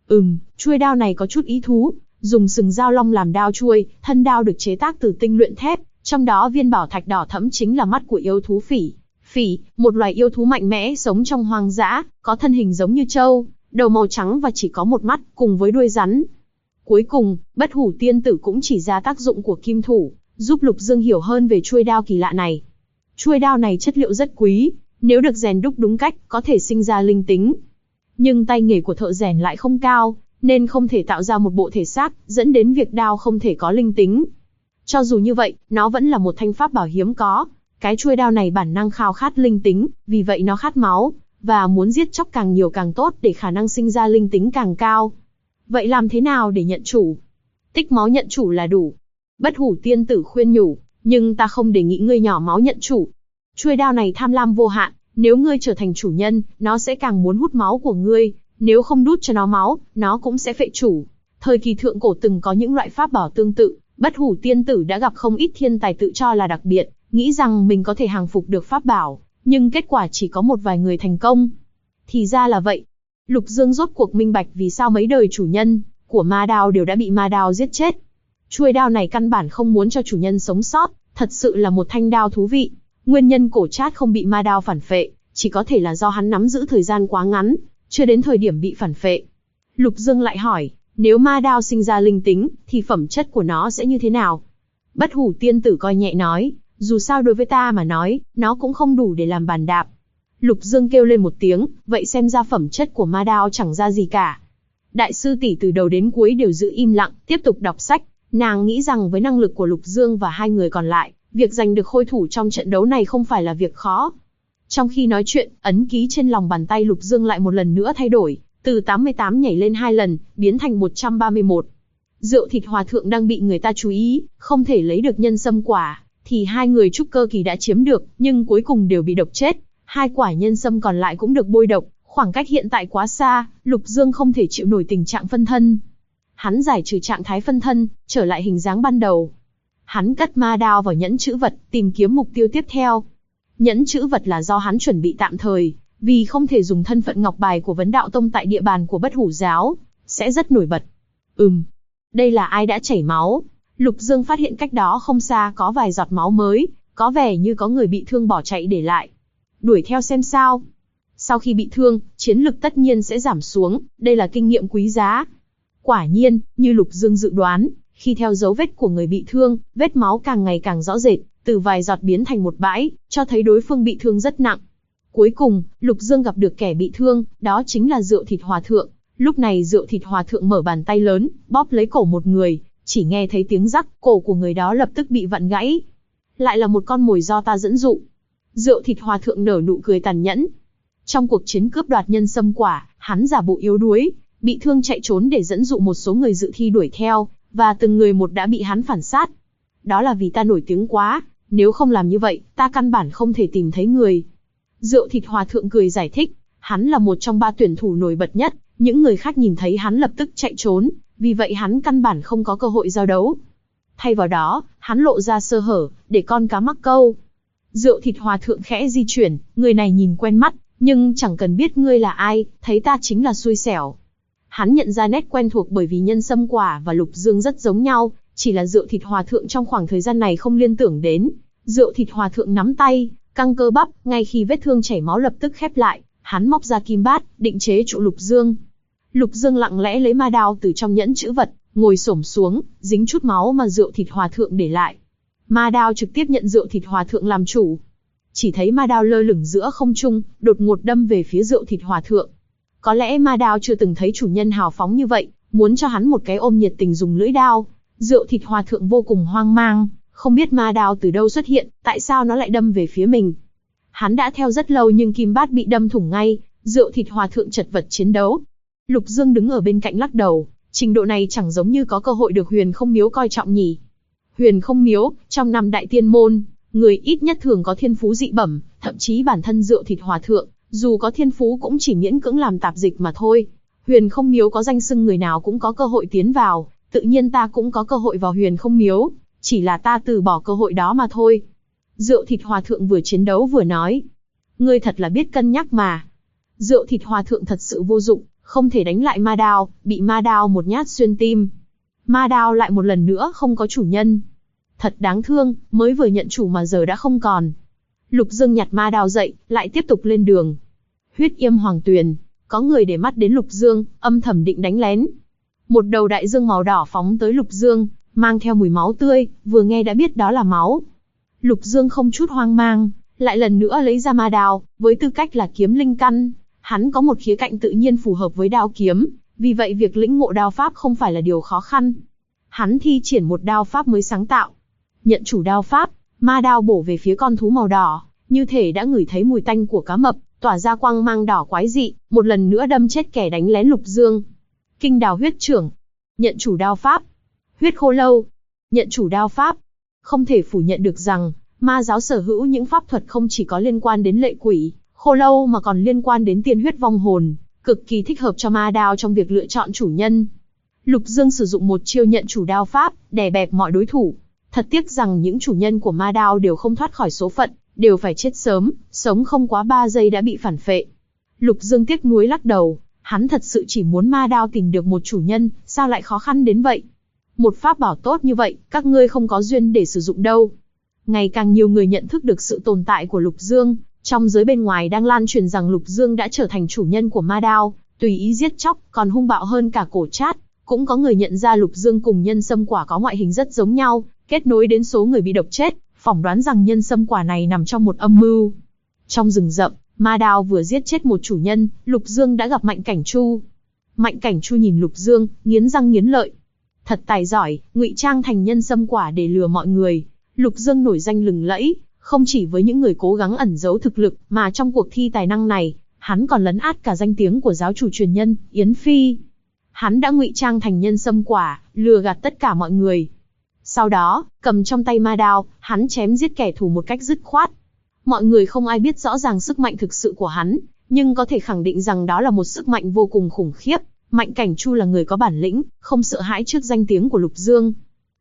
Chuôi đao này có chút ý thú, dùng sừng dao long làm đao chuôi, thân đao được chế tác từ tinh luyện thép, trong đó viên bảo thạch đỏ thẫm chính là mắt của yêu thú phỉ. Phỉ, một loài yêu thú mạnh mẽ sống trong hoang dã, có thân hình giống như trâu, đầu màu trắng và chỉ có một mắt, cùng với đuôi rắn. Cuối cùng, Bất Hủ Tiên Tử cũng chỉ ra tác dụng của kim thủ, giúp Lục Dương hiểu hơn về chuôi đao kỳ lạ này. Chuôi đao này chất liệu rất quý, nếu được rèn đúc đúng cách, có thể sinh ra linh tính. Nhưng tay nghề của thợ rèn lại không cao, nên không thể tạo ra một bộ thể xác, dẫn đến việc đao không thể có linh tính. Cho dù như vậy, nó vẫn là một thanh pháp bảo hiếm có. Cái chuôi đao này bản năng khao khát linh tính, vì vậy nó khát máu, và muốn giết chóc càng nhiều càng tốt để khả năng sinh ra linh tính càng cao. Vậy làm thế nào để nhận chủ? Tích máu nhận chủ là đủ. Bất Hủ Tiên Tử khuyên nhủ, nhưng ta không đề nghị ngươi nhỏ máu nhận chủ. Chuôi đao này tham lam vô hạn, nếu ngươi trở thành chủ nhân, nó sẽ càng muốn hút máu của ngươi, nếu không đút cho nó máu, nó cũng sẽ phệ chủ. Thời kỳ thượng cổ từng có những loại pháp bảo tương tự, Bất Hủ Tiên Tử đã gặp không ít thiên tài tự cho là đặc biệt, nghĩ rằng mình có thể hàng phục được pháp bảo, nhưng kết quả chỉ có một vài người thành công. Thì ra là vậy. Lục Dương rốt cuộc minh bạch vì sao mấy đời chủ nhân của ma đao đều đã bị ma đao giết chết. Chuôi đao này căn bản không muốn cho chủ nhân sống sót, thật sự là một thanh đao thú vị. Nguyên nhân cổ trát không bị ma đao phản phệ, chỉ có thể là do hắn nắm giữ thời gian quá ngắn, chưa đến thời điểm bị phản phệ. Lục Dương lại hỏi, nếu ma đao sinh ra linh tính, thì phẩm chất của nó sẽ như thế nào? Bất Hủ Tiên Tử coi nhẹ nói, dù sao đối với ta mà nói, nó cũng không đủ để làm bàn đạp. Lục Dương kêu lên một tiếng, vậy xem ra phẩm chất của ma đao chẳng ra gì cả. Đại sư tỷ từ đầu đến cuối đều giữ im lặng, tiếp tục đọc sách. Nàng nghĩ rằng với năng lực của Lục Dương và hai người còn lại, việc giành được khôi thủ trong trận đấu này không phải là việc khó. Trong khi nói chuyện, ấn ký trên lòng bàn tay Lục Dương lại một lần nữa thay đổi, từ 88 nhảy lên 2 lần, biến thành 131. Rượu thịt hòa thượng đang bị người ta chú ý, không thể lấy được nhân sâm quả, thì hai người trúc cơ kỳ đã chiếm được, nhưng cuối cùng đều bị độc chết. 2 quả nhân sâm còn lại cũng được bôi độc, khoảng cách hiện tại quá xa, Lục Dương không thể chịu nổi tình trạng phân thân. Hắn giải trừ trạng thái phân thân, trở lại hình dáng ban đầu. Hắn cất ma đao vào nhẫn chữ vật, tìm kiếm mục tiêu tiếp theo. Nhẫn chữ vật là do hắn chuẩn bị tạm thời, vì không thể dùng thân phận ngọc bài của Vấn Đạo Tông tại địa bàn của Bất Hủ giáo, sẽ rất nổi bật. Đây là ai đã chảy máu? Lục Dương phát hiện cách đó không xa có vài giọt máu mới, có vẻ như có người bị thương bỏ chạy để lại. Đuổi theo xem sao. Sau khi bị thương, chiến lực tất nhiên sẽ giảm xuống, đây là kinh nghiệm quý giá. Quả nhiên, như Lục Dương dự đoán, khi theo dấu vết của người bị thương, vết máu càng ngày càng rõ rệt, từ vài giọt biến thành một bãi, cho thấy đối phương bị thương rất nặng. Cuối cùng, Lục Dương gặp được kẻ bị thương, đó chính là Rượu Thịt Hòa Thượng. Lúc này Rượu Thịt Hòa Thượng mở bàn tay lớn, bóp lấy cổ một người, chỉ nghe thấy tiếng rắc, cổ của người đó lập tức bị vặn gãy. Lại là một con mồi do ta dẫn dụ. Rượu Thịt Hòa Thượng nở nụ cười tàn nhẫn. Trong cuộc chiến cướp đoạt nhân sâm quả, hắn giả bộ yếu đuối, bị thương chạy trốn để dẫn dụ một số người dự thi đuổi theo, và từng người một đã bị hắn phản sát. Đó là vì ta nổi tiếng quá, nếu không làm như vậy, ta căn bản không thể tìm thấy người. Rượu Thịt Hòa Thượng cười giải thích, hắn là một trong 3 tuyển thủ nổi bật nhất, những người khác nhìn thấy hắn lập tức chạy trốn, vì vậy hắn căn bản không có cơ hội giao đấu. Thay vào đó, hắn lộ ra sơ hở, để con cá mắc câu. Rượu Thịt Hòa Thượng khẽ di chuyển, người này nhìn quen mắt, nhưng chẳng cần biết ngươi là ai, thấy ta chính là xui xẻo. Hắn nhận ra nét quen thuộc bởi vì nhân sâm quả và Lục Dương rất giống nhau, chỉ là Rượu Thịt Hòa Thượng trong khoảng thời gian này không liên tưởng đến. Rượu Thịt Hòa Thượng nắm tay, căng cơ bắp, ngay khi vết thương chảy máu lập tức khép lại, hắn móc ra kim bát, định chế trụ Lục Dương. Lục Dương lặng lẽ lấy ma đao từ trong nhẫn chữ vật, ngồi xổm xuống, dính chút máu mà Rượu Thịt Hòa Thượng để lại. Ma đao trực tiếp nhận Rượu Thịt Hòa Thượng làm chủ. Chỉ thấy ma đao lơ lửng giữa không trung, đột ngột đâm về phía Rượu Thịt Hòa Thượng. Có lẽ ma đao chưa từng thấy chủ nhân hào phóng như vậy, muốn cho hắn một cái ôm nhiệt tình dùng lưỡi đao. Rượu Thịt Hòa Thượng vô cùng hoang mang, không biết ma đao từ đâu xuất hiện, tại sao nó lại đâm về phía mình. Hắn đã theo rất lâu nhưng kim bát bị đâm thủng ngay, Rượu Thịt Hòa Thượng chật vật chiến đấu. Lục Dương đứng ở bên cạnh lắc đầu, trình độ này chẳng giống như có cơ hội được Huyền Không Miếu coi trọng nhỉ. Huyền Không Miếu, trong 5 đại tiên môn, người ít nhất thường có thiên phú dị bẩm, thậm chí bản thân Rượu Thịt Hòa Thượng, dù có thiên phú cũng chỉ miễn cưỡng làm tạp dịch mà thôi. Huyền Không Miếu có danh xưng người nào cũng có cơ hội tiến vào, tự nhiên ta cũng có cơ hội vào Huyền Không Miếu, chỉ là ta từ bỏ cơ hội đó mà thôi. Rượu Thịt Hòa Thượng vừa chiến đấu vừa nói, ngươi thật là biết cân nhắc mà. Rượu Thịt Hòa Thượng thật sự vô dụng, không thể đánh lại ma đao, bị ma đao một nhát xuyên tim. Ma đao lại một lần nữa không có chủ nhân. Thật đáng thương, mới vừa nhận chủ mà giờ đã không còn. Lục Dương nhặt ma đao dậy, lại tiếp tục lên đường. Huyết Yêm Hoàng Tuyền, có người để mắt đến Lục Dương, âm thầm định đánh lén. Một đầu đại dương màu đỏ phóng tới Lục Dương, mang theo mùi máu tươi, vừa nghe đã biết đó là máu. Lục Dương không chút hoang mang, lại lần nữa lấy ra ma đao, với tư cách là kiếm linh căn, hắn có một khía cạnh tự nhiên phù hợp với đao kiếm, vì vậy việc lĩnh ngộ đao pháp không phải là điều khó khăn. Hắn thi triển một đao pháp mới sáng tạo. Nhận chủ đao pháp, ma đao bổ về phía con thú màu đỏ, như thể đã ngửi thấy mùi tanh của cá mập, tỏa ra quang mang đỏ quái dị, một lần nữa đâm chết kẻ đánh lén Lục Dương. Kinh Đào Huyết Chưởng, nhận chủ đao pháp. Huyết Khô Lâu, nhận chủ đao pháp. Không thể phủ nhận được rằng, ma giáo sở hữu những pháp thuật không chỉ có liên quan đến lệ quỷ, khô lâu mà còn liên quan đến tiên huyết vong hồn, cực kỳ thích hợp cho ma đao trong việc lựa chọn chủ nhân. Lục Dương sử dụng một chiêu nhận chủ đao pháp, đè bẹp mọi đối thủ. Thật tiếc rằng những chủ nhân của ma đao đều không thoát khỏi số phận, đều phải chết sớm, sống không quá 3 giây đã bị phản phệ. Lục Dương tiếc nuối lắc đầu, hắn thật sự chỉ muốn ma đao tìm được một chủ nhân, sao lại khó khăn đến vậy? Một pháp bảo tốt như vậy, các ngươi không có duyên để sử dụng đâu. Ngày càng nhiều người nhận thức được sự tồn tại của Lục Dương, trong giới bên ngoài đang lan truyền rằng Lục Dương đã trở thành chủ nhân của ma đao, tùy ý giết chóc, còn hung bạo hơn cả cổ trát. Cũng có người nhận ra Lục Dương cùng nhân sâm quả có ngoại hình rất giống nhau, kết nối đến số người bị độc chết, phỏng đoán rằng nhân sâm quả này nằm trong một âm mưu. Trong rừng rậm, ma đao vừa giết chết một chủ nhân, Lục Dương đã gặp Mạnh Cảnh Chu. Mạnh Cảnh Chu nhìn Lục Dương, nghiến răng nghiến lợi. Thật tài giỏi, ngụy trang thành nhân sâm quả để lừa mọi người. Lục Dương nổi danh lừng lẫy, không chỉ với những người cố gắng ẩn giấu thực lực, mà trong cuộc thi tài năng này, hắn còn lấn át cả danh tiếng của giáo chủ truyền nhân, Yến Phi. Hắn đã ngụy trang thành nhân sâm quả, lừa gạt tất cả mọi người. Sau đó, cầm trong tay ma đao, hắn chém giết kẻ thù một cách dứt khoát. Mọi người không ai biết rõ ràng sức mạnh thực sự của hắn, nhưng có thể khẳng định rằng đó là một sức mạnh vô cùng khủng khiếp. Mạnh Cảnh Chu là người có bản lĩnh, không sợ hãi trước danh tiếng của Lục Dương.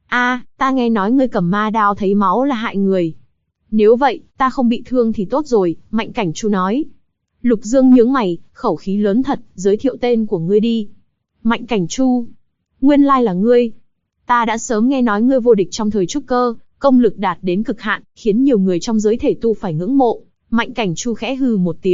Ta nghe nói ngươi cầm ma đao thấy máu là hại người. Nếu vậy, ta không bị thương thì tốt rồi, Mạnh Cảnh Chu nói. Lục Dương nhướng mày, khẩu khí lớn thật, giới thiệu tên của ngươi đi. Mạnh Cảnh Chu. Nguyên lai là ngươi. Ta đã sớm nghe nói ngươi vô địch trong thời trúc cơ, công lực đạt đến cực hạn, khiến nhiều người trong giới thể tu phải ngưỡng mộ. Mạnh Cảnh Chu khẽ hừ một tiếng,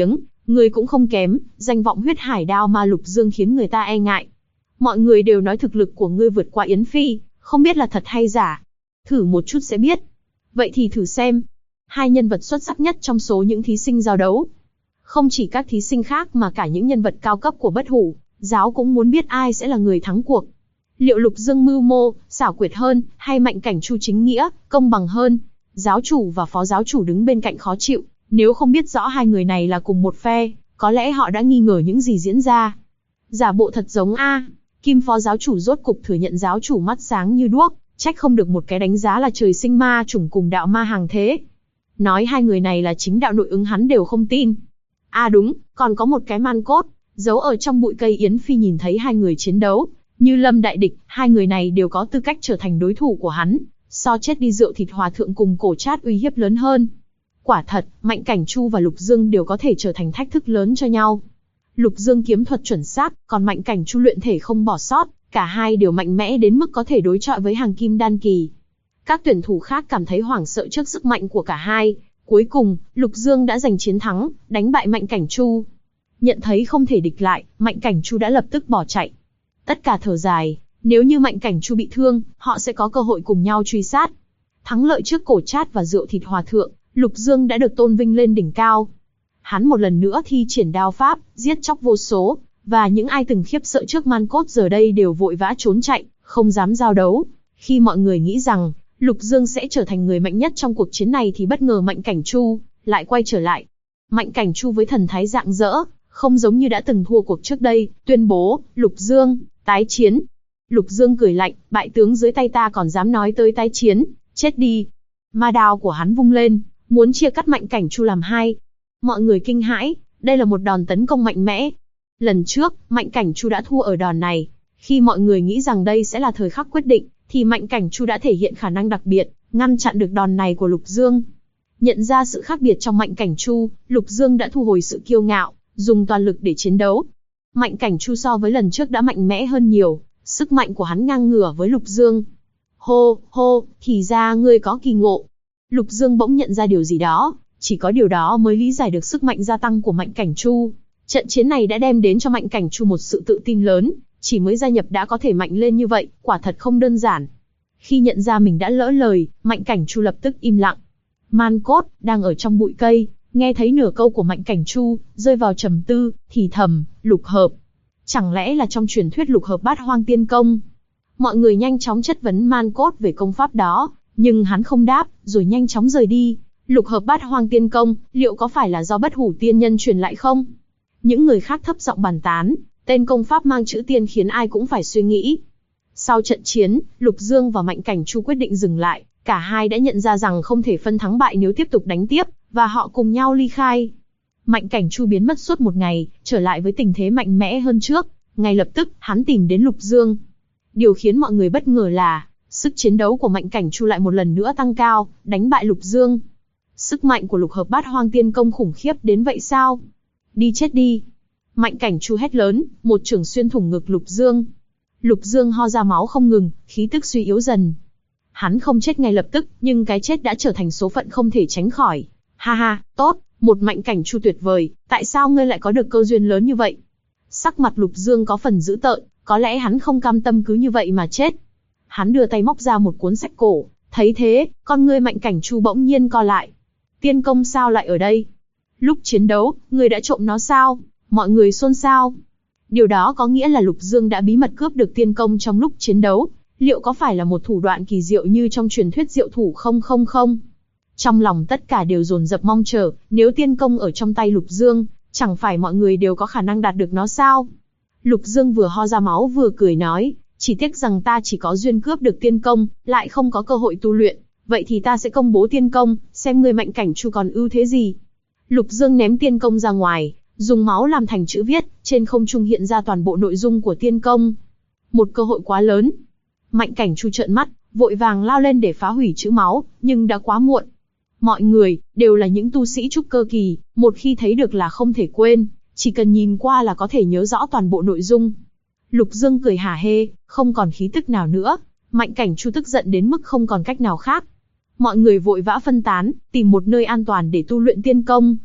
Ngươi cũng không kém, danh vọng huyết hải đao ma Lục Dương khiến người ta e ngại. Mọi người đều nói thực lực của ngươi vượt qua Yến Phi, không biết là thật hay giả. Thử một chút sẽ biết. Vậy thì thử xem. Hai nhân vật xuất sắc nhất trong số những thí sinh giao đấu. Không chỉ các thí sinh khác mà cả những nhân vật cao cấp của Bất Hủ giáo cũng muốn biết ai sẽ là người thắng cuộc. Liệu Lục Dương mưu mô, xảo quyệt hơn, hay Mạnh Cảnh Chu chính nghĩa, công bằng hơn? Giáo chủ và phó giáo chủ đứng bên cạnh khó chịu, nếu không biết rõ hai người này là cùng một phe, có lẽ họ đã nghi ngờ những gì diễn ra. Giả bộ thật giống a. Kim phó giáo chủ rốt cục thừa nhận giáo chủ mắt sáng như đuốc, trách không được một cái đánh giá là trời sinh ma chủng cùng đạo ma hàng thế. Nói hai người này là chính đạo nội ứng hắn đều không tin. À đúng, còn có một cái man cốt, giấu ở trong bụi cây Yến Phi nhìn thấy hai người chiến đấu, như lâm đại địch, hai người này đều có tư cách trở thành đối thủ của hắn, so chết đi rượu thịt hòa thượng cùng cổ trát uy hiếp lớn hơn. Quả thật, Mạnh Cảnh Chu và Lục Dương đều có thể trở thành thách thức lớn cho nhau. Lục Dương kiếm thuật chuẩn xác, còn Mạnh Cảnh Chu luyện thể không bỏ sót, cả hai đều mạnh mẽ đến mức có thể đối chọi với hàng kim đan kỳ. Các tuyển thủ khác cảm thấy hoảng sợ trước sức mạnh của cả hai. Cuối cùng, Lục Dương đã giành chiến thắng, đánh bại Mạnh Cảnh Chu. Nhận thấy không thể địch lại, Mạnh Cảnh Chu đã lập tức bỏ chạy. Tất cả thở dài, nếu như Mạnh Cảnh Chu bị thương, họ sẽ có cơ hội cùng nhau truy sát. Thắng lợi trước cổ trát và rượu thịt hòa thượng, Lục Dương đã được tôn vinh lên đỉnh cao. Hắn một lần nữa thi triển đao pháp, giết chóc vô số, và những ai từng khiếp sợ trước man cốt giờ đây đều vội vã trốn chạy, không dám giao đấu. Khi mọi người nghĩ rằng Lục Dương sẽ trở thành người mạnh nhất trong cuộc chiến này thì bất ngờ Mạnh Cảnh Chu lại quay trở lại. Mạnh Cảnh Chu với thần thái rạng rỡ, không giống như đã từng thua cuộc trước đây, tuyên bố, Lục Dương, tái chiến. Lục Dương cười lạnh, bại tướng dưới tay ta còn dám nói tới tái chiến, chết đi. Ma đao của hắn vung lên, muốn chia cắt Mạnh Cảnh Chu làm hai. Mọi người kinh hãi, đây là một đòn tấn công mạnh mẽ. Lần trước, Mạnh Cảnh Chu đã thua ở đòn này. Khi mọi người nghĩ rằng đây sẽ là thời khắc quyết định, thì Mạnh Cảnh Chu đã thể hiện khả năng đặc biệt, ngăn chặn được đòn này của Lục Dương. Nhận ra sự khác biệt trong Mạnh Cảnh Chu, Lục Dương đã thu hồi sự kiêu ngạo, dùng toàn lực để chiến đấu. Mạnh Cảnh Chu so với lần trước đã mạnh mẽ hơn nhiều, sức mạnh của hắn ngang ngửa với Lục Dương. Hô, hô, thì ra ngươi có kỳ ngộ. Lục Dương bỗng nhận ra điều gì đó, chỉ có điều đó mới lý giải được sức mạnh gia tăng của Mạnh Cảnh Chu. Trận chiến này đã đem đến cho Mạnh Cảnh Chu một sự tự tin lớn, chỉ mới gia nhập đã có thể mạnh lên như vậy, quả thật không đơn giản. Khi nhận ra mình đã lỡ lời, Mạnh Cảnh Chu lập tức im lặng. Man Cốt, đang ở trong bụi cây, nghe thấy nửa câu của Mạnh Cảnh Chu, rơi vào trầm tư, thì thầm, lục hợp. Chẳng lẽ là trong truyền thuyết lục hợp bát hoang tiên công? Mọi người nhanh chóng chất vấn Man Cốt về công pháp đó, nhưng hắn không đáp, rồi nhanh chóng rời đi. Lục hợp bát hoang tiên công, liệu có phải là do Bất Hủ tiên nhân truyền lại không? Những người khác thấp giọng bàn tán, tên công pháp mang chữ tiên khiến ai cũng phải suy nghĩ. Sau trận chiến, Lục Dương và Mạnh Cảnh Chu quyết định dừng lại, cả hai đã nhận ra rằng không thể phân thắng bại nếu tiếp tục đánh tiếp, và họ cùng nhau ly khai. Mạnh Cảnh Chu biến mất suốt một ngày, trở lại với tình thế mạnh mẽ hơn trước, ngay lập tức, hắn tìm đến Lục Dương. Điều khiến mọi người bất ngờ là, sức chiến đấu của Mạnh Cảnh Chu lại một lần nữa tăng cao, đánh bại Lục Dương. Sức mạnh của lục hợp bát hoang tiên công khủng khiếp đến vậy sao? Đi chết đi! Mạnh Cảnh Chu hét lớn, một chưởng xuyên thủng ngực Lục Dương. Lục Dương ho ra máu không ngừng, khí tức suy yếu dần. Hắn không chết ngay lập tức, nhưng cái chết đã trở thành số phận không thể tránh khỏi. Ha ha, tốt, một Mạnh Cảnh Chu tuyệt vời, tại sao ngươi lại có được cơ duyên lớn như vậy? Sắc mặt Lục Dương có phần dữ tợn, có lẽ hắn không cam tâm cứ như vậy mà chết. Hắn đưa tay móc ra một cuốn sách cổ, thấy thế, con ngươi Mạnh Cảnh Chu bỗng nhiên co lại. Tiên công sao lại ở đây? Lúc chiến đấu, ngươi đã trộm nó sao? Mọi người xôn xao. Điều đó có nghĩa là Lục Dương đã bí mật cướp được tiên công trong lúc chiến đấu. Liệu có phải là một thủ đoạn kỳ diệu như trong truyền thuyết diệu thủ 000? Trong lòng tất cả đều dồn dập mong chờ, nếu tiên công ở trong tay Lục Dương, chẳng phải mọi người đều có khả năng đạt được nó sao? Lục Dương vừa ho ra máu vừa cười nói, chỉ tiếc rằng ta chỉ có duyên cướp được tiên công, lại không có cơ hội tu luyện. Vậy thì ta sẽ công bố tiên công, xem người Mạnh Cảnh Chu còn ưu thế gì. Lục Dương ném tiên công ra ngoài, dùng máu làm thành chữ viết, trên không trung hiện ra toàn bộ nội dung của tiên công. Một cơ hội quá lớn. Mạnh Cảnh Chu trợn mắt, vội vàng lao lên để phá hủy chữ máu, nhưng đã quá muộn. Mọi người, đều là những tu sĩ trúc cơ kỳ, một khi thấy được là không thể quên, chỉ cần nhìn qua là có thể nhớ rõ toàn bộ nội dung. Lục Dương cười hả hê, không còn khí tức nào nữa. Mạnh Cảnh Chu tức giận đến mức không còn cách nào khác. Mọi người vội vã phân tán, tìm một nơi an toàn để tu luyện tiên công.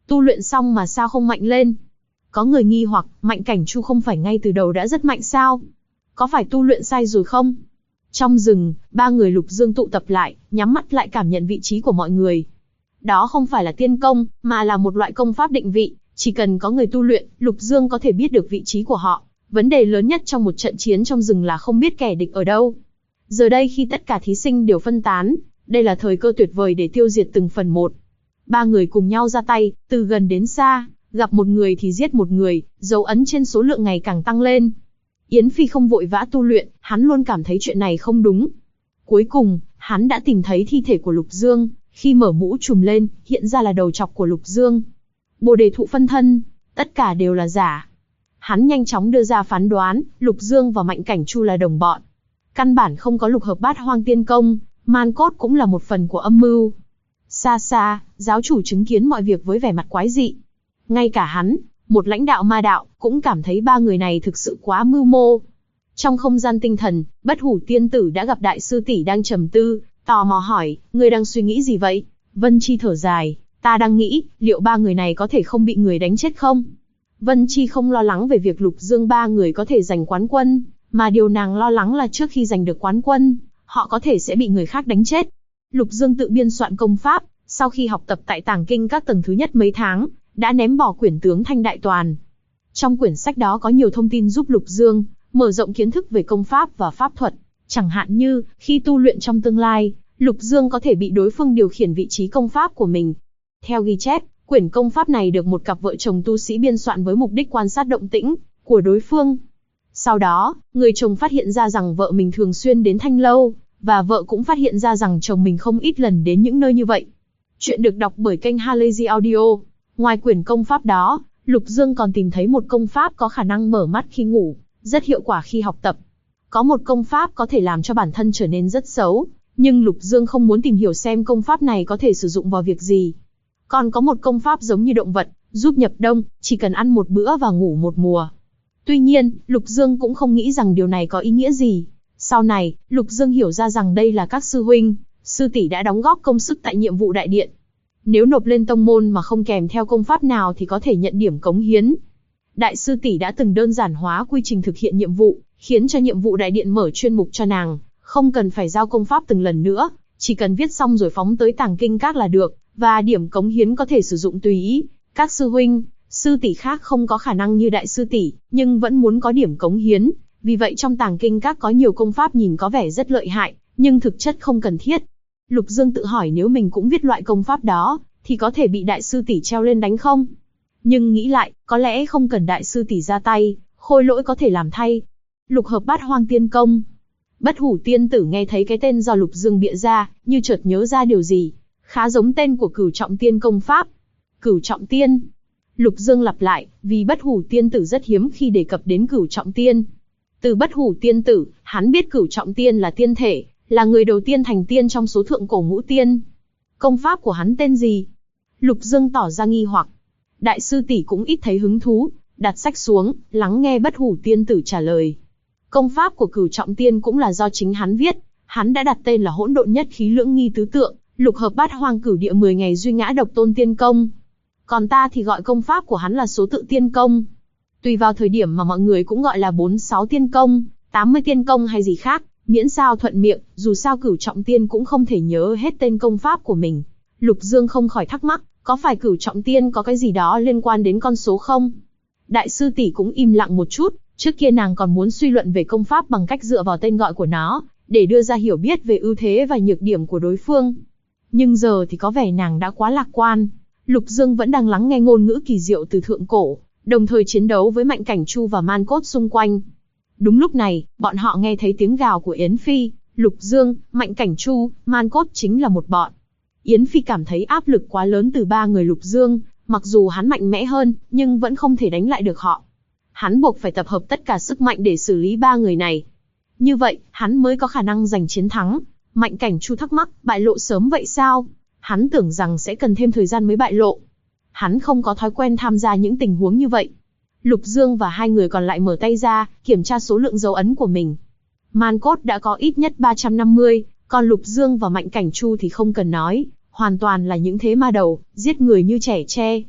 Tu luyện xong mà sao không mạnh lên? Có người nghi hoặc, Mạnh Cảnh Chu không phải ngay từ đầu đã rất mạnh sao? Có phải tu luyện sai rồi không? Trong rừng, ba người Lục Dương tụ tập lại, nhắm mắt lại cảm nhận vị trí của mọi người. Đó không phải là tiên công, mà là một loại công pháp định vị, chỉ cần có người tu luyện, Lục Dương có thể biết được vị trí của họ. Vấn đề lớn nhất trong một trận chiến trong rừng là không biết kẻ địch ở đâu. Giờ đây khi tất cả thí sinh đều phân tán, đây là thời cơ tuyệt vời để tiêu diệt từng phần một. Ba người cùng nhau ra tay, từ gần đến xa, gặp một người thì giết một người, dấu ấn trên số lượng ngày càng tăng lên. Yến Phi không vội vã tu luyện, hắn luôn cảm thấy chuyện này không đúng. Cuối cùng, hắn đã tìm thấy thi thể của Lục Dương, khi mở mũ trùm lên, hiện ra là đầu trọc của Lục Dương. Bồ đề thụ phân thân, tất cả đều là giả. Hắn nhanh chóng đưa ra phán đoán, Lục Dương và Mạnh Cảnh Chu là đồng bọn. Căn bản không có lục hợp bát hoang tiên công, man cốt cũng là một phần của âm mưu. Xa xa, giáo chủ chứng kiến mọi việc với vẻ mặt quái dị. Ngay cả hắn, một lãnh đạo ma đạo, cũng cảm thấy ba người này thực sự quá mưu mô. Trong không gian tinh thần, Bất Hủ Tiên Tử đã gặp đại sư tỷ đang trầm tư, tò mò hỏi, ngươi đang suy nghĩ gì vậy? Vân Chi thở dài, ta đang nghĩ, liệu ba người này có thể không bị người đánh chết không? Vân Chi không lo lắng về việc Lục Dương ba người có thể giành quán quân, mà điều nàng lo lắng là trước khi giành được quán quân, họ có thể sẽ bị người khác đánh chết. Lục Dương tự biên soạn công pháp, sau khi học tập tại Tàng Kinh các tầng thứ nhất mấy tháng, đã ném bỏ quyển tướng Thanh Đại Toàn. Trong quyển sách đó có nhiều thông tin giúp Lục Dương mở rộng kiến thức về công pháp và pháp thuật, chẳng hạn như, khi tu luyện trong tương lai, Lục Dương có thể bị đối phương điều khiển vị trí công pháp của mình. Theo ghi chép, quyển công pháp này được một cặp vợ chồng tu sĩ biên soạn với mục đích quan sát động tĩnh của đối phương. Sau đó, người chồng phát hiện ra rằng vợ mình thường xuyên đến Thanh Lâu, và vợ cũng phát hiện ra rằng chồng mình không ít lần đến những nơi như vậy. Chuyện được đọc bởi kênh Halazy Audio. Ngoài quyển công pháp đó, Lục Dương còn tìm thấy một công pháp có khả năng mở mắt khi ngủ, rất hiệu quả khi học tập. Có một công pháp có thể làm cho bản thân trở nên rất xấu, nhưng Lục Dương không muốn tìm hiểu xem công pháp này có thể sử dụng vào việc gì. Còn có một công pháp giống như động vật, giúp nhập đông, chỉ cần ăn một bữa và ngủ một mùa. Tuy nhiên, Lục Dương cũng không nghĩ rằng điều này có ý nghĩa gì. Sau này, Lục Dương hiểu ra rằng đây là các sư huynh, sư tỷ đã đóng góp công sức tại nhiệm vụ đại điện. Nếu nộp lên tông môn mà không kèm theo công pháp nào thì có thể nhận điểm cống hiến. Đại sư tỷ đã từng đơn giản hóa quy trình thực hiện nhiệm vụ, khiến cho nhiệm vụ đại điện mở chuyên mục cho nàng, không cần phải giao công pháp từng lần nữa, chỉ cần viết xong rồi phóng tới Tàng Kinh các là được, và điểm cống hiến có thể sử dụng tùy ý. Các sư huynh, sư tỷ khác không có khả năng như đại sư tỷ, nhưng vẫn muốn có điểm cống hiến, vì vậy trong Tàng Kinh các có nhiều công pháp nhìn có vẻ rất lợi hại, nhưng thực chất không cần thiết. Lục Dương tự hỏi nếu mình cũng viết loại công pháp đó, thì có thể bị đại sư tỷ treo lên đánh không? Nhưng nghĩ lại, có lẽ không cần đại sư tỷ ra tay, Khôi Lỗi có thể làm thay. Lục hợp bát hoang tiên công. Bất Hủ Tiên Tử nghe thấy cái tên do Lục Dương bịa ra, như chợt nhớ ra điều gì. Khá giống tên của Cửu Trọng Tiên công pháp. Cửu Trọng Tiên. Lục Dương lặp lại, vì Bất Hủ Tiên Tử rất hiếm khi đề cập đến Cửu Trọng Tiên. Từ Bất Hủ Tiên Tử, hắn biết Cửu Trọng Tiên là tiên thể, là người đầu tiên thành tiên trong số thượng cổ ngũ tiên. Công pháp của hắn tên gì? Lục Dương tỏ ra nghi hoặc. Đại sư tỷ cũng ít thấy hứng thú, đặt sách xuống, lắng nghe Bất Hủ Tiên Tử trả lời. Công pháp của Cửu Trọng Tiên cũng là do chính hắn viết, hắn đã đặt tên là Hỗn Độn Nhất Khí Lưỡng Nghi Tứ Tượng, Lục hợp bát hoang cửu địa 10 ngày duy ngã độc tôn tiên công. Còn ta thì gọi công pháp của hắn là số tự tiên công. Tùy vào thời điểm mà mọi người cũng gọi là 46 tiên công, 80 tiên công hay gì khác, miễn sao thuận miệng, dù sao Cửu Trọng Tiên cũng không thể nhớ hết tên công pháp của mình. Lục Dương không khỏi thắc mắc, có phải Cửu Trọng Tiên có cái gì đó liên quan đến con số không? Đại sư tỷ cũng im lặng một chút, trước kia nàng còn muốn suy luận về công pháp bằng cách dựa vào tên gọi của nó, để đưa ra hiểu biết về ưu thế và nhược điểm của đối phương. Nhưng giờ thì có vẻ nàng đã quá lạc quan. Lục Dương vẫn đang lắng nghe ngôn ngữ kỳ diệu từ thượng cổ, đồng thời chiến đấu với Mạnh Cảnh Chu và Man Cốt xung quanh. Đúng lúc này, bọn họ nghe thấy tiếng gào của Yến Phi. Lục Dương, Mạnh Cảnh Chu, Man Cốt chính là một bọn. Yến Phi cảm thấy áp lực quá lớn từ ba người Lục Dương, mặc dù hắn mạnh mẽ hơn, nhưng vẫn không thể đánh lại được họ. Hắn buộc phải tập hợp tất cả sức mạnh để xử lý ba người này. Như vậy, hắn mới có khả năng giành chiến thắng. Mạnh Cảnh Chu thắc mắc, bại lộ sớm vậy sao? Hắn tưởng rằng sẽ cần thêm thời gian mới bại lộ. Hắn không có thói quen tham gia những tình huống như vậy. Lục Dương và hai người còn lại mở tay ra, kiểm tra số lượng dấu ấn của mình. Man Cốt đã có ít nhất 350, còn Lục Dương và Mạnh Cảnh Chu thì không cần nói, hoàn toàn là những thế ma đầu, giết người như trẻ tre.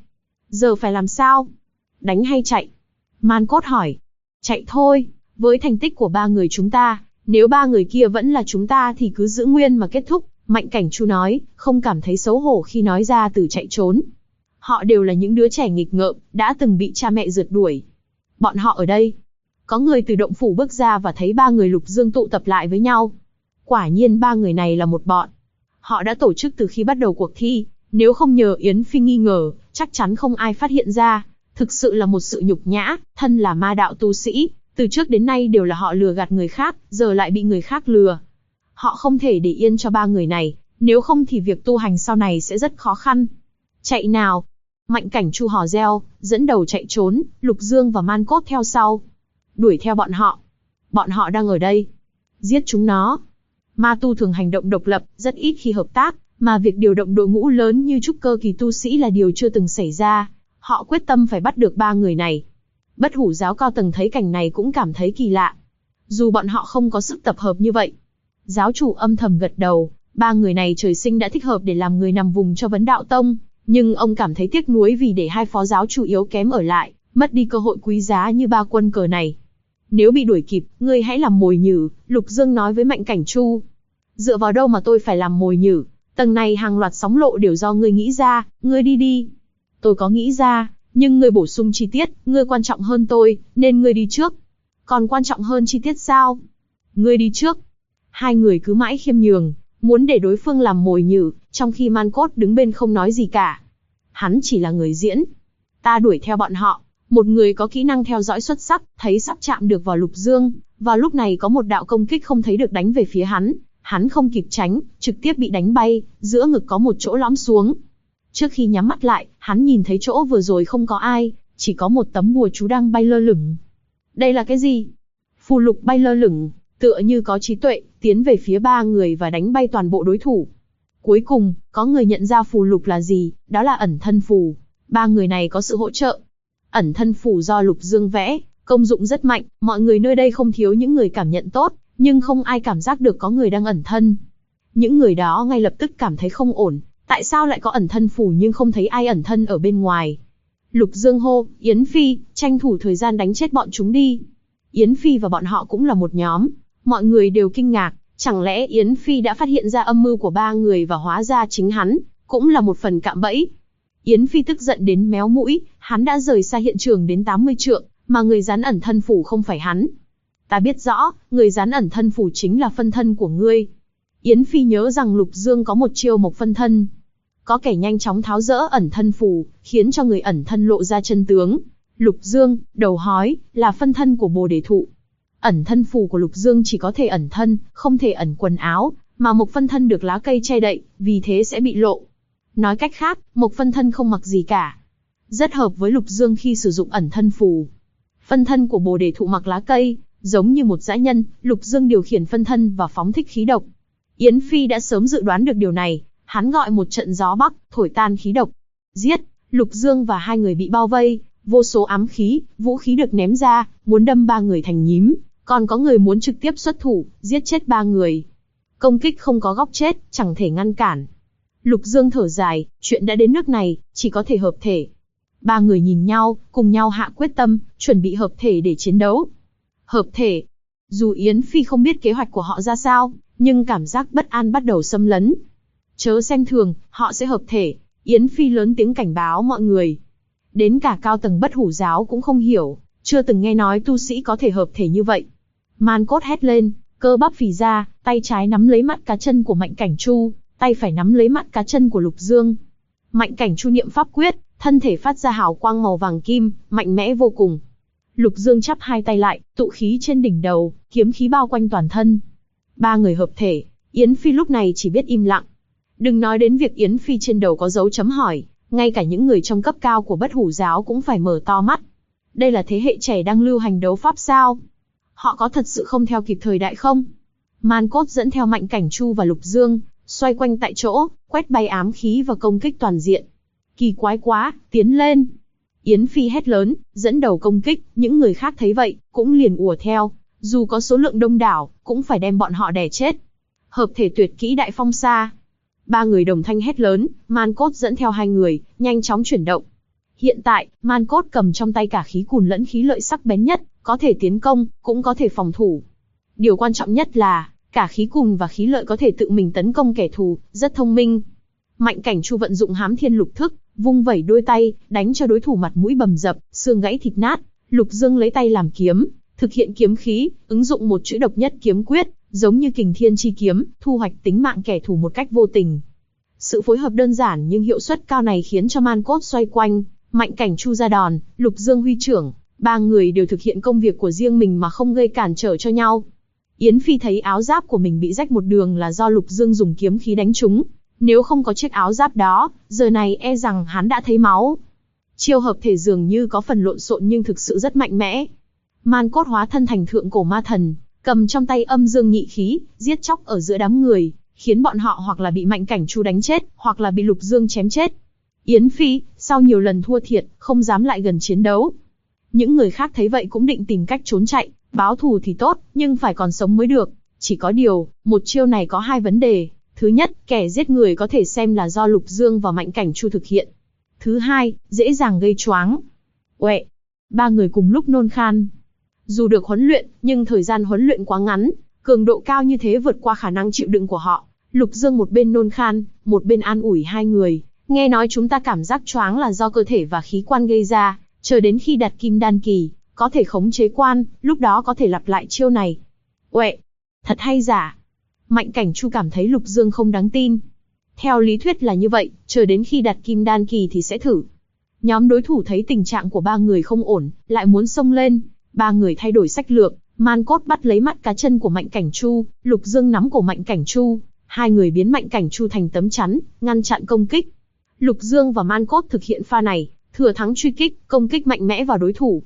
Giờ phải làm sao? Đánh hay chạy? Man Cốt hỏi. Chạy thôi, với thành tích của ba người chúng ta, nếu ba người kia vẫn là chúng ta thì cứ giữ nguyên mà kết thúc, Mạnh Cảnh Chu nói, không cảm thấy xấu hổ khi nói ra từ chạy trốn. Họ đều là những đứa trẻ nghịch ngợm, đã từng bị cha mẹ rượt đuổi. Bọn họ ở đây. Có người từ động phủ bước ra và thấy ba người Lục Dương tụ tập lại với nhau. Quả nhiên ba người này là một bọn. Họ đã tổ chức từ khi bắt đầu cuộc thi, nếu không nhờ Yến Phi nghi ngờ, chắc chắn không ai phát hiện ra. Thực sự là một sự nhục nhã, thân là ma đạo tu sĩ, từ trước đến nay đều là họ lừa gạt người khác, giờ lại bị người khác lừa. Họ không thể để yên cho ba người này, nếu không thì việc tu hành sau này sẽ rất khó khăn. Chạy nào! Mạnh Cảnh Chu hò reo, dẫn đầu chạy trốn, Lục Dương và Man Cốt theo sau. Đuổi theo bọn họ. Bọn họ đang ở đây. Giết chúng nó. Ma tu thường hành động độc lập, rất ít khi hợp tác, mà việc điều động đội ngũ lớn như trúc cơ kỳ tu sĩ là điều chưa từng xảy ra. Họ quyết tâm phải bắt được ba người này. Bất Hủ giáo cao tầng thấy cảnh này cũng cảm thấy kỳ lạ. Dù bọn họ không có sức tập hợp như vậy. Giáo chủ âm thầm gật đầu, ba người này trời sinh đã thích hợp để làm người nằm vùng cho Vấn Đạo Tông, nhưng ông cảm thấy tiếc nuối vì để hai phó giáo chủ yếu kém ở lại, mất đi cơ hội quý giá như ba quân cờ này. Nếu bị đuổi kịp, ngươi hãy làm mồi nhử, Lục Dương nói với Mạnh Cảnh Chu. Dựa vào đâu mà tôi phải làm mồi nhử? Tầng này hàng loạt sóng lộ đều do ngươi nghĩ ra, ngươi đi đi. Tôi có nghĩ ra, nhưng ngươi bổ sung chi tiết, ngươi quan trọng hơn tôi, nên ngươi đi trước. Còn quan trọng hơn chi tiết sao? Ngươi đi trước. Hai người cứ mãi khiêm nhường, muốn để đối phương làm mồi nhử, trong khi Man Cốt đứng bên không nói gì cả. Hắn chỉ là người diễn. Ta đuổi theo bọn họ, một người có kỹ năng theo dõi xuất sắc, thấy sắp chạm được vào Lục Dương, vào lúc này có một đạo công kích không thấy được đánh về phía hắn, hắn không kịp tránh, trực tiếp bị đánh bay, giữa ngực có một chỗ lõm xuống. Trước khi nhắm mắt lại, hắn nhìn thấy chỗ vừa rồi không có ai, chỉ có một tấm bùa chú đang bay lơ lửng. Đây là cái gì? Phù lục bay lơ lửng, tựa như có trí tuệ, tiến về phía ba người và đánh bay toàn bộ đối thủ. Cuối cùng, có người nhận ra phù lục là gì, đó là ẩn thân phù. Ba người này có sự hỗ trợ. Ẩn thân phù do Lục Dương vẽ, công dụng rất mạnh, mọi người nơi đây không thiếu những người cảm nhận tốt, nhưng không ai cảm giác được có người đang ẩn thân. Những người đó ngay lập tức cảm thấy không ổn, tại sao lại có ẩn thân phù nhưng không thấy ai ẩn thân ở bên ngoài. Lục Dương hô, Yến Phi, tranh thủ thời gian đánh chết bọn chúng đi. Yến Phi và bọn họ cũng là một nhóm, mọi người đều kinh ngạc, chẳng lẽ Yến Phi đã phát hiện ra âm mưu của ba người và hóa ra chính hắn, cũng là một phần cạm bẫy. Yến Phi tức giận đến méo mũi, hắn đã rời xa hiện trường đến 80 trượng, mà người dán ẩn thân phủ không phải hắn. Ta biết rõ, người dán ẩn thân phủ chính là phân thân của ngươi. Yến Phi nhớ rằng Lục Dương có một chiêu mộc phân thân. Có kẻ nhanh chóng tháo dỡ ẩn thân phủ, khiến cho người ẩn thân lộ ra chân tướng. Lục Dương, đầu hói, là phân thân của Bồ Đề Thụ. Ẩn thân phù của Lục Dương chỉ có thể ẩn thân, không thể ẩn quần áo, mà mộc phân thân được lá cây che đậy, vì thế sẽ bị lộ. Nói cách khác, mộc phân thân không mặc gì cả. Rất hợp với Lục Dương khi sử dụng ẩn thân phù. Phân thân của Bồ Đề Thụ mặc lá cây, giống như một dã nhân, Lục Dương điều khiển phân thân và phóng thích khí độc. Yến Phi đã sớm dự đoán được điều này, hắn gọi một trận gió bắc, thổi tan khí độc. Giết, Lục Dương và hai người bị bao vây, vô số ám khí, vũ khí được ném ra, muốn đâm ba người thành nhím, còn có người muốn trực tiếp xuất thủ, giết chết ba người. Công kích không có góc chết, chẳng thể ngăn cản. Lục Dương thở dài, chuyện đã đến nước này, chỉ có thể hợp thể. Ba người nhìn nhau, cùng nhau hạ quyết tâm, chuẩn bị hợp thể để chiến đấu. Hợp thể. Dù Yến Phi không biết kế hoạch của họ ra sao, nhưng cảm giác bất an bắt đầu xâm lấn. Chớ xem thường, họ sẽ hợp thể. Yến Phi lớn tiếng cảnh báo mọi người. Đến cả cao tầng Bất Hủ giáo cũng không hiểu, chưa từng nghe nói tu sĩ có thể hợp thể như vậy. Man Cốt hét lên, cơ bắp phì ra, tay trái nắm lấy mắt cá chân của Mạnh Cảnh Chu, tay phải nắm lấy mắt cá chân của Lục Dương. Mạnh Cảnh Chu niệm pháp quyết, thân thể phát ra hào quang màu vàng kim, mạnh mẽ vô cùng. Lục Dương chắp hai tay lại, tụ khí trên đỉnh đầu, kiếm khí bao quanh toàn thân. Ba người hợp thể, Yến Phi lúc này chỉ biết im lặng. Đừng nói đến việc Yến Phi trên đầu có dấu chấm hỏi, ngay cả những người trong cấp cao của Bất Hủ giáo cũng phải mở to mắt. Đây là thế hệ trẻ đang lưu hành đấu pháp sao? Họ có thật sự không theo kịp thời đại không? Man Cốt dẫn theo Mạnh Cảnh Chu và Lục Dương, xoay quanh tại chỗ, quét bay ám khí và công kích toàn diện. Kỳ quái quá, tiến lên! Yến Phi hét lớn, dẫn đầu công kích, những người khác thấy vậy, cũng liền ùa theo, dù có số lượng đông đảo, cũng phải đem bọn họ đè chết. Hợp thể tuyệt kỹ Đại Phong Sa. Ba người đồng thanh hét lớn, Man Cốt dẫn theo hai người, nhanh chóng chuyển động. Hiện tại, Man Cốt cầm trong tay cả khí cùn lẫn khí lợi sắc bén nhất, có thể tiến công, cũng có thể phòng thủ. Điều quan trọng nhất là, cả khí cùn và khí lợi có thể tự mình tấn công kẻ thù, rất thông minh. Mạnh Cảnh Chu vận dụng Hám Thiên Lục Thức, vung vẩy đôi tay, đánh cho đối thủ mặt mũi bầm dập, xương gãy thịt nát. Lục Dương lấy tay làm kiếm, thực hiện kiếm khí, ứng dụng một chữ độc nhất kiếm quyết, giống như kình thiên chi kiếm, thu hoạch tính mạng kẻ thù một cách vô tình. Sự phối hợp đơn giản nhưng hiệu suất cao này khiến cho Man Cốt xoay quanh, Mạnh Cảnh Chu ra đòn, Lục Dương huy trưởng, ba người đều thực hiện công việc của riêng mình mà không gây cản trở cho nhau. Yến Phi thấy áo giáp của mình bị rách một đường là do Lục Dương dùng kiếm khí đánh trúng. Nếu không có chiếc áo giáp đó, giờ này e rằng hắn đã thấy máu. Chiêu hợp thể dường như có phần lộn xộn nhưng thực sự rất mạnh mẽ. Man Cốt hóa thân thành thượng cổ ma thần, cầm trong tay âm dương nhị khí, giết chóc ở giữa đám người, khiến bọn họ hoặc là bị Mạnh Cảnh Chu đánh chết, hoặc là bị Lục Dương chém chết. Yến Phi, sau nhiều lần thua thiệt, không dám lại gần chiến đấu. Những người khác thấy vậy cũng định tìm cách trốn chạy, báo thù thì tốt, nhưng phải còn sống mới được. Chỉ có điều, một chiêu này có hai vấn đề. Thứ nhất, kẻ giết người có thể xem là do Lục Dương và Mạnh Cảnh Chu thực hiện. Thứ hai, dễ dàng gây choáng. Uệ, ba người cùng lúc nôn khan. Dù được huấn luyện, nhưng thời gian huấn luyện quá ngắn, cường độ cao như thế vượt qua khả năng chịu đựng của họ. Lục Dương một bên nôn khan, một bên an ủi hai người. Nghe nói chúng ta cảm giác choáng là do cơ thể và khí quan gây ra, chờ đến khi đạt Kim Đan kỳ, có thể khống chế quan, lúc đó có thể lặp lại chiêu này. Uệ, thật hay giả? Mạnh Cảnh Chu cảm thấy Lục Dương không đáng tin. Theo lý thuyết là như vậy, chờ đến khi đạt Kim Đan kỳ thì sẽ thử. Nhóm đối thủ thấy tình trạng của ba người không ổn, lại muốn xông lên. Ba người thay đổi sách lược, Man Cốt bắt lấy mắt cá chân của Mạnh Cảnh Chu, Lục Dương nắm cổ Mạnh Cảnh Chu. Hai người biến Mạnh Cảnh Chu thành tấm chắn, ngăn chặn công kích. Lục Dương và Man Cốt thực hiện pha này, thừa thắng truy kích, công kích mạnh mẽ vào đối thủ.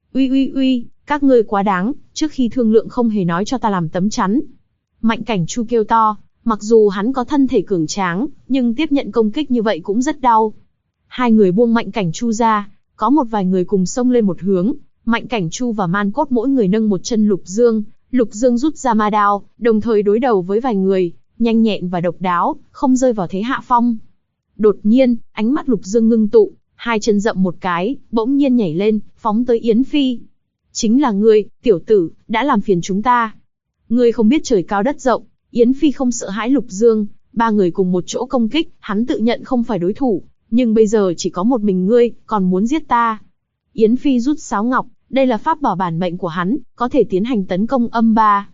Uy, các ngươi quá đáng, trước khi thương lượng không hề nói cho ta làm tấm chắn. Mạnh Cảnh Chu kêu to, mặc dù hắn có thân thể cường tráng, nhưng tiếp nhận công kích như vậy cũng rất đau. Hai người buông Mạnh Cảnh Chu ra, có một vài người cùng xông lên một hướng. Mạnh Cảnh Chu và Man Cốt mỗi người nâng một chân Lục Dương. Lục Dương rút ra ma đao, đồng thời đối đầu với vài người, nhanh nhẹn và độc đáo, không rơi vào thế hạ phong. Đột nhiên, ánh mắt Lục Dương ngưng tụ, hai chân dậm một cái, bỗng nhiên nhảy lên, phóng tới Yến Phi. Chính là ngươi, tiểu tử, đã làm phiền chúng ta. Ngươi không biết trời cao đất rộng. Yến Phi không sợ hãi Lục Dương, ba người cùng một chỗ công kích, hắn tự nhận không phải đối thủ, nhưng bây giờ chỉ có một mình ngươi, còn muốn giết ta. Yến Phi rút sáo ngọc, đây là pháp bảo bản mệnh của hắn, có thể tiến hành tấn công âm ba.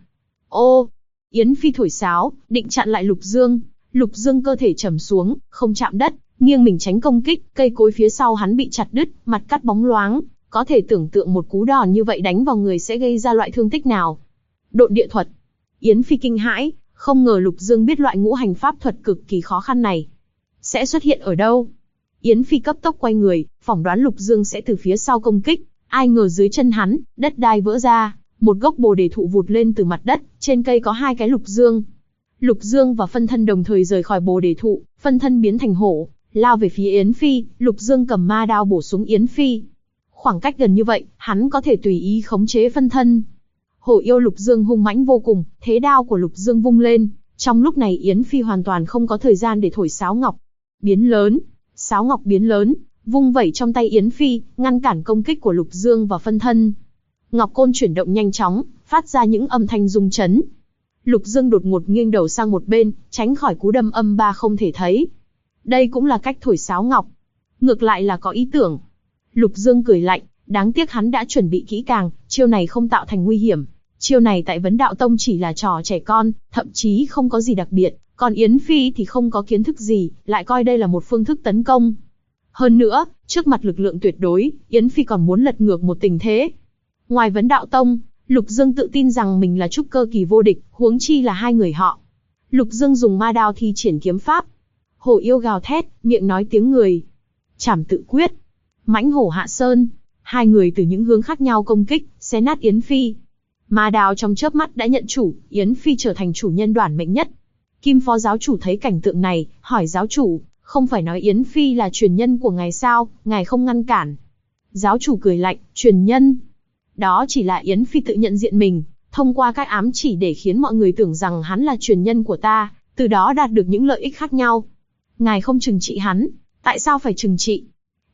Ô, Yến Phi thổi sáo, định chặn lại Lục Dương. Lục Dương cơ thể trầm xuống, không chạm đất, nghiêng mình tránh công kích, cây cối phía sau hắn bị chặt đứt, mặt cắt bóng loáng, có thể tưởng tượng một cú đòn như vậy đánh vào người sẽ gây ra loại thương tích nào. Độn địa thuật. Yến Phi kinh hãi, không ngờ Lục Dương biết loại ngũ hành pháp thuật cực kỳ khó khăn này. Sẽ xuất hiện ở đâu? Yến Phi cấp tốc quay người, phỏng đoán Lục Dương sẽ từ phía sau công kích, ai ngờ dưới chân hắn, đất đai vỡ ra, một gốc bồ đề thụ vụt lên từ mặt đất, trên cây có hai cái Lục Dương. Lục Dương và phân thân đồng thời rời khỏi bồ đề thụ, phân thân biến thành hổ, lao về phía Yến Phi, Lục Dương cầm ma đao bổ xuống Yến Phi. Khoảng cách gần như vậy, hắn có thể tùy ý khống chế phân thân. Hổ yêu Lục Dương hung mãnh vô cùng, thế đao của Lục Dương vung lên, trong lúc này Yến Phi hoàn toàn không có thời gian để thổi sáo ngọc. Biến lớn, sáo ngọc biến lớn, vung vẩy trong tay Yến Phi, ngăn cản công kích của Lục Dương và phân thân. Ngọc côn chuyển động nhanh chóng, phát ra những âm thanh rung chấn. Lục Dương đột ngột nghiêng đầu sang một bên, tránh khỏi cú đâm âm ba không thể thấy. Đây cũng là cách thổi sáo ngọc. Ngược lại là có ý tưởng. Lục Dương cười lạnh, đáng tiếc hắn đã chuẩn bị kỹ càng, chiêu này không tạo thành nguy hiểm. Chiêu này tại Vấn Đạo Tông chỉ là trò trẻ con, thậm chí không có gì đặc biệt, còn Yến Phi thì không có kiến thức gì, lại coi đây là một phương thức tấn công. Hơn nữa, trước mặt lực lượng tuyệt đối, Yến Phi còn muốn lật ngược một tình thế. Ngoài Vấn Đạo Tông, Lục Dương tự tin rằng mình là trúc cơ kỳ vô địch, huống chi là hai người họ. Lục Dương dùng ma đao thi triển kiếm pháp. Hổ yêu gào thét, miệng nói tiếng người. Trảm tự quyết. Mãnh hổ hạ sơn. Hai người từ những hướng khác nhau công kích, xé nát Yến Phi. Ma đao trong chớp mắt đã nhận chủ, Yến Phi trở thành chủ nhân đoản mệnh nhất. Kim phó giáo chủ thấy cảnh tượng này, hỏi giáo chủ, không phải nói Yến Phi là truyền nhân của ngài sao, ngài không ngăn cản. Giáo chủ cười lạnh, truyền nhân. Đó chỉ là Yến Phi tự nhận diện mình, thông qua các ám chỉ để khiến mọi người tưởng rằng hắn là truyền nhân của ta, từ đó đạt được những lợi ích khác nhau. Ngài không trừng trị hắn, tại sao phải trừng trị?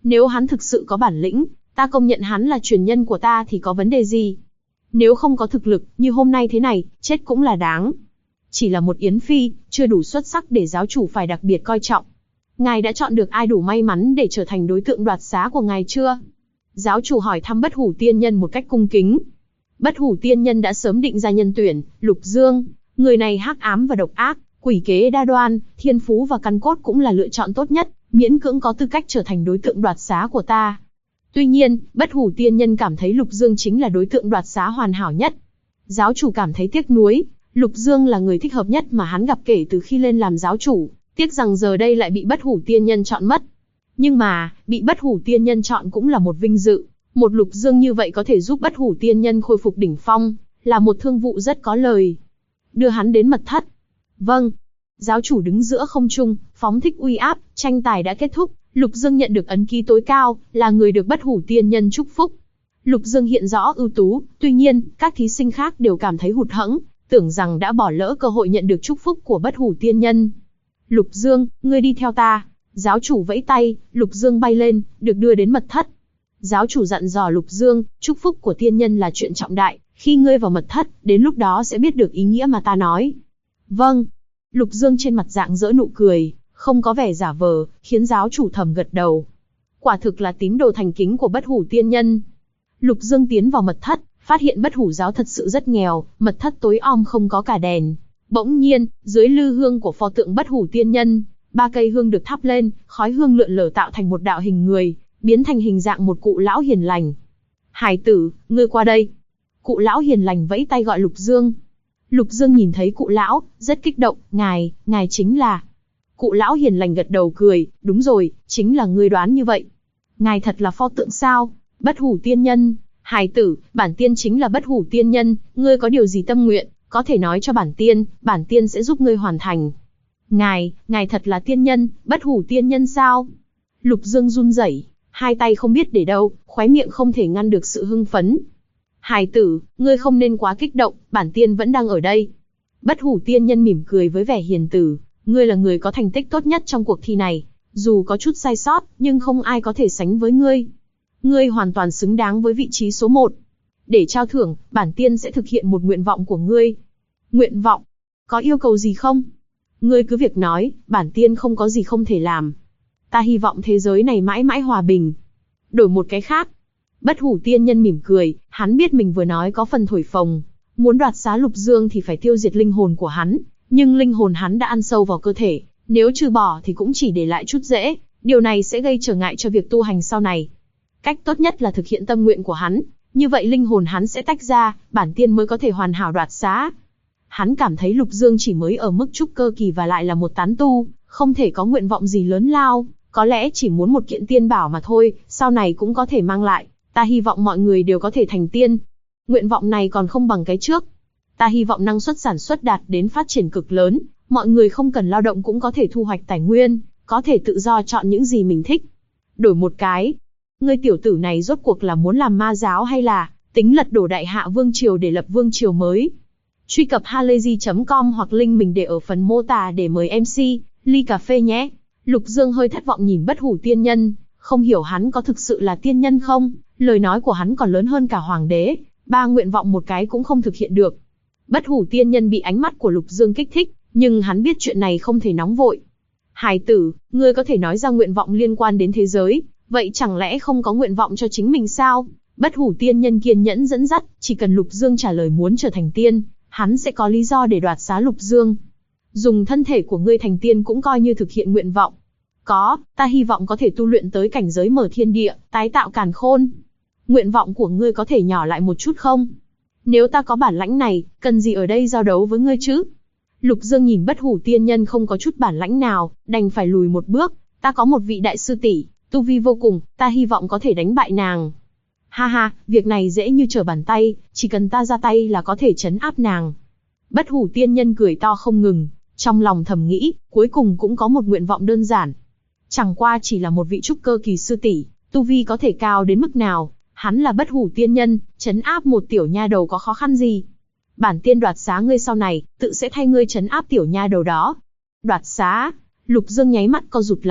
Nếu hắn thực sự có bản lĩnh, ta công nhận hắn là truyền nhân của ta thì có vấn đề gì? Nếu không có thực lực, như hôm nay thế này, chết cũng là đáng. Chỉ là một Yến Phi, chưa đủ xuất sắc để giáo chủ phải đặc biệt coi trọng. Ngài đã chọn được ai đủ may mắn để trở thành đối tượng đoạt xá của ngài chưa? Giáo chủ hỏi thăm Bất Hủ Tiên Nhân một cách cung kính. Bất Hủ Tiên Nhân đã sớm định ra nhân tuyển, Lục Dương. Người này hắc ám và độc ác, quỷ kế đa đoan, thiên phú và căn cốt cũng là lựa chọn tốt nhất, miễn cưỡng có tư cách trở thành đối tượng đoạt xá của ta. Tuy nhiên, Bất Hủ Tiên Nhân cảm thấy Lục Dương chính là đối tượng đoạt xá hoàn hảo nhất. Giáo chủ cảm thấy tiếc nuối, Lục Dương là người thích hợp nhất mà hắn gặp kể từ khi lên làm giáo chủ, tiếc rằng giờ đây lại bị Bất Hủ Tiên Nhân chọn mất. Nhưng mà, bị Bất Hủ Tiên Nhân chọn cũng là một vinh dự, một Lục Dương như vậy có thể giúp Bất Hủ Tiên Nhân khôi phục đỉnh phong, là một thương vụ rất có lời. Đưa hắn đến mật thất. Vâng. Giáo chủ đứng giữa không trung, phóng thích uy áp, tranh tài đã kết thúc, Lục Dương nhận được ấn ký tối cao, là người được Bất Hủ Tiên Nhân chúc phúc. Lục Dương hiện rõ ưu tú, tuy nhiên, các thí sinh khác đều cảm thấy hụt hẫng, tưởng rằng đã bỏ lỡ cơ hội nhận được chúc phúc của Bất Hủ Tiên Nhân. Lục Dương, ngươi đi theo ta. Giáo chủ vẫy tay, Lục Dương bay lên, được đưa đến mật thất. Giáo chủ dặn dò Lục Dương, chúc phúc của tiên nhân là chuyện trọng đại, khi ngươi vào mật thất, đến lúc đó sẽ biết được ý nghĩa mà ta nói. Vâng. Lục Dương trên mặt rạng rỡ nụ cười, không có vẻ giả vờ, khiến giáo chủ thầm gật đầu. Quả thực là tín đồ thành kính của Bất Hủ Tiên Nhân. Lục Dương tiến vào mật thất, phát hiện Bất Hủ giáo thật sự rất nghèo, mật thất tối om không có cả đèn. Bỗng nhiên, dưới lư hương của pho tượng Bất Hủ Tiên Nhân, 3 cây hương được thắp lên, khói hương lượn lờ tạo thành một đạo hình người, biến thành hình dạng một cụ lão hiền lành. Hải tử, ngươi qua đây. Cụ lão hiền lành vẫy tay gọi Lục Dương. Lục Dương nhìn thấy cụ lão, rất kích động, ngài chính là... Cụ lão hiền lành gật đầu cười, đúng rồi, chính là ngươi đoán như vậy. Ngài thật là pho tượng sao? Bất Hủ Tiên Nhân, Hải tử, bản tiên chính là Bất Hủ Tiên Nhân, ngươi có điều gì tâm nguyện, có thể nói cho bản tiên sẽ giúp ngươi hoàn thành. Ngài thật là tiên nhân, Bất Hủ Tiên Nhân sao? Lục Dương run rẩy, hai tay không biết để đâu, khóe miệng không thể ngăn được sự hưng phấn. Hải tử, ngươi không nên quá kích động, bản tiên vẫn đang ở đây. Bất Hủ Tiên Nhân mỉm cười với vẻ hiền từ, ngươi là người có thành tích tốt nhất trong cuộc thi này, dù có chút sai sót, nhưng không ai có thể sánh với ngươi. Ngươi hoàn toàn xứng đáng với vị trí số 1. Để trao thưởng, bản tiên sẽ thực hiện một nguyện vọng của ngươi. Nguyện vọng? Có yêu cầu gì không? Ngươi cứ việc nói, bản tiên không có gì không thể làm. Ta hy vọng thế giới này mãi mãi hòa bình. Đổi một cái khác. Bất Hủ Tiên Nhân mỉm cười, hắn biết mình vừa nói có phần thổi phồng. Muốn đoạt xá Lục Dương thì phải tiêu diệt linh hồn của hắn, nhưng linh hồn hắn đã ăn sâu vào cơ thể, nếu trừ bỏ thì cũng chỉ để lại chút rễ, điều này sẽ gây trở ngại cho việc tu hành sau này. Cách tốt nhất là thực hiện tâm nguyện của hắn, như vậy linh hồn hắn sẽ tách ra, bản tiên mới có thể hoàn hảo đoạt xá. Hắn cảm thấy Lục Dương chỉ mới ở mức trúc cơ kỳ và lại là một tán tu, không thể có nguyện vọng gì lớn lao, có lẽ chỉ muốn một kiện tiên bảo mà thôi, sau này cũng có thể mang lại. Ta hy vọng mọi người đều có thể thành tiên. Nguyện vọng này còn không bằng cái trước. Ta hy vọng năng suất sản xuất đạt đến phát triển cực lớn, mọi người không cần lao động cũng có thể thu hoạch tài nguyên, có thể tự do chọn những gì mình thích. Đổi một cái. Ngươi tiểu tử này rốt cuộc là muốn làm ma giáo hay là tính lật đổ Đại Hạ Vương Triều để lập Vương Triều mới? Truy cập halayzi.com hoặc link mình để ở phần mô tả để mời MC, ly cà phê nhé. Lục Dương hơi thất vọng nhìn Bất Hủ Tiên Nhân, không hiểu hắn có thực sự là tiên nhân không, lời nói của hắn còn lớn hơn cả hoàng đế, 3 nguyện vọng một cái cũng không thực hiện được. Bất Hủ Tiên Nhân bị ánh mắt của Lục Dương kích thích, nhưng hắn biết chuyện này không thể nóng vội. Hải tử, ngươi có thể nói ra nguyện vọng liên quan đến thế giới, vậy chẳng lẽ không có nguyện vọng cho chính mình sao? Bất Hủ Tiên Nhân kiên nhẫn dẫn dắt, chỉ cần Lục Dương trả lời muốn trở thành tiên, hắn sẽ có lý do để đoạt xá Lục Dương. Dùng thân thể của ngươi thành tiên cũng coi như thực hiện nguyện vọng. Có, ta hy vọng có thể tu luyện tới cảnh giới mở thiên địa, tái tạo càn khôn. Nguyện vọng của ngươi có thể nhỏ lại một chút không? Nếu ta có bản lãnh này, cần gì ở đây giao đấu với ngươi chứ? Lục Dương nhìn Bất Hủ Tiên Nhân không có chút bản lãnh nào, đành phải lùi một bước. Ta có một vị đại sư tỷ, tu vi vô cùng, ta hy vọng có thể đánh bại nàng. Ha ha, việc này dễ như trở bàn tay, chỉ cần ta ra tay là có thể trấn áp nàng. Bất Hủ Tiên Nhân cười to không ngừng, trong lòng thầm nghĩ, cuối cùng cũng có một nguyện vọng đơn giản. Chẳng qua chỉ là một vị trúc cơ kỳ sư tỷ, tu vi có thể cao đến mức nào, hắn là Bất Hủ Tiên Nhân, trấn áp một tiểu nha đầu có khó khăn gì? Bản tiên đoạt xá ngươi sau này, tự sẽ thay ngươi trấn áp tiểu nha đầu đó. Đoạt xá? Lục Dương nháy mắt co rụt lại,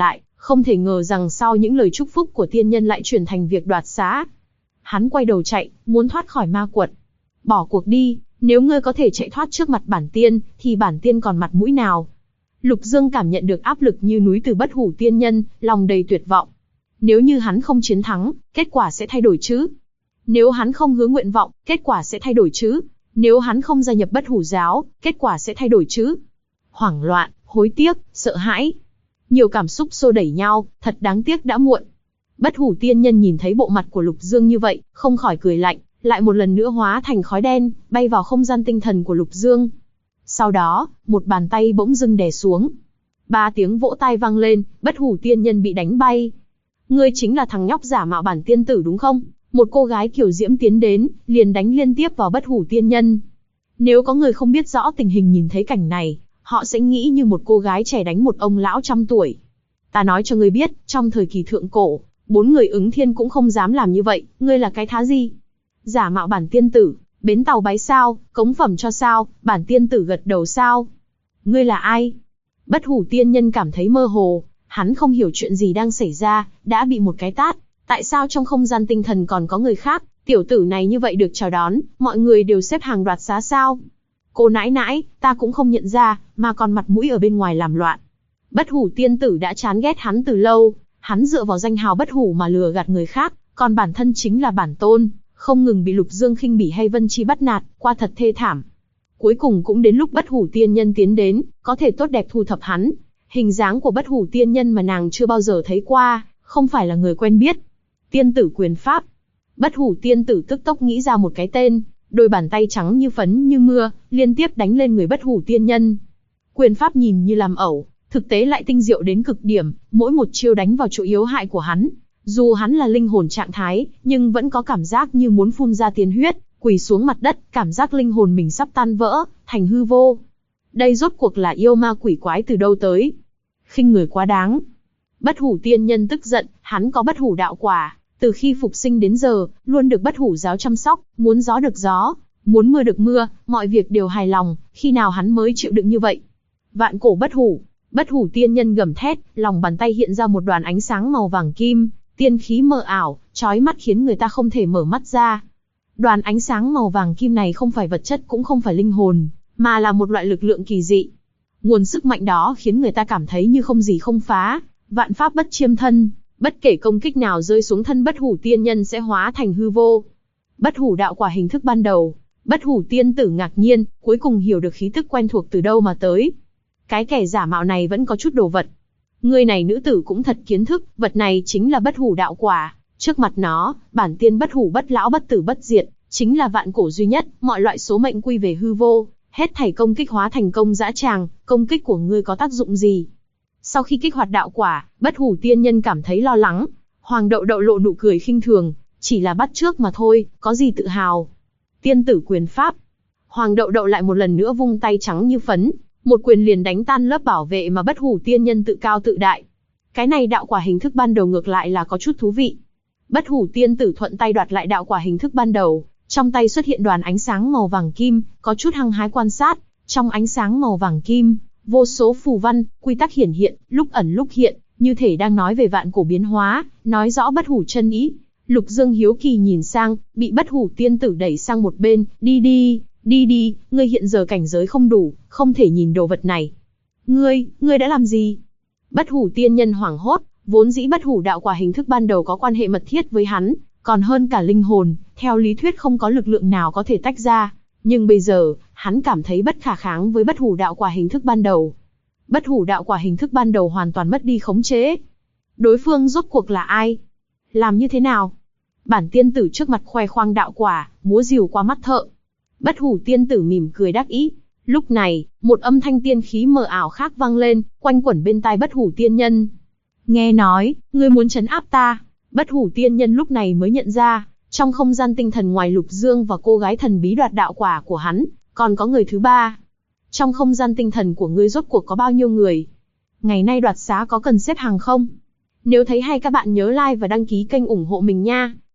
Không thể ngờ rằng sau những lời chúc phúc của tiên nhân lại chuyển thành việc đoạt xá. Hắn quay đầu chạy, muốn thoát khỏi ma quật. Bỏ cuộc đi, nếu ngươi có thể chạy thoát trước mặt bản tiên, thì bản tiên còn mặt mũi nào? Lục Dương cảm nhận được áp lực như núi từ Bất Hủ tiên nhân, lòng đầy tuyệt vọng. Nếu như hắn không chiến thắng, kết quả sẽ thay đổi chứ? Nếu hắn không hứa nguyện vọng, kết quả sẽ thay đổi chứ? Nếu hắn không gia nhập Bất Hủ giáo, kết quả sẽ thay đổi chứ? Hoảng loạn, hối tiếc, sợ hãi. Nhiều cảm xúc xô đẩy nhau, thật đáng tiếc đã muộn. Bất Hủ tiên nhân nhìn thấy bộ mặt của Lục Dương như vậy, không khỏi cười lạnh, lại một lần nữa hóa thành khói đen, bay vào không gian tinh thần của Lục Dương. Sau đó, một bàn tay bỗng dưng đè xuống. 3 tiếng vỗ tay vang lên, Bất Hủ tiên nhân bị đánh bay. Ngươi chính là thằng nhóc giả mạo bản tiên tử đúng không? Một cô gái kiểu diễm tiến đến, liền đánh liên tiếp vào Bất Hủ tiên nhân. Nếu có người không biết rõ tình hình nhìn thấy cảnh này, họ sẽ nghĩ như một cô gái trẻ đánh một ông lão trăm tuổi. Ta nói cho ngươi biết, trong thời kỳ thượng cổ, 4 người ứng thiên cũng không dám làm như vậy, ngươi là cái thá gì? Giả mạo bản tiên tử, bến tàu bái sao, cống phẩm cho sao, bản tiên tử gật đầu sao? Ngươi là ai? Bất Hủ tiên nhân cảm thấy mơ hồ, hắn không hiểu chuyện gì đang xảy ra, đã bị một cái tát. Tại sao trong không gian tinh thần còn có người khác, tiểu tử này như vậy được chào đón, mọi người đều xếp hàng đoạt xá sao? Cô nãi nãi, ta cũng không nhận ra, mà còn mặt mũi ở bên ngoài làm loạn. Bất Hủ tiên tử đã chán ghét hắn từ lâu, hắn dựa vào danh hào bất hủ mà lừa gạt người khác, còn bản thân chính là bản tôn, không ngừng bị Lục Dương khinh bỉ hay Vân Chi bắt nạt, qua thật thê thảm. Cuối cùng cũng đến lúc Bất Hủ tiên nhân tiến đến, có thể tốt đẹp thu thập hắn. Hình dáng của Bất Hủ tiên nhân mà nàng chưa bao giờ thấy qua, không phải là người quen biết. Tiên tử quyền pháp. Bất Hủ tiên tử tức tốc nghĩ ra một cái tên, đôi bàn tay trắng như phấn như mưa, liên tiếp đánh lên người Bất Hủ tiên nhân. Quyền pháp nhìn như làm ẩu, thực tế lại tinh diệu đến cực điểm, mỗi một chiêu đánh vào chỗ yếu hại của hắn. Dù hắn là linh hồn trạng thái, nhưng vẫn có cảm giác như muốn phun ra tiên huyết, quỳ xuống mặt đất, cảm giác linh hồn mình sắp tan vỡ, thành hư vô. Đây rốt cuộc là yêu ma quỷ quái từ đâu tới? Khinh người quá đáng. Bất Hủ tiên nhân tức giận, hắn có Bất Hủ đạo quả, từ khi phục sinh đến giờ, luôn được Bất Hủ giáo chăm sóc, muốn gió được gió, muốn mưa được mưa, mọi việc đều hài lòng, khi nào hắn mới chịu đựng như vậy? Vạn cổ Bất Hủ. Bất Hủ tiên nhân gầm thét, lòng bàn tay hiện ra một đoàn ánh sáng màu vàng kim, tiên khí mờ ảo, chói mắt khiến người ta không thể mở mắt ra. Đoàn ánh sáng màu vàng kim này không phải vật chất cũng không phải linh hồn, mà là một loại lực lượng kỳ dị. Nguồn sức mạnh đó khiến người ta cảm thấy như không gì không phá, vạn pháp bất chiêm thân, bất kể công kích nào rơi xuống thân Bất Hủ tiên nhân sẽ hóa thành hư vô. Bất Hủ đạo quả hình thức ban đầu, Bất Hủ tiên tử ngạc nhiên, cuối cùng hiểu được khí tức quen thuộc từ đâu mà tới. Cái kẻ giả mạo này vẫn có chút đồ vật. Người này nữ tử cũng thật kiến thức, vật này chính là Bất Hủ đạo quả. Trước mặt nó, bản tiên bất hủ bất lão bất tử bất diệt, chính là vạn cổ duy nhất, mọi loại số mệnh quy về hư vô, hết thảy công kích hóa thành công dã tràng, công kích của ngươi có tác dụng gì? Sau khi kích hoạt đạo quả, Bất Hủ tiên nhân cảm thấy lo lắng. Hoàng Đậu Đậu lộ nụ cười khinh thường, chỉ là bắt chước mà thôi, có gì tự hào? Tiên tử quyền pháp. Hoàng Đậu Đậu lại một lần nữa vung tay trắng như phấn, một quyền liền đánh tan lớp bảo vệ mà Bất Hủ tiên nhân tự cao tự đại. Cái này đạo quả hình thức ban đầu ngược lại là có chút thú vị. Bất Hủ tiên tử thuận tay đoạt lại đạo quả hình thức ban đầu, trong tay xuất hiện đoàn ánh sáng màu vàng kim, có chút hăng hái quan sát, trong ánh sáng màu vàng kim, vô số phù văn, quy tắc hiển hiện, lúc ẩn lúc hiện, như thể đang nói về vạn cổ biến hóa, nói rõ Bất Hủ chân ý. Lục Dương hiếu kỳ nhìn sang, bị Bất Hủ tiên tử đẩy sang một bên, đi đi, ngươi hiện giờ cảnh giới không đủ, không thể nhìn đồ vật này. Ngươi đã làm gì? Bất Hủ tiên nhân hoảng hốt, vốn dĩ Bất Hủ đạo quả hình thức ban đầu có quan hệ mật thiết với hắn, còn hơn cả linh hồn, theo lý thuyết không có lực lượng nào có thể tách ra. Nhưng bây giờ, hắn cảm thấy bất khả kháng với Bất Hủ đạo quả hình thức ban đầu. Bất Hủ đạo quả hình thức ban đầu hoàn toàn mất đi khống chế. Đối phương rốt cuộc là ai? Làm như thế nào? Bản tiên tử trước mặt khoe khoang đạo quả, múa rìu qua mắt thợ. Bất Hủ tiên tử mỉm cười đắc ý. Lúc này, một âm thanh tiên khí mờ ảo khác vang lên, quanh quẩn bên tai Bất Hủ tiên nhân. Nghe nói, ngươi muốn trấn áp ta. Bất Hủ tiên nhân lúc này mới nhận ra, trong không gian tinh thần ngoài Lục Dương và cô gái thần bí đoạt đạo quả của hắn, còn có người thứ ba. Trong không gian tinh thần của ngươi rốt cuộc có bao nhiêu người? Ngày nay đoạt xá có cần xếp hàng không? Nếu thấy hay các bạn nhớ like và đăng ký kênh ủng hộ mình nha.